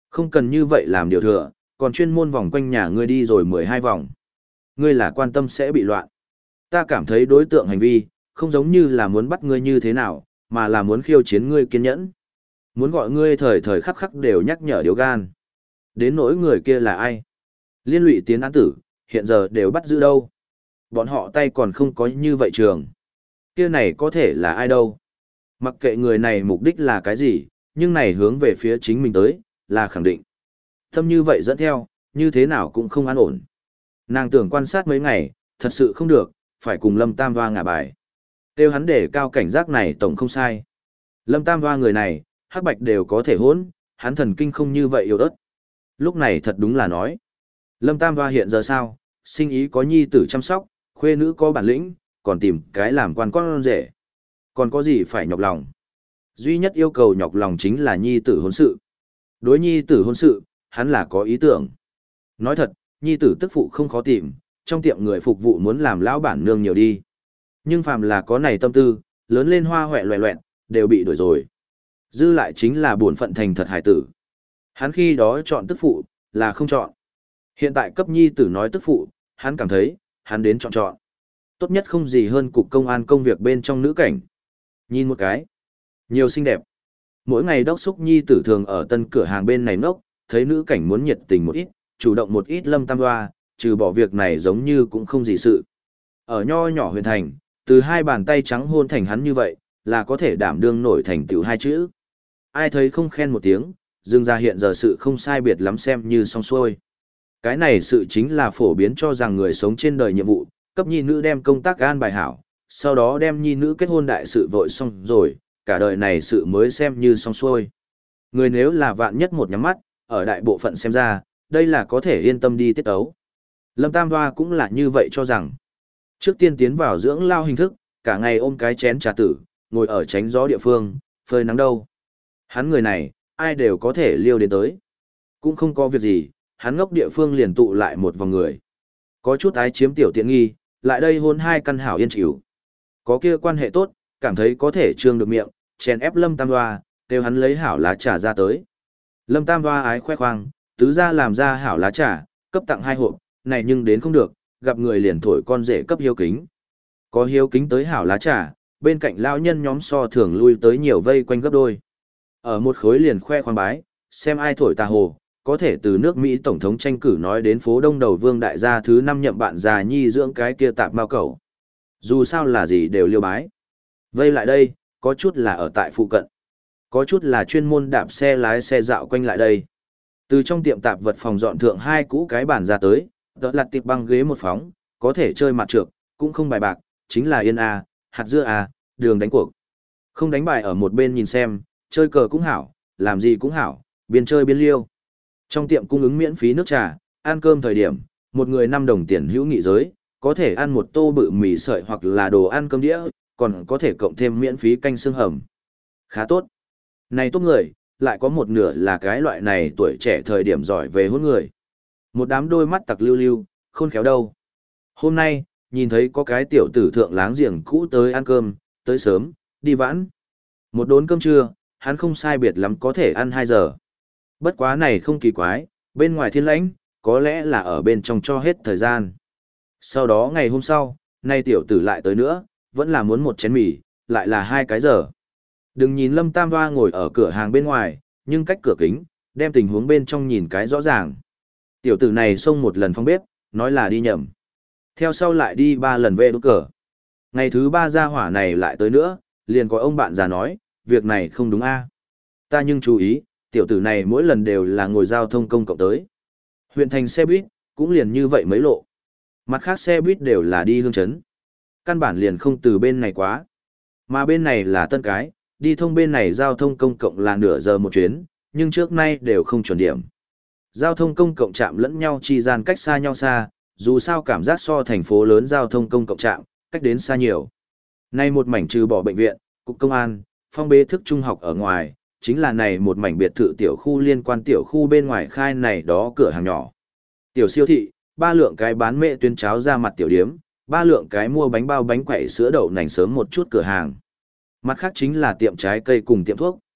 Không cần như vậy làm điều thừa, còn chuyên môn vòng quanh nhà ngươi đi rồi mười hai vòng. Ngươi là quan tâm sẽ bị loạn. Ta cảm thấy đối tượng hành vi, không giống như là muốn bắt ngươi như thế nào, mà là muốn khiêu chiến ngươi kiên nhẫn. Muốn gọi ngươi thời thời khắc khắc đều nhắc nhở điếu gan. Đến nỗi người kia là ai? Liên lụy tiến án tử, hiện giờ đều bắt giữ đâu. Bọn họ tay còn không có như vậy trường. Kia này có thể là ai đâu? Mặc kệ người này mục đích là cái gì, nhưng này hướng về phía chính mình tới, là khẳng định. Tâm như vậy dẫn theo, như thế nào cũng không an ổn. Nàng tưởng quan sát mấy ngày, thật sự không được, phải cùng Lâm Tam Hoa ngả bài. Tiêu hắn để cao cảnh giác này tổng không sai. Lâm Tam Hoa người này, hắc bạch đều có thể hỗn, hắn thần kinh không như vậy yếu ớt. Lúc này thật đúng là nói. Lâm Tam Hoa hiện giờ sao, sinh ý có nhi tử chăm sóc, khuê nữ có bản lĩnh, còn tìm cái làm quan con rể. Còn có gì phải nhọc lòng. Duy nhất yêu cầu nhọc lòng chính là nhi tử hôn sự. Đối nhi tử hôn sự, hắn là có ý tưởng. Nói thật, nhi tử tức phụ không khó tìm, trong tiệm người phục vụ muốn làm lão bản nương nhiều đi. Nhưng phàm là có này tâm tư, lớn lên hoa hoẹ loẹ loẹn, đều bị đuổi rồi. Dư lại chính là buồn phận thành thật hải tử. Hắn khi đó chọn tức phụ, là không chọn. Hiện tại cấp nhi tử nói tức phụ, hắn cảm thấy, hắn đến chọn chọn. Tốt nhất không gì hơn cục công an công việc bên trong nữ cảnh. Nhìn một cái. Nhiều xinh đẹp. Mỗi ngày đốc xúc nhi tử thường ở tân cửa hàng bên này nốc, thấy nữ cảnh muốn nhiệt tình một ít, chủ động một ít Lâm Tam Hoa, trừ bỏ việc này giống như cũng không gì sự. Ở nho nhỏ huyền thành, từ hai bàn tay trắng hôn thành hắn như vậy, là có thể đảm đương nổi thành tựu hai chữ. Ai thấy không khen một tiếng, dừng ra hiện giờ sự không sai biệt lắm xem như xong xuôi. Cái này sự chính là phổ biến cho rằng người sống trên đời nhiệm vụ, cấp nhi nữ đem công tác an bài hảo, sau đó đem nhi nữ kết hôn đại sự vội xong rồi, cả đời này sự mới xem như xong xuôi. Người nếu là vạn nhất một nhắm mắt, ở đại bộ phận xem ra, đây là có thể yên tâm đi tiết ấu. Lâm Tam Hoa cũng là như vậy cho rằng. Trước tiên tiến vào dưỡng lao hình thức, cả ngày ôm cái chén trà tử, ngồi ở tránh gió địa phương, phơi nắng đâu. Hắn người này, ai đều có thể liêu đến tới. Cũng không có việc gì, hắn ngốc địa phương liền tụ lại một vòng người. Có chút ái chiếm tiểu tiện nghi, lại đây hôn hai căn hảo yên chịu. Có kia quan hệ tốt, cảm thấy có thể trương được miệng, chèn ép Lâm Tam Hoa, kêu hắn lấy hảo lá trà ra tới. Lâm Tam Hoa ái khoe khoang, tứ ra làm ra hảo lá trà, cấp tặng hai hộp, này nhưng đến không được, gặp người liền thổi con rể cấp hiếu kính. Có hiếu kính tới hảo lá trà, bên cạnh lão nhân nhóm so thường lui tới nhiều vây quanh gấp đôi. Ở một khối liền khoe khoang bái, xem ai thổi tà hồ, có thể từ nước Mỹ Tổng thống tranh cử nói đến phố Đông Đầu Vương đại gia thứ năm nhậm bạn già nhi dưỡng cái kia tạp mao cẩu. Dù sao là gì đều liêu bái. Vây lại đây, có chút là ở tại phụ cận. Có chút là chuyên môn đạp xe lái xe dạo quanh lại đây. Từ trong tiệm tạp vật phòng dọn thượng hai cũ cái bàn ra tới, đỡ lặt tiệp băng ghế một phóng, có thể chơi mặt trược, cũng không bài bạc, chính là yên a, hạt dưa a, đường đánh cuộc. Không đánh bài ở một bên nhìn xem, chơi cờ cũng hảo, làm gì cũng hảo, biên chơi biên liêu. Trong tiệm cung ứng miễn phí nước trà, ăn cơm thời điểm, một người năm đồng tiền hữu nghị giới, có thể ăn một tô bự mì sợi hoặc là đồ ăn cơm đĩa, còn có thể cộng thêm miễn phí canh xương hầm. Khá tốt. Này tốt người, lại có một nửa là cái loại này tuổi trẻ thời điểm giỏi về hôn người. Một đám đôi mắt tặc lưu lưu, khôn khéo đâu. Hôm nay, nhìn thấy có cái tiểu tử thượng láng giềng cũ tới ăn cơm, tới sớm, đi vãn. Một đốn cơm trưa, hắn không sai biệt lắm có thể ăn hai giờ. Bất quá này không kỳ quái, bên ngoài thiên lãnh, có lẽ là ở bên trong cho hết thời gian. Sau đó ngày hôm sau, nay tiểu tử lại tới nữa, vẫn là muốn một chén mì, lại là hai cái giờ. Đừng nhìn Lâm Tam Hoa ngồi ở cửa hàng bên ngoài, nhưng cách cửa kính, đem tình huống bên trong nhìn cái rõ ràng. Tiểu tử này xông một lần phong bếp, nói là đi nhầm. Theo sau lại đi ba lần về đốt cờ. Ngày thứ ba gia hỏa này lại tới nữa, liền có ông bạn già nói, việc này không đúng a. Ta nhưng chú ý, tiểu tử này mỗi lần đều là ngồi giao thông công cộng tới. Huyện thành xe buýt, cũng liền như vậy mấy lộ. Mặt khác xe buýt đều là đi hương chấn. Căn bản liền không từ bên này quá. Mà bên này là tân cái, đi thông bên này giao thông công cộng là nửa giờ một chuyến, nhưng trước nay đều không chuẩn điểm. Giao thông công cộng trạm lẫn nhau chi gian cách xa nhau xa, dù sao cảm giác so thành phố lớn giao thông công cộng trạm, cách đến xa nhiều. Nay một mảnh trừ bỏ bệnh viện, cục công an, phong bế thức trung học ở ngoài, chính là này một mảnh biệt thự tiểu khu liên quan tiểu khu bên ngoài khai này đó cửa hàng nhỏ. Tiểu siêu thị, ba lượng cái bán mẹ tuyên cháo ra mặt tiểu điếm, ba lượng cái mua bánh bao bánh quẩy sữa đậu nành sớm một chút cửa hàng. Mặt khác chính là tiệm trái cây cùng tiệm thuốc.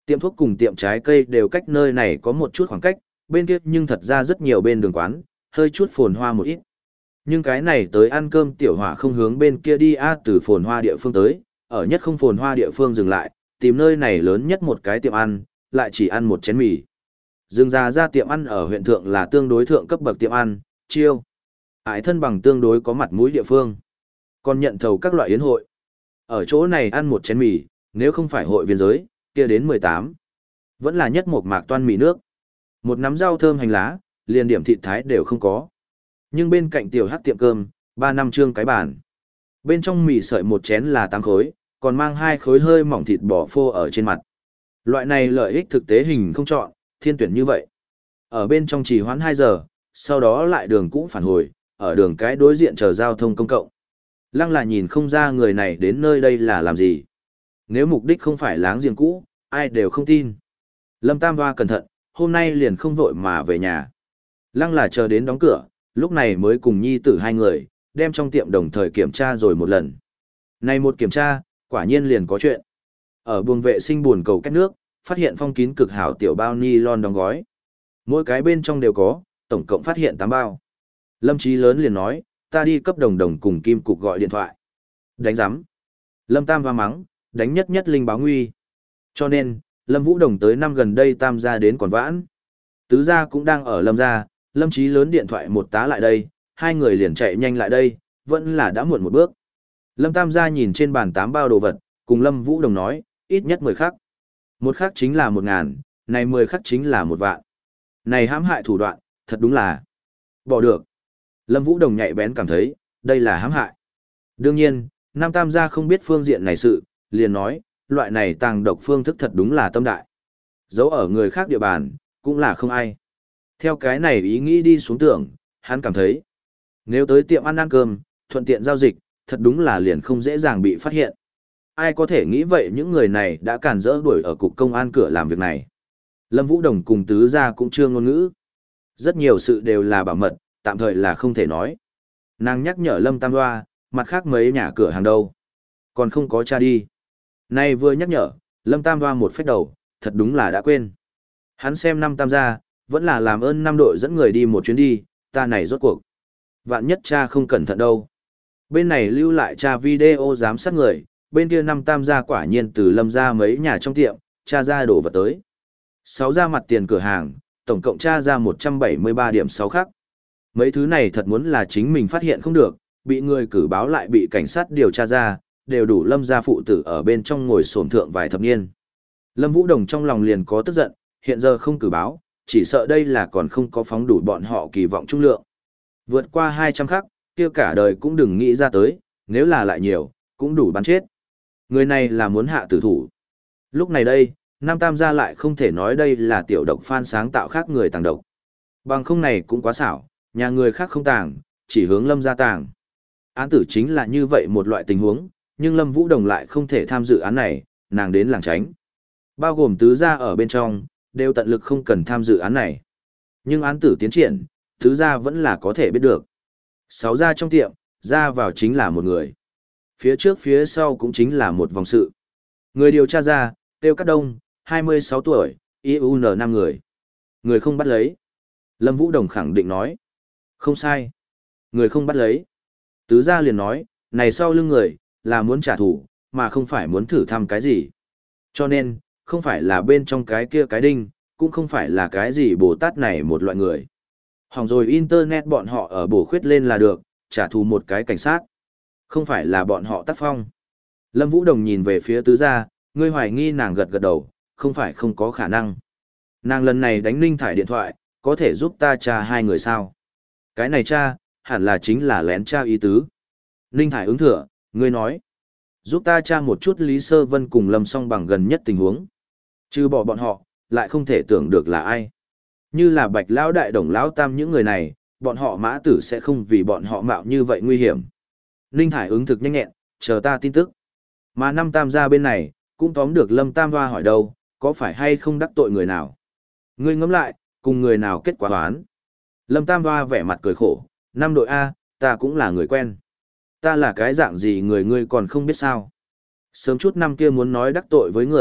Tiệm thuốc cùng tiệm trái cây đều cách nơi này có một chút khoảng cách, bên kia nhưng thật ra rất nhiều bên đường quán, hơi chút phồn hoa một ít. Nhưng cái này tới ăn cơm tiểu hỏa không hướng bên kia đi a từ phồn hoa địa phương tới, ở nhất không phồn hoa địa phương dừng lại, tìm nơi này lớn nhất một cái tiệm ăn, lại chỉ ăn một chén mì. Dừng ra ra tiệm ăn ở huyện thượng là tương đối thượng cấp bậc tiệm ăn, chiêu. Ải thân bằng tương đối có mặt mũi địa phương. Còn nhận thầu các loại yến hội. Ở chỗ này ăn một chén mì, nếu không phải hội viên giới, kia đến mười tám. Vẫn là nhất một mạc toan mì nước. Một nắm rau thơm hành lá, liền điểm thịt thái đều không có. Nhưng bên cạnh tiểu hắc tiệm cơm, ba năm trương cái bàn. Bên trong mì sợi một chén là tám khối, còn mang hai khối hơi mỏng thịt bò phô ở trên mặt. Loại này lợi ích thực tế hình không chọn, thiên tuyển như vậy. Ở bên trong chỉ hoãn hai giờ, sau đó lại đường cũ phản hồi, ở đường cái đối diện chờ giao thông công cộng. Lăng là nhìn không ra người này đến nơi đây là làm gì. Nếu mục đích không phải láng giềng cũ, ai đều không tin. Lâm Tam Hoa cẩn thận, hôm nay liền không vội mà về nhà. Lăng là chờ đến đóng cửa, lúc này mới cùng nhi tử hai người, đem trong tiệm đồng thời kiểm tra rồi một lần. Này một kiểm tra, quả nhiên liền có chuyện. Ở buồng vệ sinh buồn cầu cách nước, phát hiện phong kín cực hảo tiểu bao nylon đóng gói. Mỗi cái bên trong đều có, tổng cộng phát hiện tám bao. Lâm Chí lớn liền nói, ta đi cấp đồng đồng cùng Kim Cục gọi điện thoại. Đánh giám. Lâm Tam Hoa mắng, đánh nhất nhất linh báo nguy. Cho nên, Lâm Vũ Đồng tới năm gần đây Tam gia đến còn vãn. Tứ gia cũng đang ở Lâm gia, Lâm Chí lớn điện thoại một tá lại đây, hai người liền chạy nhanh lại đây, vẫn là đã muộn một bước. Lâm Tam gia nhìn trên bàn tám bao đồ vật, cùng Lâm Vũ Đồng nói, ít nhất mười khắc. Một khắc chính là một ngàn, này mười khắc chính là một vạn. Này hãm hại thủ đoạn, thật đúng là bỏ được. Lâm Vũ Đồng nhạy bén cảm thấy, đây là hãm hại. Đương nhiên, Nam Tam gia không biết phương diện này sự, liền nói, loại này tàng độc phương thức thật đúng là tâm đại. Giấu ở người khác địa bàn, cũng là không ai. Theo cái này ý nghĩ đi xuống tưởng, hắn cảm thấy, nếu tới tiệm ăn ăn cơm, thuận tiện giao dịch, thật đúng là liền không dễ dàng bị phát hiện. Ai có thể nghĩ vậy những người này đã cản rỡ đuổi ở cục công an cửa làm việc này. Lâm Vũ Đồng cùng tứ gia cũng chưa ngôn ngữ. Rất nhiều sự đều là bảo mật, tạm thời là không thể nói. Nàng nhắc nhở Lâm Tam Hoa, mặt khác mấy nhà cửa hàng đâu. Còn không có cha đi. Nay vừa nhắc nhở, Lâm Tam Hoa một phép đầu, thật đúng là đã quên. Hắn xem năm Tam gia, vẫn là làm ơn năm đội dẫn người đi một chuyến đi, ta này rốt cuộc. Vạn nhất cha không cẩn thận đâu. Bên này lưu lại cha video giám sát người, bên kia năm Tam gia quả nhiên từ Lâm ra mấy nhà trong tiệm, cha ra đổ vật tới. Sáu ra mặt tiền cửa hàng, tổng cộng tra ra một trăm bảy mươi ba điểm sáu khắc. Mấy thứ này thật muốn là chính mình phát hiện không được, bị người cử báo lại bị cảnh sát điều tra ra, đều đủ Lâm gia phụ tử ở bên trong ngồi xổm thượng vài thập niên. Lâm Vũ Đồng trong lòng liền có tức giận, hiện giờ không cử báo, chỉ sợ đây là còn không có phóng đủ bọn họ kỳ vọng trung lượng. Vượt qua hai trăm khắc, kia cả đời cũng đừng nghĩ ra tới, nếu là lại nhiều, cũng đủ bắn chết. Người này là muốn hạ tử thủ. Lúc này đây, Nam Tam gia lại không thể nói đây là tiểu độc phan sáng tạo khác người tàng độc. Bằng không này cũng quá xảo, nhà người khác không tàng, chỉ hướng Lâm gia tàng. Án tử chính là như vậy một loại tình huống, nhưng Lâm Vũ Đồng lại không thể tham dự án này, nàng đến làng tránh. Bao gồm tứ gia ở bên trong, đều tận lực không cần tham dự án này. Nhưng án tử tiến triển, tứ gia vẫn là có thể biết được. Sáu gia trong tiệm, ra vào chính là một người. Phía trước phía sau cũng chính là một vòng sự. Người điều tra ra, Tiêu Cát Đông, hai mươi sáu tuổi, i u en năm người. Người không bắt lấy. Lâm Vũ Đồng khẳng định nói. Không sai. Người không bắt lấy. Tứ gia liền nói, này sau lưng người, là muốn trả thù, mà không phải muốn thử thăm cái gì. Cho nên, không phải là bên trong cái kia cái đinh, cũng không phải là cái gì Bồ Tát này một loại người. Hỏng rồi Internet bọn họ ở bổ khuyết lên là được, trả thù một cái cảnh sát. Không phải là bọn họ tác phong. Lâm Vũ Đồng nhìn về phía tứ gia, ngươi hoài nghi nàng gật gật đầu, không phải không có khả năng. Nàng lần này đánh Ninh Thải điện thoại, có thể giúp ta tra hai người sao? Cái này tra, hẳn là chính là lén tra ý tứ. Ninh Thải ứng thừa, ngươi nói. Giúp ta tra một chút Lý Sơ Vân cùng Lâm Song Bằng gần nhất tình huống. Trừ bỏ bọn họ, lại không thể tưởng được là ai. Như là Bạch Lão Đại Đồng Lão Tam những người này, bọn họ mã tử sẽ không vì bọn họ mạo như vậy nguy hiểm. Ninh Thải ứng thực nhanh nhẹn, chờ ta tin tức. Mà năm Tam gia bên này, cũng tóm được Lâm Tam Hoa hỏi đâu, có phải hay không đắc tội người nào? Ngươi ngẫm lại, cùng người nào kết quả toán? Lâm Tam Hoa vẻ mặt cười khổ, năm đội A, ta cũng là người quen. Ta là cái dạng gì người ngươi còn không biết sao? Sớm chút năm kia muốn nói đắc tội với người,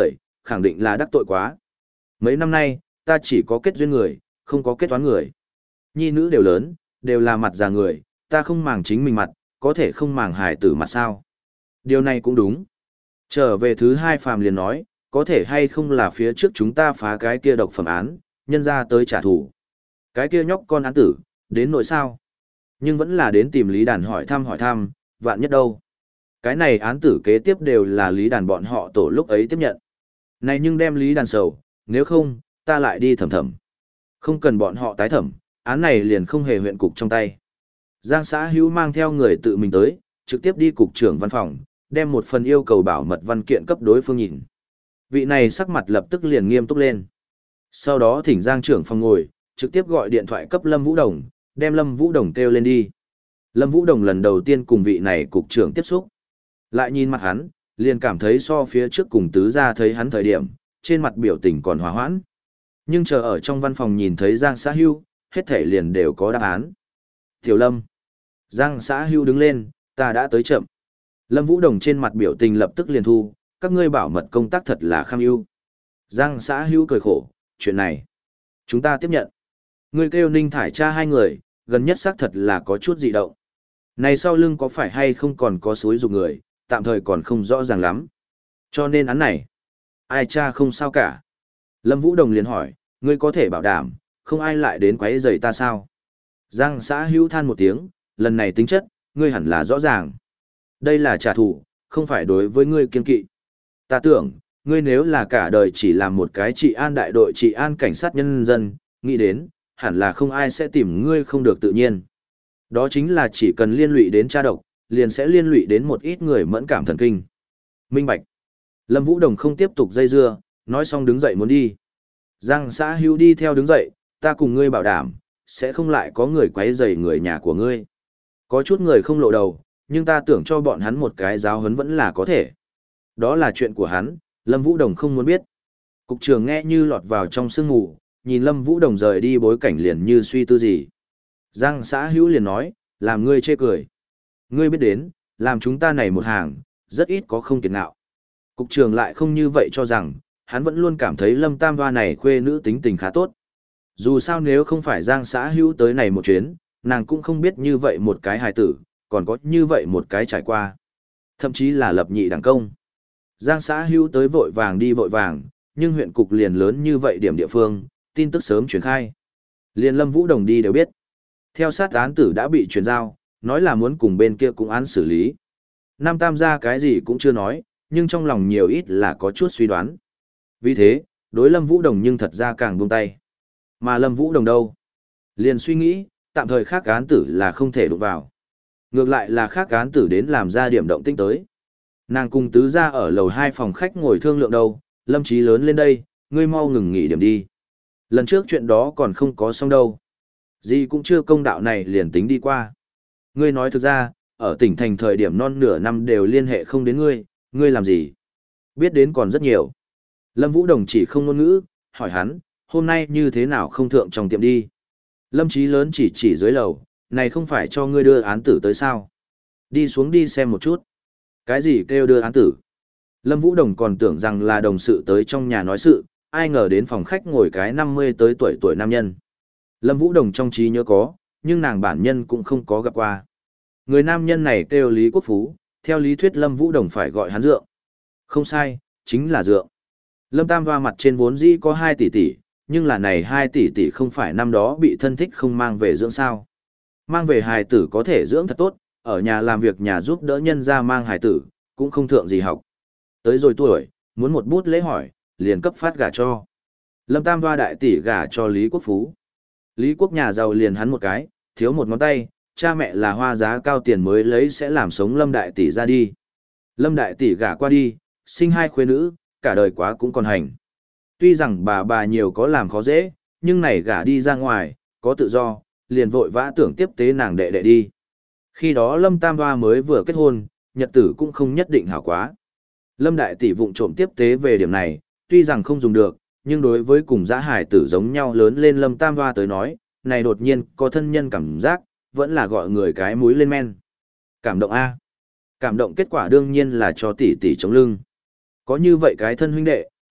khẳng định là đắc tội quá. Mấy năm nay, ta chỉ có kết duyên người, không có kết toán người. Nhi nữ đều lớn, đều là mặt già người, ta không màng chính mình mặt, có thể không màng hài tử mặt sao. Điều này cũng đúng. Trở về thứ hai phàm liền nói, có thể hay không là phía trước chúng ta phá cái kia độc phẩm án, nhân ra tới trả thù. Cái kia nhóc con án tử, đến nội sao. Nhưng vẫn là đến tìm Lý Đàn hỏi thăm hỏi thăm, vạn nhất đâu. Cái này án tử kế tiếp đều là Lý Đàn bọn họ tổ lúc ấy tiếp nhận. Này nhưng đem Lý Đàn sầu, nếu không, ta lại đi thẩm thẩm. Không cần bọn họ tái thẩm, án này liền không hề huyện cục trong tay. Giang xã hữu mang theo người tự mình tới, trực tiếp đi cục trưởng văn phòng, đem một phần yêu cầu bảo mật văn kiện cấp đối phương nhìn. Vị này sắc mặt lập tức liền nghiêm túc lên. Sau đó thỉnh Giang trưởng phòng ngồi, trực tiếp gọi điện thoại cấp Lâm Vũ Đồng, đem Lâm Vũ Đồng kêu lên đi. Lâm Vũ Đồng lần đầu tiên cùng vị này cục trưởng tiếp xúc. Lại nhìn mặt hắn, liền cảm thấy so phía trước cùng tứ gia thấy hắn thời điểm, trên mặt biểu tình còn hòa hoãn. Nhưng chờ ở trong văn phòng nhìn thấy Giang xã hưu, hết thể liền đều có đáp án. Tiểu Lâm. Giang xã hưu đứng lên, ta đã tới chậm. Lâm Vũ Đồng trên mặt biểu tình lập tức liền thu, các ngươi bảo mật công tác thật là kham ưu. Giang xã hưu cười khổ, chuyện này, chúng ta tiếp nhận. Ngươi kêu Ninh Thải cha hai người, gần nhất xác thật là có chút dị động. Này sau lưng có phải hay không còn có suối dục người, tạm thời còn không rõ ràng lắm. Cho nên án này, ai cha không sao cả. Lâm Vũ Đồng liền hỏi, ngươi có thể bảo đảm, không ai lại đến quấy rầy ta sao? Giang xã hữu than một tiếng, lần này tính chất, ngươi hẳn là rõ ràng. Đây là trả thù, không phải đối với ngươi kiên kỵ. Ta tưởng, ngươi nếu là cả đời chỉ làm một cái trị an đại đội trị an cảnh sát nhân dân, nghĩ đến, hẳn là không ai sẽ tìm ngươi không được tự nhiên. Đó chính là chỉ cần liên lụy đến tra độc, liền sẽ liên lụy đến một ít người mẫn cảm thần kinh. Minh bạch. Lâm Vũ Đồng không tiếp tục dây dưa, nói xong đứng dậy muốn đi. Giang xã hữu đi theo đứng dậy, ta cùng ngươi bảo đảm, sẽ không lại có người quấy rầy người nhà của ngươi. Có chút người không lộ đầu, nhưng ta tưởng cho bọn hắn một cái giáo huấn vẫn là có thể. Đó là chuyện của hắn, Lâm Vũ Đồng không muốn biết. Cục trưởng nghe như lọt vào trong sương mù, nhìn Lâm Vũ Đồng rời đi bối cảnh liền như suy tư gì. Giang xã hữu liền nói, làm ngươi chê cười. Ngươi biết đến, làm chúng ta này một hàng, rất ít có không kiệt ngạo. Cục trưởng lại không như vậy cho rằng, hắn vẫn luôn cảm thấy Lâm Tam Hoa này khuê nữ tính tình khá tốt. Dù sao nếu không phải Giang xã hữu tới này một chuyến, nàng cũng không biết như vậy một cái hài tử, còn có như vậy một cái trải qua. Thậm chí là lập nhị đẳng công. Giang xã hữu tới vội vàng đi vội vàng, nhưng huyện cục liền lớn như vậy điểm địa phương, tin tức sớm truyền khai. Liền Lâm Vũ Đồng đi đều biết. Theo sát án tử đã bị chuyển giao, nói là muốn cùng bên kia cũng án xử lý. Nam Tam gia cái gì cũng chưa nói, nhưng trong lòng nhiều ít là có chút suy đoán. Vì thế, đối Lâm Vũ Đồng nhưng thật ra càng buông tay. Mà Lâm Vũ Đồng đâu? Liền suy nghĩ, tạm thời khác án tử là không thể đụng vào. Ngược lại là khác án tử đến làm ra điểm động tĩnh tới. Nàng cùng tứ gia ở lầu hai phòng khách ngồi thương lượng đâu, Lâm Chí lớn lên đây, ngươi mau ngừng nghỉ điểm đi. Lần trước chuyện đó còn không có xong đâu. Gì cũng chưa công đạo này liền tính đi qua. Ngươi nói thực ra, ở tỉnh thành thời điểm non nửa năm đều liên hệ không đến ngươi, ngươi làm gì? Biết đến còn rất nhiều. Lâm Vũ Đồng chỉ không ngôn ngữ, hỏi hắn, hôm nay như thế nào không thượng trong tiệm đi? Lâm Chí lớn chỉ chỉ dưới lầu, này không phải cho ngươi đưa án tử tới sao? Đi xuống đi xem một chút. Cái gì kêu đưa án tử? Lâm Vũ Đồng còn tưởng rằng là đồng sự tới trong nhà nói sự, ai ngờ đến phòng khách ngồi cái năm mươi tới tuổi tuổi nam nhân. Lâm Vũ Đồng trong trí nhớ có, nhưng nàng bản nhân cũng không có gặp qua. Người nam nhân này kêu Lý Quốc Phú, theo lý thuyết Lâm Vũ Đồng phải gọi hắn Dượng. Không sai, chính là Dượng. Lâm Tam Hoa mặt trên vốn dĩ có hai tỷ tỷ, nhưng là này hai tỷ tỷ không phải năm đó bị thân thích không mang về dưỡng sao. Mang về hài tử có thể dưỡng thật tốt, ở nhà làm việc nhà giúp đỡ nhân ra mang hài tử, cũng không thượng gì học. Tới rồi tuổi, muốn một bút lễ hỏi, liền cấp phát gả cho. Lâm Tam Hoa đại tỷ gả cho Lý Quốc Phú. Lý Quốc nhà giàu liền hắn một cái, thiếu một ngón tay, cha mẹ là hoa giá cao tiền mới lấy sẽ làm sống Lâm đại tỷ ra đi. Lâm đại tỷ gả qua đi, sinh hai khuê nữ, cả đời quá cũng còn hành. Tuy rằng bà bà nhiều có làm khó dễ, nhưng này gả đi ra ngoài, có tự do, liền vội vã tưởng tiếp tế nàng đệ đệ đi. Khi đó Lâm Tam Hoa mới vừa kết hôn, nhật tử cũng không nhất định hảo quá. Lâm đại tỷ vụng trộm tiếp tế về điểm này, tuy rằng không dùng được, nhưng đối với cùng dã hải tử giống nhau lớn lên Lâm Tam Hoa tới nói, này đột nhiên có thân nhân cảm giác, vẫn là gọi người cái mũi lên men. Cảm động A. Cảm động kết quả đương nhiên là cho tỷ tỷ chống lưng. Có như vậy cái thân huynh đệ,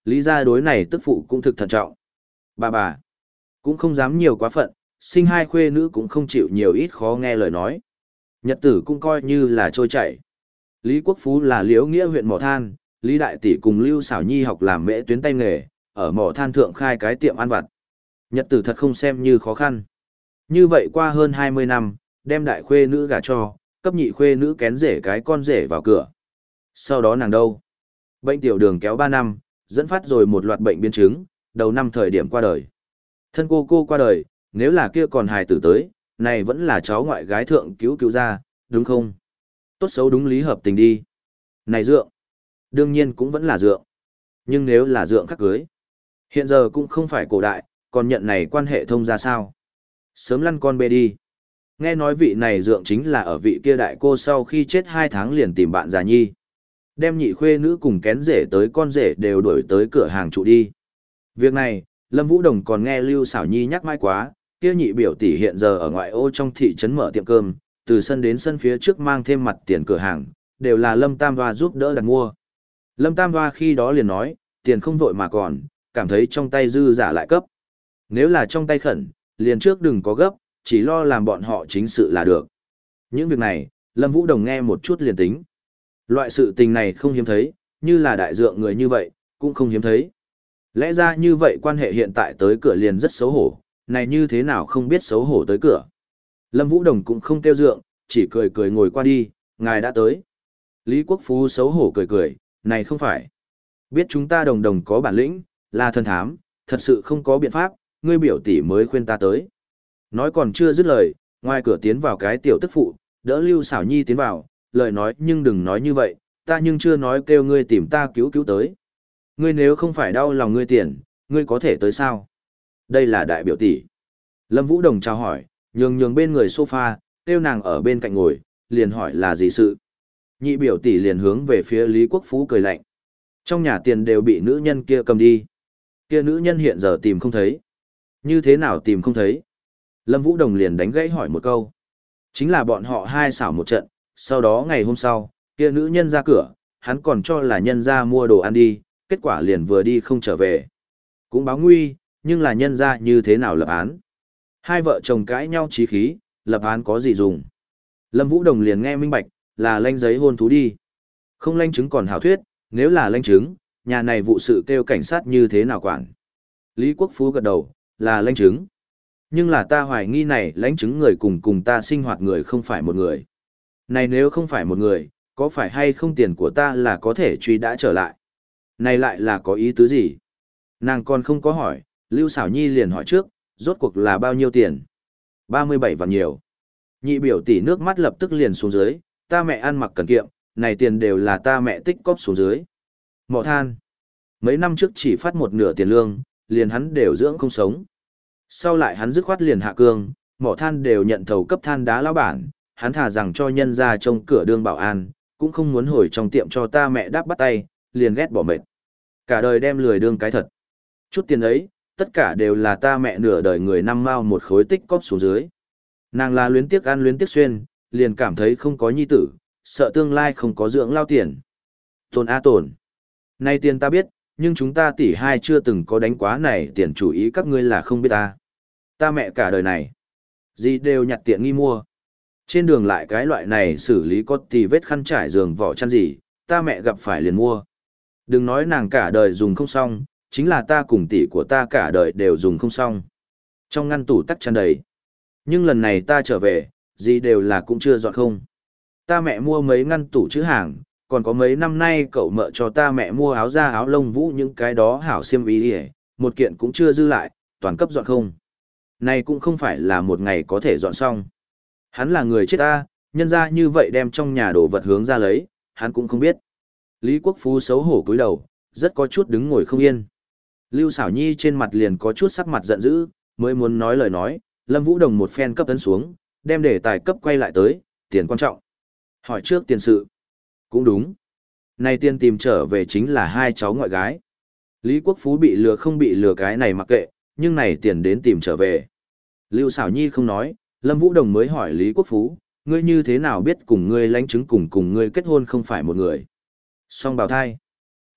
Lý gia đối này tức phụ cũng thực thận trọng. Bà bà, cũng không dám nhiều quá phận, sinh hai khuê nữ cũng không chịu nhiều ít khó nghe lời nói. Nhật tử cũng coi như là trôi chảy. Lý Quốc Phú là Liễu Nghĩa huyện mỏ than, Lý Đại Tỷ cùng Lưu Xảo Nhi học làm mễ tuyến tay nghề, ở mỏ than thượng khai cái tiệm ăn vặt. Nhật tử thật không xem như khó khăn. Như vậy qua hơn hai mươi năm, đem đại khuê nữ gả cho, cấp nhị khuê nữ kén rể cái con rể vào cửa. Sau đó nàng đâu? Bệnh tiểu đường kéo ba năm, dẫn phát rồi một loạt bệnh biến chứng, đầu năm thời điểm qua đời. Thân cô cô qua đời, nếu là kia còn hài tử tới, này vẫn là cháu ngoại gái thượng cứu cứu ra, đúng không? Tốt xấu đúng lý hợp tình đi. Này dượng, đương nhiên cũng vẫn là dượng. Nhưng nếu là dượng khắc cưới, hiện giờ cũng không phải cổ đại, còn nhận này quan hệ thông ra sao? Sớm lăn con bê đi. Nghe nói vị này dượng chính là ở vị kia đại cô sau khi chết hai tháng liền tìm bạn già nhi. Đem nhị khuê nữ cùng kén rể tới con rể đều đuổi tới cửa hàng trụ đi. Việc này, Lâm Vũ Đồng còn nghe Lưu Xảo Nhi nhắc mãi quá, kia nhị biểu tỷ hiện giờ ở ngoại ô trong thị trấn mở tiệm cơm, từ sân đến sân phía trước mang thêm mặt tiền cửa hàng, đều là Lâm Tam Hoa giúp đỡ đặt mua. Lâm Tam Hoa khi đó liền nói, tiền không vội mà còn, cảm thấy trong tay dư giả lại cấp. Nếu là trong tay khẩn, liền trước đừng có gấp, chỉ lo làm bọn họ chính sự là được. Những việc này, Lâm Vũ Đồng nghe một chút liền tính. Loại sự tình này không hiếm thấy, như là đại dượng người như vậy, cũng không hiếm thấy. Lẽ ra như vậy quan hệ hiện tại tới cửa liền rất xấu hổ, này như thế nào không biết xấu hổ tới cửa. Lâm Vũ Đồng cũng không kêu dượng, chỉ cười cười ngồi qua đi, ngài đã tới. Lý Quốc Phú xấu hổ cười cười, này không phải. Biết chúng ta đồng đồng có bản lĩnh, là thần thám, thật sự không có biện pháp, ngươi biểu tỷ mới khuyên ta tới. Nói còn chưa dứt lời, ngoài cửa tiến vào cái tiểu tức phụ, đỡ Lưu Xảo Nhi tiến vào, lời nói nhưng đừng nói như vậy, ta nhưng chưa nói kêu ngươi tìm ta cứu cứu tới. Ngươi nếu không phải đau lòng ngươi tiền, ngươi có thể tới sao? Đây là đại biểu tỷ. Lâm Vũ Đồng chào hỏi, nhường nhường bên người sofa, kêu nàng ở bên cạnh ngồi, liền hỏi là gì sự. Nhị biểu tỷ liền hướng về phía Lý Quốc Phú cười lạnh. Trong nhà tiền đều bị nữ nhân kia cầm đi. Kia nữ nhân hiện giờ tìm không thấy. Như thế nào tìm không thấy? Lâm Vũ Đồng liền đánh gãy hỏi một câu. Chính là bọn họ hai xảo một trận, sau đó ngày hôm sau, kia nữ nhân ra cửa, hắn còn cho là nhân ra mua đồ ăn đi, kết quả liền vừa đi không trở về. Cũng báo nguy, nhưng là nhân ra như thế nào lập án. Hai vợ chồng cãi nhau chí khí, lập án có gì dùng. Lâm Vũ Đồng liền nghe minh bạch, là lanh giấy hôn thú đi. Không lanh chứng còn hảo thuyết, nếu là lanh chứng, nhà này vụ sự kêu cảnh sát như thế nào quản. Lý Quốc Phú gật đầu, là lanh chứng. Nhưng là ta hoài nghi này lãnh chứng người cùng cùng ta sinh hoạt người không phải một người. Này nếu không phải một người, có phải hay không tiền của ta là có thể truy đã trở lại? Này lại là có ý tứ gì? Nàng còn không có hỏi, Lưu Xảo Nhi liền hỏi trước, rốt cuộc là bao nhiêu tiền? ba mươi bảy vạn nhiều. Nhị biểu tỷ nước mắt lập tức liền xuống dưới, ta mẹ ăn mặc cần kiệm, này tiền đều là ta mẹ tích cóp xuống dưới. Mọ than. Mấy năm trước chỉ phát một nửa tiền lương, liền hắn đều dưỡng không sống. Sau lại hắn dứt khoát liền hạ cương, mỏ than đều nhận thầu cấp than đá lão bản, hắn thà rằng cho nhân ra trông cửa đương bảo an, cũng không muốn hồi trong tiệm cho ta mẹ đáp bắt tay, liền ghét bỏ mệt. Cả đời đem lười đương cái thật. Chút tiền ấy, tất cả đều là ta mẹ nửa đời người năm mao một khối tích cóp xuống dưới. Nàng là luyến tiếc ăn luyến tiếc xuyên, liền cảm thấy không có nhi tử, sợ tương lai không có dưỡng lao tiền. Tồn a tồn. Nay tiền ta biết, nhưng chúng ta tỷ hai chưa từng có đánh quá này tiền chủ ý các ngươi là không biết ta. Ta mẹ cả đời này, gì đều nhặt tiện nghi mua. Trên đường lại cái loại này xử lý có tì vết khăn trải giường vỏ chăn gì, ta mẹ gặp phải liền mua. Đừng nói nàng cả đời dùng không xong, chính là ta cùng tỷ của ta cả đời đều dùng không xong. Trong ngăn tủ tắc chăn đầy. Nhưng lần này ta trở về, gì đều là cũng chưa dọn không. Ta mẹ mua mấy ngăn tủ chữ hàng, còn có mấy năm nay cậu mợ cho ta mẹ mua áo da áo lông vũ những cái đó hảo xiêm y đi, một kiện cũng chưa dư lại, toàn cấp dọn không. Này cũng không phải là một ngày có thể dọn xong. Hắn là người chết ta, nhân ra như vậy đem trong nhà đồ vật hướng ra lấy, hắn cũng không biết. Lý Quốc Phú xấu hổ cúi đầu, rất có chút đứng ngồi không yên. Lưu Xảo Nhi trên mặt liền có chút sắc mặt giận dữ, mới muốn nói lời nói, Lâm Vũ Đồng một phen cấp tấn xuống, đem đề tài cấp quay lại tới, tiền quan trọng. Hỏi trước tiền sự. Cũng đúng. Này tiền tìm trở về chính là hai cháu ngoại gái. Lý Quốc Phú bị lừa không bị lừa cái này mặc kệ, nhưng này tiền đến tìm trở về. Lưu Xảo Nhi không nói, Lâm Vũ Đồng mới hỏi Lý Quốc Phú, ngươi như thế nào biết cùng ngươi lãnh chứng cùng cùng ngươi kết hôn không phải một người. Song bào thai.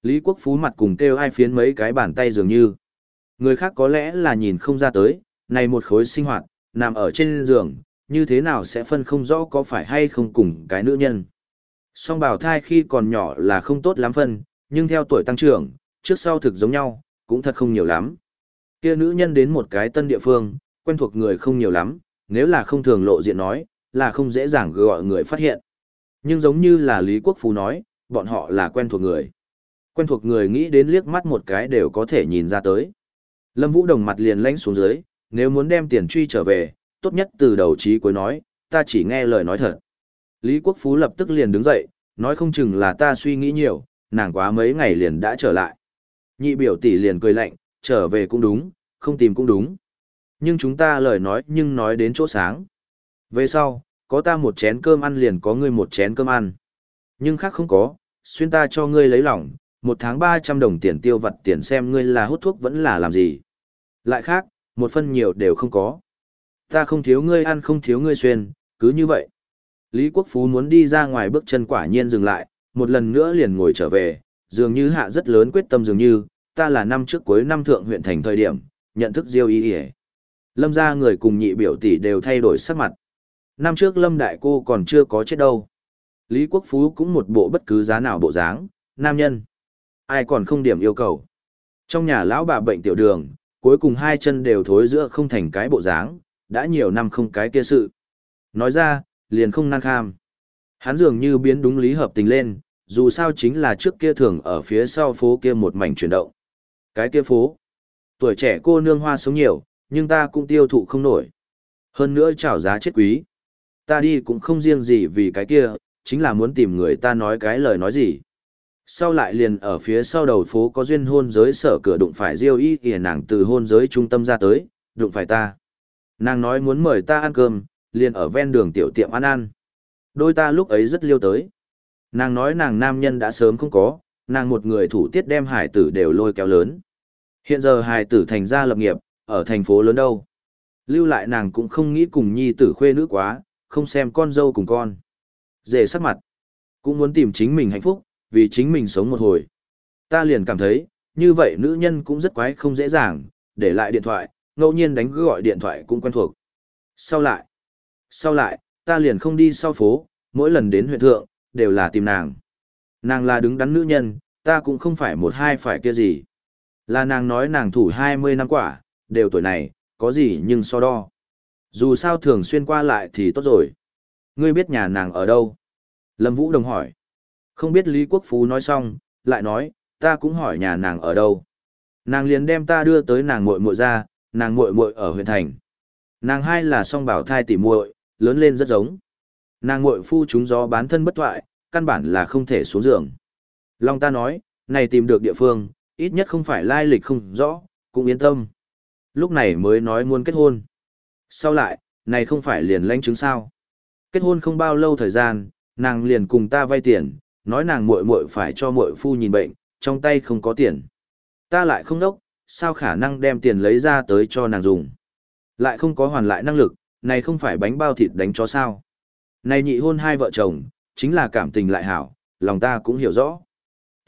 Lý Quốc Phú mặt cùng kêu ai phiến mấy cái bàn tay dường như. Người khác có lẽ là nhìn không ra tới, này một khối sinh hoạt, nằm ở trên giường, như thế nào sẽ phân không rõ có phải hay không cùng cái nữ nhân. Song bào thai khi còn nhỏ là không tốt lắm phân, nhưng theo tuổi tăng trưởng, trước sau thực giống nhau, cũng thật không nhiều lắm. Kia nữ nhân đến một cái tân địa phương, quen thuộc người không nhiều lắm, nếu là không thường lộ diện nói, là không dễ dàng gọi người phát hiện. Nhưng giống như là Lý Quốc Phú nói, bọn họ là quen thuộc người. Quen thuộc người nghĩ đến liếc mắt một cái đều có thể nhìn ra tới. Lâm Vũ Đồng mặt liền lánh xuống dưới, nếu muốn đem tiền truy trở về, tốt nhất từ đầu chí cuối nói, ta chỉ nghe lời nói thật. Lý Quốc Phú lập tức liền đứng dậy, nói không chừng là ta suy nghĩ nhiều, nàng quá mấy ngày liền đã trở lại. Nhị biểu tỷ liền cười lạnh, trở về cũng đúng, không tìm cũng đúng. Nhưng chúng ta lời nói nhưng nói đến chỗ sáng. Về sau, có ta một chén cơm ăn liền có ngươi một chén cơm ăn. Nhưng khác không có, xuyên ta cho ngươi lấy lòng, một tháng ba trăm đồng tiền tiêu vặt tiền xem ngươi là hút thuốc vẫn là làm gì. Lại khác, một phân nhiều đều không có. Ta không thiếu ngươi ăn không thiếu ngươi xuyên, cứ như vậy. Lý Quốc Phú muốn đi ra ngoài bước chân quả nhiên dừng lại, một lần nữa liền ngồi trở về, dường như hạ rất lớn quyết tâm dường như, ta là năm trước cuối năm thượng huyện thành thời điểm, nhận thức Diêu Y Y. Lâm gia người cùng nhị biểu tỷ đều thay đổi sắc mặt. Năm trước Lâm đại cô còn chưa có chết đâu. Lý Quốc Phú cũng một bộ bất cứ giá nào bộ dáng, nam nhân. Ai còn không điểm yêu cầu. Trong nhà lão bà bệnh tiểu đường, cuối cùng hai chân đều thối giữa không thành cái bộ dáng, đã nhiều năm không cái kia sự. Nói ra, liền không nan kham. Hắn dường như biến đúng lý hợp tình lên, dù sao chính là trước kia thường ở phía sau phố kia một mảnh chuyển động. Cái kia phố. Tuổi trẻ cô nương hoa sống nhiều, nhưng ta cũng tiêu thụ không nổi. Hơn nữa trào giá chết quý. Ta đi cũng không riêng gì vì cái kia, chính là muốn tìm người ta nói cái lời nói gì. Sau lại liền ở phía sau đầu phố có duyên hôn giới sở cửa đụng phải Diêu Y Y nàng từ hôn giới trung tâm ra tới, đụng phải ta. Nàng nói muốn mời ta ăn cơm, liền ở ven đường tiểu tiệm ăn ăn. Đôi ta lúc ấy rất liêu tới. Nàng nói nàng nam nhân đã sớm không có, nàng một người thủ tiết đem hải tử đều lôi kéo lớn. Hiện giờ hải tử thành ra lập nghiệp, ở thành phố lớn đâu. Lưu lại nàng cũng không nghĩ cùng nhi tử khuê nữ quá, không xem con dâu cùng con. Dễ sắc mặt. Cũng muốn tìm chính mình hạnh phúc, vì chính mình sống một hồi. Ta liền cảm thấy, như vậy nữ nhân cũng rất quái không dễ dàng, để lại điện thoại, ngẫu nhiên đánh gọi điện thoại cũng quen thuộc. Sau lại, sau lại, ta liền không đi sau phố, mỗi lần đến huyện thượng, đều là tìm nàng. Nàng là đứng đắn nữ nhân, ta cũng không phải một hai phải kia gì. Là nàng nói nàng thủ hai mươi năm quả, đều tuổi này, có gì nhưng so đo. Dù sao thường xuyên qua lại thì tốt rồi. Ngươi biết nhà nàng ở đâu? Lâm Vũ Đồng hỏi. Không biết Lý Quốc Phú nói xong, lại nói, ta cũng hỏi nhà nàng ở đâu. Nàng liền đem ta đưa tới nàng muội muội ra, nàng muội muội ở huyện thành. Nàng hai là song bảo thai tỉ muội, lớn lên rất giống. Nàng muội phu chúng gió bán thân bất thoại, căn bản là không thể xuống giường. Long ta nói, này tìm được địa phương, ít nhất không phải lai lịch không rõ, cũng yên tâm. Lúc này mới nói muốn kết hôn. Sau lại, này không phải liền lãnh chứng sao. Kết hôn không bao lâu thời gian, nàng liền cùng ta vay tiền, nói nàng muội muội phải cho muội phu nhìn bệnh, trong tay không có tiền. Ta lại không đốc, sao khả năng đem tiền lấy ra tới cho nàng dùng. Lại không có hoàn lại năng lực, này không phải bánh bao thịt đánh chó sao. Này nhị hôn hai vợ chồng, chính là cảm tình lại hảo, lòng ta cũng hiểu rõ. T.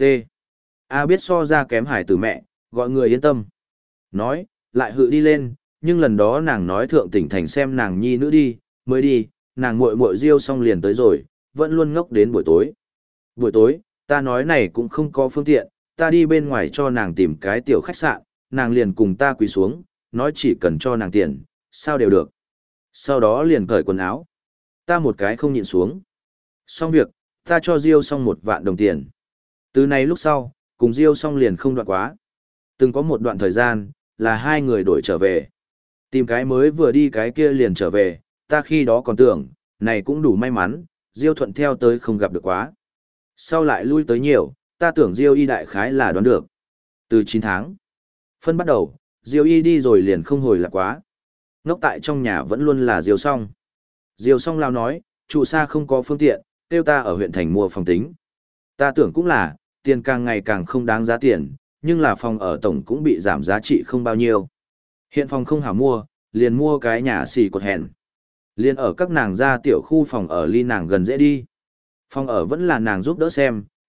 A biết so ra kém hải từ mẹ, gọi người yên tâm. Nói, lại hự đi lên, nhưng lần đó nàng nói thượng tỉnh thành xem nàng nhi nữ đi, mới đi, nàng muội muội riêu xong liền tới rồi, vẫn luôn ngốc đến buổi tối. Buổi tối, ta nói này cũng không có phương tiện, ta đi bên ngoài cho nàng tìm cái tiểu khách sạn, nàng liền cùng ta quỳ xuống, nói chỉ cần cho nàng tiền, sao đều được. Sau đó liền cởi quần áo. Ta một cái không nhịn xuống. Xong việc, ta cho Diêu xong một vạn đồng tiền. Từ này lúc sau, cùng Diêu xong liền không đoạn quá. Từng có một đoạn thời gian, là hai người đổi trở về. Tìm cái mới vừa đi cái kia liền trở về, ta khi đó còn tưởng, này cũng đủ may mắn, Diêu thuận theo tới không gặp được quá. Sau lại lui tới nhiều, ta tưởng Diêu y đại khái là đoán được. Từ chín tháng, phân bắt đầu, Diêu y đi rồi liền không hồi là quá. Ngốc tại trong nhà vẫn luôn là Diêu xong. Diêu xong lao nói, trụ xa không có phương tiện, tiêu ta ở huyện thành mua phòng tính. Ta tưởng cũng là, tiền càng ngày càng không đáng giá tiền, nhưng là phòng ở tổng cũng bị giảm giá trị không bao nhiêu. Hiện phòng không hảo mua, liền mua cái nhà xì cột hèn. Liền ở các nàng ra tiểu khu phòng ở ly nàng gần dễ đi. Phòng ở vẫn là nàng giúp đỡ xem,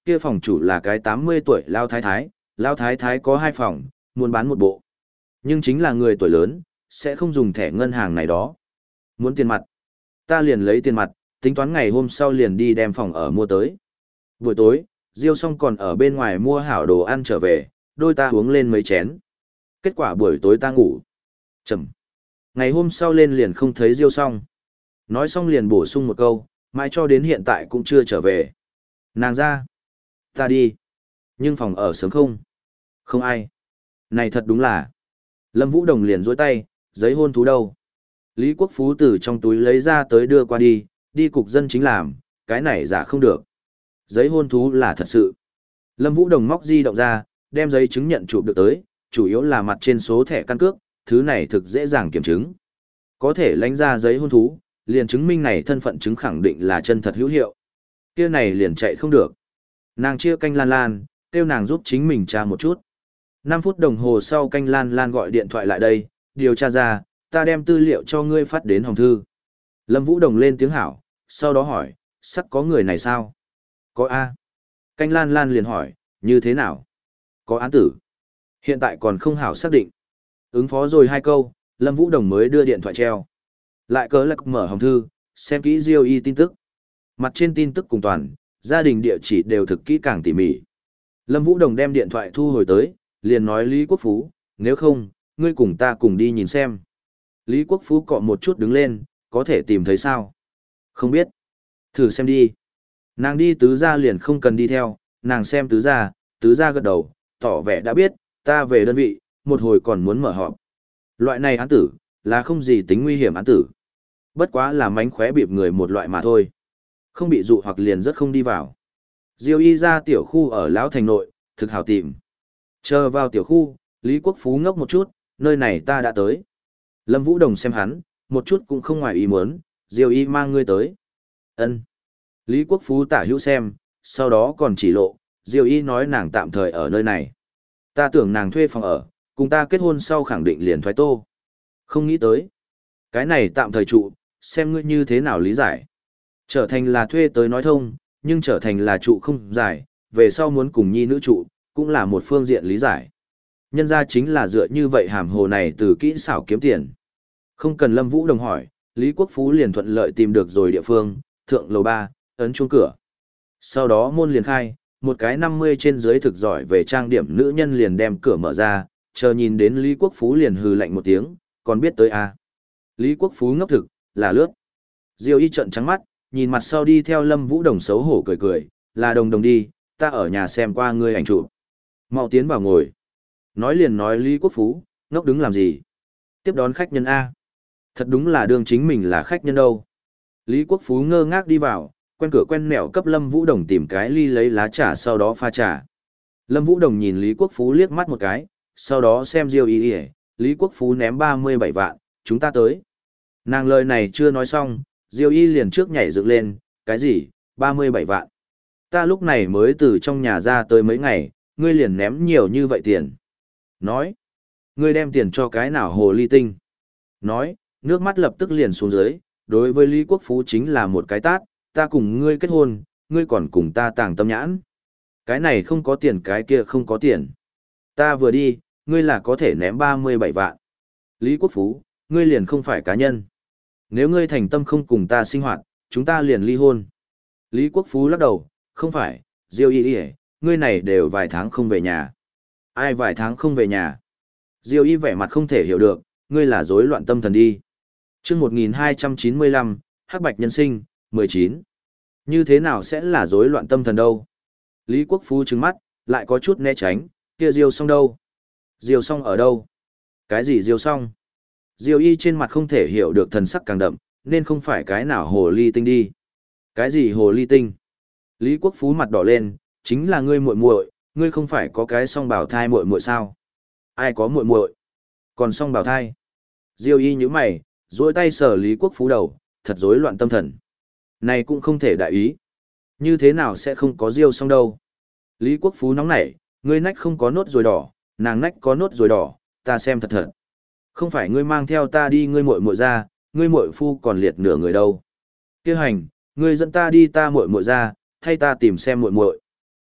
kia phòng chủ là cái tám mươi tuổi lao thái thái, lao thái thái có hai phòng, muốn bán một bộ. Nhưng chính là người tuổi lớn, sẽ không dùng thẻ ngân hàng này đó. Muốn tiền mặt. Ta liền lấy tiền mặt, tính toán ngày hôm sau liền đi đem phòng ở mua tới. Buổi tối, Diêu xong còn ở bên ngoài mua hảo đồ ăn trở về, đôi ta uống lên mấy chén. Kết quả buổi tối ta ngủ. Chầm. Ngày hôm sau lên liền không thấy Diêu xong. Nói xong liền bổ sung một câu, mãi cho đến hiện tại cũng chưa trở về. Nàng ra. Ta đi. Nhưng phòng ở sớm không? Không ai. Này thật đúng là. Lâm Vũ Đồng liền dối tay, giấy hôn thú đâu? Lý Quốc Phú từ trong túi lấy ra tới đưa qua đi, đi cục dân chính làm, cái này giả không được. Giấy hôn thú là thật sự. Lâm Vũ Đồng móc di động ra, đem giấy chứng nhận chụp được tới, chủ yếu là mặt trên số thẻ căn cước, thứ này thực dễ dàng kiểm chứng. Có thể lãnh ra giấy hôn thú, liền chứng minh này thân phận chứng khẳng định là chân thật hữu hiệu. Kia này liền chạy không được. Nàng chia canh Lan Lan, kêu nàng giúp chính mình tra một chút. năm phút đồng hồ sau canh Lan Lan gọi điện thoại lại đây, điều tra ra, ta đem tư liệu cho ngươi phát đến hòm thư. Lâm Vũ Đồng lên tiếng hảo, sau đó hỏi, sắc có người này sao? Có A. Canh Lan Lan liền hỏi, như thế nào? Có án tử. Hiện tại còn không hảo xác định. Ứng phó rồi hai câu, Lâm Vũ Đồng mới đưa điện thoại treo. Lại cớ lạc mở hòm thư, xem kỹ Diêu Y tin tức. Mặt trên tin tức cùng toàn, gia đình địa chỉ đều thực kỹ càng tỉ mỉ. Lâm Vũ Đồng đem điện thoại thu hồi tới, liền nói Lý Quốc Phú, nếu không, ngươi cùng ta cùng đi nhìn xem. Lý Quốc Phú cọ một chút đứng lên, có thể tìm thấy sao? Không biết. Thử xem đi. Nàng đi tứ gia liền không cần đi theo, nàng xem tứ gia, tứ gia gật đầu, tỏ vẻ đã biết, ta về đơn vị, một hồi còn muốn mở họp. Loại này án tử, là không gì tính nguy hiểm án tử. Bất quá là mánh khóe bịp người một loại mà thôi. Không bị dụ hoặc liền rất không đi vào. Diêu Y ra tiểu khu ở Lão Thành nội, thực hào tìm. Chờ vào tiểu khu, Lý Quốc Phú ngốc một chút, nơi này ta đã tới. Lâm Vũ Đồng xem hắn, một chút cũng không ngoài ý muốn, Diêu Y mang ngươi tới. Ân. Lý Quốc Phú tả hữu xem, sau đó còn chỉ lộ, Diêu Y nói nàng tạm thời ở nơi này. Ta tưởng nàng thuê phòng ở, cùng ta kết hôn sau khẳng định liền thoái tô. Không nghĩ tới. Cái này tạm thời trụ, xem ngươi như thế nào lý giải. Trở thành là thuê tới nói thông, nhưng trở thành là trụ không giải, về sau muốn cùng nhi nữ trụ, cũng là một phương diện lý giải. Nhân ra chính là dựa như vậy hàm hồ này từ kỹ xảo kiếm tiền. Không cần Lâm Vũ Đồng hỏi, Lý Quốc Phú liền thuận lợi tìm được rồi địa phương, thượng lầu ba, ấn chuông cửa. Sau đó môn liền khai, một cái năm mươi trên dưới thực giỏi về trang điểm nữ nhân liền đem cửa mở ra, chờ nhìn đến Lý Quốc Phú liền hừ lạnh một tiếng, còn biết tới à. Lý Quốc Phú ngốc thực, là lướt. Diêu Y trợn trắng mắt, nhìn mặt sau đi theo Lâm Vũ Đồng xấu hổ cười cười, là Đồng Đồng đi, ta ở nhà xem qua ngươi ảnh chụp. Mau tiến vào ngồi. Nói liền nói Lý Quốc Phú, ngốc đứng làm gì? Tiếp đón khách nhân A. Thật đúng là đương chính mình là khách nhân đâu. Lý Quốc Phú ngơ ngác đi vào, quen cửa quen mẹo cấp Lâm Vũ Đồng tìm cái ly lấy lá trà sau đó pha trà. Lâm Vũ Đồng nhìn Lý Quốc Phú liếc mắt một cái, sau đó xem Diêu Y Y, Lý Quốc Phú ném ba mươi bảy vạn, chúng ta tới. Nàng lời này chưa nói xong, Diêu Y liền trước nhảy dựng lên, cái gì, ba mươi bảy vạn. Ta lúc này mới từ trong nhà ra tới mấy ngày, ngươi liền ném nhiều như vậy tiền. Nói, ngươi đem tiền cho cái nào hồ ly tinh. Nói, nước mắt lập tức liền xuống dưới, đối với Lý Quốc Phú chính là một cái tát, ta cùng ngươi kết hôn, ngươi còn cùng ta tàng tâm nhãn. Cái này không có tiền cái kia không có tiền. Ta vừa đi, ngươi là có thể ném ba mươi bảy vạn. Lý Quốc Phú, ngươi liền không phải cá nhân. Nếu ngươi thành tâm không cùng ta sinh hoạt, chúng ta liền ly hôn. Lý Quốc Phú lắc đầu, không phải, Diêu Y Y, ngươi này đều vài tháng không về nhà. Ai vài tháng không về nhà? Diêu Y vẻ mặt không thể hiểu được, ngươi là rối loạn tâm thần đi. Chương một nghìn hai trăm chín mươi lăm, Hắc Bạch Nhân Sinh, mười chín. Như thế nào sẽ là rối loạn tâm thần đâu? Lý Quốc Phú trừng mắt, lại có chút né tránh, kia Diêu Song đâu? Diêu Song ở đâu? Cái gì Diêu Song? Diêu Y trên mặt không thể hiểu được thần sắc càng đậm, nên không phải cái nào hồ ly tinh đi. Cái gì hồ ly tinh? Lý Quốc Phú mặt đỏ lên, chính là ngươi muội muội, ngươi không phải có cái song bảo thai muội muội sao? Ai có muội muội? Còn song bảo thai? Diêu Y nhíu mày, duỗi tay sờ Lý Quốc Phú đầu, thật rối loạn tâm thần. Này cũng không thể đại ý. Như thế nào sẽ không có Diêu Song đâu? Lý Quốc Phú nóng nảy, ngươi nách không có nốt ruồi đỏ, nàng nách có nốt ruồi đỏ, ta xem thật thật. Không phải ngươi mang theo ta đi ngươi muội muội ra, ngươi muội phu còn liệt nửa người đâu. Kêu hành, ngươi dẫn ta đi ta muội muội ra, thay ta tìm xem muội muội.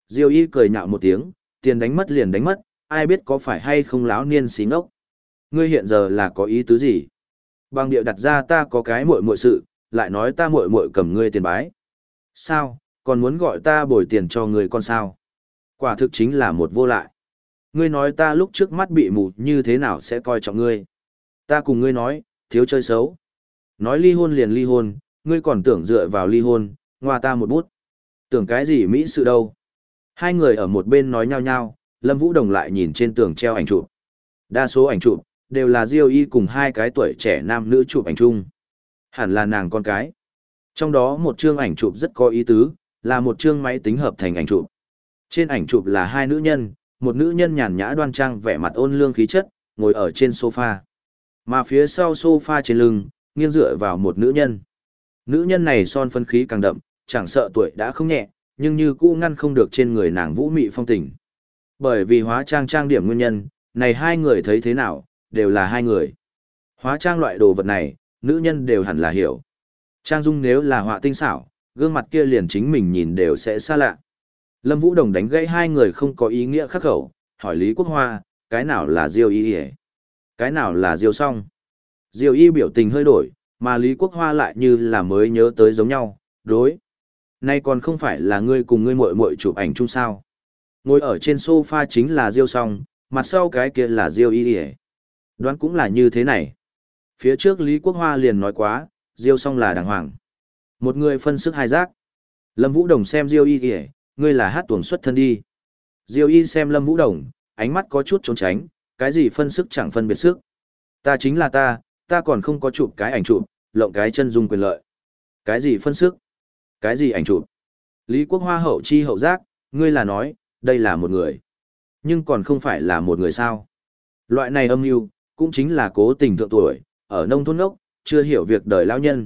Diêu y cười nhạo một tiếng, tiền đánh mất liền đánh mất, ai biết có phải hay không láo niên xí ngốc. Ngươi hiện giờ là có ý tứ gì? Bằng điệu đặt ra ta có cái muội muội sự, lại nói ta muội muội cầm ngươi tiền bái. Sao, còn muốn gọi ta bồi tiền cho ngươi con sao? Quả thực chính là một vô lại. Ngươi nói ta lúc trước mắt bị mù như thế nào sẽ coi trọng ngươi? Ta cùng ngươi nói, thiếu chơi xấu. Nói ly hôn liền ly hôn, ngươi còn tưởng dựa vào ly hôn, ngoa ta một bút. Tưởng cái gì mỹ sự đâu? Hai người ở một bên nói nhao nhao, Lâm Vũ Đồng lại nhìn trên tường treo ảnh chụp. Đa số ảnh chụp đều là Diêu Y cùng hai cái tuổi trẻ nam nữ chụp ảnh chung. Hẳn là nàng con cái. Trong đó một chương ảnh chụp rất có ý tứ, là một chương máy tính hợp thành ảnh chụp. Trên ảnh chụp là hai nữ nhân, một nữ nhân nhàn nhã đoan trang vẻ mặt ôn lương khí chất, ngồi ở trên sofa. Mà phía sau sofa trên lưng, nghiêng dựa vào một nữ nhân. Nữ nhân này son phấn khí càng đậm, chẳng sợ tuổi đã không nhẹ, nhưng như cũ ngăn không được trên người nàng vũ mị phong tình. Bởi vì hóa trang trang điểm nguyên nhân, này hai người thấy thế nào, đều là hai người. Hóa trang loại đồ vật này, nữ nhân đều hẳn là hiểu. Trang dung nếu là họa tinh xảo, gương mặt kia liền chính mình nhìn đều sẽ xa lạ. Lâm Vũ Đồng đánh gãy hai người không có ý nghĩa khắc khẩu, hỏi Lý Quốc Hoa, cái nào là Diêu Y Y, cái nào là Diêu Song. Diêu Y biểu tình hơi đổi, mà Lý Quốc Hoa lại như là mới nhớ tới giống nhau, đối. Nay còn không phải là ngươi cùng ngươi muội muội chụp ảnh chung sao? Ngồi ở trên sofa chính là Diêu Song, mặt sau cái kia là Diêu Y Y. Đoán cũng là như thế này. Phía trước Lý Quốc Hoa liền nói quá, Diêu Song là đàng hoàng. Một người phân sức hai giác. Lâm Vũ Đồng xem Diêu Y Y, ngươi là hát tuồng xuất thân đi. Diêu Y xem Lâm Vũ Đồng, ánh mắt có chút trốn tránh, cái gì phân sức chẳng phân biệt sức. Ta chính là ta, ta còn không có chụp cái ảnh chụp, lộng cái chân dung quyền lợi. Cái gì phân sức? Cái gì ảnh chụp? Lý Quốc Hoa hậu chi hậu giác, ngươi là nói, đây là một người. Nhưng còn không phải là một người sao. Loại này âm mưu cũng chính là cố tình thượng tuổi, ở nông thôn ốc, chưa hiểu việc đời lão nhân.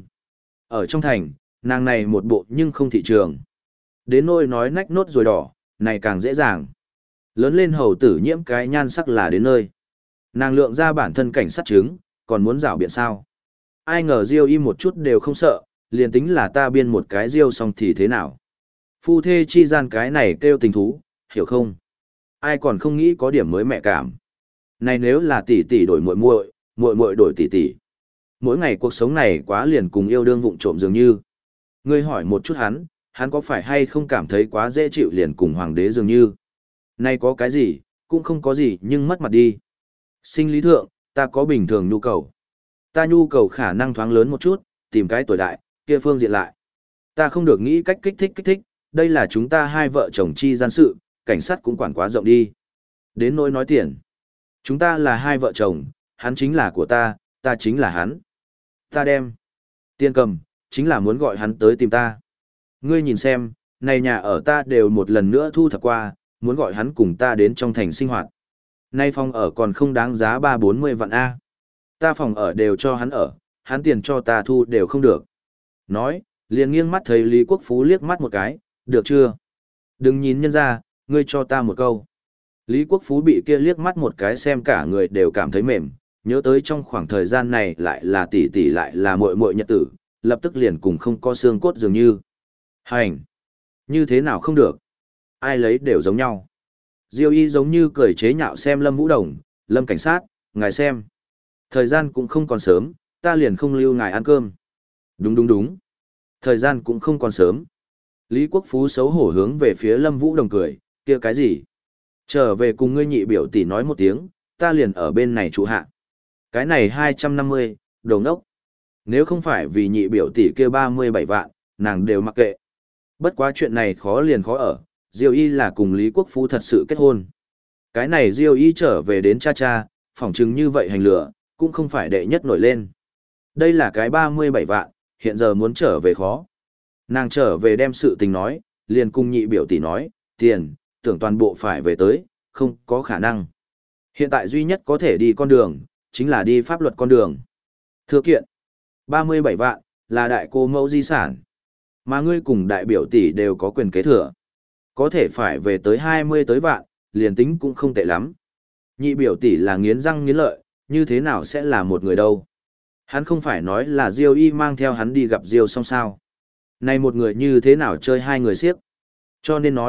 Ở trong thành, nàng này một bộ nhưng không thị trường. Đến nôi nói nách nốt rồi đỏ, này càng dễ dàng. Lớn lên hầu tử nhiễm cái nhan sắc là đến nơi. Nàng lượng ra bản thân cảnh sát chứng, còn muốn rảo biện sao. Ai ngờ Diêu Y một chút đều không sợ, liền tính là ta biên một cái Diêu xong thì thế nào. Phu thê chi gian cái này kêu tình thú, hiểu không? Ai còn không nghĩ có điểm mới mẹ cảm. Này nếu là tỷ tỷ đổi muội muội, muội muội đổi tỷ tỷ. Mỗi ngày cuộc sống này quá liền cùng yêu đương vụng trộm dường như. Ngươi hỏi một chút hắn, hắn có phải hay không cảm thấy quá dễ chịu liền cùng hoàng đế dường như. Này có cái gì, cũng không có gì nhưng mất mặt đi. Sinh lý thượng, ta có bình thường nhu cầu. Ta nhu cầu khả năng thoáng lớn một chút, tìm cái tuổi đại, kia phương diện lại. Ta không được nghĩ cách kích thích kích thích, đây là chúng ta hai vợ chồng chi gian sự, cảnh sát cũng quản quá rộng đi. Đến nỗi nói tiền. Chúng ta là hai vợ chồng, hắn chính là của ta, ta chính là hắn. Ta đem. Tiền cầm, chính là muốn gọi hắn tới tìm ta. Ngươi nhìn xem, này nhà ở ta đều một lần nữa thu thập qua, muốn gọi hắn cùng ta đến trong thành sinh hoạt. Nay phòng ở còn không đáng giá ba bốn mươi vạn A. Ta phòng ở đều cho hắn ở, hắn tiền cho ta thu đều không được. Nói, liền nghiêng mắt thấy Lý Quốc Phú liếc mắt một cái, được chưa? Đừng nhìn nhân ra, ngươi cho ta một câu. Lý Quốc Phú bị kia liếc mắt một cái xem cả người đều cảm thấy mềm, nhớ tới trong khoảng thời gian này lại là tỷ tỷ lại là muội muội nhật tử, lập tức liền cùng không có xương cốt dường như. Hành! Như thế nào không được? Ai lấy đều giống nhau. Diêu Y giống như cười chế nhạo xem Lâm Vũ Đồng, Lâm cảnh sát, ngài xem. Thời gian cũng không còn sớm, ta liền không lưu ngài ăn cơm. Đúng đúng đúng. Thời gian cũng không còn sớm. Lý Quốc Phú xấu hổ hướng về phía Lâm Vũ Đồng cười, kia cái gì? Trở về cùng ngươi nhị biểu tỷ nói một tiếng, ta liền ở bên này trụ hạ. Cái này hai trăm năm mươi, đồ ngốc. Nếu không phải vì nhị biểu tỷ kia ba mươi bảy vạn, nàng đều mặc kệ. Bất quá chuyện này khó liền khó ở, Diêu Y là cùng Lý Quốc Phú thật sự kết hôn. Cái này Diêu Y trở về đến cha cha, phỏng chừng như vậy hành lửa, cũng không phải đệ nhất nổi lên. Đây là cái ba mươi bảy vạn, hiện giờ muốn trở về khó. Nàng trở về đem sự tình nói, liền cùng nhị biểu tỷ nói, tiền, tưởng toàn bộ phải về tới, không có khả năng. Hiện tại duy nhất có thể đi con đường, chính là đi pháp luật con đường. Thưa kiện, ba mươi bảy vạn, là đại cô mẫu di sản. Mà ngươi cùng đại biểu tỷ đều có quyền kế thừa. Có thể phải về tới hai mươi tới vạn, liền tính cũng không tệ lắm. Nhị biểu tỷ là nghiến răng nghiến lợi, như thế nào sẽ là một người đâu. Hắn không phải nói là Diêu Y mang theo hắn đi gặp Diêu xong sao. Này một người như thế nào chơi hai người siếc. Cho nên nói,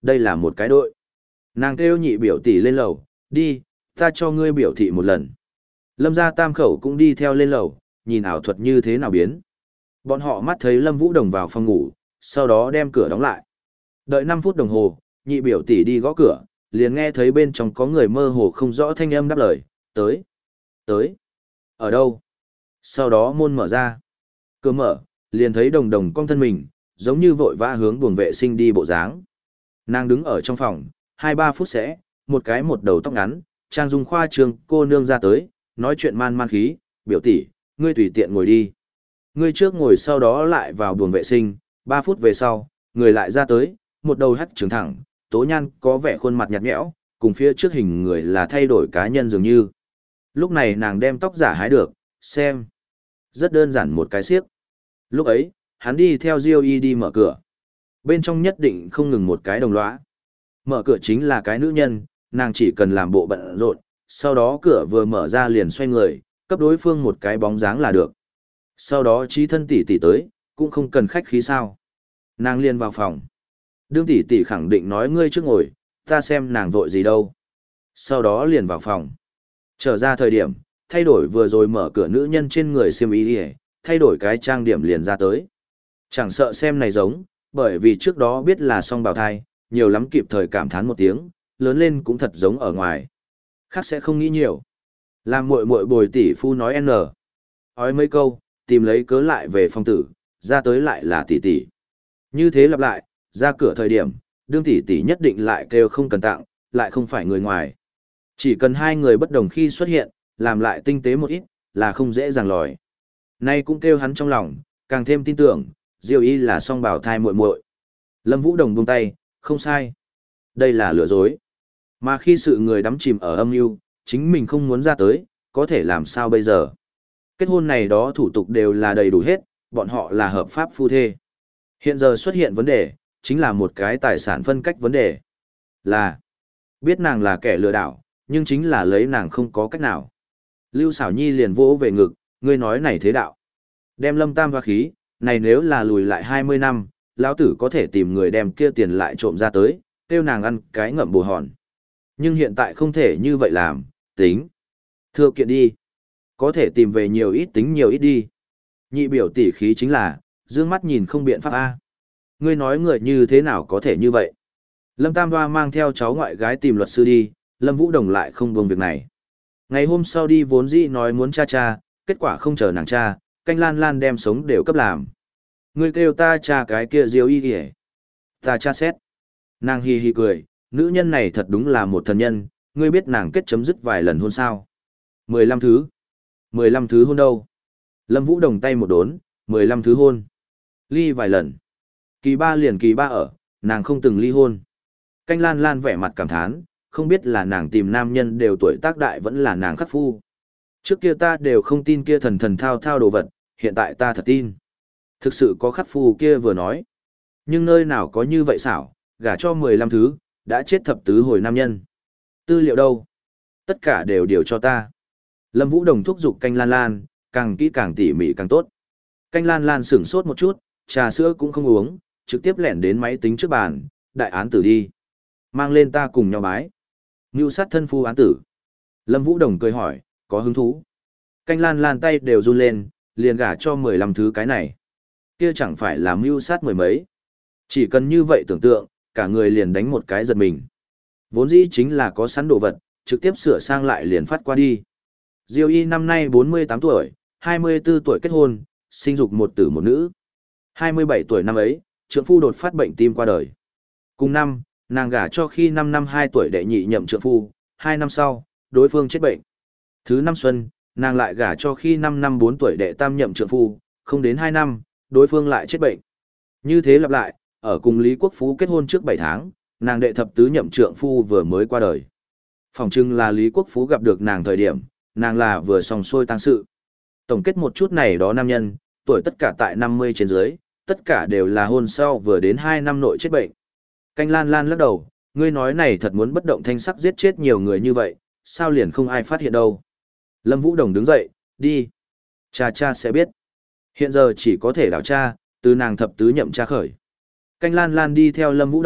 đây là một cái đội. Nàng kêu nhị biểu tỷ lên lầu, đi, ta cho ngươi biểu thị một lần. Lâm gia tam khẩu cũng đi theo lên lầu, nhìn ảo thuật như thế nào biến. Bọn họ mắt thấy Lâm Vũ Đồng vào phòng ngủ, sau đó đem cửa đóng lại. Đợi năm phút đồng hồ, nhị biểu tỷ đi gõ cửa, liền nghe thấy bên trong có người mơ hồ không rõ thanh âm đáp lời, tới, tới, ở đâu? Sau đó môn mở ra. Cửa mở, liền thấy đồng đồng cong thân mình, giống như vội vã hướng buồng vệ sinh đi bộ dáng. Nàng đứng ở trong phòng, hai ba phút sẽ, một cái một đầu tóc ngắn, trang dung khoa trương cô nương ra tới, nói chuyện man man khí, biểu tỷ, ngươi tùy tiện ngồi đi. Ngươi trước ngồi sau đó lại vào buồng vệ sinh, ba phút về sau, người lại ra tới, một đầu hắt trường thẳng, tố nhan có vẻ khuôn mặt nhạt nhẽo, cùng phía trước hình người là thay đổi cá nhân dường như. Lúc này nàng đem tóc giả hái được, xem. Rất đơn giản một cái xiếc. Lúc ấy, hắn đi theo Diêu Y đi mở cửa. Bên trong nhất định không ngừng một cái đồng lõa. Mở cửa chính là cái nữ nhân, nàng chỉ cần làm bộ bận rộn, sau đó cửa vừa mở ra liền xoay người, cấp đối phương một cái bóng dáng là được. Sau đó trí thân tỷ tỷ tới, cũng không cần khách khí sao. Nàng liền vào phòng. Đương tỷ tỷ khẳng định nói ngươi trước ngồi, ta xem nàng vội gì đâu. Sau đó liền vào phòng. Trở ra thời điểm, thay đổi vừa rồi mở cửa nữ nhân trên người xiêm y đi, thay đổi cái trang điểm liền ra tới. Chẳng sợ xem này giống, bởi vì trước đó biết là song bào thai, nhiều lắm kịp thời cảm thán một tiếng, lớn lên cũng thật giống ở ngoài. Khác sẽ không nghĩ nhiều. Làm muội muội bồi tỷ phu nói n. Nói mấy câu, tìm lấy cớ lại về phòng tử, ra tới lại là tỷ tỷ. Như thế lặp lại, ra cửa thời điểm, đương tỷ tỷ nhất định lại kêu không cần tặng, lại không phải người ngoài. Chỉ cần hai người bất đồng khi xuất hiện, làm lại tinh tế một ít, là không dễ dàng lòi. Nay cũng kêu hắn trong lòng, càng thêm tin tưởng, Diêu Y là song bảo thai muội muội. Lâm Vũ Đồng buông tay, không sai. Đây là lừa dối. Mà khi sự người đắm chìm ở âm mưu, chính mình không muốn ra tới, có thể làm sao bây giờ? Kết hôn này đó thủ tục đều là đầy đủ hết, bọn họ là hợp pháp phu thê. Hiện giờ xuất hiện vấn đề, chính là một cái tài sản phân cách vấn đề. Là, biết nàng là kẻ lừa đảo, nhưng chính là lấy nàng không có cách nào. Lưu Sảo Nhi liền vỗ về ngực, ngươi nói này thế đạo. Đem Lâm Tam hoa khí, này nếu là lùi lại hai mươi năm, lão tử có thể tìm người đem kia tiền lại trộm ra tới, tiêu nàng ăn cái ngậm bồ hòn. Nhưng hiện tại không thể như vậy làm, tính. Thưa kiện đi. Có thể tìm về nhiều ít tính nhiều ít đi. Nhị biểu tỷ khí chính là, dương mắt nhìn không biện pháp A. Ngươi nói người như thế nào có thể như vậy? Lâm Tam Hoa mang theo cháu ngoại gái tìm luật sư đi, Lâm Vũ Đồng lại không buông việc này. Ngày hôm sau đi vốn dĩ nói muốn cha cha, kết quả không chờ nàng cha, canh lan lan đem sống đều cấp làm. Ngươi kêu ta cha cái kia Diêu Y kìa. Ta cha xét. Nàng hi hi cười, nữ nhân này thật đúng là một thần nhân, ngươi biết nàng kết chấm dứt vài lần hôn sao. Mười lăm thứ. Mười lăm thứ hôn đâu? Lâm Vũ Đồng tay một đốn, mười lăm thứ hôn. Ly vài lần. Kỳ ba liền kỳ ba ở, nàng không từng ly hôn. Canh lan lan vẻ mặt cảm thán, không biết là nàng tìm nam nhân đều tuổi tác đại vẫn là nàng khắc phu. Trước kia ta đều không tin kia thần thần thao thao đồ vật, hiện tại ta thật tin. Thực sự có khắc phu kia vừa nói. Nhưng nơi nào có như vậy xảo, gả cho mười lăm thứ, đã chết thập tứ hồi nam nhân. Tư liệu đâu? Tất cả đều điều cho ta. Lâm Vũ Đồng thúc giục canh lan lan, càng kỹ càng tỉ mỉ càng tốt. Canh lan lan sửng sốt một chút, trà sữa cũng không uống, trực tiếp lẻn đến máy tính trước bàn, đại án tử đi. Mang lên ta cùng nhau bái. Ngưu sát thân phu án tử. Lâm Vũ Đồng cười hỏi, có hứng thú. Canh lan lan tay đều run lên, liền gả cho mười lăm thứ cái này. Kia chẳng phải là mưu sát mười mấy. Chỉ cần như vậy tưởng tượng, cả người liền đánh một cái giật mình. Vốn dĩ chính là có sẵn đồ vật, trực tiếp sửa sang lại liền phát qua đi. Diêu Y năm nay bốn mươi tám tuổi, hai mươi tư tuổi kết hôn, sinh dục một tử một nữ. hai mươi bảy tuổi năm ấy, trượng phu đột phát bệnh tim qua đời. Cùng năm, nàng gả cho khi năm năm hai tuổi đệ nhị nhậm trượng phu, hai năm sau, đối phương chết bệnh. Thứ năm xuân, nàng lại gả cho khi năm năm bốn tuổi đệ tam nhậm trượng phu, không đến hai năm, đối phương lại chết bệnh. Như thế lặp lại, ở cùng Lý Quốc Phú kết hôn trước bảy tháng, nàng đệ thập tứ nhậm trượng phu vừa mới qua đời. Phòng trưng là Lý Quốc Phú gặp được nàng thời điểm, nàng là vừa xong xuôi tang sự. Tổng kết một chút này đó nam nhân, tuổi tất cả tại năm mươi trên dưới, tất cả đều là hôn sau vừa đến hai năm nội chết bệnh. Canh lan lan lắc đầu, ngươi nói này thật muốn bất động thanh sắc giết chết nhiều người như vậy, sao liền không ai phát hiện đâu. Lâm Vũ Đồng đứng dậy, đi. Cha cha sẽ biết. Hiện giờ chỉ có thể đảo cha, từ nàng thập tứ nhậm cha khởi. Canh lan lan đi theo Lâm Vũ Đồng,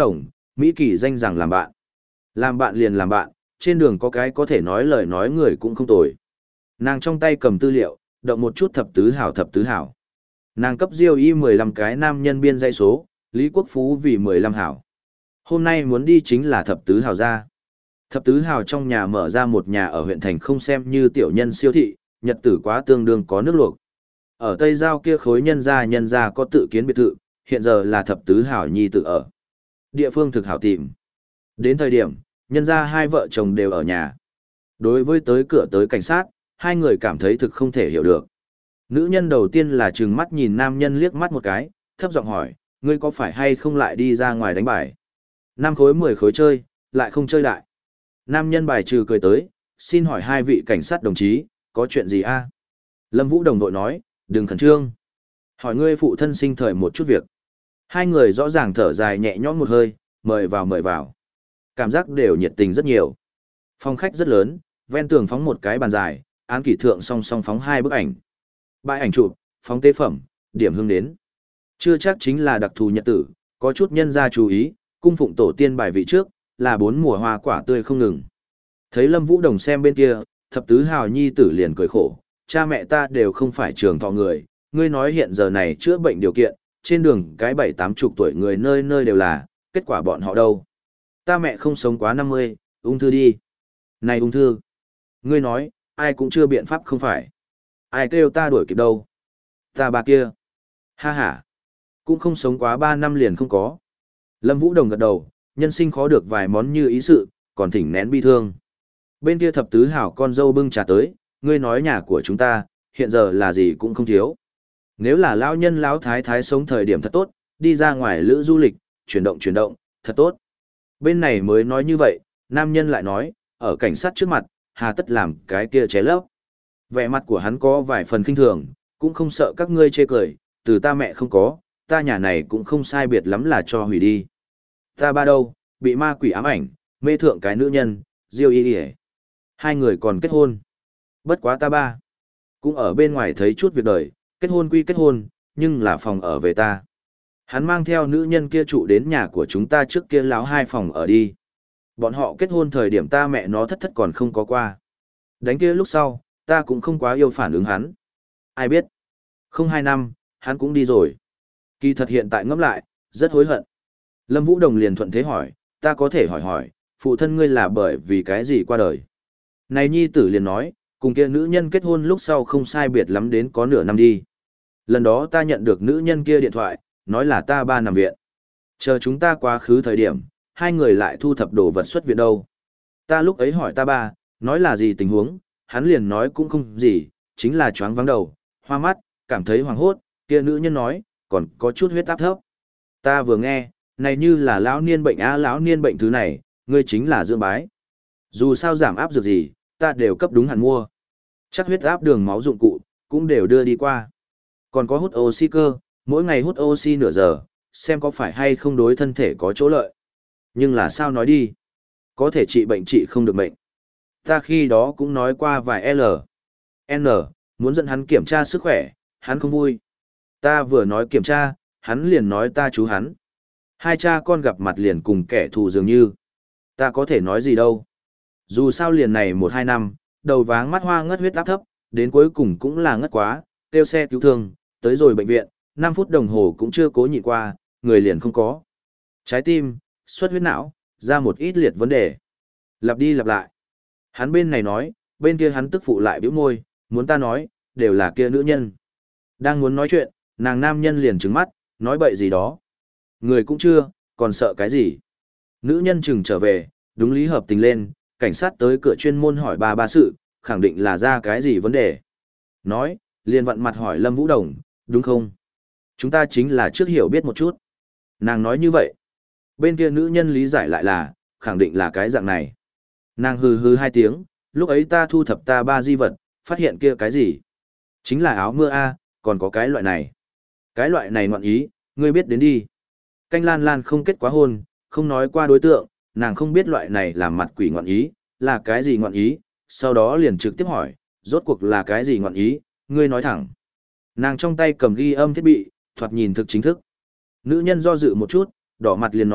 Mỹ Kỳ danh rằng làm bạn. Làm bạn liền làm bạn, trên đường có cái có thể nói lời nói người cũng không tồi. Nàng trong tay cầm tư liệu, động một chút thập tứ hảo thập tứ hảo. Nàng cấp Diêu Y mười lăm cái nam nhân biên dây số, Lý Quốc Phú vì mười lăm hảo. Hôm nay muốn đi chính là thập tứ hảo gia. Thập tứ hảo trong nhà mở ra một nhà ở huyện thành không xem như tiểu nhân siêu thị, nhật tử quá tương đương có nước luộc. Ở Tây Giao kia khối nhân gia nhân gia có tự kiến biệt thự, hiện giờ là thập tứ hảo nhi tự ở. Địa phương thực hảo tìm. Đến thời điểm, nhân gia hai vợ chồng đều ở nhà. Đối với tới cửa tới cảnh sát, hai người cảm thấy thực không thể hiểu được. Nữ nhân đầu tiên là trừng mắt nhìn nam nhân liếc mắt một cái, thấp giọng hỏi, ngươi có phải hay không lại đi ra ngoài đánh bài? Năm khối mười khối chơi, lại không chơi đại. Nam nhân bài trừ cười tới, xin hỏi hai vị cảnh sát đồng chí, có chuyện gì a? Lâm Vũ đồng đội nói, đừng khẩn trương. Hỏi ngươi phụ thân sinh thời một chút việc. Hai người rõ ràng thở dài nhẹ nhõm một hơi, mời vào mời vào. Cảm giác đều nhiệt tình rất nhiều. Phòng khách rất lớn, ven tường phóng một cái bàn dài, án kỷ thượng song song phóng hai bức ảnh. Bãi ảnh chụp, phóng tế phẩm, điểm hương đến. Chưa chắc chính là đặc thù nhật tử, có chút nhân gia chú ý, cung phụng tổ tiên bài vị trước, là bốn mùa hoa quả tươi không ngừng. Thấy Lâm Vũ Đồng xem bên kia, thập tứ hào nhi tử liền cười khổ, cha mẹ ta đều không phải trường thọ người, ngươi nói hiện giờ này chữa bệnh điều kiện, trên đường cái bảy tám chục tuổi người nơi nơi đều là, kết quả bọn họ đâu. Ta mẹ không sống quá năm mươi, ung thư đi. Này ung thư, ngươi nói, ai cũng chưa biện pháp không phải. Ai kêu ta đuổi kịp đâu. Ta bà kia. Ha ha. Cũng không sống quá ba năm liền không có. Lâm Vũ Đồng gật đầu, nhân sinh khó được vài món như ý sự, còn thỉnh nén bi thương. Bên kia thập tứ hảo con dâu bưng trà tới, ngươi nói nhà của chúng ta, hiện giờ là gì cũng không thiếu. Nếu là lão nhân lão thái thái sống thời điểm thật tốt, đi ra ngoài lữ du lịch, chuyển động chuyển động, thật tốt. Bên này mới nói như vậy, nam nhân lại nói, ở cảnh sát trước mặt, hà tất làm cái kia ché lấp. Vẻ mặt của hắn có vài phần kinh thường, cũng không sợ các ngươi chê cười, từ ta mẹ không có, ta nhà này cũng không sai biệt lắm là cho hủy đi. Ta ba đâu, bị ma quỷ ám ảnh, mê thượng cái nữ nhân, Diêu Y Y. Hai người còn kết hôn. Bất quá ta ba, cũng ở bên ngoài thấy chút việc đời, kết hôn quy kết hôn, nhưng là phòng ở về ta. Hắn mang theo nữ nhân kia trụ đến nhà của chúng ta trước kia láo hai phòng ở đi. Bọn họ kết hôn thời điểm ta mẹ nó thất thất còn không có qua. Đánh kia lúc sau, ta cũng không quá yêu phản ứng hắn. Ai biết? Không hai năm, hắn cũng đi rồi. Kỳ thật hiện tại ngẫm lại, rất hối hận. Lâm Vũ Đồng liền thuận thế hỏi, ta có thể hỏi hỏi, phụ thân ngươi là bởi vì cái gì qua đời? Này nhi tử liền nói, cùng kia nữ nhân kết hôn lúc sau không sai biệt lắm đến có nửa năm đi. Lần đó ta nhận được nữ nhân kia điện thoại, nói là ta ba nằm viện. Chờ chúng ta quá khứ thời điểm, hai người lại thu thập đồ vật xuất viện đâu. Ta lúc ấy hỏi ta ba, nói là gì tình huống, hắn liền nói cũng không gì, chính là choáng vắng đầu, hoa mắt, cảm thấy hoảng hốt, kia nữ nhân nói, còn có chút huyết áp thấp. Ta vừa nghe, này như là lão niên bệnh á lão niên bệnh thứ này, ngươi chính là dưỡng bái. Dù sao giảm áp dược gì, ta đều cấp đúng hẳn mua. Chắc huyết áp đường máu dụng cụ, cũng đều đưa đi qua. Còn có hút oxy cơ, mỗi ngày hút oxy nửa giờ, xem có phải hay không đối thân thể có chỗ lợi. Nhưng là sao nói đi? Có thể trị bệnh trị không được bệnh. Ta khi đó cũng nói qua vài L. N, muốn dẫn hắn kiểm tra sức khỏe, hắn không vui. Ta vừa nói kiểm tra, hắn liền nói ta chú hắn. Hai cha con gặp mặt liền cùng kẻ thù dường như. Ta có thể nói gì đâu. Dù sao liền này một hai năm, đầu váng mắt hoa ngất huyết áp thấp, đến cuối cùng cũng là ngất quá, kêu xe cứu thương, tới rồi bệnh viện, năm phút đồng hồ cũng chưa cố nhịn qua, người liền không có. Trái tim, xuất huyết não, ra một ít liệt vấn đề. Lặp đi lặp lại. Hắn bên này nói, bên kia hắn tức phụ lại bĩu môi, muốn ta nói, đều là kia nữ nhân. Đang muốn nói chuyện, nàng nam nhân liền trừng mắt, nói bậy gì đó. Người cũng chưa, còn sợ cái gì. Nữ nhân chừng trở về, đúng lý hợp tình lên, cảnh sát tới cửa chuyên môn hỏi ba ba sự, khẳng định là ra cái gì vấn đề. Nói, liền vặn mặt hỏi Lâm Vũ Đồng, đúng không? Chúng ta chính là trước hiểu biết một chút. Nàng nói như vậy. Bên kia nữ nhân lý giải lại là, khẳng định là cái dạng này. Nàng hừ hừ hai tiếng, lúc ấy ta thu thập ta ba di vật, phát hiện kia cái gì? Chính là áo mưa A, còn có cái loại này. Cái loại này ngoạn ý, ngươi biết đến đi. Canh Lan Lan không kết quá hôn, không nói qua đối tượng, nàng không biết loại này là mặt quỷ ngoạn ý, là cái gì ngoạn ý, sau đó liền trực tiếp hỏi, rốt cuộc là cái gì ngoạn ý, ngươi nói thẳng. Nàng trong tay cầm ghi âm thiết bị, thoạt nhìn thực chính thức. Nữ nhân do dự một chút, đỏ mặt liền nói,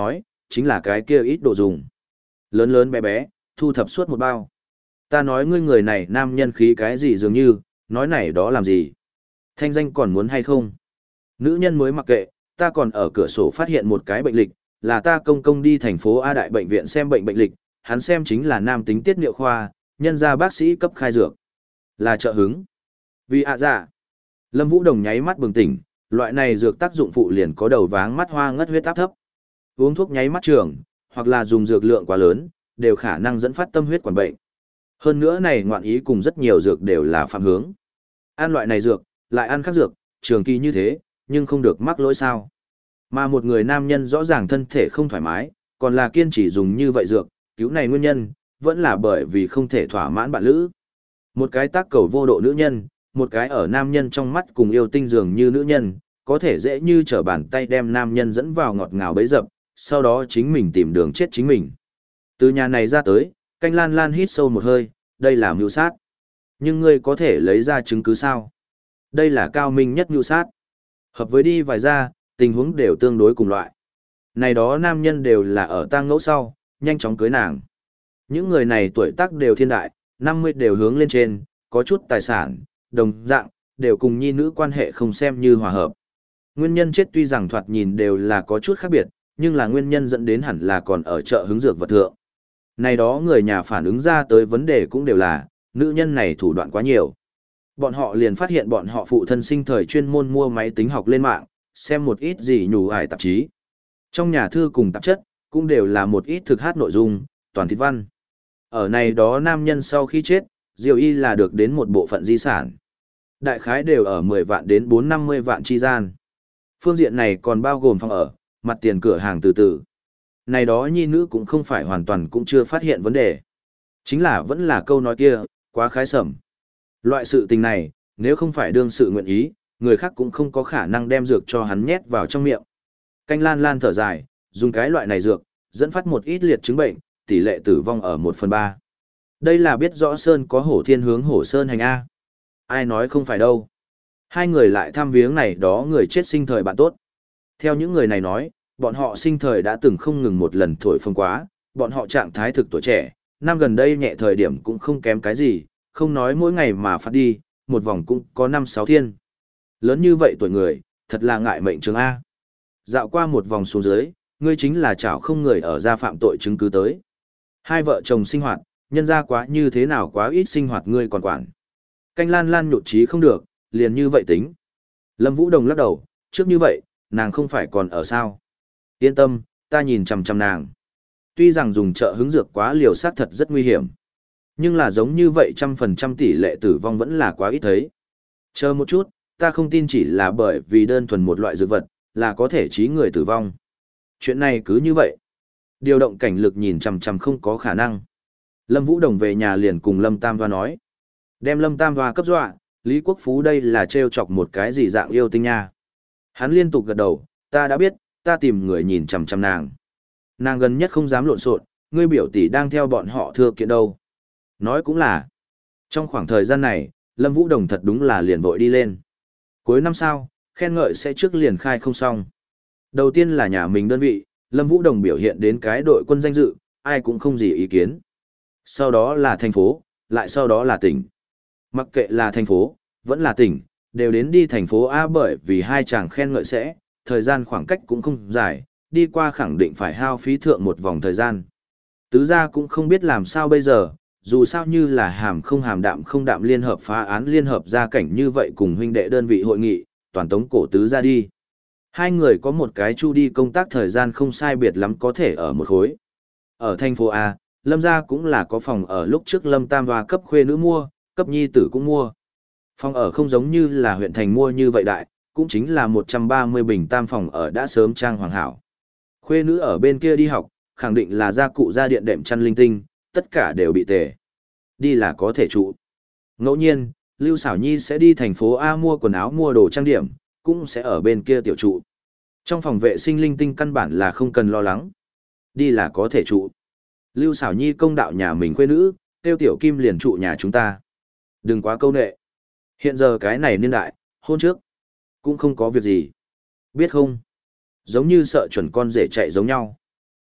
chính là cái kia ít đồ dùng. Lớn lớn bé bé, thu thập suốt một bao. Ta nói ngươi người này nam nhân khí cái gì dường như, nói này đó làm gì? Thanh danh còn muốn hay không? Nữ nhân mới mặc kệ, ta còn ở cửa sổ phát hiện một cái bệnh lịch, là ta công công đi thành phố A Đại bệnh viện xem bệnh bệnh lịch, hắn xem chính là nam tính tiết niệu khoa, nhân ra bác sĩ cấp khai dược. Là trợ hứng. Vì ạ dạ. Lâm Vũ Đồng nháy mắt bừng tỉnh, loại này dược tác dụng phụ liền có đầu váng mắt hoa ngất huyết áp thấp. Uống thuốc nháy mắt trường, hoặc là dùng dược lượng quá lớn, đều khả năng dẫn phát tâm huyết quản bệnh. Hơn nữa này ngoạn ý cùng rất nhiều dược đều là phạm hướng. Ăn loại này dược, lại ăn khác dược, trường kỳ như thế, nhưng không được mắc lỗi sao. Mà một người nam nhân rõ ràng thân thể không thoải mái, còn là kiên trì dùng như vậy dược, cứu này nguyên nhân, vẫn là bởi vì không thể thỏa mãn bạn lữ. Một cái tác cầu vô độ nữ nhân, một cái ở nam nhân trong mắt cùng yêu tinh dường như nữ nhân, có thể dễ như trở bàn tay đem nam nhân dẫn vào ngọt ngào bấy dập, sau đó chính mình tìm đường chết chính mình. Từ nhà này ra tới, Canh Lan Lan hít sâu một hơi, đây là mưu sát. Nhưng ngươi có thể lấy ra chứng cứ sao? Đây là cao minh nhất mưu sát. Hợp với đi vài ra, tình huống đều tương đối cùng loại. Này đó nam nhân đều là ở tang ngẫu sau, nhanh chóng cưới nàng. Những người này tuổi tác đều thiên đại, năm mươi đều hướng lên trên, có chút tài sản, đồng dạng, đều cùng nhi nữ quan hệ không xem như hòa hợp. Nguyên nhân chết tuy rằng thoạt nhìn đều là có chút khác biệt, nhưng là nguyên nhân dẫn đến hẳn là còn ở chợ hứng dược vật thượng. Này đó người nhà phản ứng ra tới vấn đề cũng đều là, nữ nhân này thủ đoạn quá nhiều. Bọn họ liền phát hiện bọn họ phụ thân sinh thời chuyên môn mua máy tính học lên mạng, xem một ít gì nhủ ải tạp chí. Trong nhà thư cùng tạp chất, cũng đều là một ít thực hát nội dung, toàn thịt văn. Ở này đó nam nhân sau khi chết, Diệu Y là được đến một bộ phận di sản. Đại khái đều ở mười vạn đến bốn năm mươi vạn chi gian. Phương diện này còn bao gồm phòng ở, mặt tiền cửa hàng từ từ. Này đó nhi nữ cũng không phải hoàn toàn cũng chưa phát hiện vấn đề. Chính là vẫn là câu nói kia, quá khái sẩm. Loại sự tình này, nếu không phải đương sự nguyện ý, người khác cũng không có khả năng đem dược cho hắn nhét vào trong miệng. Canh Lan Lan thở dài, dùng cái loại này dược, dẫn phát một ít liệt chứng bệnh, tỷ lệ tử vong ở một phần ba. Đây là biết rõ Sơn có hổ thiên hướng hổ Sơn hành A. Ai nói không phải đâu. Hai người lại thăm viếng này đó người chết sinh thời bạn tốt. Theo những người này nói, bọn họ sinh thời đã từng không ngừng một lần thổi phồng quá, bọn họ trạng thái thực tuổi trẻ, năm gần đây nhẹ thời điểm cũng không kém cái gì, không nói mỗi ngày mà phát đi, một vòng cũng có năm sáu thiên. Lớn như vậy tuổi người, thật là ngại mệnh trường A. Dạo qua một vòng xuống dưới, ngươi chính là chảo không người ở ra phạm tội chứng cứ tới. Hai vợ chồng sinh hoạt, nhân ra quá như thế nào quá ít sinh hoạt ngươi còn quản. Canh Lan Lan nhụt chí không được, liền như vậy tính. Lâm Vũ Đồng lắc đầu, trước như vậy, nàng không phải còn ở sao. Yên tâm, ta nhìn chằm chằm nàng. Tuy rằng dùng trợ hứng dược quá liều sát thật rất nguy hiểm. Nhưng là giống như vậy trăm phần trăm tỷ lệ tử vong vẫn là quá ít thấy. Chờ một chút, ta không tin chỉ là bởi vì đơn thuần một loại dược vật, là có thể trí người tử vong. Chuyện này cứ như vậy. Điều động cảnh lực nhìn chằm chằm không có khả năng. Lâm Vũ Đồng về nhà liền cùng Lâm Tam Hoa nói. Đem Lâm Tam Hoa cấp dọa, Lý Quốc Phú đây là trêu chọc một cái gì dạng yêu tinh nha. Hắn liên tục gật đầu, ta đã biết, ta tìm người nhìn chằm chằm nàng. Nàng gần nhất không dám lộn xộn, ngươi biểu tỷ đang theo bọn họ thưa kiện đâu. Nói cũng là, trong khoảng thời gian này, Lâm Vũ Đồng thật đúng là liền vội đi lên. Cuối năm sau, khen ngợi sẽ trước liền khai không xong. Đầu tiên là nhà mình đơn vị, Lâm Vũ Đồng biểu hiện đến cái đội quân danh dự, ai cũng không gì ý kiến. Sau đó là thành phố, lại sau đó là tỉnh. Mặc kệ là thành phố, vẫn là tỉnh, đều đến đi thành phố A bởi vì hai chàng khen ngợi sẽ, thời gian khoảng cách cũng không dài, đi qua khẳng định phải hao phí thượng một vòng thời gian. Tứ gia cũng không biết làm sao bây giờ, dù sao như là hàm không hàm đạm không đạm liên hợp phá án liên hợp gia cảnh như vậy cùng huynh đệ đơn vị hội nghị, toàn tống cổ tứ gia đi. Hai người có một cái chu đi công tác thời gian không sai biệt lắm có thể ở một khối. Ở thành phố A, Lâm gia cũng là có phòng ở lúc trước Lâm Tam Hoa cấp khuê nữ mua, cấp nhi tử cũng mua. Phòng ở không giống như là huyện thành mua như vậy đại, cũng chính là một trăm ba mươi bình tam phòng ở đã sớm trang hoàng hảo. Khuê nữ ở bên kia đi học, khẳng định là gia cụ gia điện đệm chăn linh tinh, tất cả đều bị tề. Đi là có thể trụ. Ngẫu nhiên, Lưu Xảo Nhi sẽ đi thành phố A mua quần áo mua đồ trang điểm, cũng sẽ ở bên kia tiểu trụ. Trong phòng vệ sinh linh tinh căn bản là không cần lo lắng. Đi là có thể trụ. Lưu Xảo Nhi công đạo nhà mình khuê nữ, tiêu tiểu kim liền trụ nhà chúng ta. Đừng quá câu nệ. Hiện giờ cái này niên đại, hôn trước, cũng không có việc gì. Biết không? Giống như sợ chuẩn con rể chạy giống nhau.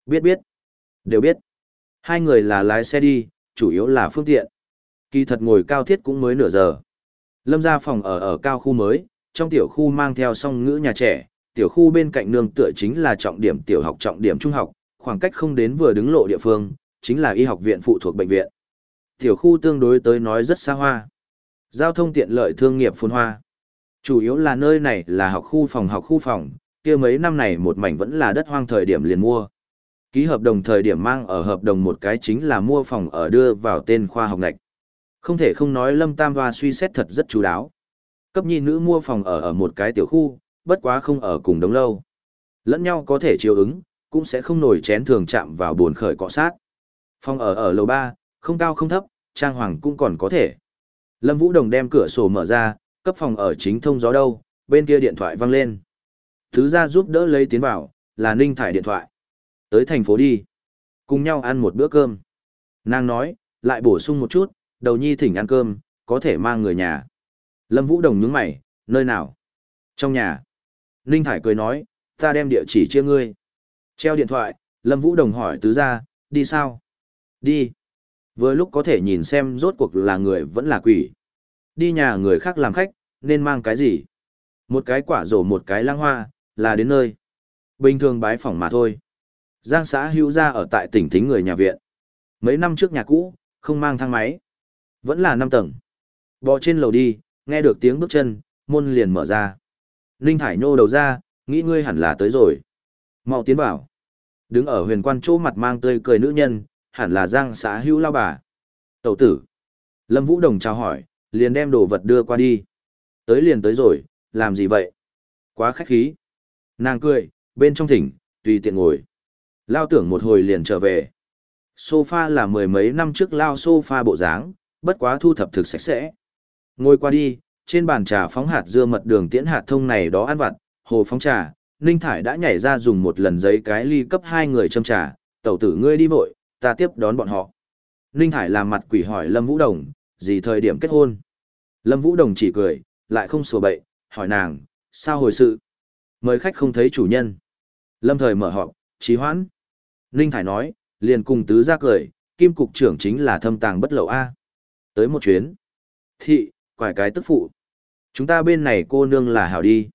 Biết biết, đều biết. Hai người là lái xe đi, chủ yếu là phương tiện. Kỳ thật ngồi cao thiết cũng mới nửa giờ. Lâm ra phòng ở ở cao khu mới, trong tiểu khu mang theo song ngữ nhà trẻ, tiểu khu bên cạnh nương tựa chính là trọng điểm tiểu học trọng điểm trung học, khoảng cách không đến vừa đứng lộ địa phương, chính là y học viện phụ thuộc bệnh viện. Tiểu khu tương đối tới nói rất xa hoa. Giao thông tiện lợi thương nghiệp phồn hoa. Chủ yếu là nơi này là học khu phòng học khu phòng, kia mấy năm này một mảnh vẫn là đất hoang thời điểm liền mua. Ký hợp đồng thời điểm mang ở hợp đồng một cái chính là mua phòng ở đưa vào tên khoa học ngạch. Không thể không nói Lâm Tam Hoa suy xét thật rất chú đáo. Cấp nhi nữ mua phòng ở ở một cái tiểu khu, bất quá không ở cùng đống lâu. Lẫn nhau có thể chiều ứng, cũng sẽ không nổi chén thường chạm vào buồn khởi cọ sát. Phòng ở ở lầu ba, không cao không thấp, trang hoàng cũng còn có thể. Lâm Vũ Đồng đem cửa sổ mở ra, cấp phòng ở chính thông gió đâu, bên kia điện thoại vang lên. Thứ ra giúp đỡ lấy tiến vào, là Ninh Thải điện thoại. Tới thành phố đi. Cùng nhau ăn một bữa cơm. Nàng nói, lại bổ sung một chút, đầu nhi thỉnh ăn cơm, có thể mang người nhà. Lâm Vũ Đồng nhướng mày, nơi nào? Trong nhà. Ninh Thải cười nói, ta đem địa chỉ chia ngươi. Treo điện thoại, Lâm Vũ Đồng hỏi tứ gia, đi sao? Đi. Vừa lúc có thể nhìn xem rốt cuộc là người vẫn là quỷ. Đi nhà người khác làm khách, nên mang cái gì? Một cái quả rổ một cái lăng hoa, là đến nơi. Bình thường bái phỏng mà thôi. Giang xã hữu gia ở tại tỉnh Thính người nhà viện. Mấy năm trước nhà cũ, không mang thang máy. Vẫn là năm tầng. Bò trên lầu đi, nghe được tiếng bước chân, môn liền mở ra. Ninh Thải nhô đầu ra, nghĩ ngươi hẳn là tới rồi. Mau tiến vào. Đứng ở huyền quan chỗ mặt mang tươi cười nữ nhân, hẳn là Giang xã hữu lao bà. Tẩu tử. Lâm Vũ Đồng chào hỏi, liền đem đồ vật đưa qua đi. Tới liền tới rồi, làm gì vậy? Quá khách khí. Nàng cười, bên trong thỉnh, tùy tiện ngồi. Lao tưởng một hồi liền trở về. Sofa là mười mấy năm trước lao sofa bộ dáng, bất quá thu thập thực sạch sẽ. Ngồi qua đi, trên bàn trà phóng hạt dưa mật đường tiễn hạt thông này đó ăn vặt, hồ phóng trà, Ninh Thải đã nhảy ra dùng một lần giấy cái ly cấp hai người châm trà, tẩu tử ngươi đi vội, ta tiếp đón bọn họ. Ninh Thải làm mặt quỷ hỏi Lâm Vũ Đồng, gì thời điểm kết hôn? Lâm Vũ Đồng chỉ cười, lại không sủa bậy, hỏi nàng, sao hồi sự? Mời khách không thấy chủ nhân. Lâm Thời mở họp, trì hoãn. Ninh Thải nói, liền cùng tứ ra cười, Kim cục trưởng chính là thâm tàng bất lậu A. Tới một chuyến. Thị, quải cái tức phụ. Chúng ta bên này cô nương là hảo đi.